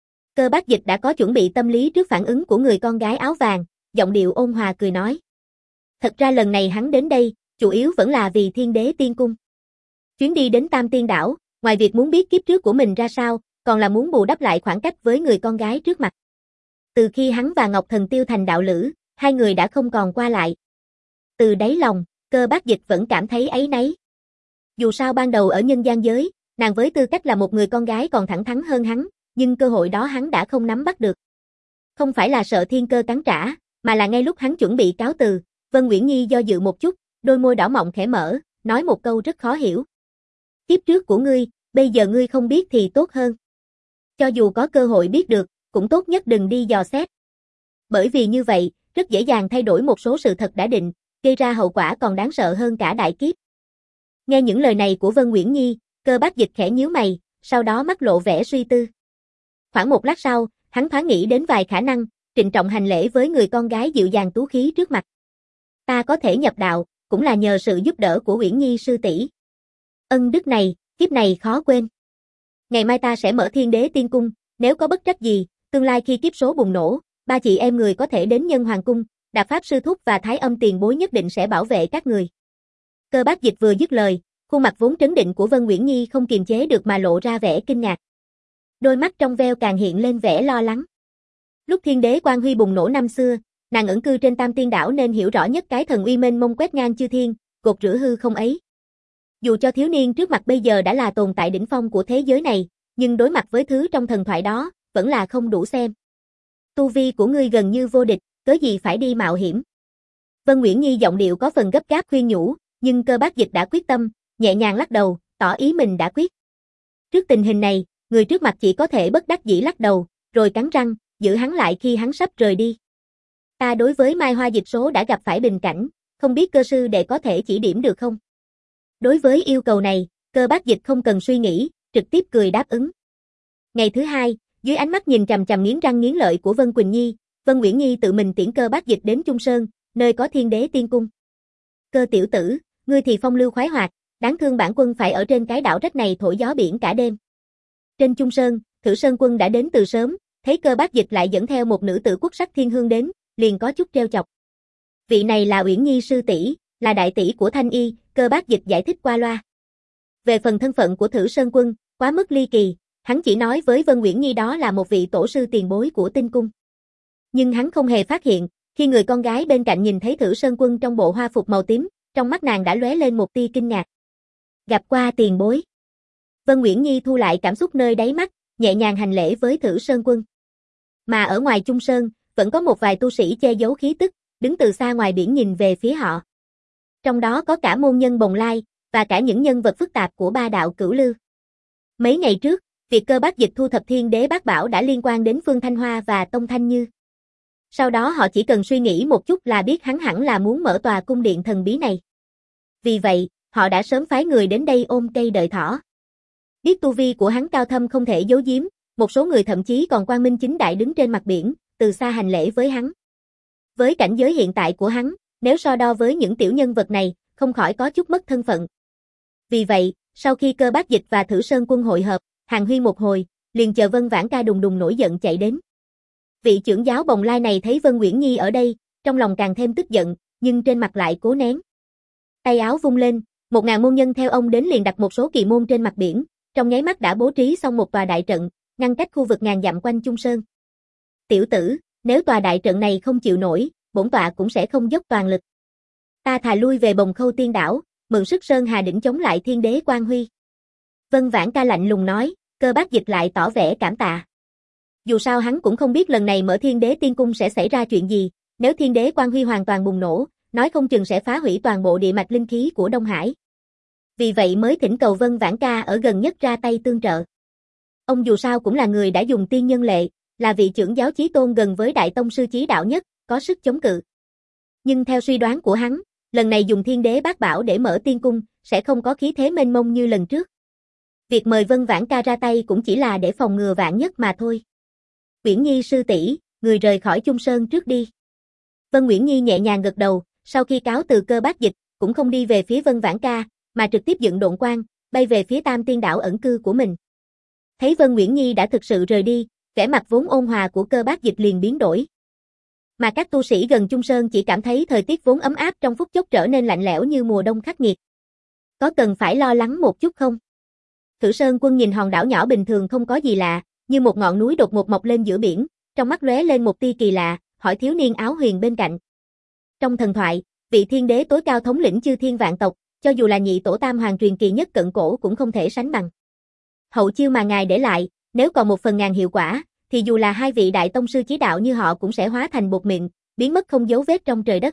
Cơ Bác Dịch đã có chuẩn bị tâm lý trước phản ứng của người con gái áo vàng, giọng điệu ôn hòa cười nói. Thật ra lần này hắn đến đây, chủ yếu vẫn là vì Thiên Đế Tiên Cung. Chuyến đi đến Tam Tiên Đảo, ngoài việc muốn biết kiếp trước của mình ra sao, còn là muốn bù đắp lại khoảng cách với người con gái trước mặt. Từ khi hắn và Ngọc Thần Tiêu thành đạo lữ, hai người đã không còn qua lại. Từ đáy lòng, Cơ Bác Dịch vẫn cảm thấy áy náy. Dù sao ban đầu ở nhân gian giới, nàng với tư cách là một người con gái còn thẳng thắn hơn hắn, nhưng cơ hội đó hắn đã không nắm bắt được. Không phải là sợ thiên cơ cắn trả, mà là ngay lúc hắn chuẩn bị cáo từ, Vân Nguyễn Nhi do dự một chút, đôi môi đỏ mọng khẽ mở, nói một câu rất khó hiểu. Kiếp trước của ngươi, bây giờ ngươi không biết thì tốt hơn. Cho dù có cơ hội biết được, cũng tốt nhất đừng đi dò xét. Bởi vì như vậy, rất dễ dàng thay đổi một số sự thật đã định, gây ra hậu quả còn đáng sợ hơn cả đại kiếp. Nghe những lời này của Vân Nguyễn Nhi, Cơ Bác Dịch khẽ nhíu mày, sau đó mắt lộ vẻ suy tư. Khoảng một lát sau, hắn thoáng nghĩ đến vài khả năng, trịnh trọng hành lễ với người con gái dịu dàng tú khí trước mặt. Ta có thể nhập đạo, cũng là nhờ sự giúp đỡ của Uyển Nhi sư tỷ. Ân đức này, kiếp này khó quên. Ngày mai ta sẽ mở Thiên Đế Tiên Cung, nếu có bất trắc gì, tương lai khi kiếp số bùng nổ, ba chị em người có thể đến Nhân Hoàng Cung, Đạp Pháp Sư Thúc và Thái Âm Tiền Bối nhất định sẽ bảo vệ các người. Cơ Bác Dịch vừa dứt lời, khuôn mặt vốn trấn định của Vân Nguyễn Nhi không kiềm chế được mà lộ ra vẻ kinh ngạc. Đôi mắt trong veo càng hiện lên vẻ lo lắng. Lúc Thiên Đế Quang Huy bùng nổ năm xưa, nàng ẩn cư trên Tam Tiên Đảo nên hiểu rõ nhất cái thần uy mênh mông quét ngang chư thiên, cột rửa hư không ấy. Dù cho thiếu niên trước mặt bây giờ đã là tồn tại đỉnh phong của thế giới này, nhưng đối mặt với thứ trong thần thoại đó, vẫn là không đủ xem. Tu vi của ngươi gần như vô địch, cớ gì phải đi mạo hiểm. Vân Nguyễn Nhi giọng điệu có phần gấp gáp khuyên nhủ, nhưng Cơ Bác Dịch đã quyết tâm, nhẹ nhàng lắc đầu, tỏ ý mình đã quyết. Trước tình hình này, người trước mặt chỉ có thể bất đắc dĩ lắc đầu, rồi cắn răng, giữ hắn lại khi hắn sắp rời đi. Ta đối với Mai Hoa Dịch Số đã gặp phải bình cảnh, không biết cơ sư đệ có thể chỉ điểm được không? Đối với yêu cầu này, Cơ Bác Dịch không cần suy nghĩ, trực tiếp cười đáp ứng. Ngày thứ hai, dưới ánh mắt nhìn trầm trầm nghiến răng nghiến lợi của Vân Quỳnh Nhi, Vân Nguyễn Nhi tự mình tiễn Cơ Bác Dịch đến Trung Sơn, nơi có Thiên Đế Tiên Cung. Cơ tiểu tử, ngươi thì phong lưu khoái hoạt, đáng thương bản quân phải ở trên cái đảo rách này thổi gió biển cả đêm. Trên Trung Sơn, Thử Sơn Quân đã đến từ sớm, thấy Cơ Bác Dịch lại dẫn theo một nữ tử quốc sắc thiên hương đến, liền có chút trêu chọc. Vị này là Uyển Nhi sư tỷ, là đại tỷ của Thanh Y, Cơ Bác Dịch giải thích qua loa. Về phần thân phận của Thử Sơn Quân, quá mức ly kỳ, hắn chỉ nói với Vân Uyển Nhi đó là một vị tổ sư tiền bối của Tinh Cung. Nhưng hắn không hề phát hiện, khi người con gái bên cạnh nhìn thấy Thử Sơn Quân trong bộ hoa phục màu tím, trong mắt nàng đã lóe lên một tia kinh ngạc. Gặp qua tiền bối. Vân Uyển Nhi thu lại cảm xúc nơi đáy mắt, nhẹ nhàng hành lễ với Thử Sơn Quân. Mà ở ngoài Trung Sơn, vẫn có một vài tu sĩ che giấu khí tức, đứng từ xa ngoài biển nhìn về phía họ. Trong đó có cả môn nhân Bồng Lai, và cả những nhân vật phức tạp của ba đạo Cửu Lư. Mấy ngày trước, việc Cơ Bác Dịch thu thập Thiên Đế Bát Bảo đã liên quan đến Phương Thanh Hoa và Tông Thanh Như. Sau đó họ chỉ cần suy nghĩ một chút là biết hắn hẳn là muốn mở tòa cung điện thần bí này. Vì vậy, họ đã sớm phái người đến đây ôm cây đợi thỏ. Biết tu vi của hắn cao thâm không thể giấu giếm, một số người thậm chí còn quang minh chính đại đứng trên mặt biển, từ xa hành lễ với hắn. Với cảnh giới hiện tại của hắn, nếu so đo với những tiểu nhân vật này, không khỏi có chút mất thân phận. Vì vậy, sau khi Cơ Bác Dịch và Thử Sơn Quân hội hợp, hàn huyên một hồi, liền chờ Vân Vãn Ca đùng đùng nổi giận chạy đến. Vị trưởng giáo Bồng Lai này thấy Vân Uyển Nhi ở đây, trong lòng càng thêm tức giận, nhưng trên mặt lại cố nén. Tay áo vung lên, một ngàn môn nhân theo ông đến liền đặt một số kỳ môn trên mặt biển, trong nháy mắt đã bố trí xong một tòa đại trận, ngăn cách khu vực ngàn dặm quanh Chung Sơn. Tiểu tử, nếu tòa đại trận này không chịu nổi, bổn tọa cũng sẽ không dốc toàn lực. Ta thà lui về Bồng Khâu Tiên Đảo, mượn sức Sơn Hà Đỉnh chống lại Thiên Đế Quan Huy. Vân Vãn Ca lạnh lùng nói, Cơ Bác Dịch lại tỏ vẻ cảm tạ. Dù sao hắn cũng không biết lần này mở Thiên Đế Tiên Cung sẽ xảy ra chuyện gì, nếu Thiên Đế Quan Huy hoàn toàn bùng nổ, nói không chừng sẽ phá hủy toàn bộ địa mạch linh khí của Đông Hải. Vì vậy mới thỉnh cầu Vân Vãn Ca ở gần nhất ra tay tương trợ. Ông dù sao cũng là người đã dùng tiên nhân lệ, là vị trưởng giáo chí tôn gần với Đại Tông Sư chí đạo nhất, có sức chống cự. Nhưng theo suy đoán của hắn, lần này dùng Thiên Đế Bát Bảo để mở tiên cung, sẽ không có khí thế mênh mông như lần trước. Việc mời Vân Vãn Ca ra tay cũng chỉ là để phòng ngừa vạn nhất mà thôi. Uyển Nhi sư tỷ, người rời khỏi Chung Sơn trước đi. Vân Uyển Nhi nhẹ nhàng gật đầu, sau khi cáo từ Cơ Bác Dịch, cũng không đi về phía Vân Vãn Ca, mà trực tiếp dựng độn quang, bay về phía Tam Tiên Đảo ẩn cư của mình. Thấy Vân Uyển Nhi đã thực sự rời đi, vẻ mặt vốn ôn hòa của Cơ Bác Dịch liền biến đổi. Mà các tu sĩ gần Chung Sơn chỉ cảm thấy thời tiết vốn ấm áp trong phút chốc trở nên lạnh lẽo như mùa đông khắc nghiệt. Có cần phải lo lắng một chút không? Thử Sơn Quân nhìn hòn đảo nhỏ bình thường không có gì lạ, như một ngọn núi đột ngột mọc lên giữa biển, trong mắt lóe lên một tia kỳ lạ, hỏi thiếu niên áo huyền bên cạnh. Trong thần thoại, vị thiên đế tối cao thống lĩnh chư thiên vạn tộc, cho dù là nhị tổ tam hoàng truyền kỳ nhất cận cổ cũng không thể sánh bằng. Hậu chiêu mà ngài để lại, nếu còn một phần ngàn hiệu quả, thì dù là hai vị đại tông sư chí đạo như họ cũng sẽ hóa thành bột mịn, biến mất không dấu vết trong trời đất.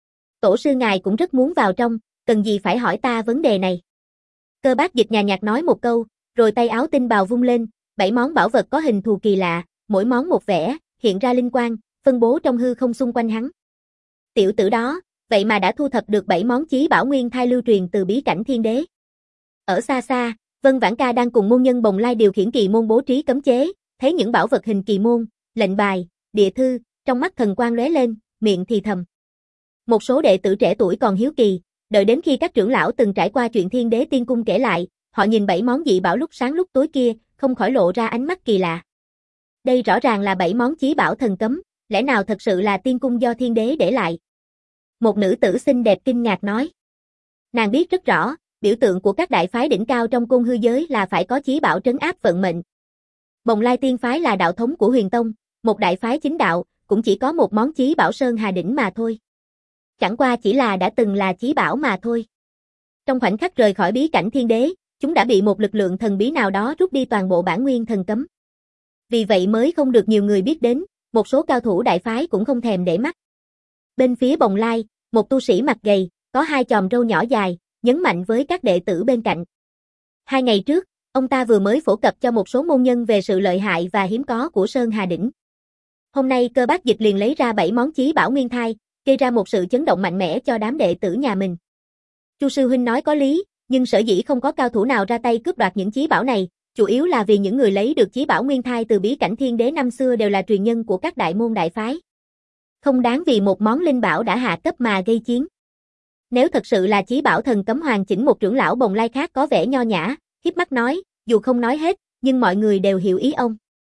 Tổ sư ngài cũng rất muốn vào trong, cần gì phải hỏi ta vấn đề này. Cơ Bác Dịch nhàn nhạt nói một câu, rồi tay áo tinh bào vung lên, bảy món bảo vật có hình thù kỳ lạ, mỗi món một vẻ, hiện ra linh quang, phân bố trong hư không xung quanh hắn. Tiểu tử đó, vậy mà đã thu thập được bảy món chí bảo nguyên thai lưu truyền từ bí cảnh thiên đế. Ở xa xa, Vân Vãn Ca đang cùng môn nhân Bồng Lai điều khiển kỳ môn bố trí cấm chế, thấy những bảo vật hình kỳ môn, lệnh bài, địa thư, trong mắt thần quang lóe lên, miệng thì thầm. Một số đệ tử trẻ tuổi còn hiếu kỳ, đợi đến khi các trưởng lão từng trải qua chuyện Thiên Đế Tiên Cung kể lại, họ nhìn bảy món dị bảo lúc sáng lúc tối kia, không khỏi lộ ra ánh mắt kỳ lạ. Đây rõ ràng là bảy món chí bảo thần cấm, lẽ nào thật sự là tiên cung do Thiên Đế để lại? Một nữ tử xinh đẹp kinh ngạc nói. Nàng biết rất rõ, biểu tượng của các đại phái đỉnh cao trong cung hư giới là phải có chí bảo trấn áp vận mệnh. Bồng Lai Tiên phái là đạo thống của Huyền Tông, một đại phái chính đạo, cũng chỉ có một món chí bảo Sơn Hà Đỉnh mà thôi. Chẳng qua chỉ là đã từng là chí bảo mà thôi. Trong khoảnh khắc rời khỏi bí cảnh thiên đế, chúng đã bị một lực lượng thần bí nào đó rút đi toàn bộ bản nguyên thần cấm. Vì vậy mới không được nhiều người biết đến, một số cao thủ đại phái cũng không thèm để mắt. Bên phía Bồng Lai, một tu sĩ mặt gầy, có hai chòm râu nhỏ dài, nhấn mạnh với các đệ tử bên cạnh. Hai ngày trước, ông ta vừa mới phổ cập cho một số môn nhân về sự lợi hại và hiếm có của Sơn Hà Đỉnh. Hôm nay Cơ Bác Dịch liền lấy ra bảy món chí bảo nguyên thai, gây ra một sự chấn động mạnh mẽ cho đám đệ tử nhà mình. Chu sư huynh nói có lý, nhưng sở dĩ không có cao thủ nào ra tay cướp đoạt những chí bảo này, chủ yếu là vì những người lấy được chí bảo nguyên thai từ bí cảnh thiên đế năm xưa đều là truyền nhân của các đại môn đại phái. Không đáng vì một món linh bảo đã hạ cấp mà gây chiến. Nếu thật sự là chí bảo thần cấm hoàn chỉnh, một trưởng lão Bồng Lai khác có vẻ nho nhã, híp mắt nói, dù không nói hết, nhưng mọi người đều hiểu ý ông.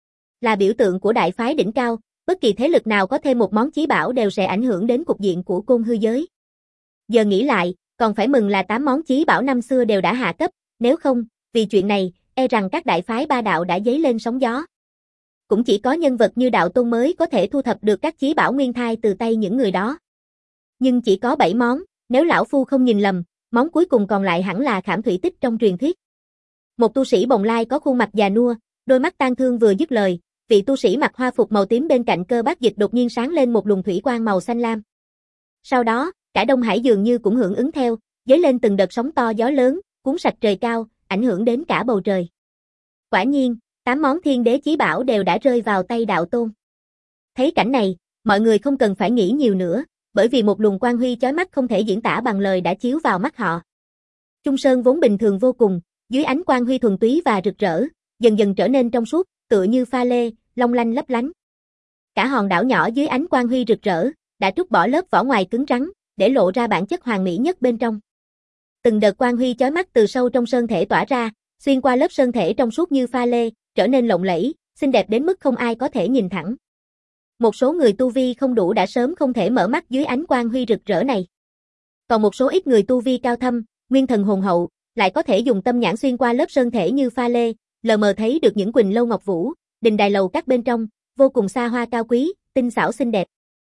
Là biểu tượng của đại phái đỉnh cao, bất kỳ thế lực nào có thêm một món chí bảo đều sẽ ảnh hưởng đến cục diện của côn hư giới. Giờ nghĩ lại, còn phải mừng là tám món chí bảo năm xưa đều đã hạ cấp, nếu không, vì chuyện này, e rằng các đại phái ba đạo đã dấy lên sóng gió. Cũng chỉ có nhân vật như đạo tôn mới có thể thu thập được các chí bảo nguyên thai từ tay những người đó. Nhưng chỉ có bảy món, nếu lão phu không nhìn lầm, món cuối cùng còn lại hẳn là khảm thủy tích trong truyền thuyết. Một tu sĩ Bồng Lai có khuôn mặt già nua, đôi mắt tang thương vừa dứt lời, vị tu sĩ mặc hoa phục màu tím bên cạnh Cơ Bác Dịch đột nhiên sáng lên một luồng thủy quang màu xanh lam. Sau đó, cả Đông Hải dường như cũng hưởng ứng theo, dấy lên từng đợt sóng to gió lớn, cuốn sạch trời cao, ảnh hưởng đến cả bầu trời. Quả nhiên, tám món thiên đế chí bảo đều đã rơi vào tay đạo tôn. Thấy cảnh này, mọi người không cần phải nghĩ nhiều nữa, bởi vì một luồng quang huy chói mắt không thể diễn tả bằng lời đã chiếu vào mắt họ. Chung Sơn vốn bình thường vô cùng, dưới ánh quang huy thuần túy và rực rỡ, dần dần trở nên trong suốt, tựa như pha lê, long lanh lấp lánh. Cả hòn đảo nhỏ dưới ánh quang huy rực rỡ, đã trút bỏ lớp vỏ ngoài cứng rắn, để lộ ra bản chất hoàn mỹ nhất bên trong. Từng đợt quang huy chói mắt từ sâu trong sơn thể tỏa ra, xuyên qua lớp sơn thể trong suốt như pha lê, trở nên lộng lẫy, xinh đẹp đến mức không ai có thể nhìn thẳng. Một số người tu vi không đủ đã sớm không thể mở mắt dưới ánh quang huy rực rỡ này. Còn một số ít người tu vi cao thâm, nguyên thần hồn hậu, lại có thể dùng tâm nhãn xuyên qua lớp sơn thể như pha lê, lờ mờ thấy được những quỳnh lâu ngọc vũ, đình đài lầu các bên trong, vô cùng xa hoa cao quý, tinh xảo xinh đẹp.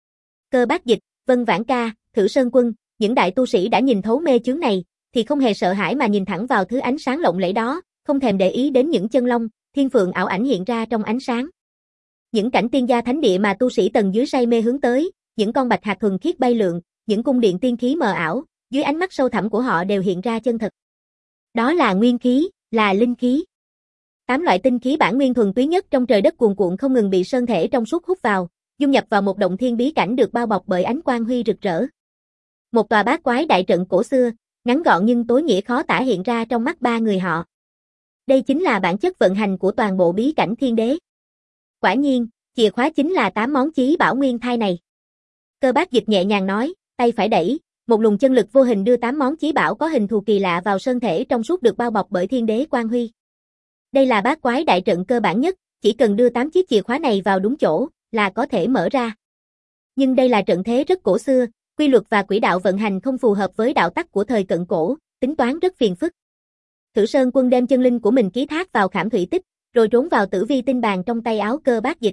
Cơ Bác Dịch, Vân Vãn Ca, Thử Sơn Quân, những đại tu sĩ đã nhìn thấu mê chướng này, thì không hề sợ hãi mà nhìn thẳng vào thứ ánh sáng lộng lẫy đó, không thèm để ý đến những chân long, thiên phượng ảo ảnh hiện ra trong ánh sáng. Những cảnh tiên gia thánh địa mà tu sĩ tầng dưới say mê hướng tới, những con bạch hạc thuần khiết bay lượn, những cung điện tiên khí mờ ảo, dưới ánh mắt sâu thẳm của họ đều hiện ra chân thật. Đó là nguyên khí, là linh khí. Tám loại tinh khí bản nguyên thuần túy nhất trong trời đất cuồn cuộn không ngừng bị sơn thể trong suốt hút vào, dung nhập vào một động thiên bí cảnh được bao bọc bởi ánh quang huy rực rỡ. Một tòa bát quái đại trận cổ xưa, ngắn gọn nhưng tối nghĩa khó tả hiện ra trong mắt ba người họ. Đây chính là bản chất vận hành của toàn bộ bí cảnh thiên đế. Quả nhiên, chìa khóa chính là tám món chí bảo nguyên thai này. Cơ Bác Dịch nhẹ nhàng nói, tay phải đẩy, một luồng chân lực vô hình đưa tám món chí bảo có hình thù kỳ lạ vào sơn thể trong suốt được bao bọc bởi thiên đế quang huy. Đây là bát quái đại trận cơ bản nhất, chỉ cần đưa tám chiếc chìa khóa này vào đúng chỗ là có thể mở ra. Nhưng đây là trận thế rất cổ xưa, quy luật và quỹ đạo vận hành không phù hợp với đạo tắc của thời cận cổ, tính toán rất phiền phức. Thử Sơn Quân đem chân linh của mình ký thác vào khảm thủy tích, rồi trốn vào tử vi tinh bàn trong tay áo Cơ Bác Dịch.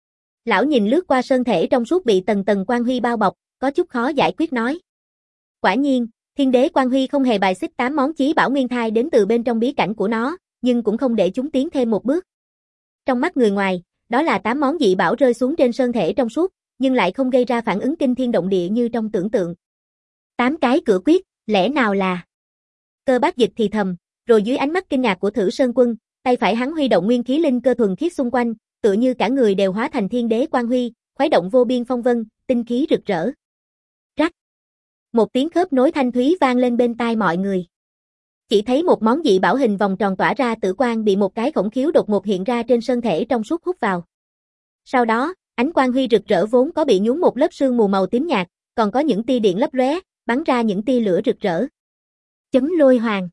Lão nhìn lướt qua sơn thể trong suốt bị tầng tầng quang huy bao bọc, có chút khó giải quyết nói. Quả nhiên, thiên đế quang huy không hề bài xích tám món chí bảo nguyên thai đến từ bên trong bí cảnh của nó, nhưng cũng không để chúng tiến thêm một bước. Trong mắt người ngoài, đó là tám món dị bảo rơi xuống trên sơn thể trong suốt, nhưng lại không gây ra phản ứng kinh thiên động địa như trong tưởng tượng. Tám cái cửa quyết, lẽ nào là... Cơ Bác Dịch thì thầm, rồi dưới ánh mắt kinh ngạc của Thử Sơn Quân, tay phải hắn huy động nguyên khí linh cơ thuần khiết xung quanh, tựa như cả người đều hóa thành thiên đế quang huy, khuấy động vô biên phong vân, tinh khí rực rỡ. Rắc. Một tiếng khớp nối thanh thúy vang lên bên tai mọi người. Chỉ thấy một món dị bảo hình vòng tròn tỏa ra tử quang bị một cái khổng khiếu đột ngột hiện ra trên sơn thể trong suốt hút vào. Sau đó, ánh quang huy rực rỡ vốn có bị nhúng một lớp sương mù màu tím nhạt, còn có những tia điện lấp lóe, bắn ra những tia lửa rực rỡ. Chấn Lôi Hoàng.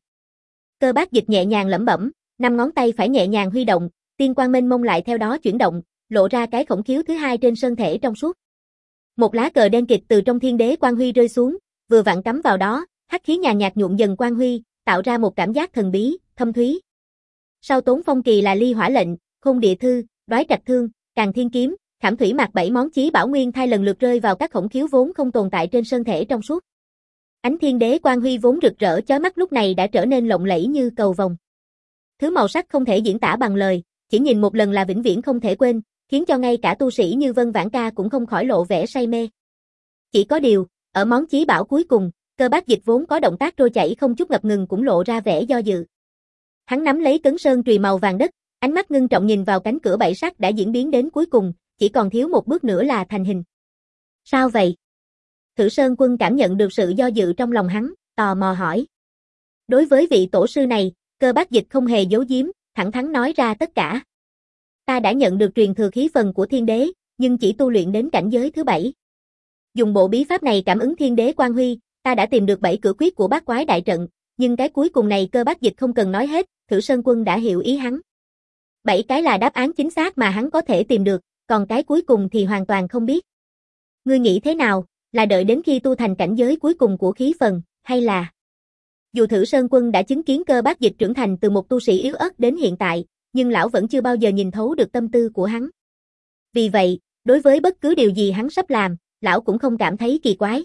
Cơ Bác Dịch nhẹ nhàng lẩm bẩm, năm ngón tay phải nhẹ nhàng huy động, tiên quang mênh mông lại theo đó chuyển động, lộ ra cái khổng khiếu thứ hai trên sơn thể trong suốt. Một lá cờ đen kịt từ trong thiên đế quang huy rơi xuống, vừa vặn cắm vào đó, hắc khí nhàn nhạt nhuộm dần quang huy, tạo ra một cảm giác thần bí, thâm thúy. Sau Tốn Phong Kỳ là Ly Hỏa lệnh, Khôn Địa thư, Đoái Trạch thương, Càn Thiên kiếm, Khảm Thủy mạc bảy món chí bảo nguyên thai lần lượt rơi vào các khổng khiếu vốn không tồn tại trên sơn thể trong suốt. Ánh thiên đế quang huy vốn rực rỡ chói mắt lúc này đã trở nên lộng lẫy như cầu vồng. Thứ màu sắc không thể diễn tả bằng lời, chỉ nhìn một lần là vĩnh viễn không thể quên, khiến cho ngay cả tu sĩ như Vân Vãn Ca cũng không khỏi lộ vẻ say mê. Chỉ có điều, ở món chí bảo cuối cùng, Cơ Bác Dịch vốn có động tác trôi chảy không chút ngập ngừng cũng lộ ra vẻ do dự. Hắn nắm lấy cấn sơn chùy màu vàng đất, ánh mắt ngưng trọng nhìn vào cánh cửa bảy sắc đã diễn biến đến cuối cùng, chỉ còn thiếu một bước nữa là thành hình. Sao vậy? Thử Sơn Quân cảm nhận được sự do dự trong lòng hắn, tò mò hỏi. Đối với vị tổ sư này, Cơ Bác Dịch không hề giấu giếm, thẳng thắn nói ra tất cả. Ta đã nhận được truyền thừa khí phần của thiên đế, nhưng chỉ tu luyện đến cảnh giới thứ bảy. Dùng bộ bí pháp này cảm ứng thiên đế quang huy, ta đã tìm được bảy cửa quyết của bát quái đại trận, nhưng cái cuối cùng này Cơ Bác Dịch không cần nói hết, Thử Sơn Quân đã hiểu ý hắn. Bảy cái là đáp án chính xác mà hắn có thể tìm được, còn cái cuối cùng thì hoàn toàn không biết. Ngươi nghĩ thế nào, là đợi đến khi tu thành cảnh giới cuối cùng của khí phần, hay là... Dù Thử Sơn Quân đã chứng kiến Cơ Bác Dịch trưởng thành từ một tu sĩ yếu ớt đến hiện tại, nhưng lão vẫn chưa bao giờ nhìn thấu được tâm tư của hắn. Vì vậy, đối với bất cứ điều gì hắn sắp làm, lão cũng không cảm thấy kỳ quái.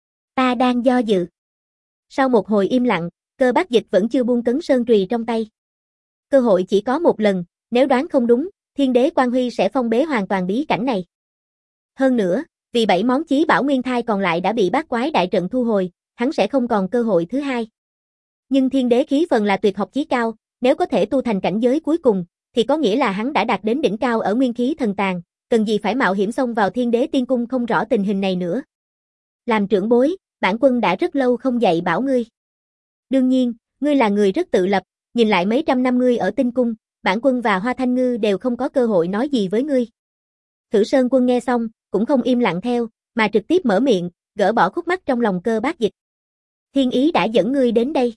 Ta đang do dự. Sau một hồi im lặng, Cơ Bác Dịch vẫn chưa buông cấn sơn trùy trong tay. Cơ hội chỉ có một lần, nếu đoán không đúng, thiên đế quang huy sẽ phong bế hoàn toàn bí cảnh này. Hơn nữa, vì bảy món chí bảo nguyên thai còn lại đã bị bát quái đại trận thu hồi, hắn sẽ không còn cơ hội thứ hai. Nhưng thiên đế khí phần là tuyệt học chí cao, nếu có thể tu thành cảnh giới cuối cùng, thì có nghĩa là hắn đã đạt đến đỉnh cao ở nguyên khí thần tàng, cần gì phải mạo hiểm xông vào thiên đế tiên cung không rõ tình hình này nữa. Làm trưởng bối, bản quân đã rất lâu không dạy bảo ngươi. Đương nhiên, ngươi là người rất tự lập, nhìn lại mấy trăm năm ngươi ở tinh cung, bản quân và Hoa Thanh Ngư đều không có cơ hội nói gì với ngươi. Thử Sơn Quân nghe xong, cũng không im lặng theo, mà trực tiếp mở miệng, gỡ bỏ khúc mắc trong lòng Cơ Bác Dịch. Thiên ý đã dẫn ngươi đến đây.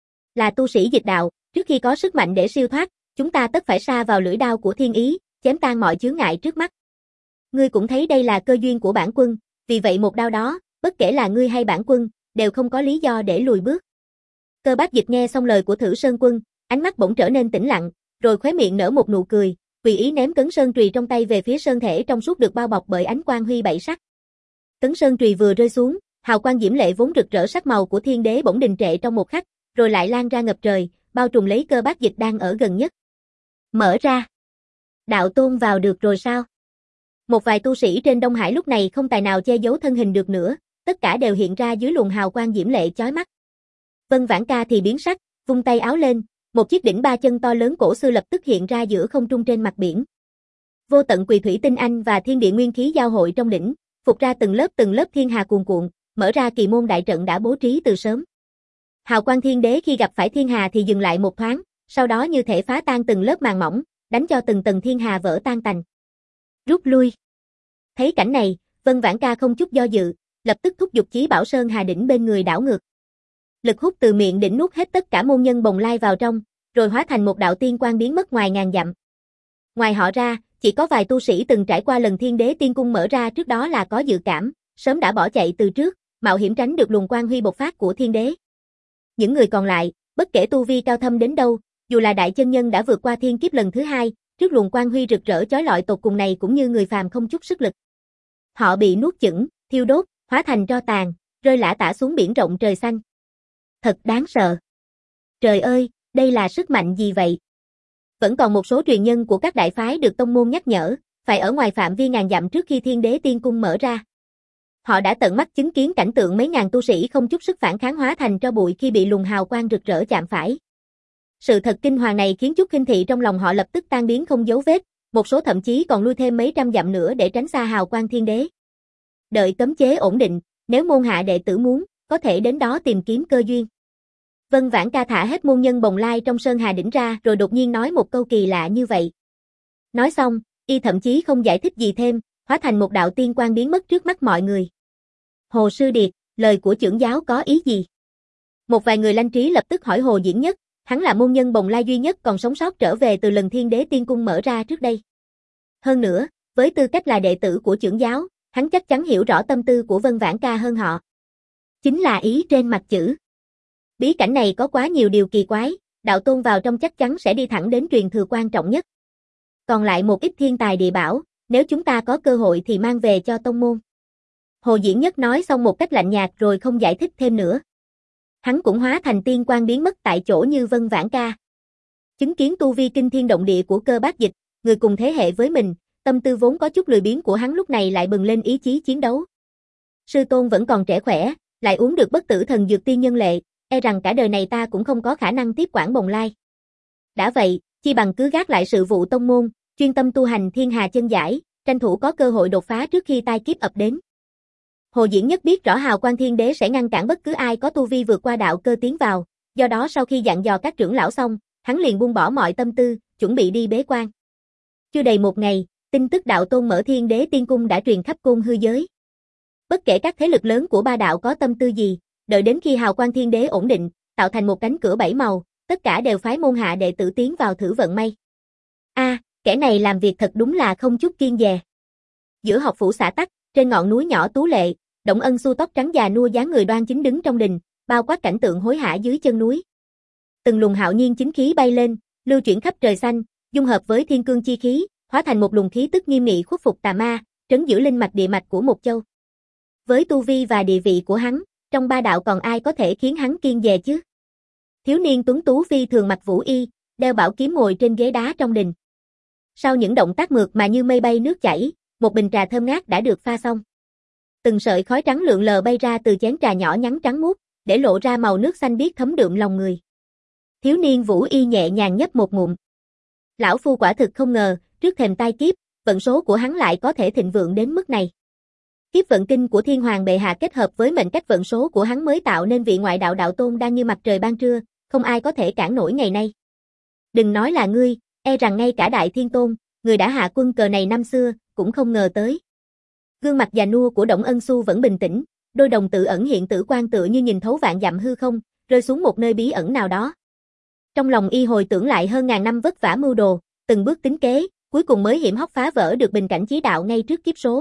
Là tu sĩ dịch đạo, trước khi có sức mạnh để siêu thoát, chúng ta tất phải sa vào lưỡi đao của thiên ý, chém tan mọi chướng ngại trước mắt. Ngươi cũng thấy đây là cơ duyên của bản quân, vì vậy một đao đó, bất kể là ngươi hay bản quân, đều không có lý do để lùi bước. Cơ Bác Dịch nghe xong lời của Thử Sơn Quân, ánh mắt bỗng trở nên tĩnh lặng, rồi khóe miệng nở một nụ cười, tùy ý ném cấn sơn trùy trong tay về phía sơn thể trong suốt được bao bọc bởi ánh quang huy bảy sắc. Cấn sơn trùy vừa rơi xuống, hào quang diễm lệ vốn rực rỡ sắc màu của thiên đế bỗng đình trệ trong một khắc, rồi lại lan ra ngập trời, bao trùm lấy Cơ Bác Dịch đang ở gần nhất. Mở ra. Đạo tôn vào được rồi sao? Một vài tu sĩ trên Đông Hải lúc này không tài nào che giấu thân hình được nữa, tất cả đều hiện ra dưới luồng hào quang diễm lệ chói mắt. Vân Vãn Ca thì biến sắc, vung tay áo lên, một chiếc đỉnh ba chân to lớn cổ xưa lập tức hiện ra giữa không trung trên mặt biển. Vô tận quỳ thủy tinh anh và thiên địa nguyên khí giao hội trong đỉnh, phục ra từng lớp từng lớp thiên hà cuồn cuộn, mở ra kỳ môn đại trận đã bố trí từ sớm. Hào quang thiên đế khi gặp phải thiên hà thì dừng lại một thoáng, sau đó như thể phá tan từng lớp màng mỏng, đánh cho từng tầng thiên hà vỡ tan tành. Rút lui. Thấy cảnh này, Vân Vãn Ca không chút do dự, lập tức thúc giục Chí Bảo Sơn Hà đỉnh bên người đảo ngược. Lực hút từ miệng đỉnh nuốt hết tất cả môn nhân bồng lai vào trong, rồi hóa thành một đạo tiên quang biến mất ngoài ngàn dặm. Ngoài họ ra, chỉ có vài tu sĩ từng trải qua lần thiên đế tiên cung mở ra trước đó là có dự cảm, sớm đã bỏ chạy từ trước, mạo hiểm tránh được luồng quang huy bộc phát của thiên đế. Những người còn lại, bất kể tu vi cao thâm đến đâu, dù là đại chân nhân đã vượt qua thiên kiếp lần thứ hai, trước luồng quang huy rực rỡ chói lọi tột cùng này cũng như người phàm không chút sức lực. Họ bị nuốt chửng, thiêu đốt, hóa thành tro tàn, rơi lả tả xuống biển rộng trời xanh. Thật đáng sợ. Trời ơi, đây là sức mạnh gì vậy? Vẫn còn một số truyền nhân của các đại phái được tông môn nhắc nhở, phải ở ngoài phạm vi ngàn dặm trước khi thiên đế tiên cung mở ra. Họ đã tận mắt chứng kiến cảnh tượng mấy ngàn tu sĩ không chút sức phản kháng hóa thành tro bụi khi bị luồng hào quang rực rỡ chạm phải. Sự thật kinh hoàng này khiến chút khinh thị trong lòng họ lập tức tan biến không dấu vết, một số thậm chí còn lui thêm mấy trăm dặm nữa để tránh xa hào quang thiên đế. Đợi cấm chế ổn định, nếu môn hạ đệ tử muốn, có thể đến đó tìm kiếm cơ duyên. Vân Vãn Ca thả hết môn nhân bồng lai trong Sơn Hà đỉnh ra rồi đột nhiên nói một câu kỳ lạ như vậy. Nói xong, y thậm chí không giải thích gì thêm, hóa thành một đạo tiên quang biến mất trước mắt mọi người. Hồ Sư Điệt, lời của trưởng giáo có ý gì? Một vài người lanh trí lập tức hỏi Hồ Diễn Nhất, hắn là môn nhân bồng lai duy nhất còn sống sót trở về từ lần thiên đế tiên cung mở ra trước đây. Hơn nữa, với tư cách là đệ tử của trưởng giáo, hắn chắc chắn hiểu rõ tâm tư của Vân Vãn Ca hơn họ. Chính là ý trên mặt chữ. Bí cảnh này có quá nhiều điều kỳ quái, đạo tôn vào trong chắc chắn sẽ đi thẳng đến truyền thừa quan trọng nhất. Còn lại một ít thiên tài địa bảo, nếu chúng ta có cơ hội thì mang về cho tông môn. Hồ Diễn Nhất nói xong một cách lạnh nhạt rồi không giải thích thêm nữa. Hắn cũng hóa thành tiên quang biến mất tại chỗ như Vân Vãn Ca. Chứng kiến tu vi kinh thiên động địa của Cơ Bác Dịch, người cùng thế hệ với mình, tâm tư vốn có chút lười biếng của hắn lúc này lại bừng lên ý chí chiến đấu. Sư tôn vẫn còn trẻ khỏe, lại uống được bất tử thần dược tiên nhân lệ, e rằng cả đời này ta cũng không có khả năng tiếp quản bồng lai. Đã vậy, chi bằng cứ gác lại sự vụ tông môn, chuyên tâm tu hành thiên hà chân giải, tranh thủ có cơ hội đột phá trước khi tai kiếp ập đến. Hồ Diễn Nhất biết rõ hào quang thiên đế sẽ ngăn cản bất cứ ai có tu vi vượt qua đạo cơ tiến vào, do đó sau khi dặn dò các trưởng lão xong, hắn liền buông bỏ mọi tâm tư, chuẩn bị đi bế quan. Chưa đầy một ngày, tin tức đạo tôn mở thiên đế tiên cung đã truyền khắp côn hư giới. Bất kể các thế lực lớn của ba đạo có tâm tư gì, đợi đến khi hào quang thiên đế ổn định, tạo thành một cánh cửa bảy màu, tất cả đều phái môn hạ đệ tử tiến vào thử vận may. A, à, kẻ này làm việc thật đúng là không chút kiêng dè. Giữa học phủ xã Tắc, trên ngọn núi nhỏ tú lệ, Động Ân Xu tóc trắng già nua dáng người đoan chính đứng trong đình, bao quát cảnh tượng hối hả dưới chân núi. Từng luồng hạo nhiên chính khí bay lên, lưu chuyển khắp trời xanh, dung hợp với thiên cương chi khí, hóa thành một luồng khí tức nghiêm nghị khuất phục tà ma, trấn giữ linh mạch địa mạch của một châu. Với tu vi và địa vị của hắn, trong ba đạo còn ai có thể khiến hắn kiêng dè chứ? Thiếu niên tuấn tú phi thường mặc vũ y, đeo bảo kiếm ngồi trên ghế đá trong đình. Sau những động tác mượt mà như mây bay nước chảy, một bình trà thơm ngát đã được pha xong. Từng sợi khói trắng lượn lờ bay ra từ chén trà nhỏ nhắn trắng muốt, để lộ ra màu nước xanh biếc thấm đượm lòng người. Thiếu niên vũ y nhẹ nhàng nhấp một ngụm. Lão phu quả thực không ngờ, trước thềm tai kiếp, vận số của hắn lại có thể thịnh vượng đến mức này. Kiếp vận kinh của Thiên Hoàng bệ hạ kết hợp với mệnh cách vận số của hắn mới tạo nên vị ngoại đạo đạo tôn đang như mặt trời ban trưa, không ai có thể cản nổi ngày nay. Đừng nói là ngươi, e rằng ngay cả Đại Thiên Tôn, người đã hạ quân cờ này năm xưa, cũng không ngờ tới. Gương mặt già nua của Đổng Ân Xu vẫn bình tĩnh, đôi đồng tự ẩn hiện tử quan tựa như nhìn thấu vạn dặm hư không, rơi xuống một nơi bí ẩn nào đó. Trong lòng y hồi tưởng lại hơn ngàn năm vất vả mưu đồ, từng bước tính kế, cuối cùng mới hiểm hóc phá vỡ được bình cảnh chí đạo ngay trước kiếp số.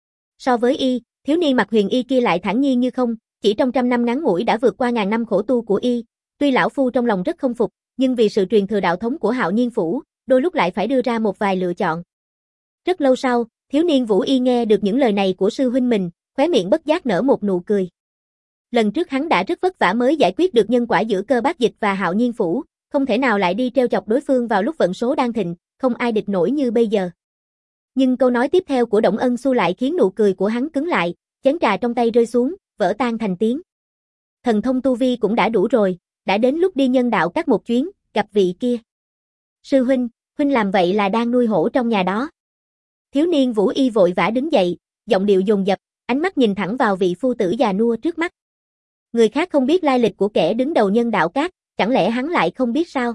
So với y, thiếu niên mặc huyền y kia lại thản nhiên như không, chỉ trong trăm năm ngắn ngủi đã vượt qua ngàn năm khổ tu của y. Tuy lão phu trong lòng rất không phục, nhưng vì sự truyền thừa đạo thống của Hạo Nhiên Phủ, đôi lúc lại phải đưa ra một vài lựa chọn. Rất lâu sau, thiếu niên Vũ Y nghe được những lời này của sư huynh mình, khóe miệng bất giác nở một nụ cười. Lần trước hắn đã rất vất vả mới giải quyết được nhân quả giữa Cơ Bác Dịch và Hạo Nhiên Phủ, không thể nào lại đi trêu chọc đối phương vào lúc vận số đang thịnh, không ai địch nổi như bây giờ. Nhưng câu nói tiếp theo của Đổng Ân Xu lại khiến nụ cười của hắn cứng lại, chén trà trong tay rơi xuống, vỡ tan thành tiếng. Thần thông tu vi cũng đã đủ rồi, đã đến lúc đi nhân đạo các một chuyến, gặp vị kia. Sư huynh, huynh làm vậy là đang nuôi hổ trong nhà đó. Thiếu niên Vũ Y vội vã đứng dậy, giọng điệu dồn dập, ánh mắt nhìn thẳng vào vị phu tử già nua trước mắt. Người khác không biết lai lịch của kẻ đứng đầu nhân đạo các, chẳng lẽ hắn lại không biết sao?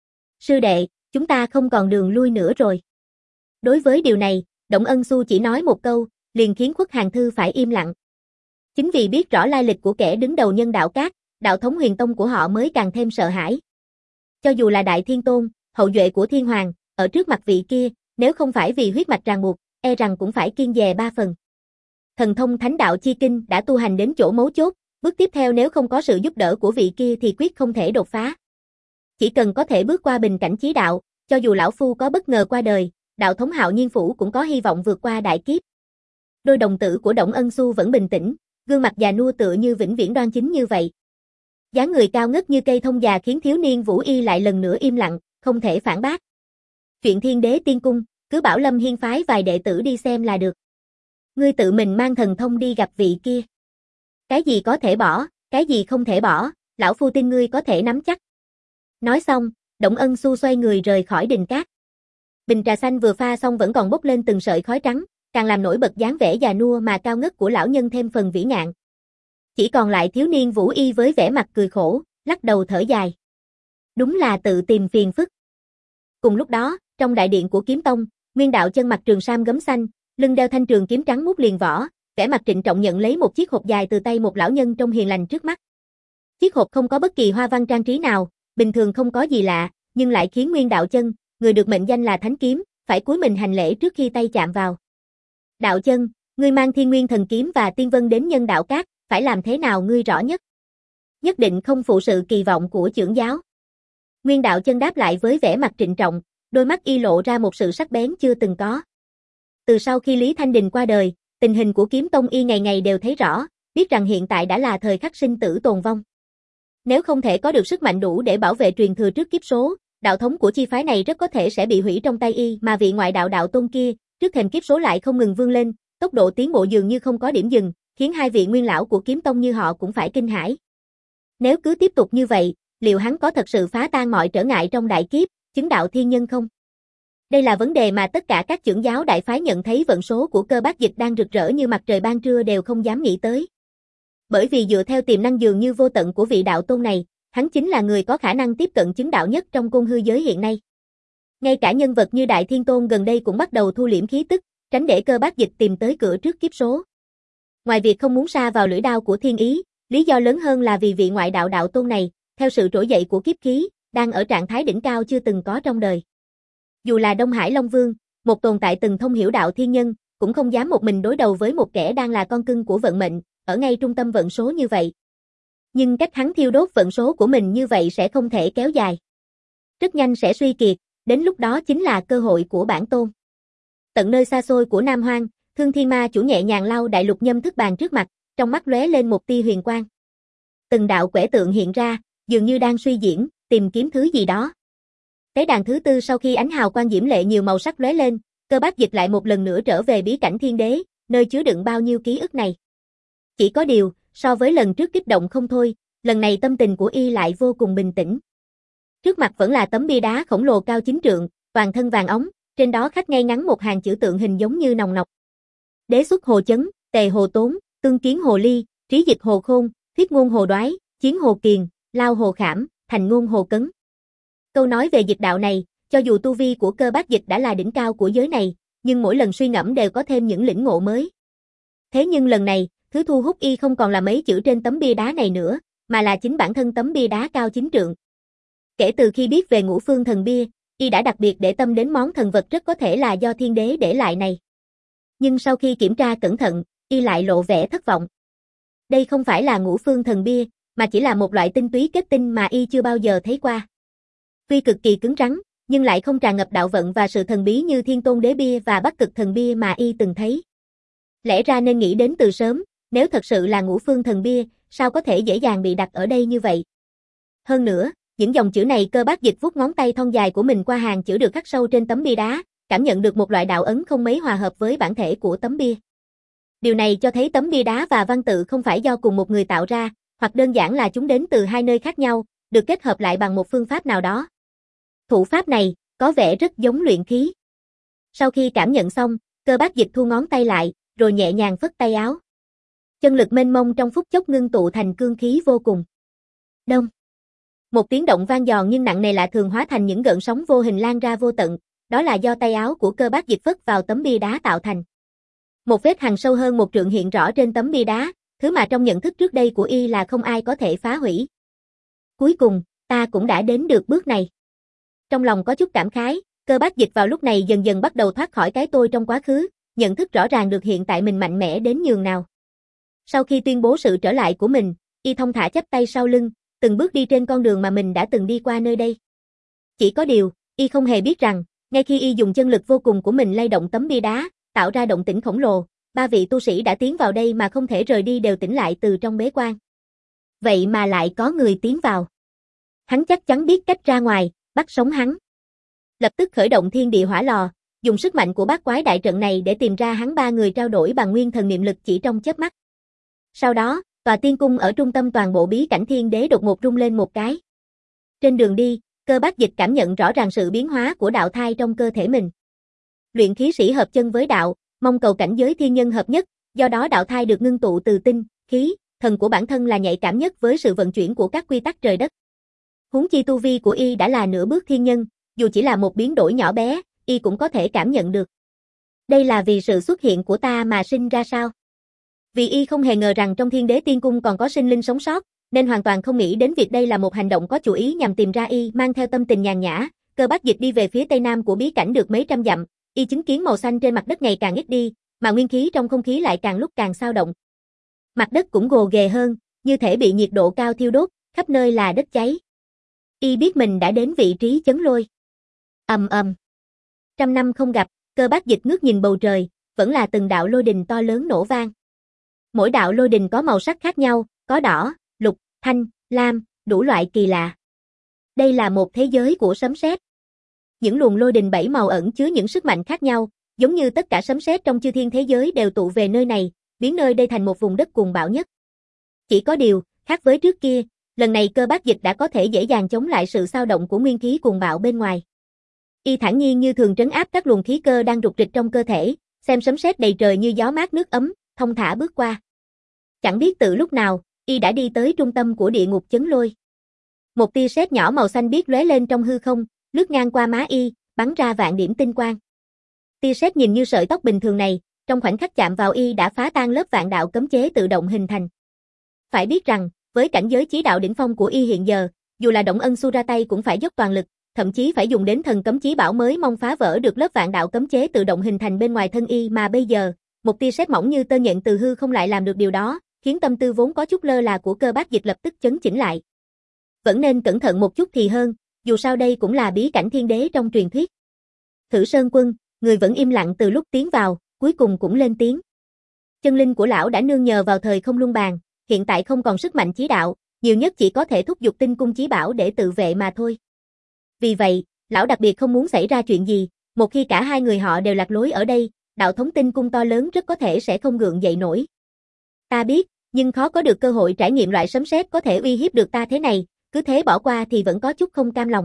Sư đệ, chúng ta không còn đường lui nữa rồi. Đối với điều này, Đổng Ân Xu chỉ nói một câu, liền khiến Khuất Hàn Thư phải im lặng. Chính vì biết rõ lai lịch của kẻ đứng đầu nhân đạo các, đạo thống huyền tông của họ mới càng thêm sợ hãi. Cho dù là Đại Thiên Tôn, hậu duệ của Thiên Hoàng, ở trước mặt vị kia, nếu không phải vì huyết mạch ràng buộc, e rằng cũng phải kiêng dè ba phần. Thần thông Thánh Đạo Chi Kinh đã tu hành đến chỗ mấu chốt, bước tiếp theo nếu không có sự giúp đỡ của vị kia thì quyết không thể đột phá. Chỉ cần có thể bước qua bình cảnh chí đạo, cho dù lão phu có bất ngờ qua đời, đạo thống Hạo Nhiên Phủ cũng có hy vọng vượt qua đại kiếp. Đôi đồng tử của Đổng Ân Xu vẫn bình tĩnh, gương mặt già nua tựa như vĩnh viễn đoan chính như vậy. Dáng người cao ngất như cây thông già khiến thiếu niên Vũ Y lại lần nữa im lặng, không thể phản bác. Chuyện Thiên Đế Tiên Cung, cứ bảo Lâm Hiên phái vài đệ tử đi xem là được. Ngươi tự mình mang thần thông đi gặp vị kia. Cái gì có thể bỏ, cái gì không thể bỏ, lão phu tin ngươi có thể nắm chắc. Nói xong, Đổng Ân Xu xoay người rời khỏi đình cát. Bình trà xanh vừa pha xong vẫn còn bốc lên từng sợi khói trắng, càng làm nổi bật dáng vẻ già nua mà cao ngất của lão nhân thêm phần vĩ ngạn. Chỉ còn lại thiếu niên Vũ Y với vẻ mặt cười khổ, lắc đầu thở dài. Đúng là tự tìm phiền phức. Cùng lúc đó, trong đại điện của Kiếm Tông, Nguyên Đạo Chân mặc trường sam gấm xanh, lưng đeo thanh trường kiếm trắng mút liền vỏ, vẻ mặt trịnh trọng nhận lấy một chiếc hộp dài từ tay một lão nhân trông hiền lành trước mắt. Chiếc hộp không có bất kỳ hoa văn trang trí nào, bình thường không có gì lạ, nhưng lại khiến Nguyên Đạo Chân, người được mệnh danh là Thánh Kiếm, phải cúi mình hành lễ trước khi tay chạm vào. Đạo Chân, ngươi mang Thiên Nguyên Thần Kiếm và Tiên Vân đến nhân đạo các, phải làm thế nào ngươi rõ nhất? Nhất định không phụ sự kỳ vọng của chưởng giáo. Nguyên Đạo Chân đáp lại với vẻ mặt trịnh trọng, đôi mắt y lộ ra một sự sắc bén chưa từng có. Từ sau khi Lý Thanh Đình qua đời, tình hình của Kiếm Tông y ngày ngày đều thấy rõ, biết rằng hiện tại đã là thời khắc sinh tử tồn vong. Nếu không thể có được sức mạnh đủ để bảo vệ truyền thừa trước kiếp số, đạo thống của chi phái này rất có thể sẽ bị hủy trong tay y, mà vị ngoại đạo đạo tôn kia, trước thềm kiếp số lại không ngừng vươn lên, tốc độ tiến bộ dường như không có điểm dừng, khiến hai vị nguyên lão của Kiếm Tông như họ cũng phải kinh hãi. Nếu cứ tiếp tục như vậy, liệu hắn có thật sự phá tan mọi trở ngại trong đại kiếp, chứng đạo thiên nhân không? Đây là vấn đề mà tất cả các chưởng giáo đại phái nhận thấy vận số của Cơ Bác Dịch đang rực rỡ như mặt trời ban trưa đều không dám nghĩ tới. Bởi vì dựa theo tiềm năng dường như vô tận của vị đạo tôn này, hắn chính là người có khả năng tiếp cận chứng đạo nhất trong côn hư giới hiện nay. Ngay cả nhân vật như Đại Thiên Tôn gần đây cũng bắt đầu thu liễm khí tức, tránh để Cơ Bác Dịch tìm tới cửa trước kiếp số. Ngoài việc không muốn sa vào lưỡi đao của thiên ý, lý do lớn hơn là vì vị ngoại đạo đạo tôn này, theo sự trỗi dậy của kiếp khí, đang ở trạng thái đỉnh cao chưa từng có trong đời. Dù là Đông Hải Long Vương, một tồn tại từng thông hiểu đạo thiên nhân, cũng không dám một mình đối đầu với một kẻ đang là con cưng của vận mệnh, ở ngay trung tâm vận số như vậy. Nhưng cách hắn thiêu đốt vận số của mình như vậy sẽ không thể kéo dài. Rất nhanh sẽ suy kiệt, đến lúc đó chính là cơ hội của bản tôn. Tận nơi xa xôi của Nam Hoang, Thương Thiên Ma chủ nhẹ nhàng lau đại lục nhâm thức bàn trước mặt, trong mắt lóe lên một tia huyền quang. Từng đạo quẻ tượng hiện ra, dường như đang suy diễn, tìm kiếm thứ gì đó. Tế đàn thứ tư sau khi ánh hào quang diễm lệ nhiều màu sắc lóe lên, Cơ Bác Dịch lại một lần nữa trở về bí cảnh thiên đế, nơi chứa đựng bao nhiêu ký ức này. Chỉ có điều, so với lần trước kích động không thôi, lần này tâm tình của y lại vô cùng bình tĩnh. Trước mặt vẫn là tấm bia đá khổng lồ cao chín trượng, toàn thân vàng óng, trên đó khắc ngay ngắn một hàng chữ tượng hình giống như nòng nọc. Đế xuất hồ chấn, tề hồ tốn, tương kiến hồ ly, trí dịch hồ khôn, thuyết ngôn hồ đoái, chiến hồ kiền, lao hồ khảm, thành ngôn hồ cấn. Câu nói về dịch đạo này, Cho dù tu vi của Cơ Bác Dịch đã là đỉnh cao của giới này, nhưng mỗi lần suy ngẫm đều có thêm những lĩnh ngộ mới. Thế nhưng lần này, thứ thu hút y không còn là mấy chữ trên tấm bia đá này nữa, mà là chính bản thân tấm bia đá cao chín trượng. Kể từ khi biết về Ngũ Phương Thần Bia, y đã đặc biệt để tâm đến món thần vật rất có thể là do thiên đế để lại này. Nhưng sau khi kiểm tra cẩn thận, y lại lộ vẻ thất vọng. Đây không phải là Ngũ Phương Thần Bia, mà chỉ là một loại tinh túy kết tinh mà y chưa bao giờ thấy qua. Tuy cực kỳ cứng rắn, nhưng lại không tràn ngập đạo vận và sự thần bí như Thiên Tôn Đế Bia và Bắc Cực Thần Bia mà y từng thấy. Lẽ ra nên nghĩ đến từ sớm, nếu thật sự là Ngũ Phương Thần Bia, sao có thể dễ dàng bị đặt ở đây như vậy? Hơn nữa, những dòng chữ này Cơ Bác Dịch vuốt ngón tay thon dài của mình qua hàng chữ được khắc sâu trên tấm bia đá, cảm nhận được một loại đạo ấn không mấy hòa hợp với bản thể của tấm bia. Điều này cho thấy tấm bia đá và văn tự không phải do cùng một người tạo ra, hoặc đơn giản là chúng đến từ hai nơi khác nhau, được kết hợp lại bằng một phương pháp nào đó. Thủ pháp này, có vẻ rất giống luyện khí. Sau khi cảm nhận xong, Cơ Bác Dịch thu ngón tay lại, rồi nhẹ nhàng phất tay áo. Chân lực mênh mông trong phút chốc ngưng tụ thành cương khí vô cùng. Đông. Một tiếng động vang giòn nhưng nặng nề lạ thường hóa thành những gợn sóng vô hình lan ra vô tận, đó là do tay áo của Cơ Bác Dịch phất vào tấm bia đá tạo thành. Một vết hằn sâu hơn một trượng hiện rõ trên tấm bia đá, thứ mà trong nhận thức trước đây của y là không ai có thể phá hủy. Cuối cùng, ta cũng đã đến được bước này. Trong lòng có chút cảm khái, Cơ Bác Dịch vào lúc này dần dần bắt đầu thoát khỏi cái tôi trong quá khứ, nhận thức rõ ràng được hiện tại mình mạnh mẽ đến nhường nào. Sau khi tuyên bố sự trở lại của mình, y thong thả chắp tay sau lưng, từng bước đi trên con đường mà mình đã từng đi qua nơi đây. Chỉ có điều, y không hề biết rằng, ngay khi y dùng chân lực vô cùng của mình lay động tấm bia đá, tạo ra động tĩnh khổng lồ, ba vị tu sĩ đã tiến vào đây mà không thể rời đi đều tỉnh lại từ trong bế quan. Vậy mà lại có người tiến vào. Hắn chắc chắn biết cách ra ngoài, bắt sống hắn. Lập tức khởi động thiên địa hỏa lò, dùng sức mạnh của bát quái đại trận này để tìm ra hắn ba người trao đổi bằng nguyên thần niệm lực chỉ trong chớp mắt. Sau đó, tòa tiên cung ở trung tâm toàn bộ bí cảnh thiên đế đột ngột rung lên một cái. Trên đường đi, Cơ Bác Dịch cảm nhận rõ ràng sự biến hóa của đạo thai trong cơ thể mình. Luyện khí sĩ hợp chân với đạo, mong cầu cảnh giới thiên nhân hợp nhất, do đó đạo thai được ngưng tụ từ tinh, khí, thần của bản thân là nhạy cảm nhất với sự vận chuyển của các quy tắc trời đất. Huống chi tu vi của y đã là nửa bước thiên nhân, dù chỉ là một biến đổi nhỏ bé, y cũng có thể cảm nhận được. Đây là vì sự xuất hiện của ta mà sinh ra sao? Vì y không hề ngờ rằng trong thiên đế tiên cung còn có sinh linh sống sót, nên hoàn toàn không nghĩ đến việc đây là một hành động có chủ ý nhằm tìm ra y. Mang theo tâm tình nhàn nhã, Cơ Bác Dịch đi về phía tây nam của bí cảnh được mấy trăm dặm, y chứng kiến màu xanh trên mặt đất ngày càng ít đi, mà nguyên khí trong không khí lại càng lúc càng xao động. Mặt đất cũng gồ ghề hơn, như thể bị nhiệt độ cao thiêu đốt, khắp nơi là đất cháy. Y biết mình đã đến vị trí chấn lôi. Ầm ầm. Trăm năm không gặp, Cơ Bác Dịch ngước nhìn bầu trời, vẫn là từng đạo lôi đình to lớn nổ vang. Mỗi đạo lôi đình có màu sắc khác nhau, có đỏ, lục, thanh, lam, đủ loại kỳ lạ. Đây là một thế giới của sấm sét. Những luồng lôi đình bảy màu ẩn chứa những sức mạnh khác nhau, giống như tất cả sấm sét trong chư thiên thế giới đều tụ về nơi này, biến nơi đây thành một vùng đất cuồng bạo nhất. Chỉ có điều, khác với trước kia, lần này Cơ Bác Dịch đã có thể dễ dàng chống lại sự xao động của nguyên khí cuồng bạo bên ngoài. Y thản nhiên như thường trấn áp các luồng khí cơ đang rục rịch trong cơ thể, xem sấm sét đầy trời như gió mát nước ấm, thông thả bước qua. Chẳng biết từ lúc nào, y đã đi tới trung tâm của địa ngục chấn lôi. Một tia sét nhỏ màu xanh biếc lóe lên trong hư không, lướt ngang qua má y, bắn ra vạn điểm tinh quang. Tia sét nhìn như sợi tóc bình thường này, trong khoảnh khắc chạm vào y đã phá tan lớp vạn đạo cấm chế tự động hình thành. Phải biết rằng, với cảnh giới chí đạo đỉnh phong của y hiện giờ, dù là Động Ân Su ra tay cũng phải dốc toàn lực, thậm chí phải dùng đến thần cấm chí bảo mới mong phá vỡ được lớp vạn đạo cấm chế tự động hình thành bên ngoài thân y, mà bây giờ, một tia sét mỏng như tơ nhện từ hư không lại làm được điều đó, khiến tâm tư vốn có chút lơ là của Cơ Bác Dịch lập tức chấn chỉnh lại. Vẫn nên cẩn thận một chút thì hơn, dù sao đây cũng là bí cảnh thiên đế trong truyền thuyết. Thử Sơn Quân, người vẫn im lặng từ lúc tiến vào, cuối cùng cũng lên tiếng. Chân linh của lão đã nương nhờ vào thời không luân bàn, hiện tại không còn sức mạnh chí đạo, nhiều nhất chỉ có thể thúc giục tinh cung chí bảo để tự vệ mà thôi. Vì vậy, lão đặc biệt không muốn xảy ra chuyện gì, một khi cả hai người họ đều lạc lối ở đây, đạo thống tinh cung to lớn rất có thể sẽ không gượng dậy nổi. Ta biết, nhưng khó có được cơ hội trải nghiệm loại sấm sét có thể uy hiếp được ta thế này, cứ thế bỏ qua thì vẫn có chút không cam lòng.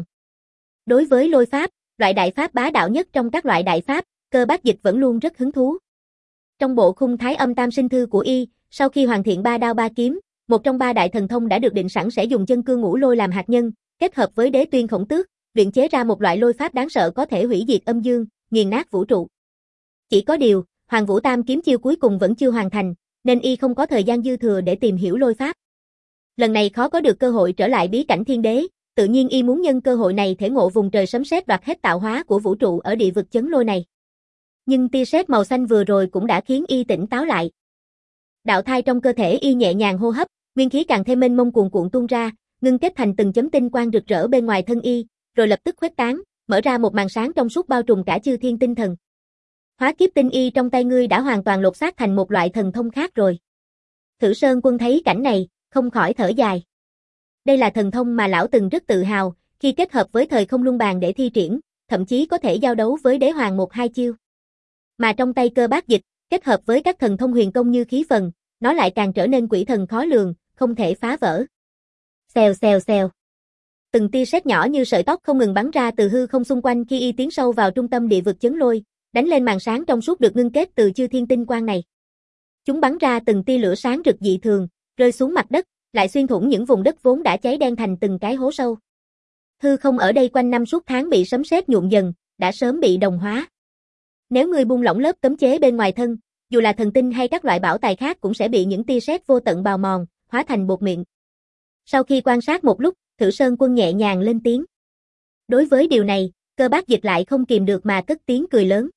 Đối với lôi pháp, loại đại pháp bá đạo nhất trong các loại đại pháp, Cơ Bác Dịch vẫn luôn rất hứng thú. Trong bộ khung Thái Âm Tam Sinh Thư của y, sau khi hoàn thiện ba đao ba kiếm, một trong ba đại thần thông đã được định sẵn sẽ dùng chân cương ngũ lôi làm hạt nhân, kết hợp với đế tuyên khổng tước, luyện chế ra một loại lôi pháp đáng sợ có thể hủy diệt âm dương, nghiền nát vũ trụ. Chỉ có điều, Hoàng Vũ Tam kiếm chiêu cuối cùng vẫn chưa hoàn thành, nên y không có thời gian dư thừa để tìm hiểu lôi pháp. Lần này khó có được cơ hội trở lại bí cảnh thiên đế, tự nhiên y muốn nhân cơ hội này thể ngộ vùng trời sấm sét đoạt hết tạo hóa của vũ trụ ở địa vực chấn lôi này. Nhưng tia sét màu xanh vừa rồi cũng đã khiến y tỉnh táo lại. Đạo thai trong cơ thể y nhẹ nhàng hô hấp, nguyên khí càng thêm mênh mông cuồn cuộn tuôn ra, ngưng kết thành từng chấm tinh quang rực rỡ bên ngoài thân y, rồi lập tức khuếch tán, mở ra một màn sáng trong suốt bao trùm cả chư thiên tinh thần. Hóa kiếp tinh y trong tay ngươi đã hoàn toàn lột xác thành một loại thần thông khác rồi. Thử Sơn Quân thấy cảnh này, không khỏi thở dài. Đây là thần thông mà lão từng rất tự hào, khi kết hợp với thời không luân bàn để thi triển, thậm chí có thể giao đấu với đế hoàng một hai chiêu. Mà trong tay Cơ Bác Dịch, kết hợp với các thần thông huyền công như khí phần, nó lại càng trở nên quỷ thần khó lường, không thể phá vỡ. Xèo xèo xèo. Từng tia sét nhỏ như sợi tóc không ngừng bắn ra từ hư không xung quanh khi y tiến sâu vào trung tâm địa vực chấn lôi, đánh lên màn sáng trong suốt được ngưng kết từ chư thiên tinh quang này. Chúng bắn ra từng tia lửa sáng rực dị thường, rơi xuống mặt đất, lại xuyên thủng những vùng đất vốn đã cháy đen thành từng cái hố sâu. Hư không ở đây quanh năm suốt tháng bị sấm sét nhuộm dần, đã sớm bị đồng hóa. Nếu ngươi buông lỏng lớp cấm chế bên ngoài thân, dù là thần tinh hay các loại bảo tài khác cũng sẽ bị những tia sét vô tận bào mòn, hóa thành bột mịn. Sau khi quan sát một lúc, Thử Sơn Quân nhẹ nhàng lên tiếng. Đối với điều này, Cơ Bác Dịch lại không kìm được mà cất tiếng cười lớn.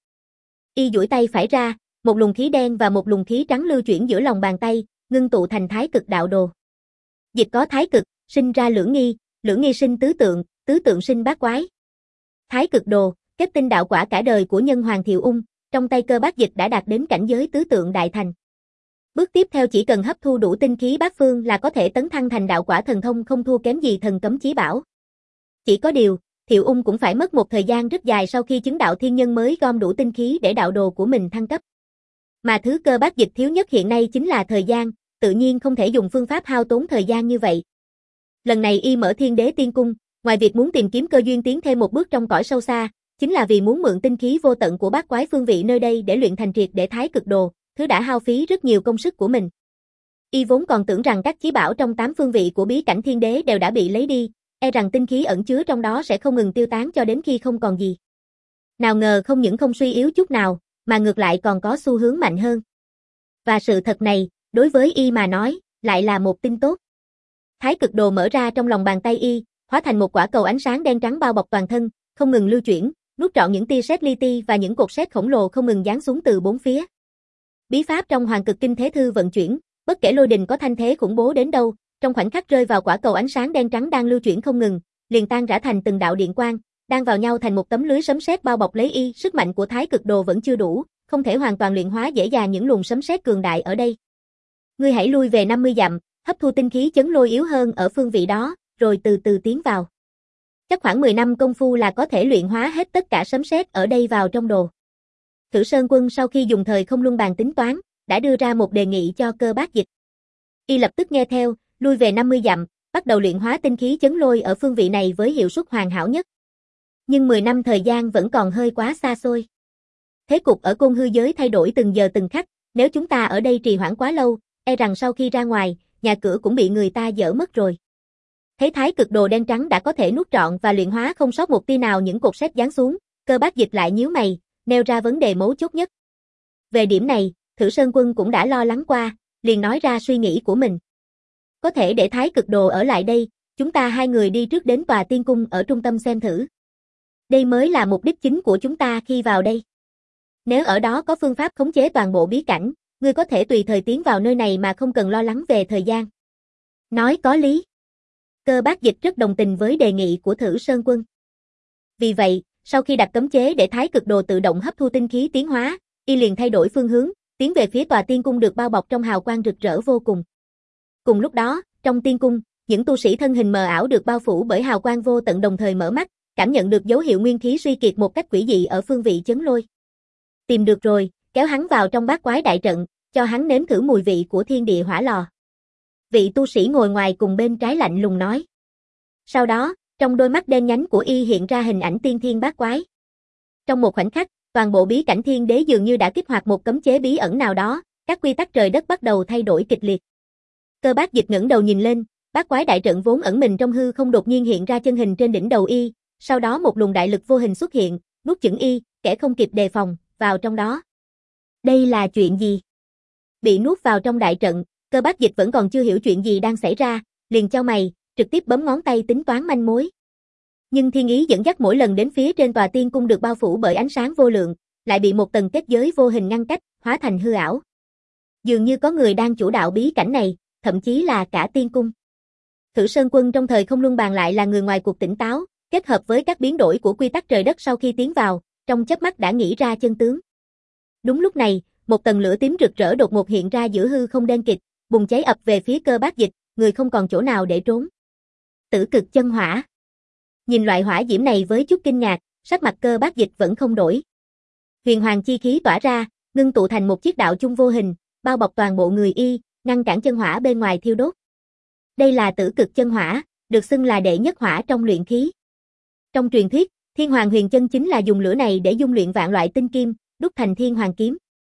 Y duỗi tay phải ra, một luồng khí đen và một luồng khí trắng lưu chuyển giữa lòng bàn tay, ngưng tụ thành Thái Cực Đạo Đồ. Dịch có thái cực, sinh ra lưỡng nghi, lưỡng nghi sinh tứ tượng, tứ tượng sinh bát quái. Thái Cực Đồ, kết tinh đạo quả cả đời của nhân hoàng Thiệu Ung, trong tay Cơ Bác Dịch đã đạt đến cảnh giới tứ tượng đại thành. Bước tiếp theo chỉ cần hấp thu đủ tinh khí bát phương là có thể tấn thăng thành đạo quả thần thông không thua kém gì thần cấm chí bảo. Chỉ có điều, Thiệu Ung cũng phải mất một thời gian rất dài sau khi chứng đạo thiên nhân mới gom đủ tinh khí để đạo đồ của mình thăng cấp. Mà thứ Cơ Bác Dịch thiếu nhất hiện nay chính là thời gian, tự nhiên không thể dùng phương pháp hao tốn thời gian như vậy. Lần này y mở Thiên Đế Tiên Cung, ngoài việc muốn tìm kiếm cơ duyên tiến thêm một bước trong cõi sâu xa, chính là vì muốn mượn tinh khí vô tận của bát quái phương vị nơi đây để luyện thành triệt để Thái Cực Đồ, thứ đã hao phí rất nhiều công sức của mình. Y vốn còn tưởng rằng các chí bảo trong tám phương vị của bí cảnh thiên đế đều đã bị lấy đi, e rằng tinh khí ẩn chứa trong đó sẽ không ngừng tiêu tán cho đến khi không còn gì. Nào ngờ không những không suy yếu chút nào, mà ngược lại còn có xu hướng mạnh hơn. Và sự thật này, đối với y mà nói, lại là một tin tốt. Thái Cực Đồ mở ra trong lòng bàn tay y, hóa thành một quả cầu ánh sáng đen trắng bao bọc toàn thân, không ngừng lưu chuyển, nuốt trọn những tia sét li ti và những cột sét khổng lồ không ngừng giáng xuống từ bốn phía. Bí pháp trong Hoàng Cực Kinh Thế Thư vận chuyển, bất kể lôi đình có thanh thế khủng bố đến đâu, trong khoảnh khắc rơi vào quả cầu ánh sáng đen trắng đang lưu chuyển không ngừng, liền tan rã thành từng đạo điện quang, đang vào nhau thành một tấm lưới sấm sét bao bọc lấy y. Sức mạnh của Thái Cực Đồ vẫn chưa đủ, không thể hoàn toàn luyện hóa dễ dàng những luồng sấm sét cường đại ở đây. Ngươi hãy lui về năm mươi dặm, hấp thu tinh khí chấn lôi yếu hơn ở phương vị đó, rồi từ từ tiến vào. Chắc khoảng mười năm công phu là có thể luyện hóa hết tất cả sấm sét ở đây vào trong đồ. Thử Sơn Quân sau khi dùng thời không luân bàn tính toán, đã đưa ra một đề nghị cho Cơ Bác Dịch. Y lập tức nghe theo, lui về năm mươi dặm, bắt đầu luyện hóa tinh khí chấn lôi ở phương vị này với hiệu suất hoàn hảo nhất. Nhưng mười năm thời gian vẫn còn hơi quá xa xôi. Thế cục ở Côn Hư giới thay đổi từng giờ từng khắc, nếu chúng ta ở đây trì hoãn quá lâu, e rằng sau khi ra ngoài, nhà cửa cũng bị người ta dỡ mất rồi. Thấy Thái Cực Đồ đen trắng đã có thể nuốt trọn và luyện hóa không sót một tia nào những cột sét giáng xuống, Cơ Bác Dịch lại nhíu mày, nêu ra vấn đề mấu chốt nhất. Về điểm này, Thử Sơn Quân cũng đã lo lắng qua, liền nói ra suy nghĩ của mình. Có thể để Thái Cực Đồ ở lại đây, chúng ta hai người đi trước đến tòa tiên cung ở trung tâm xem thử. Đây mới là mục đích chính của chúng ta khi vào đây. Nếu ở đó có phương pháp khống chế toàn bộ bí cảnh, ngươi có thể tùy thời tiến vào nơi này mà không cần lo lắng về thời gian. Nói có lý. Cơ Bác Dịch rất đồng tình với đề nghị của Thử Sơn Quân. Vì vậy, sau khi đặt cấm chế để Thái Cực Đồ tự động hấp thu tinh khí tiến hóa, y liền thay đổi phương hướng, tiến về phía tòa tiên cung được bao bọc trong hào quang rực rỡ vô cùng. Cùng lúc đó, trong tiên cung, những tu sĩ thân hình mờ ảo được bao phủ bởi hào quang vô tận đồng thời mở mắt, cảm nhận được dấu hiệu nguyên khí suy kiệt một cách quỷ dị ở phương vị chấn lôi. Tìm được rồi, kéo hắn vào trong bát quái đại trận, cho hắn nếm thử mùi vị của thiên địa hỏa lò. Vị tu sĩ ngồi ngoài cùng bên trái lạnh lùng nói. Sau đó, trong đôi mắt đen nhánh của y hiện ra hình ảnh tiên thiên bát quái. Trong một khoảnh khắc, toàn bộ bí cảnh thiên đế dường như đã kích hoạt một cấm chế bí ẩn nào đó, các quy tắc trời đất bắt đầu thay đổi kịch liệt. Cơ Bác Dịch ngẩng đầu nhìn lên, bát quái đại trận vốn ẩn mình trong hư không đột nhiên hiện ra chân hình trên đỉnh đầu y, Sau đó một luồng đại lực vô hình xuất hiện, nuốt chửng y, kẻ không kịp đề phòng, vào trong đó. Đây là chuyện gì? Bị nuốt vào trong đại trận, Cơ Bác Dịch vẫn còn chưa hiểu chuyện gì đang xảy ra, liền chau mày, trực tiếp bấm ngón tay tính toán manh mối. Nhưng thiên ý dẫn dắt mỗi lần đến phía trên tòa tiên cung được bao phủ bởi ánh sáng vô lượng, lại bị một tầng kết giới vô hình ngăn cách, hóa thành hư ảo. Dường như có người đang chủ đạo bí cảnh này, thậm chí là cả tiên cung. Thử Sơn Quân trong thời không luân bàn lại là người ngoài cuộc tỉnh táo, kết hợp với các biến đổi của quy tắc trời đất sau khi tiến vào, trong chớp mắt đã nghĩ ra chân tướng. Đúng lúc này, một tầng lửa tím rực rỡ đột ngột hiện ra giữa hư không đen kịt, bùng cháy ập về phía Cơ Bác Dịch, người không còn chỗ nào để trốn. Tử cực chân hỏa. Nhìn loại hỏa diễm này với chút kinh ngạc, sắc mặt Cơ Bác Dịch vẫn không đổi. Huyền hoàng chi khí tỏa ra, ngưng tụ thành một chiếc đạo chung vô hình, bao bọc toàn bộ người y, ngăn cản chân hỏa bên ngoài thiêu đốt. Đây là tử cực chân hỏa, được xưng là đệ nhất hỏa trong luyện khí. Trong truyền thuyết, Thiên Hoàng Huyền Chân chính là dùng lửa này để dung luyện vạn loại tinh kim, đúc thành Thiên Hoàng kiếm.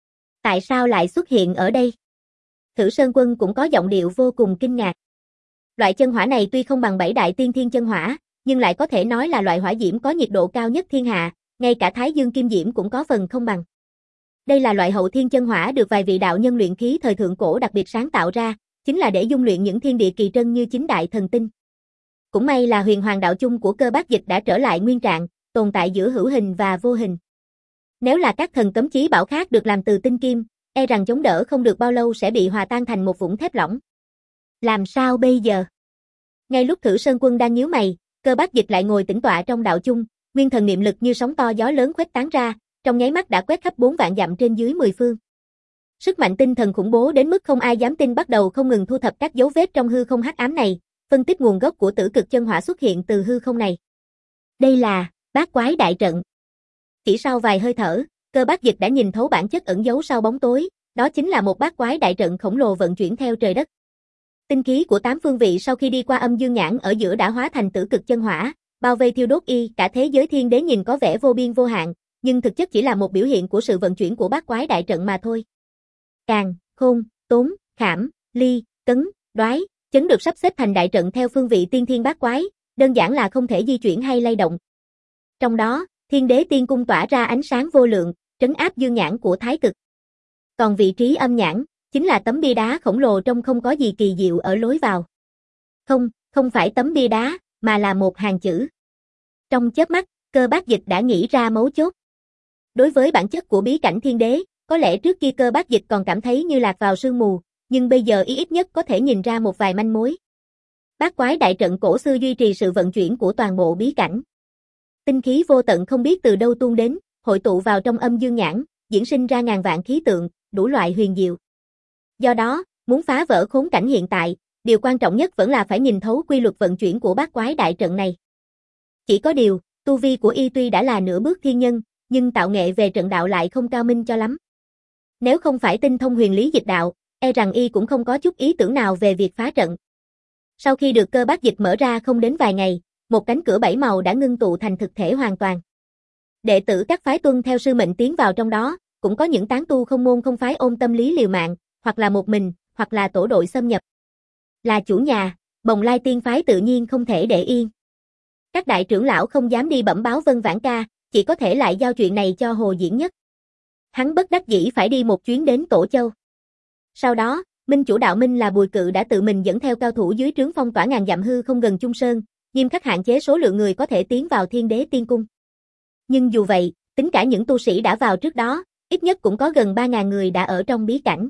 Tại sao lại xuất hiện ở đây? Thử Sơn Quân cũng có giọng điệu vô cùng kinh ngạc. Loại chân hỏa này tuy không bằng bảy đại tiên thiên chân hỏa, nhưng lại có thể nói là loại hỏa diễm có nhiệt độ cao nhất thiên hạ, ngay cả Thái Dương Kim Diễm cũng có phần không bằng. Đây là loại hậu thiên chân hỏa được vài vị đạo nhân luyện khí thời thượng cổ đặc biệt sáng tạo ra, chính là để dung luyện những thiên địa kỳ trân như chính đại thần tinh. Cũng may là huyền hoàng đạo chung của Cơ Bác Dịch đã trở lại nguyên trạng, tồn tại giữa hữu hình và vô hình. Nếu là các thần cấm chí bảo khác được làm từ tinh kim, e rằng chống đỡ không được bao lâu sẽ bị hòa tan thành một vũng thép lỏng. Làm sao bây giờ? Ngay lúc Thử Sơn Quân đang nhíu mày, Cơ Bác Dịch lại ngồi tĩnh tọa trong đạo chung, nguyên thần niệm lực như sóng to gió lớn khuếch tán ra, trong nháy mắt đã quét khắp bốn vạn dặm trên dưới mười phương. Sức mạnh tinh thần khủng bố đến mức không ai dám tin, bắt đầu không ngừng thu thập các dấu vết trong hư không hắc ám này, phân tích nguồn gốc của tử cực chân hỏa xuất hiện từ hư không này. Đây là Bát Quái đại trận. Chỉ sau vài hơi thở, Cơ Bác Dịch đã nhìn thấu bản chất ẩn giấu sau bóng tối, đó chính là một bát quái đại trận khổng lồ vận chuyển theo trời đất. Tinh khí của tám phương vị sau khi đi qua âm dương nhãn ở giữa đã hóa thành tử cực chân hỏa, bao vây thiêu đốt y, cả thế giới thiên đế nhìn có vẻ vô biên vô hạn, nhưng thực chất chỉ là một biểu hiện của sự vận chuyển của bát quái đại trận mà thôi. Càn, Khôn, Tốn, Khảm, Ly, Cấn, Đoái, Chấn được sắp xếp thành đại trận theo phương vị tiên thiên bát quái, đơn giản là không thể di chuyển hay lay động. Trong đó, Thiên Đế Tiên Cung tỏa ra ánh sáng vô lượng, trấn áp dương nhãn của Thái Cực. Còn vị trí âm nhãn, chính là tấm bia đá khổng lồ trông không có gì kỳ diệu ở lối vào. Không, không phải tấm bia đá, mà là một hàng chữ. Trong chớp mắt, Cơ Bác Dịch đã nghĩ ra mấu chốt. Đối với bản chất của bí cảnh thiên đế, có lẽ trước kia Cơ Bác Dịch còn cảm thấy như lạc vào sương mù, nhưng bây giờ ít ít nhất có thể nhìn ra một vài manh mối. Bát quái đại trận cổ xưa duy trì sự vận chuyển của toàn bộ bí cảnh. Tinh khí vô tận không biết từ đâu tuôn đến, hội tụ vào trong âm dương nhãn, diễn sinh ra ngàn vạn khí tượng, đủ loại huyền diệu. Do đó, muốn phá vỡ khốn cảnh hiện tại, điều quan trọng nhất vẫn là phải nhìn thấu quy luật vận chuyển của bát quái đại trận này. Chỉ có điều, tu vi của y tuy đã là nửa bước thiên nhân, nhưng tạo nghệ về trận đạo lại không cao minh cho lắm. Nếu không phải tinh thông huyền lý dịch đạo, e rằng y cũng không có chút ý tưởng nào về việc phá trận. Sau khi được Cơ Bác Dịch mở ra không đến vài ngày, một cánh cửa bảy màu đã ngưng tụ thành thực thể hoàn toàn. Đệ tử các phái tuân theo sư mệnh tiến vào trong đó, cũng có những tán tu không môn không phái ôm tâm lý liều mạng, hoặc là một mình, hoặc là tổ đội xâm nhập. Là chủ nhà, Bồng Lai Tiên phái tự nhiên không thể để yên. Các đại trưởng lão không dám đi bẩm báo Vân Vãn Ca, chỉ có thể lại giao chuyện này cho Hồ Diễn Nhất. Hắn bất đắc dĩ phải đi một chuyến đến Tổ Châu. Sau đó, Minh chủ đạo Minh là Bùi Cự đã tự mình dẫn theo cao thủ dưới trướng phong tỏa ngàn dặm hư không gần Chung Sơn, nghiêm khắc hạn chế số lượng người có thể tiến vào Thiên Đế Tiên Cung. Nhưng dù vậy, tính cả những tu sĩ đã vào trước đó, ít nhất cũng có gần ba ngàn người đã ở trong bí cảnh.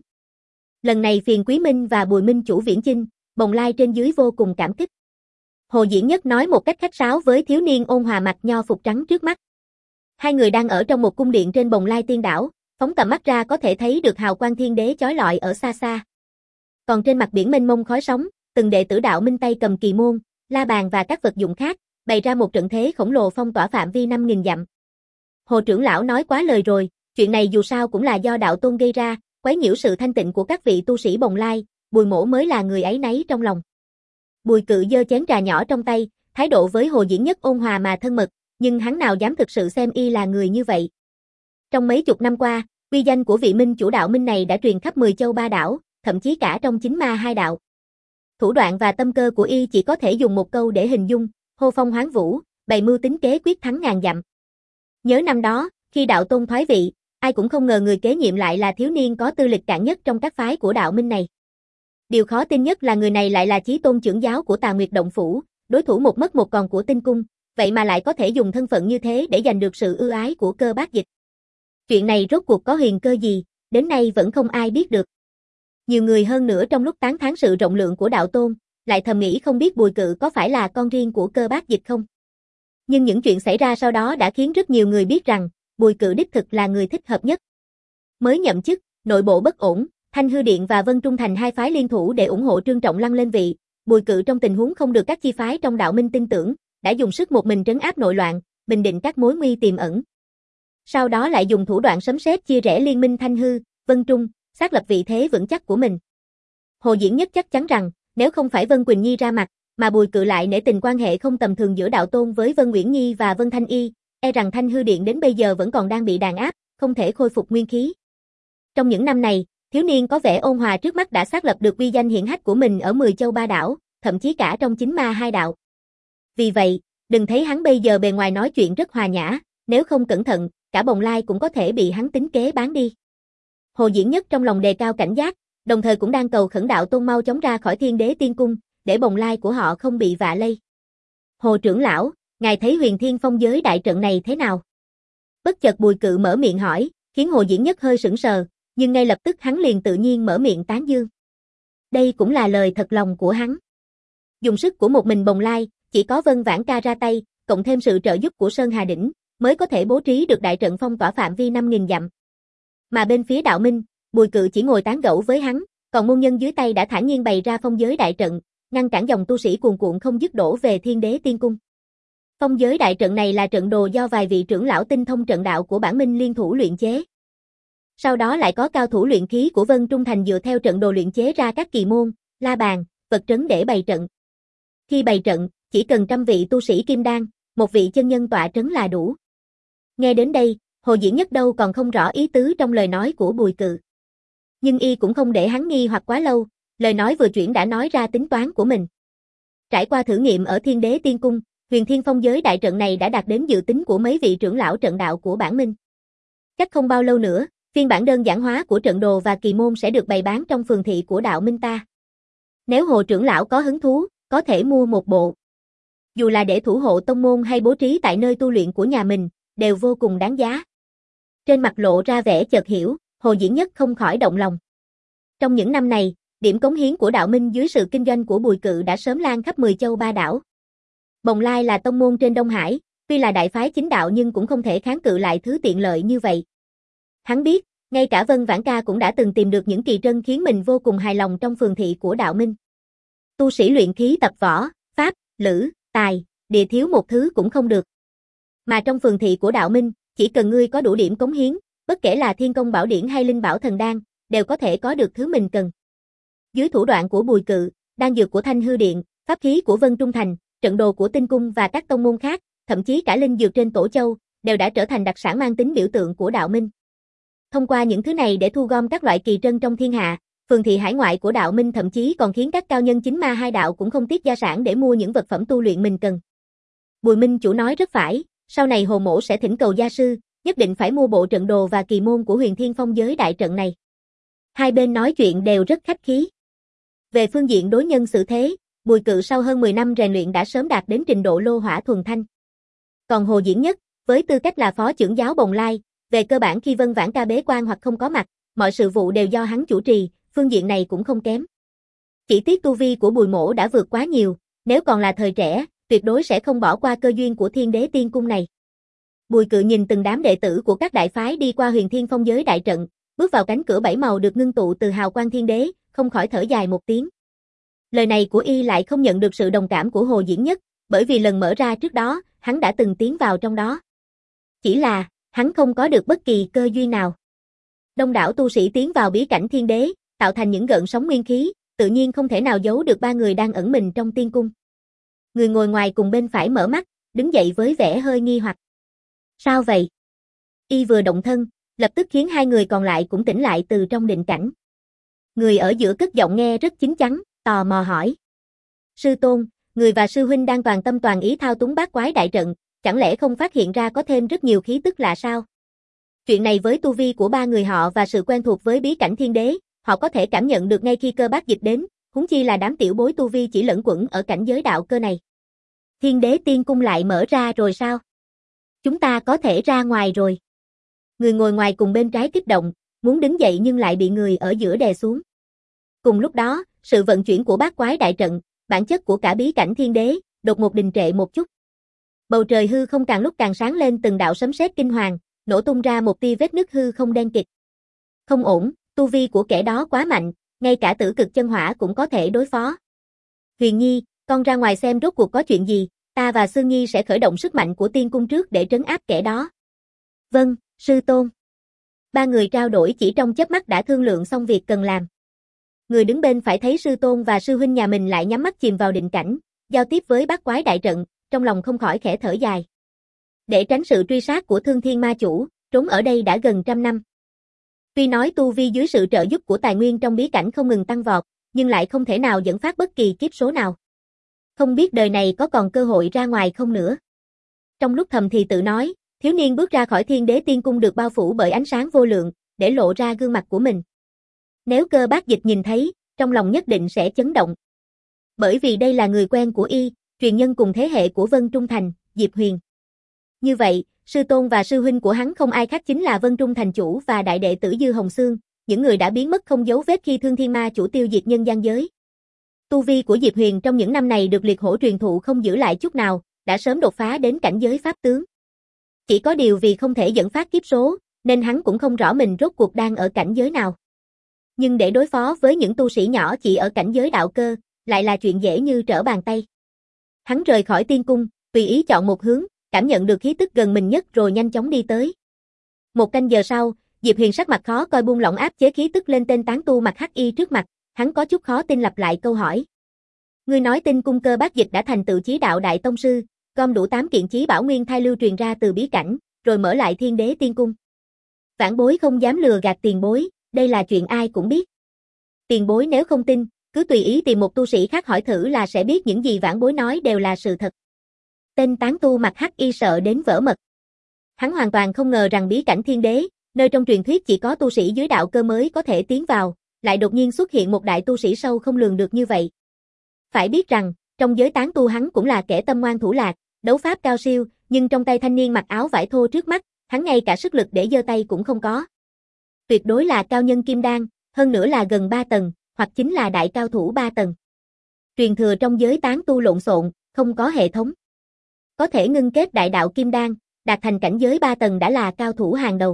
Lần này phiền Quý Minh và Bùi Minh chủ viễn chinh, Bồng Lai trên dưới vô cùng cảm kích. Hồ Diễn Nhất nói một cách khách sáo với thiếu niên ôn hòa mặc nho phục trắng trước mắt. Hai người đang ở trong một cung điện trên Bồng Lai Tiên đảo, phóng tầm mắt ra có thể thấy được hào quang thiên đế chói lọi ở xa xa. Còn trên mặt biển mênh mông khói sóng, từng đệ tử đạo Minh tay cầm kỳ môn, la bàn và các vật dụng khác, bày ra một trận thế khổng lồ phong tỏa phạm vi năm nghìn dặm. Hồ trưởng lão nói quá lời rồi, chuyện này dù sao cũng là do đạo tôn gây ra, quấy nhiễu sự thanh tịnh của các vị tu sĩ Bồng Lai, Bùi Mỗ mới là người áy náy trong lòng. Bùi Cự giơ chén trà nhỏ trong tay, thái độ với Hồ Diễn Nhất ôn hòa mà thân mật, nhưng hắn nào dám thực sự xem y là người như vậy. Trong mấy chục năm qua, uy danh của vị Minh chủ đạo Minh này đã truyền khắp mười châu ba đảo, thậm chí cả trong chính ma hai đạo. Thủ đoạn và tâm cơ của y chỉ có thể dùng một câu để hình dung, hô phong hoán vũ, bày mưu tính kế quyết thắng ngàn dặm. Nhớ năm đó, khi đạo tôn thoái vị, ai cũng không ngờ người kế nhiệm lại là thiếu niên có tư lịch cạn nhất trong các phái của đạo minh này. Điều khó tin nhất là người này lại là chí tôn trưởng giáo của Tà Nguyệt Động Phủ, đối thủ một mất một còn của Tinh Cung, vậy mà lại có thể dùng thân phận như thế để giành được sự ưu ái của Cơ Bác Dịch. Chuyện này rốt cuộc có huyền cơ gì, đến nay vẫn không ai biết được. Nhiều người hơn nữa trong lúc tán thán sự rộng lượng của đạo tôn, lại thầm nghĩ không biết Bùi Cự có phải là con riêng của Cơ Bác Dịch không. Nhưng những chuyện xảy ra sau đó đã khiến rất nhiều người biết rằng, Bùi Cự đích thực là người thích hợp nhất. Mới nhậm chức, nội bộ bất ổn, Thanh Hư Điện và Vân Trung Thành hai phái liên thủ để ủng hộ Trương Trọng Lăng lên vị, Bùi Cự trong tình huống không được các chi phái trong đạo minh tin tưởng, đã dùng sức một mình trấn áp nội loạn, bình định các mối nguy tiềm ẩn. Sau đó lại dùng thủ đoạn sấm sét chia rẽ liên minh Thanh Hư, Vân Trung, xác lập vị thế vững chắc của mình. Hồ Diễn Nhất chắc chắn rằng, nếu không phải Vân Quỳnh Nhi ra mặt, mà Bùi Cự lại nể tình quan hệ không tầm thường giữa đạo tôn với Vân Uyển Nhi và Vân Thanh Y, e rằng Thanh Hư Điện đến bây giờ vẫn còn đang bị đàn áp, không thể khôi phục nguyên khí. Trong những năm này, thiếu niên có vẻ ôn hòa trước mắt đã xác lập được uy danh hiển hách của mình ở mười châu ba đảo, thậm chí cả trong chính ma hai đạo. Vì vậy, đừng thấy hắn bây giờ bề ngoài nói chuyện rất hòa nhã, nếu không cẩn thận, cả Bồng Lai cũng có thể bị hắn tính kế bán đi. Hồ Diễn Nhất trong lòng đề cao cảnh giác, đồng thời cũng đang cầu khẩn đạo tôn mau chóng ra khỏi Thiên Đế Tiên Cung, để Bồng Lai của họ không bị vạ lây. Hồ trưởng lão, ngài thấy Huyền Thiên Phong Giới đại trận này thế nào? Bất chợt Bùi Cự mở miệng hỏi, khiến Hồ Diễn Nhất hơi sững sờ, nhưng ngay lập tức hắn liền tự nhiên mở miệng tán dương. Đây cũng là lời thật lòng của hắn. Dùng sức của một mình Bồng Lai, chỉ có Vân Vãn Ca ra tay, cộng thêm sự trợ giúp của Sơn Hà Đỉnh, mới có thể bố trí được đại trận phong tỏa phạm vi năm nghìn dặm. Mà bên phía đạo minh, Bùi Cự chỉ ngồi tán gẫu với hắn, còn môn nhân dưới tay đã thản nhiên bày ra phong giới đại trận, ngăn cản dòng tu sĩ cuồn cuộn không dứt đổ về Thiên Đế Tiên Cung. Phong giới đại trận này là trận đồ do vài vị trưởng lão tinh thông trận đạo của bản minh liên thủ luyện chế. Sau đó lại có cao thủ luyện khí của Vân Trung Thành dựa theo trận đồ luyện chế ra các kỳ môn, la bàn, vật trấn để bày trận. Khi bày trận, chỉ cần trăm vị tu sĩ kim đan, một vị chân nhân tọa trấn là đủ. Nghe đến đây, Hồ Diễn Nhất đâu còn không rõ ý tứ trong lời nói của Bùi Cự. Nhưng y cũng không để hắn nghi hoặc quá lâu, lời nói vừa chuyển đã nói ra tính toán của mình. Trải qua thử nghiệm ở Thiên Đế Tiên Cung, Huyền Thiên Phong Giới đại trận này đã đạt đến dự tính của mấy vị trưởng lão trận đạo của bản minh. Chắc không bao lâu nữa, phiên bản đơn giản hóa của trận đồ và kỳ môn sẽ được bày bán trong phường thị của đạo minh ta. Nếu Hồ trưởng lão có hứng thú, có thể mua một bộ. Dù là để thủ hộ tông môn hay bố trí tại nơi tu luyện của nhà mình, đều vô cùng đáng giá. Trên mặt lộ ra vẻ chợt hiểu, Hồ Diễn Nhất không khỏi động lòng. Trong những năm này, điểm cống hiến của đạo minh dưới sự kinh doanh của Bùi Cự đã sớm lan khắp mười châu ba đảo. Bồng Lai là tông môn trên Đông Hải, tuy là đại phái chính đạo nhưng cũng không thể kháng cự lại thứ tiện lợi như vậy. Hắn biết, ngay cả Vân Vãn Ca cũng đã từng tìm được những kỳ trân khiến mình vô cùng hài lòng trong phường thị của đạo minh. Tu sĩ luyện khí tập võ, pháp, lữ, tài, địa thiếu một thứ cũng không được. Mà trong phường thị của đạo minh, chỉ cần ngươi có đủ điểm cống hiến, bất kể là Thiên Công Bảo Điển hay Linh Bảo Thần Đan, đều có thể có được thứ mình cần. Dưới thủ đoạn của Bùi Cự, đan dược của Thanh Hư Điện, pháp khí của Vân Trung Thành, trận đồ của Tinh Cung và các tông môn khác, thậm chí cả linh dược trên Tổ Châu, đều đã trở thành đặc sản mang tính biểu tượng của đạo minh. Thông qua những thứ này để thu gom các loại kỳ trân trong thiên hạ, phường thị hải ngoại của đạo minh thậm chí còn khiến các cao nhân chính ma hai đạo cũng không tiếc gia sản để mua những vật phẩm tu luyện mình cần. Bùi Minh chủ nói rất phải, sau này Hồ Mỗ sẽ thỉnh cầu gia sư, nhất định phải mua bộ trận đồ và kỳ môn của Huyền Thiên Phong Giới đại trận này. Hai bên nói chuyện đều rất khách khí. Về phương diện đối nhân xử thế, Bùi Cự sau hơn mười năm rèn luyện đã sớm đạt đến trình độ lô hỏa thuần thanh. Còn Hồ Diễn Nhất, với tư cách là phó trưởng giáo Bồng Lai, về cơ bản khi Vân Vãn Ca bế quan hoặc không có mặt, mọi sự vụ đều do hắn chủ trì, phương diện này cũng không kém. Chỉ tiếc tu vi của Bùi Mỗ đã vượt quá nhiều, nếu còn là thời trẻ, tuyệt đối sẽ không bỏ qua cơ duyên của Thiên Đế Tiên Cung này. Bùi Cự nhìn từng đám đệ tử của các đại phái đi qua Huyền Thiên Phong Giới đại trận, bước vào cánh cửa bảy màu được ngưng tụ từ hào quang thiên đế, không khỏi thở dài một tiếng. Lời này của y lại không nhận được sự đồng cảm của Hồ Diễn Nhất, bởi vì lần mở ra trước đó, hắn đã từng tiến vào trong đó. Chỉ là, hắn không có được bất kỳ cơ duyên nào. Đông đảo tu sĩ tiến vào bí cảnh thiên đế, tạo thành những gợn sóng nguyên khí, tự nhiên không thể nào giấu được ba người đang ẩn mình trong tiên cung. Người ngồi ngoài cùng bên phải mở mắt, đứng dậy với vẻ hơi nghi hoặc. Sao vậy? Y vừa động thân, lập tức khiến hai người còn lại cũng tỉnh lại từ trong định cảnh. Người ở giữa cất giọng nghe rất chín chắn, tò mò hỏi. Sư tôn, người và sư huynh đang toàn tâm toàn ý thao túng bát quái đại trận, chẳng lẽ không phát hiện ra có thêm rất nhiều khí tức lạ sao? Chuyện này với tu vi của ba người họ và sự quen thuộc với bí cảnh thiên đế, họ có thể cảm nhận được ngay khi Cơ Bác Dịch đến, huống chi là đám tiểu bối tu vi chỉ lẫn quẩn ở cảnh giới đạo cơ này. Thiên đế tiên cung lại mở ra rồi sao? Chúng ta có thể ra ngoài rồi. Người ngồi ngoài cùng bên trái kích động, muốn đứng dậy nhưng lại bị người ở giữa đè xuống. Cùng lúc đó, sự vận chuyển của bát quái đại trận, bản chất của cả bí cảnh thiên đế, đột ngột đình trệ một chút. Bầu trời hư không càng lúc càng sáng lên từng đạo sấm sét kinh hoàng, nổ tung ra một tia vết nứt hư không đen kịt. Không ổn, tu vi của kẻ đó quá mạnh, ngay cả tử cực chân hỏa cũng có thể đối phó. Huyền Nhi, con ra ngoài xem rốt cuộc có chuyện gì, ta và Sương Nhi sẽ khởi động sức mạnh của tiên cung trước để trấn áp kẻ đó. Vâng, sư tôn. Ba người trao đổi chỉ trong chớp mắt đã thương lượng xong việc cần làm. Người đứng bên phải thấy sư tôn và sư huynh nhà mình lại nhắm mắt chìm vào định cảnh, giao tiếp với bát quái đại trận, trong lòng không khỏi khẽ thở dài. Để tránh sự truy sát của Thương Thiên Ma Chủ, trốn ở đây đã gần trăm năm. Tuy nói tu vi dưới sự trợ giúp của tài nguyên trong bí cảnh không ngừng tăng vọt, nhưng lại không thể nào dẫn phát bất kỳ kiếp số nào. Không biết đời này có còn cơ hội ra ngoài không nữa. Trong lúc thầm thì tự nói, thiếu niên bước ra khỏi Thiên Đế Tiên Cung được bao phủ bởi ánh sáng vô lượng, để lộ ra gương mặt của mình. Nếu Cơ Bác Dịch nhìn thấy, trong lòng nhất định sẽ chấn động. Bởi vì đây là người quen của y, truyền nhân cùng thế hệ của Vân Trung Thành, Diệp Huyền. Như vậy, sư tôn và sư huynh của hắn không ai khác chính là Vân Trung Thành Chủ và đại đệ tử Dư Hồng Xương, những người đã biến mất không dấu vết khi Thương Thiên Ma Chủ tiêu diệt nhân gian giới. Tu vi của Diệp Huyền trong những năm này được liệt hổ truyền thụ không giữ lại chút nào, đã sớm đột phá đến cảnh giới pháp tướng. Chỉ có điều vì không thể dẫn phát kiếp số, nên hắn cũng không rõ mình rốt cuộc đang ở cảnh giới nào. Nhưng để đối phó với những tu sĩ nhỏ chỉ ở cảnh giới đạo cơ, lại là chuyện dễ như trở bàn tay. Hắn rời khỏi tiên cung, tùy ý chọn một hướng, cảm nhận được khí tức gần mình nhất rồi nhanh chóng đi tới. Một canh giờ sau, Diệp Huyền sắc mặt khó coi buông lỏng áp chế khí tức lên tên tán tu mặt hắc y trước mặt, hắn có chút khó tin lặp lại câu hỏi. Ngươi nói tinh cung Cơ Bác Dịch đã thành tựu chí đạo đại tông sư, gom đủ tám kiện chí bảo nguyên thai lưu truyền ra từ bí cảnh, rồi mở lại Thiên Đế Tiên Cung. Vãn bối không dám lừa gạt tiền bối, đây là chuyện ai cũng biết. Tiền bối nếu không tin, cứ tùy ý tìm một tu sĩ khác hỏi thử là sẽ biết những gì vãn bối nói đều là sự thật. Tên tán tu mặt hắc y sợ đến vỡ mật. Hắn hoàn toàn không ngờ rằng bí cảnh thiên đế, nơi trong truyền thuyết chỉ có tu sĩ dưới đạo cơ mới có thể tiến vào, lại đột nhiên xuất hiện một đại tu sĩ sâu không lường được như vậy. Phải biết rằng, trong giới tán tu hắn cũng là kẻ tâm ngoan thủ lạc, đấu pháp cao siêu, nhưng trong tay thanh niên mặc áo vải thô trước mắt, hắn ngay cả sức lực để giơ tay cũng không có. Tuyệt đối là cao nhân kim đan, hơn nữa là gần ba tầng, hoặc chính là đại cao thủ ba tầng. Truyền thừa trong giới tán tu lộn xộn, không có hệ thống. Có thể ngưng kết đại đạo kim đan, đạt thành cảnh giới ba tầng đã là cao thủ hàng đầu.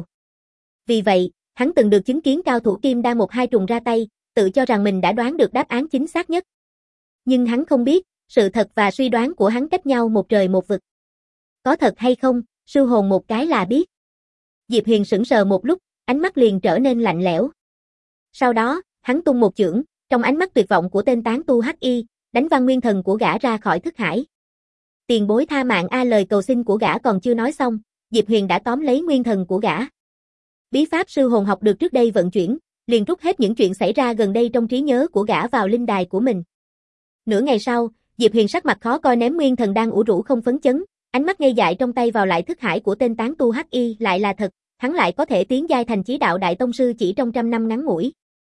Vì vậy, hắn từng được chứng kiến cao thủ kim đan một hai trùng ra tay, tự cho rằng mình đã đoán được đáp án chính xác nhất. Nhưng hắn không biết, sự thật và suy đoán của hắn cách nhau một trời một vực. Có thật hay không, sư hồn một cái là biết. Diệp Huyền sững sờ một lúc, ánh mắt liền trở nên lạnh lẽo. Sau đó, hắn tung một chưởng, trong ánh mắt tuyệt vọng của tên tán tu hắc y, đánh văng nguyên thần của gã ra khỏi thức hải. Tiền bối tha mạng a, lời cầu xin của gã còn chưa nói xong, Diệp Huyền đã tóm lấy nguyên thần của gã. Bí pháp sư hồn học được trước đây vận chuyển, liền rút hết những chuyện xảy ra gần đây trong trí nhớ của gã vào linh đài của mình. Nửa ngày sau, Diệp Huyền sắc mặt khó coi ném nguyên thần đang ủ rũ không phấn chấn, ánh mắt ngây dại trong tay vào lại thức hải của tên tán tu hắc y, lại là thật, hắn lại có thể tiến giai thành chí đạo đại tông sư chỉ trong trăm năm ngắn ngủi.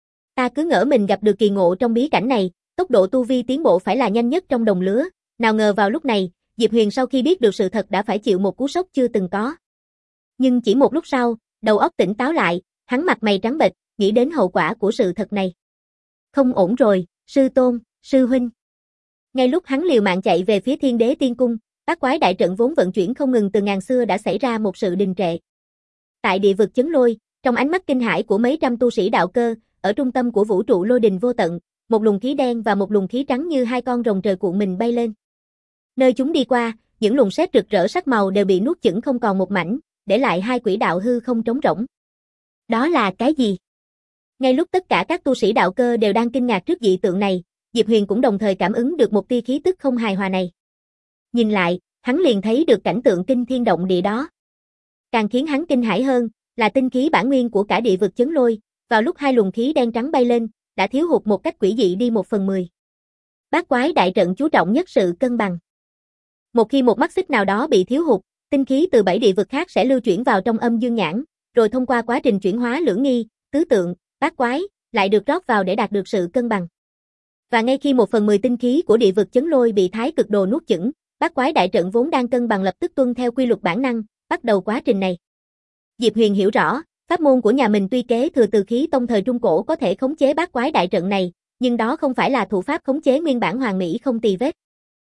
Ta cứ ngỡ mình gặp được kỳ ngộ trong bí cảnh này, tốc độ tu vi tiến bộ phải là nhanh nhất trong đồng lứa, nào ngờ vào lúc này, Diệp Huyền sau khi biết được sự thật đã phải chịu một cú sốc chưa từng có. Nhưng chỉ một lúc sau, đầu óc tỉnh táo lại, hắn mặt mày trắng bệch, nghĩ đến hậu quả của sự thật này. Không ổn rồi, sư tôn, sư huynh. Ngay lúc hắn liều mạng chạy về phía Thiên Đế Tiên Cung, bát quái đại trận vốn vận chuyển không ngừng từ ngàn xưa đã xảy ra một sự đình trệ. Tại địa vực chấn lôi, trong ánh mắt kinh hãi của mấy trăm tu sĩ đạo cơ, ở trung tâm của vũ trụ lôi đình vô tận, một luồng khí đen và một luồng khí trắng như hai con rồng trời cuộn mình bay lên. Nơi chúng đi qua, những luồng sét rực rỡ sắc màu đều bị nuốt chửng không còn một mảnh, để lại hai quỹ đạo hư không trống rỗng. Đó là cái gì? Ngay lúc tất cả các tu sĩ đạo cơ đều đang kinh ngạc trước dị tượng này, Diệp Huyền cũng đồng thời cảm ứng được một tia khí tức không hài hòa này. Nhìn lại, hắn liền thấy được cảnh tượng kinh thiên động địa đó. Càng khiến hắn kinh hãi hơn, là tinh khí bản nguyên của cả địa vực chấn lôi, vào lúc hai luồng khí đen trắng bay lên, đã thiếu hụt một cách quỷ dị đi một phần mười. Bát quái đại trận chú trọng nhất sự cân bằng. Một khi một mắt xích nào đó bị thiếu hụt, tinh khí từ bảy địa vực khác sẽ lưu chuyển vào trong âm dương nhãn, rồi thông qua quá trình chuyển hóa lưỡng nghi, tứ tượng, bát quái, lại được rót vào để đạt được sự cân bằng. Và ngay khi một phần mười tinh khí của địa vực chấn lôi bị thái cực đồ nuốt chửng, bát quái đại trận vốn đang cân bằng lập tức tuân theo quy luật bản năng, bắt đầu quá trình này. Diệp Huyền hiểu rõ, pháp môn của nhà mình tuy kế thừa từ khí tông thời Trung Cổ có thể khống chế bát quái đại trận này, nhưng đó không phải là thủ pháp khống chế nguyên bản hoàn mỹ không tì vết.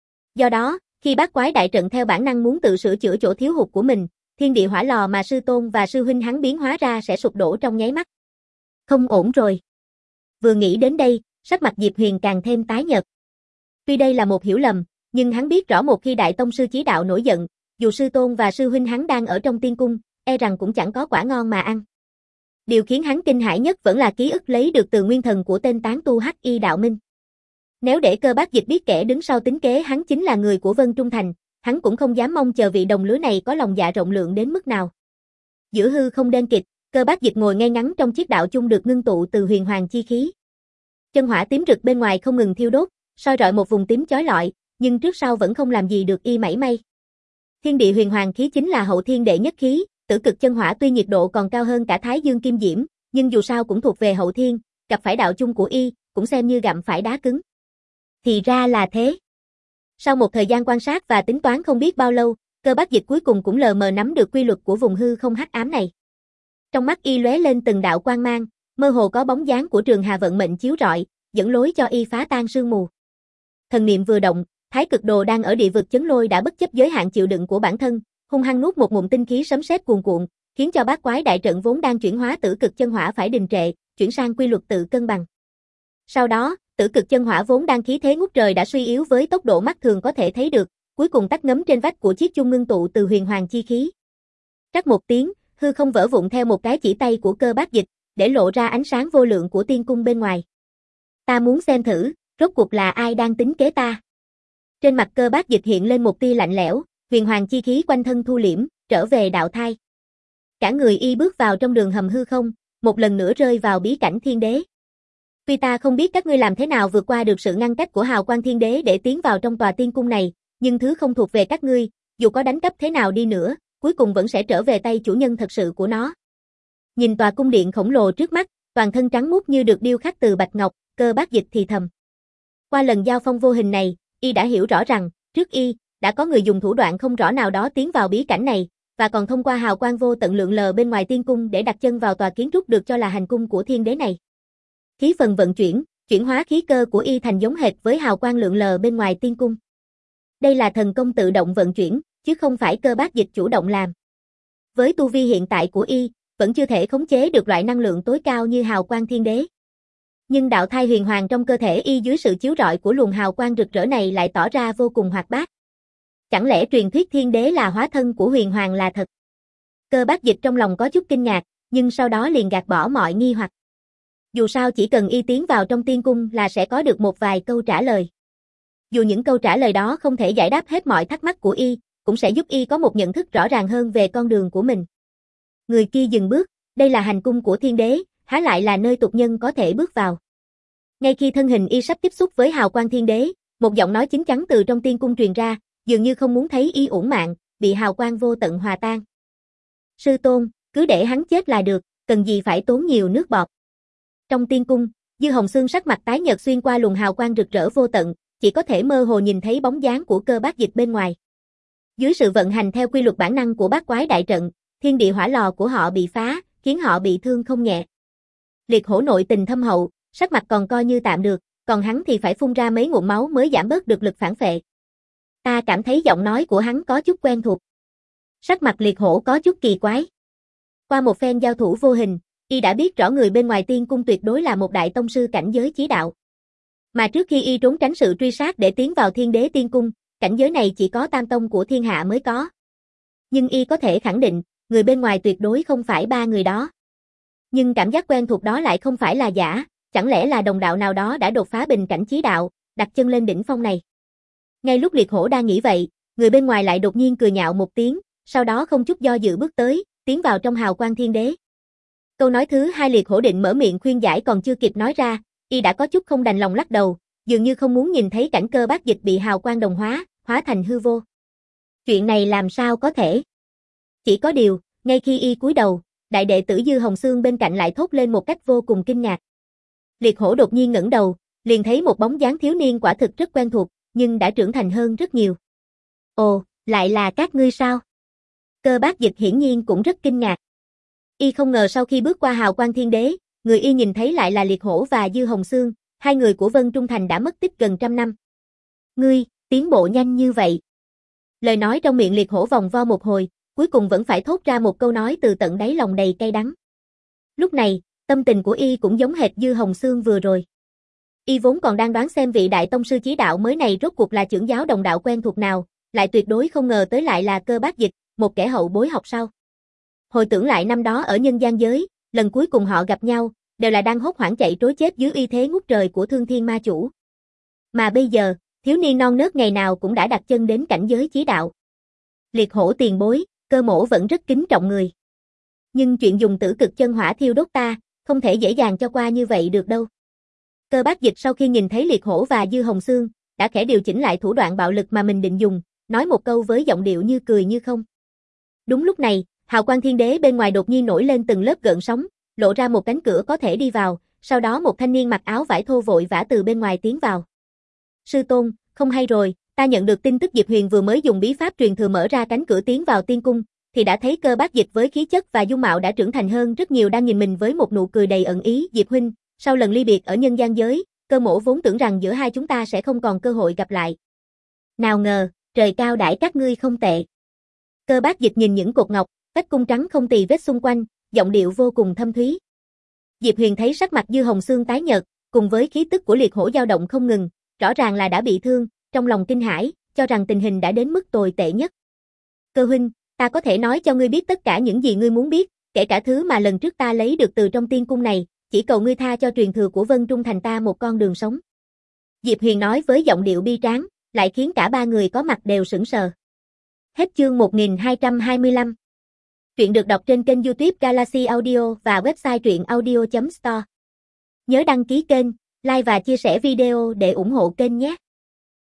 Do đó, khi bát quái đại trận theo bản năng muốn tự sửa chữa chỗ thiếu hụt của mình, thiên địa hỏa lò mà sư tôn và sư huynh hắn biến hóa ra sẽ sụp đổ trong nháy mắt. Không ổn rồi. Vừa nghĩ đến đây, sắc mặt Diệp Huyền càng thêm tái nhợt. Tuy đây là một hiểu lầm, nhưng hắn biết rõ một khi đại tông sư chí đạo nổi giận, dù sư tôn và sư huynh hắn đang ở trong tiên cung, e rằng cũng chẳng có quả ngon mà ăn. Điều khiến hắn kinh hãi nhất vẫn là ký ức lấy được từ nguyên thần của tên tán tu Hắc Y Đạo Minh. Nếu để Cơ Bác Dịch biết kẻ đứng sau tính kế hắn chính là người của Vân Trung Thành, hắn cũng không dám mong chờ vị đồng lứa này có lòng dạ rộng lượng đến mức nào. Giữa hư không đen kịt, Cơ Bác Dịch ngồi ngay ngắn trong chiếc đạo chung được ngưng tụ từ huyền hoàng chi khí. Chân hỏa tím rực bên ngoài không ngừng thiêu đốt, soi rọi một vùng tím chói lọi, nhưng trước sau vẫn không làm gì được y mảy may. Thiên địa huyền hoàng khí chính là hậu thiên đệ nhất khí, tử cực chân hỏa tuy nhiệt độ còn cao hơn cả Thái Dương Kim Diễm, nhưng dù sao cũng thuộc về hậu thiên, gặp phải đạo chung của y, cũng xem như gặm phải đá cứng. Thì ra là thế. Sau một thời gian quan sát và tính toán không biết bao lâu, Cơ Bác Dịch cuối cùng cũng lờ mờ nắm được quy luật của vùng hư không hắc ám này. Trong mắt y lóe lên từng đạo quang mang, mơ hồ có bóng dáng của Trường Hà vận mệnh chiếu rọi, dẫn lối cho y phá tan sương mù. Thần niệm vừa động, Thái Cực Đồ đang ở địa vực chấn lôi đã bất chấp giới hạn chịu đựng của bản thân, hung hăng nuốt một ngụm tinh khí sấm sét cuồn cuộn, khiến cho bát quái đại trận vốn đang chuyển hóa tử cực chân hỏa phải đình trệ, chuyển sang quy luật tự cân bằng. Sau đó, tử cực chân hỏa vốn đang khí thế ngút trời đã suy yếu với tốc độ mắt thường có thể thấy được, cuối cùng tắt ngấm trên vách của chiếc chung ngưng tụ từ huyền hoàng chi khí. Rắc một tiếng, hư không vỡ vụn theo một cái chỉ tay của Cơ Bác Dịch, để lộ ra ánh sáng vô lượng của tiên cung bên ngoài. Ta muốn xem thử, rốt cuộc là ai đang tính kế ta. Trên mặt Cơ Bác Dịch hiện lên một tia lạnh lẽo, huyền hoàng chi khí quanh thân thu liễm, trở về đạo thai. Cả người y bước vào trong đường hầm hư không, một lần nữa rơi vào bí cảnh thiên đế. Tuy ta không biết các ngươi làm thế nào vượt qua được sự ngăn cách của hào quang thiên đế để tiến vào trong tòa tiên cung này, nhưng thứ không thuộc về các ngươi, dù có đánh cắp thế nào đi nữa, cuối cùng vẫn sẽ trở về tay chủ nhân thật sự của nó. Nhìn tòa cung điện khổng lồ trước mắt, toàn thân trắng muốt như được điêu khắc từ bạch ngọc, Cơ Bác Dịch thì thầm. Qua lần giao phong vô hình này, y đã hiểu rõ rằng, trước y, đã có người dùng thủ đoạn không rõ nào đó tiến vào bí cảnh này, và còn thông qua hào quang vô tận lượn lờ bên ngoài tiên cung để đặt chân vào tòa kiến trúc được cho là hành cung của thiên đế này. Khí phần vận chuyển, chuyển hóa khí cơ của y thành giống hệt với hào quang lượn lờ bên ngoài tiên cung. Đây là thần công tự động vận chuyển, chứ không phải Cơ Bác Dịch chủ động làm. Với tu vi hiện tại của y, vẫn chưa thể khống chế được loại năng lượng tối cao như hào quang thiên đế. Nhưng đạo thai huyền hoàng trong cơ thể y dưới sự chiếu rọi của luồng hào quang rực rỡ này lại tỏ ra vô cùng hoạt bát. Chẳng lẽ truyền thuyết thiên đế là hóa thân của huyền hoàng là thật? Cơ Bác Dịch trong lòng có chút kinh ngạc, nhưng sau đó liền gạt bỏ mọi nghi hoặc. Dù sao chỉ cần y tiến vào trong tiên cung là sẽ có được một vài câu trả lời. Dù những câu trả lời đó không thể giải đáp hết mọi thắc mắc của y, cũng sẽ giúp y có một nhận thức rõ ràng hơn về con đường của mình. Người kia dừng bước, đây là hành cung của thiên đế, há lại là nơi tục nhân có thể bước vào. Ngay khi thân hình y sắp tiếp xúc với hào quang thiên đế, một giọng nói chín chắn từ trong tiên cung truyền ra, dường như không muốn thấy y uổng mạng, bị hào quang vô tận hòa tan. Sư tôn, cứ để hắn chết là được, cần gì phải tốn nhiều nước bọt. Trong tiên cung, Dư Hồng Xương sắc mặt tái nhợt xuyên qua luồng hào quang rực rỡ vô tận, chỉ có thể mơ hồ nhìn thấy bóng dáng của Cơ Bác Dịch bên ngoài. Dưới sự vận hành theo quy luật bản năng của bát quái đại trận, thiên địa hỏa lò của họ bị phá, khiến họ bị thương không nhẹ. Liệt Hổ nội tình thâm hậu, sắc mặt còn coi như tạm được, còn hắn thì phải phun ra mấy ngụm máu mới giảm bớt được lực phản phệ. Ta cảm thấy giọng nói của hắn có chút quen thuộc. Sắc mặt Liệt Hổ có chút kỳ quái. Qua một phen giao thủ vô hình, y đã biết rõ người bên ngoài tiên cung tuyệt đối là một đại tông sư cảnh giới chí đạo. Mà trước khi y trốn tránh sự truy sát để tiến vào thiên đế tiên cung, cảnh giới này chỉ có tam tông của thiên hạ mới có. Nhưng y có thể khẳng định, người bên ngoài tuyệt đối không phải ba người đó. Nhưng cảm giác quen thuộc đó lại không phải là giả, chẳng lẽ là đồng đạo nào đó đã đột phá bình cảnh chí đạo, đặt chân lên đỉnh phong này. Ngay lúc Liệt Hổ đang nghĩ vậy, người bên ngoài lại đột nhiên cười nhạo một tiếng, sau đó không chút do dự bước tới, tiến vào trong hào quang thiên đế. Câu nói thứ hai Liệt Hổ định mở miệng khuyên giải còn chưa kịp nói ra, y đã có chút không đành lòng lắc đầu, dường như không muốn nhìn thấy cảnh Cơ Bác Dịch bị hào quang đồng hóa, hóa thành hư vô. Chuyện này làm sao có thể? Chỉ có điều, ngay khi y cúi đầu, đại đệ tử Dư Hồng Xương bên cạnh lại thốt lên một cách vô cùng kinh ngạc. Liệt hổ đột nhiên ngẩng đầu, liền thấy một bóng dáng thiếu niên quả thực rất quen thuộc, nhưng đã trưởng thành hơn rất nhiều. Ồ, lại là các ngươi sao? Cơ Bác Dịch hiển nhiên cũng rất kinh ngạc. Y không ngờ sau khi bước qua hào quang thiên đế, người y nhìn thấy lại là Liệt hổ và Dư Hồng Xương, hai người của Vân Trung Thành đã mất tích gần trăm năm. Ngươi, tiến bộ nhanh như vậy. Lời nói trong miệng Liệt hổ vòng vo một hồi, cuối cùng vẫn phải thốt ra một câu nói từ tận đáy lòng đầy cay đắng. Lúc này, tâm tình của y cũng giống hệt Dư Hồng Xương vừa rồi. Y vốn còn đang đoán xem vị đại tông sư chí đạo mới này rốt cuộc là trưởng giáo đồng đạo quen thuộc nào, lại tuyệt đối không ngờ tới lại là Cơ Bác Dịch, một kẻ hậu bối học sau. Hồi tưởng lại năm đó ở nhân gian giới, lần cuối cùng họ gặp nhau, đều là đang hốt hoảng chạy trối chết dưới uy thế ngút trời của Thương Thiên Ma Chủ. Mà bây giờ, thiếu niên non nớt ngày nào cũng đã đặt chân đến cảnh giới chí đạo. Liệt hổ tiền bối, Cơ mỗ vẫn rất kính trọng người. Nhưng chuyện dùng tử cực chân hỏa thiêu đốt ta, không thể dễ dàng cho qua như vậy được đâu. Cơ Bác Dịch sau khi nhìn thấy Liệt hổ và Dư Hồng Xương, đã khẽ điều chỉnh lại thủ đoạn bạo lực mà mình định dùng, nói một câu với giọng điệu như cười như không. Đúng lúc này, hào quang thiên đế bên ngoài đột nhiên nổi lên từng lớp gợn sóng, lộ ra một cánh cửa có thể đi vào, sau đó một thanh niên mặc áo vải thô vội vã từ bên ngoài tiến vào. Sư tôn, không hay rồi, ta nhận được tin tức Diệp Huyền vừa mới dùng bí pháp truyền thừa mở ra cánh cửa tiến vào tiên cung, thì đã thấy Cơ Bác Dịch với khí chất và dung mạo đã trưởng thành hơn rất nhiều đang nhìn mình với một nụ cười đầy ẩn ý. Diệp huynh, sau lần ly biệt ở nhân gian giới, Cơ mỗ vốn tưởng rằng giữa hai chúng ta sẽ không còn cơ hội gặp lại. Nào ngờ, trời cao đãi các ngươi không tệ. Cơ Bác Dịch nhìn những cột ngọc, vách cung trắng không tì vết xung quanh, giọng điệu vô cùng thâm thúy. Diệp Huyền thấy sắc mặt Dư Hồng Xương tái nhợt, cùng với khí tức của Liệt hổ dao động không ngừng, rõ ràng là đã bị thương, trong lòng kinh hãi, cho rằng tình hình đã đến mức tồi tệ nhất. Cơ huynh, ta có thể nói cho ngươi biết tất cả những gì ngươi muốn biết, kể cả thứ mà lần trước ta lấy được từ trong tiên cung này, chỉ cầu ngươi tha cho truyền thừa của Vân Trung Thành ta một con đường sống. Diệp Huyền nói với giọng điệu bi tráng, lại khiến cả ba người có mặt đều sững sờ. Hết chương một nghìn hai trăm hai mươi lăm. Truyện được đọc trên kênh YouTube Galaxy Audio và website truyện audio chấm store. Nhớ đăng ký kênh, like và chia sẻ video để ủng hộ kênh nhé.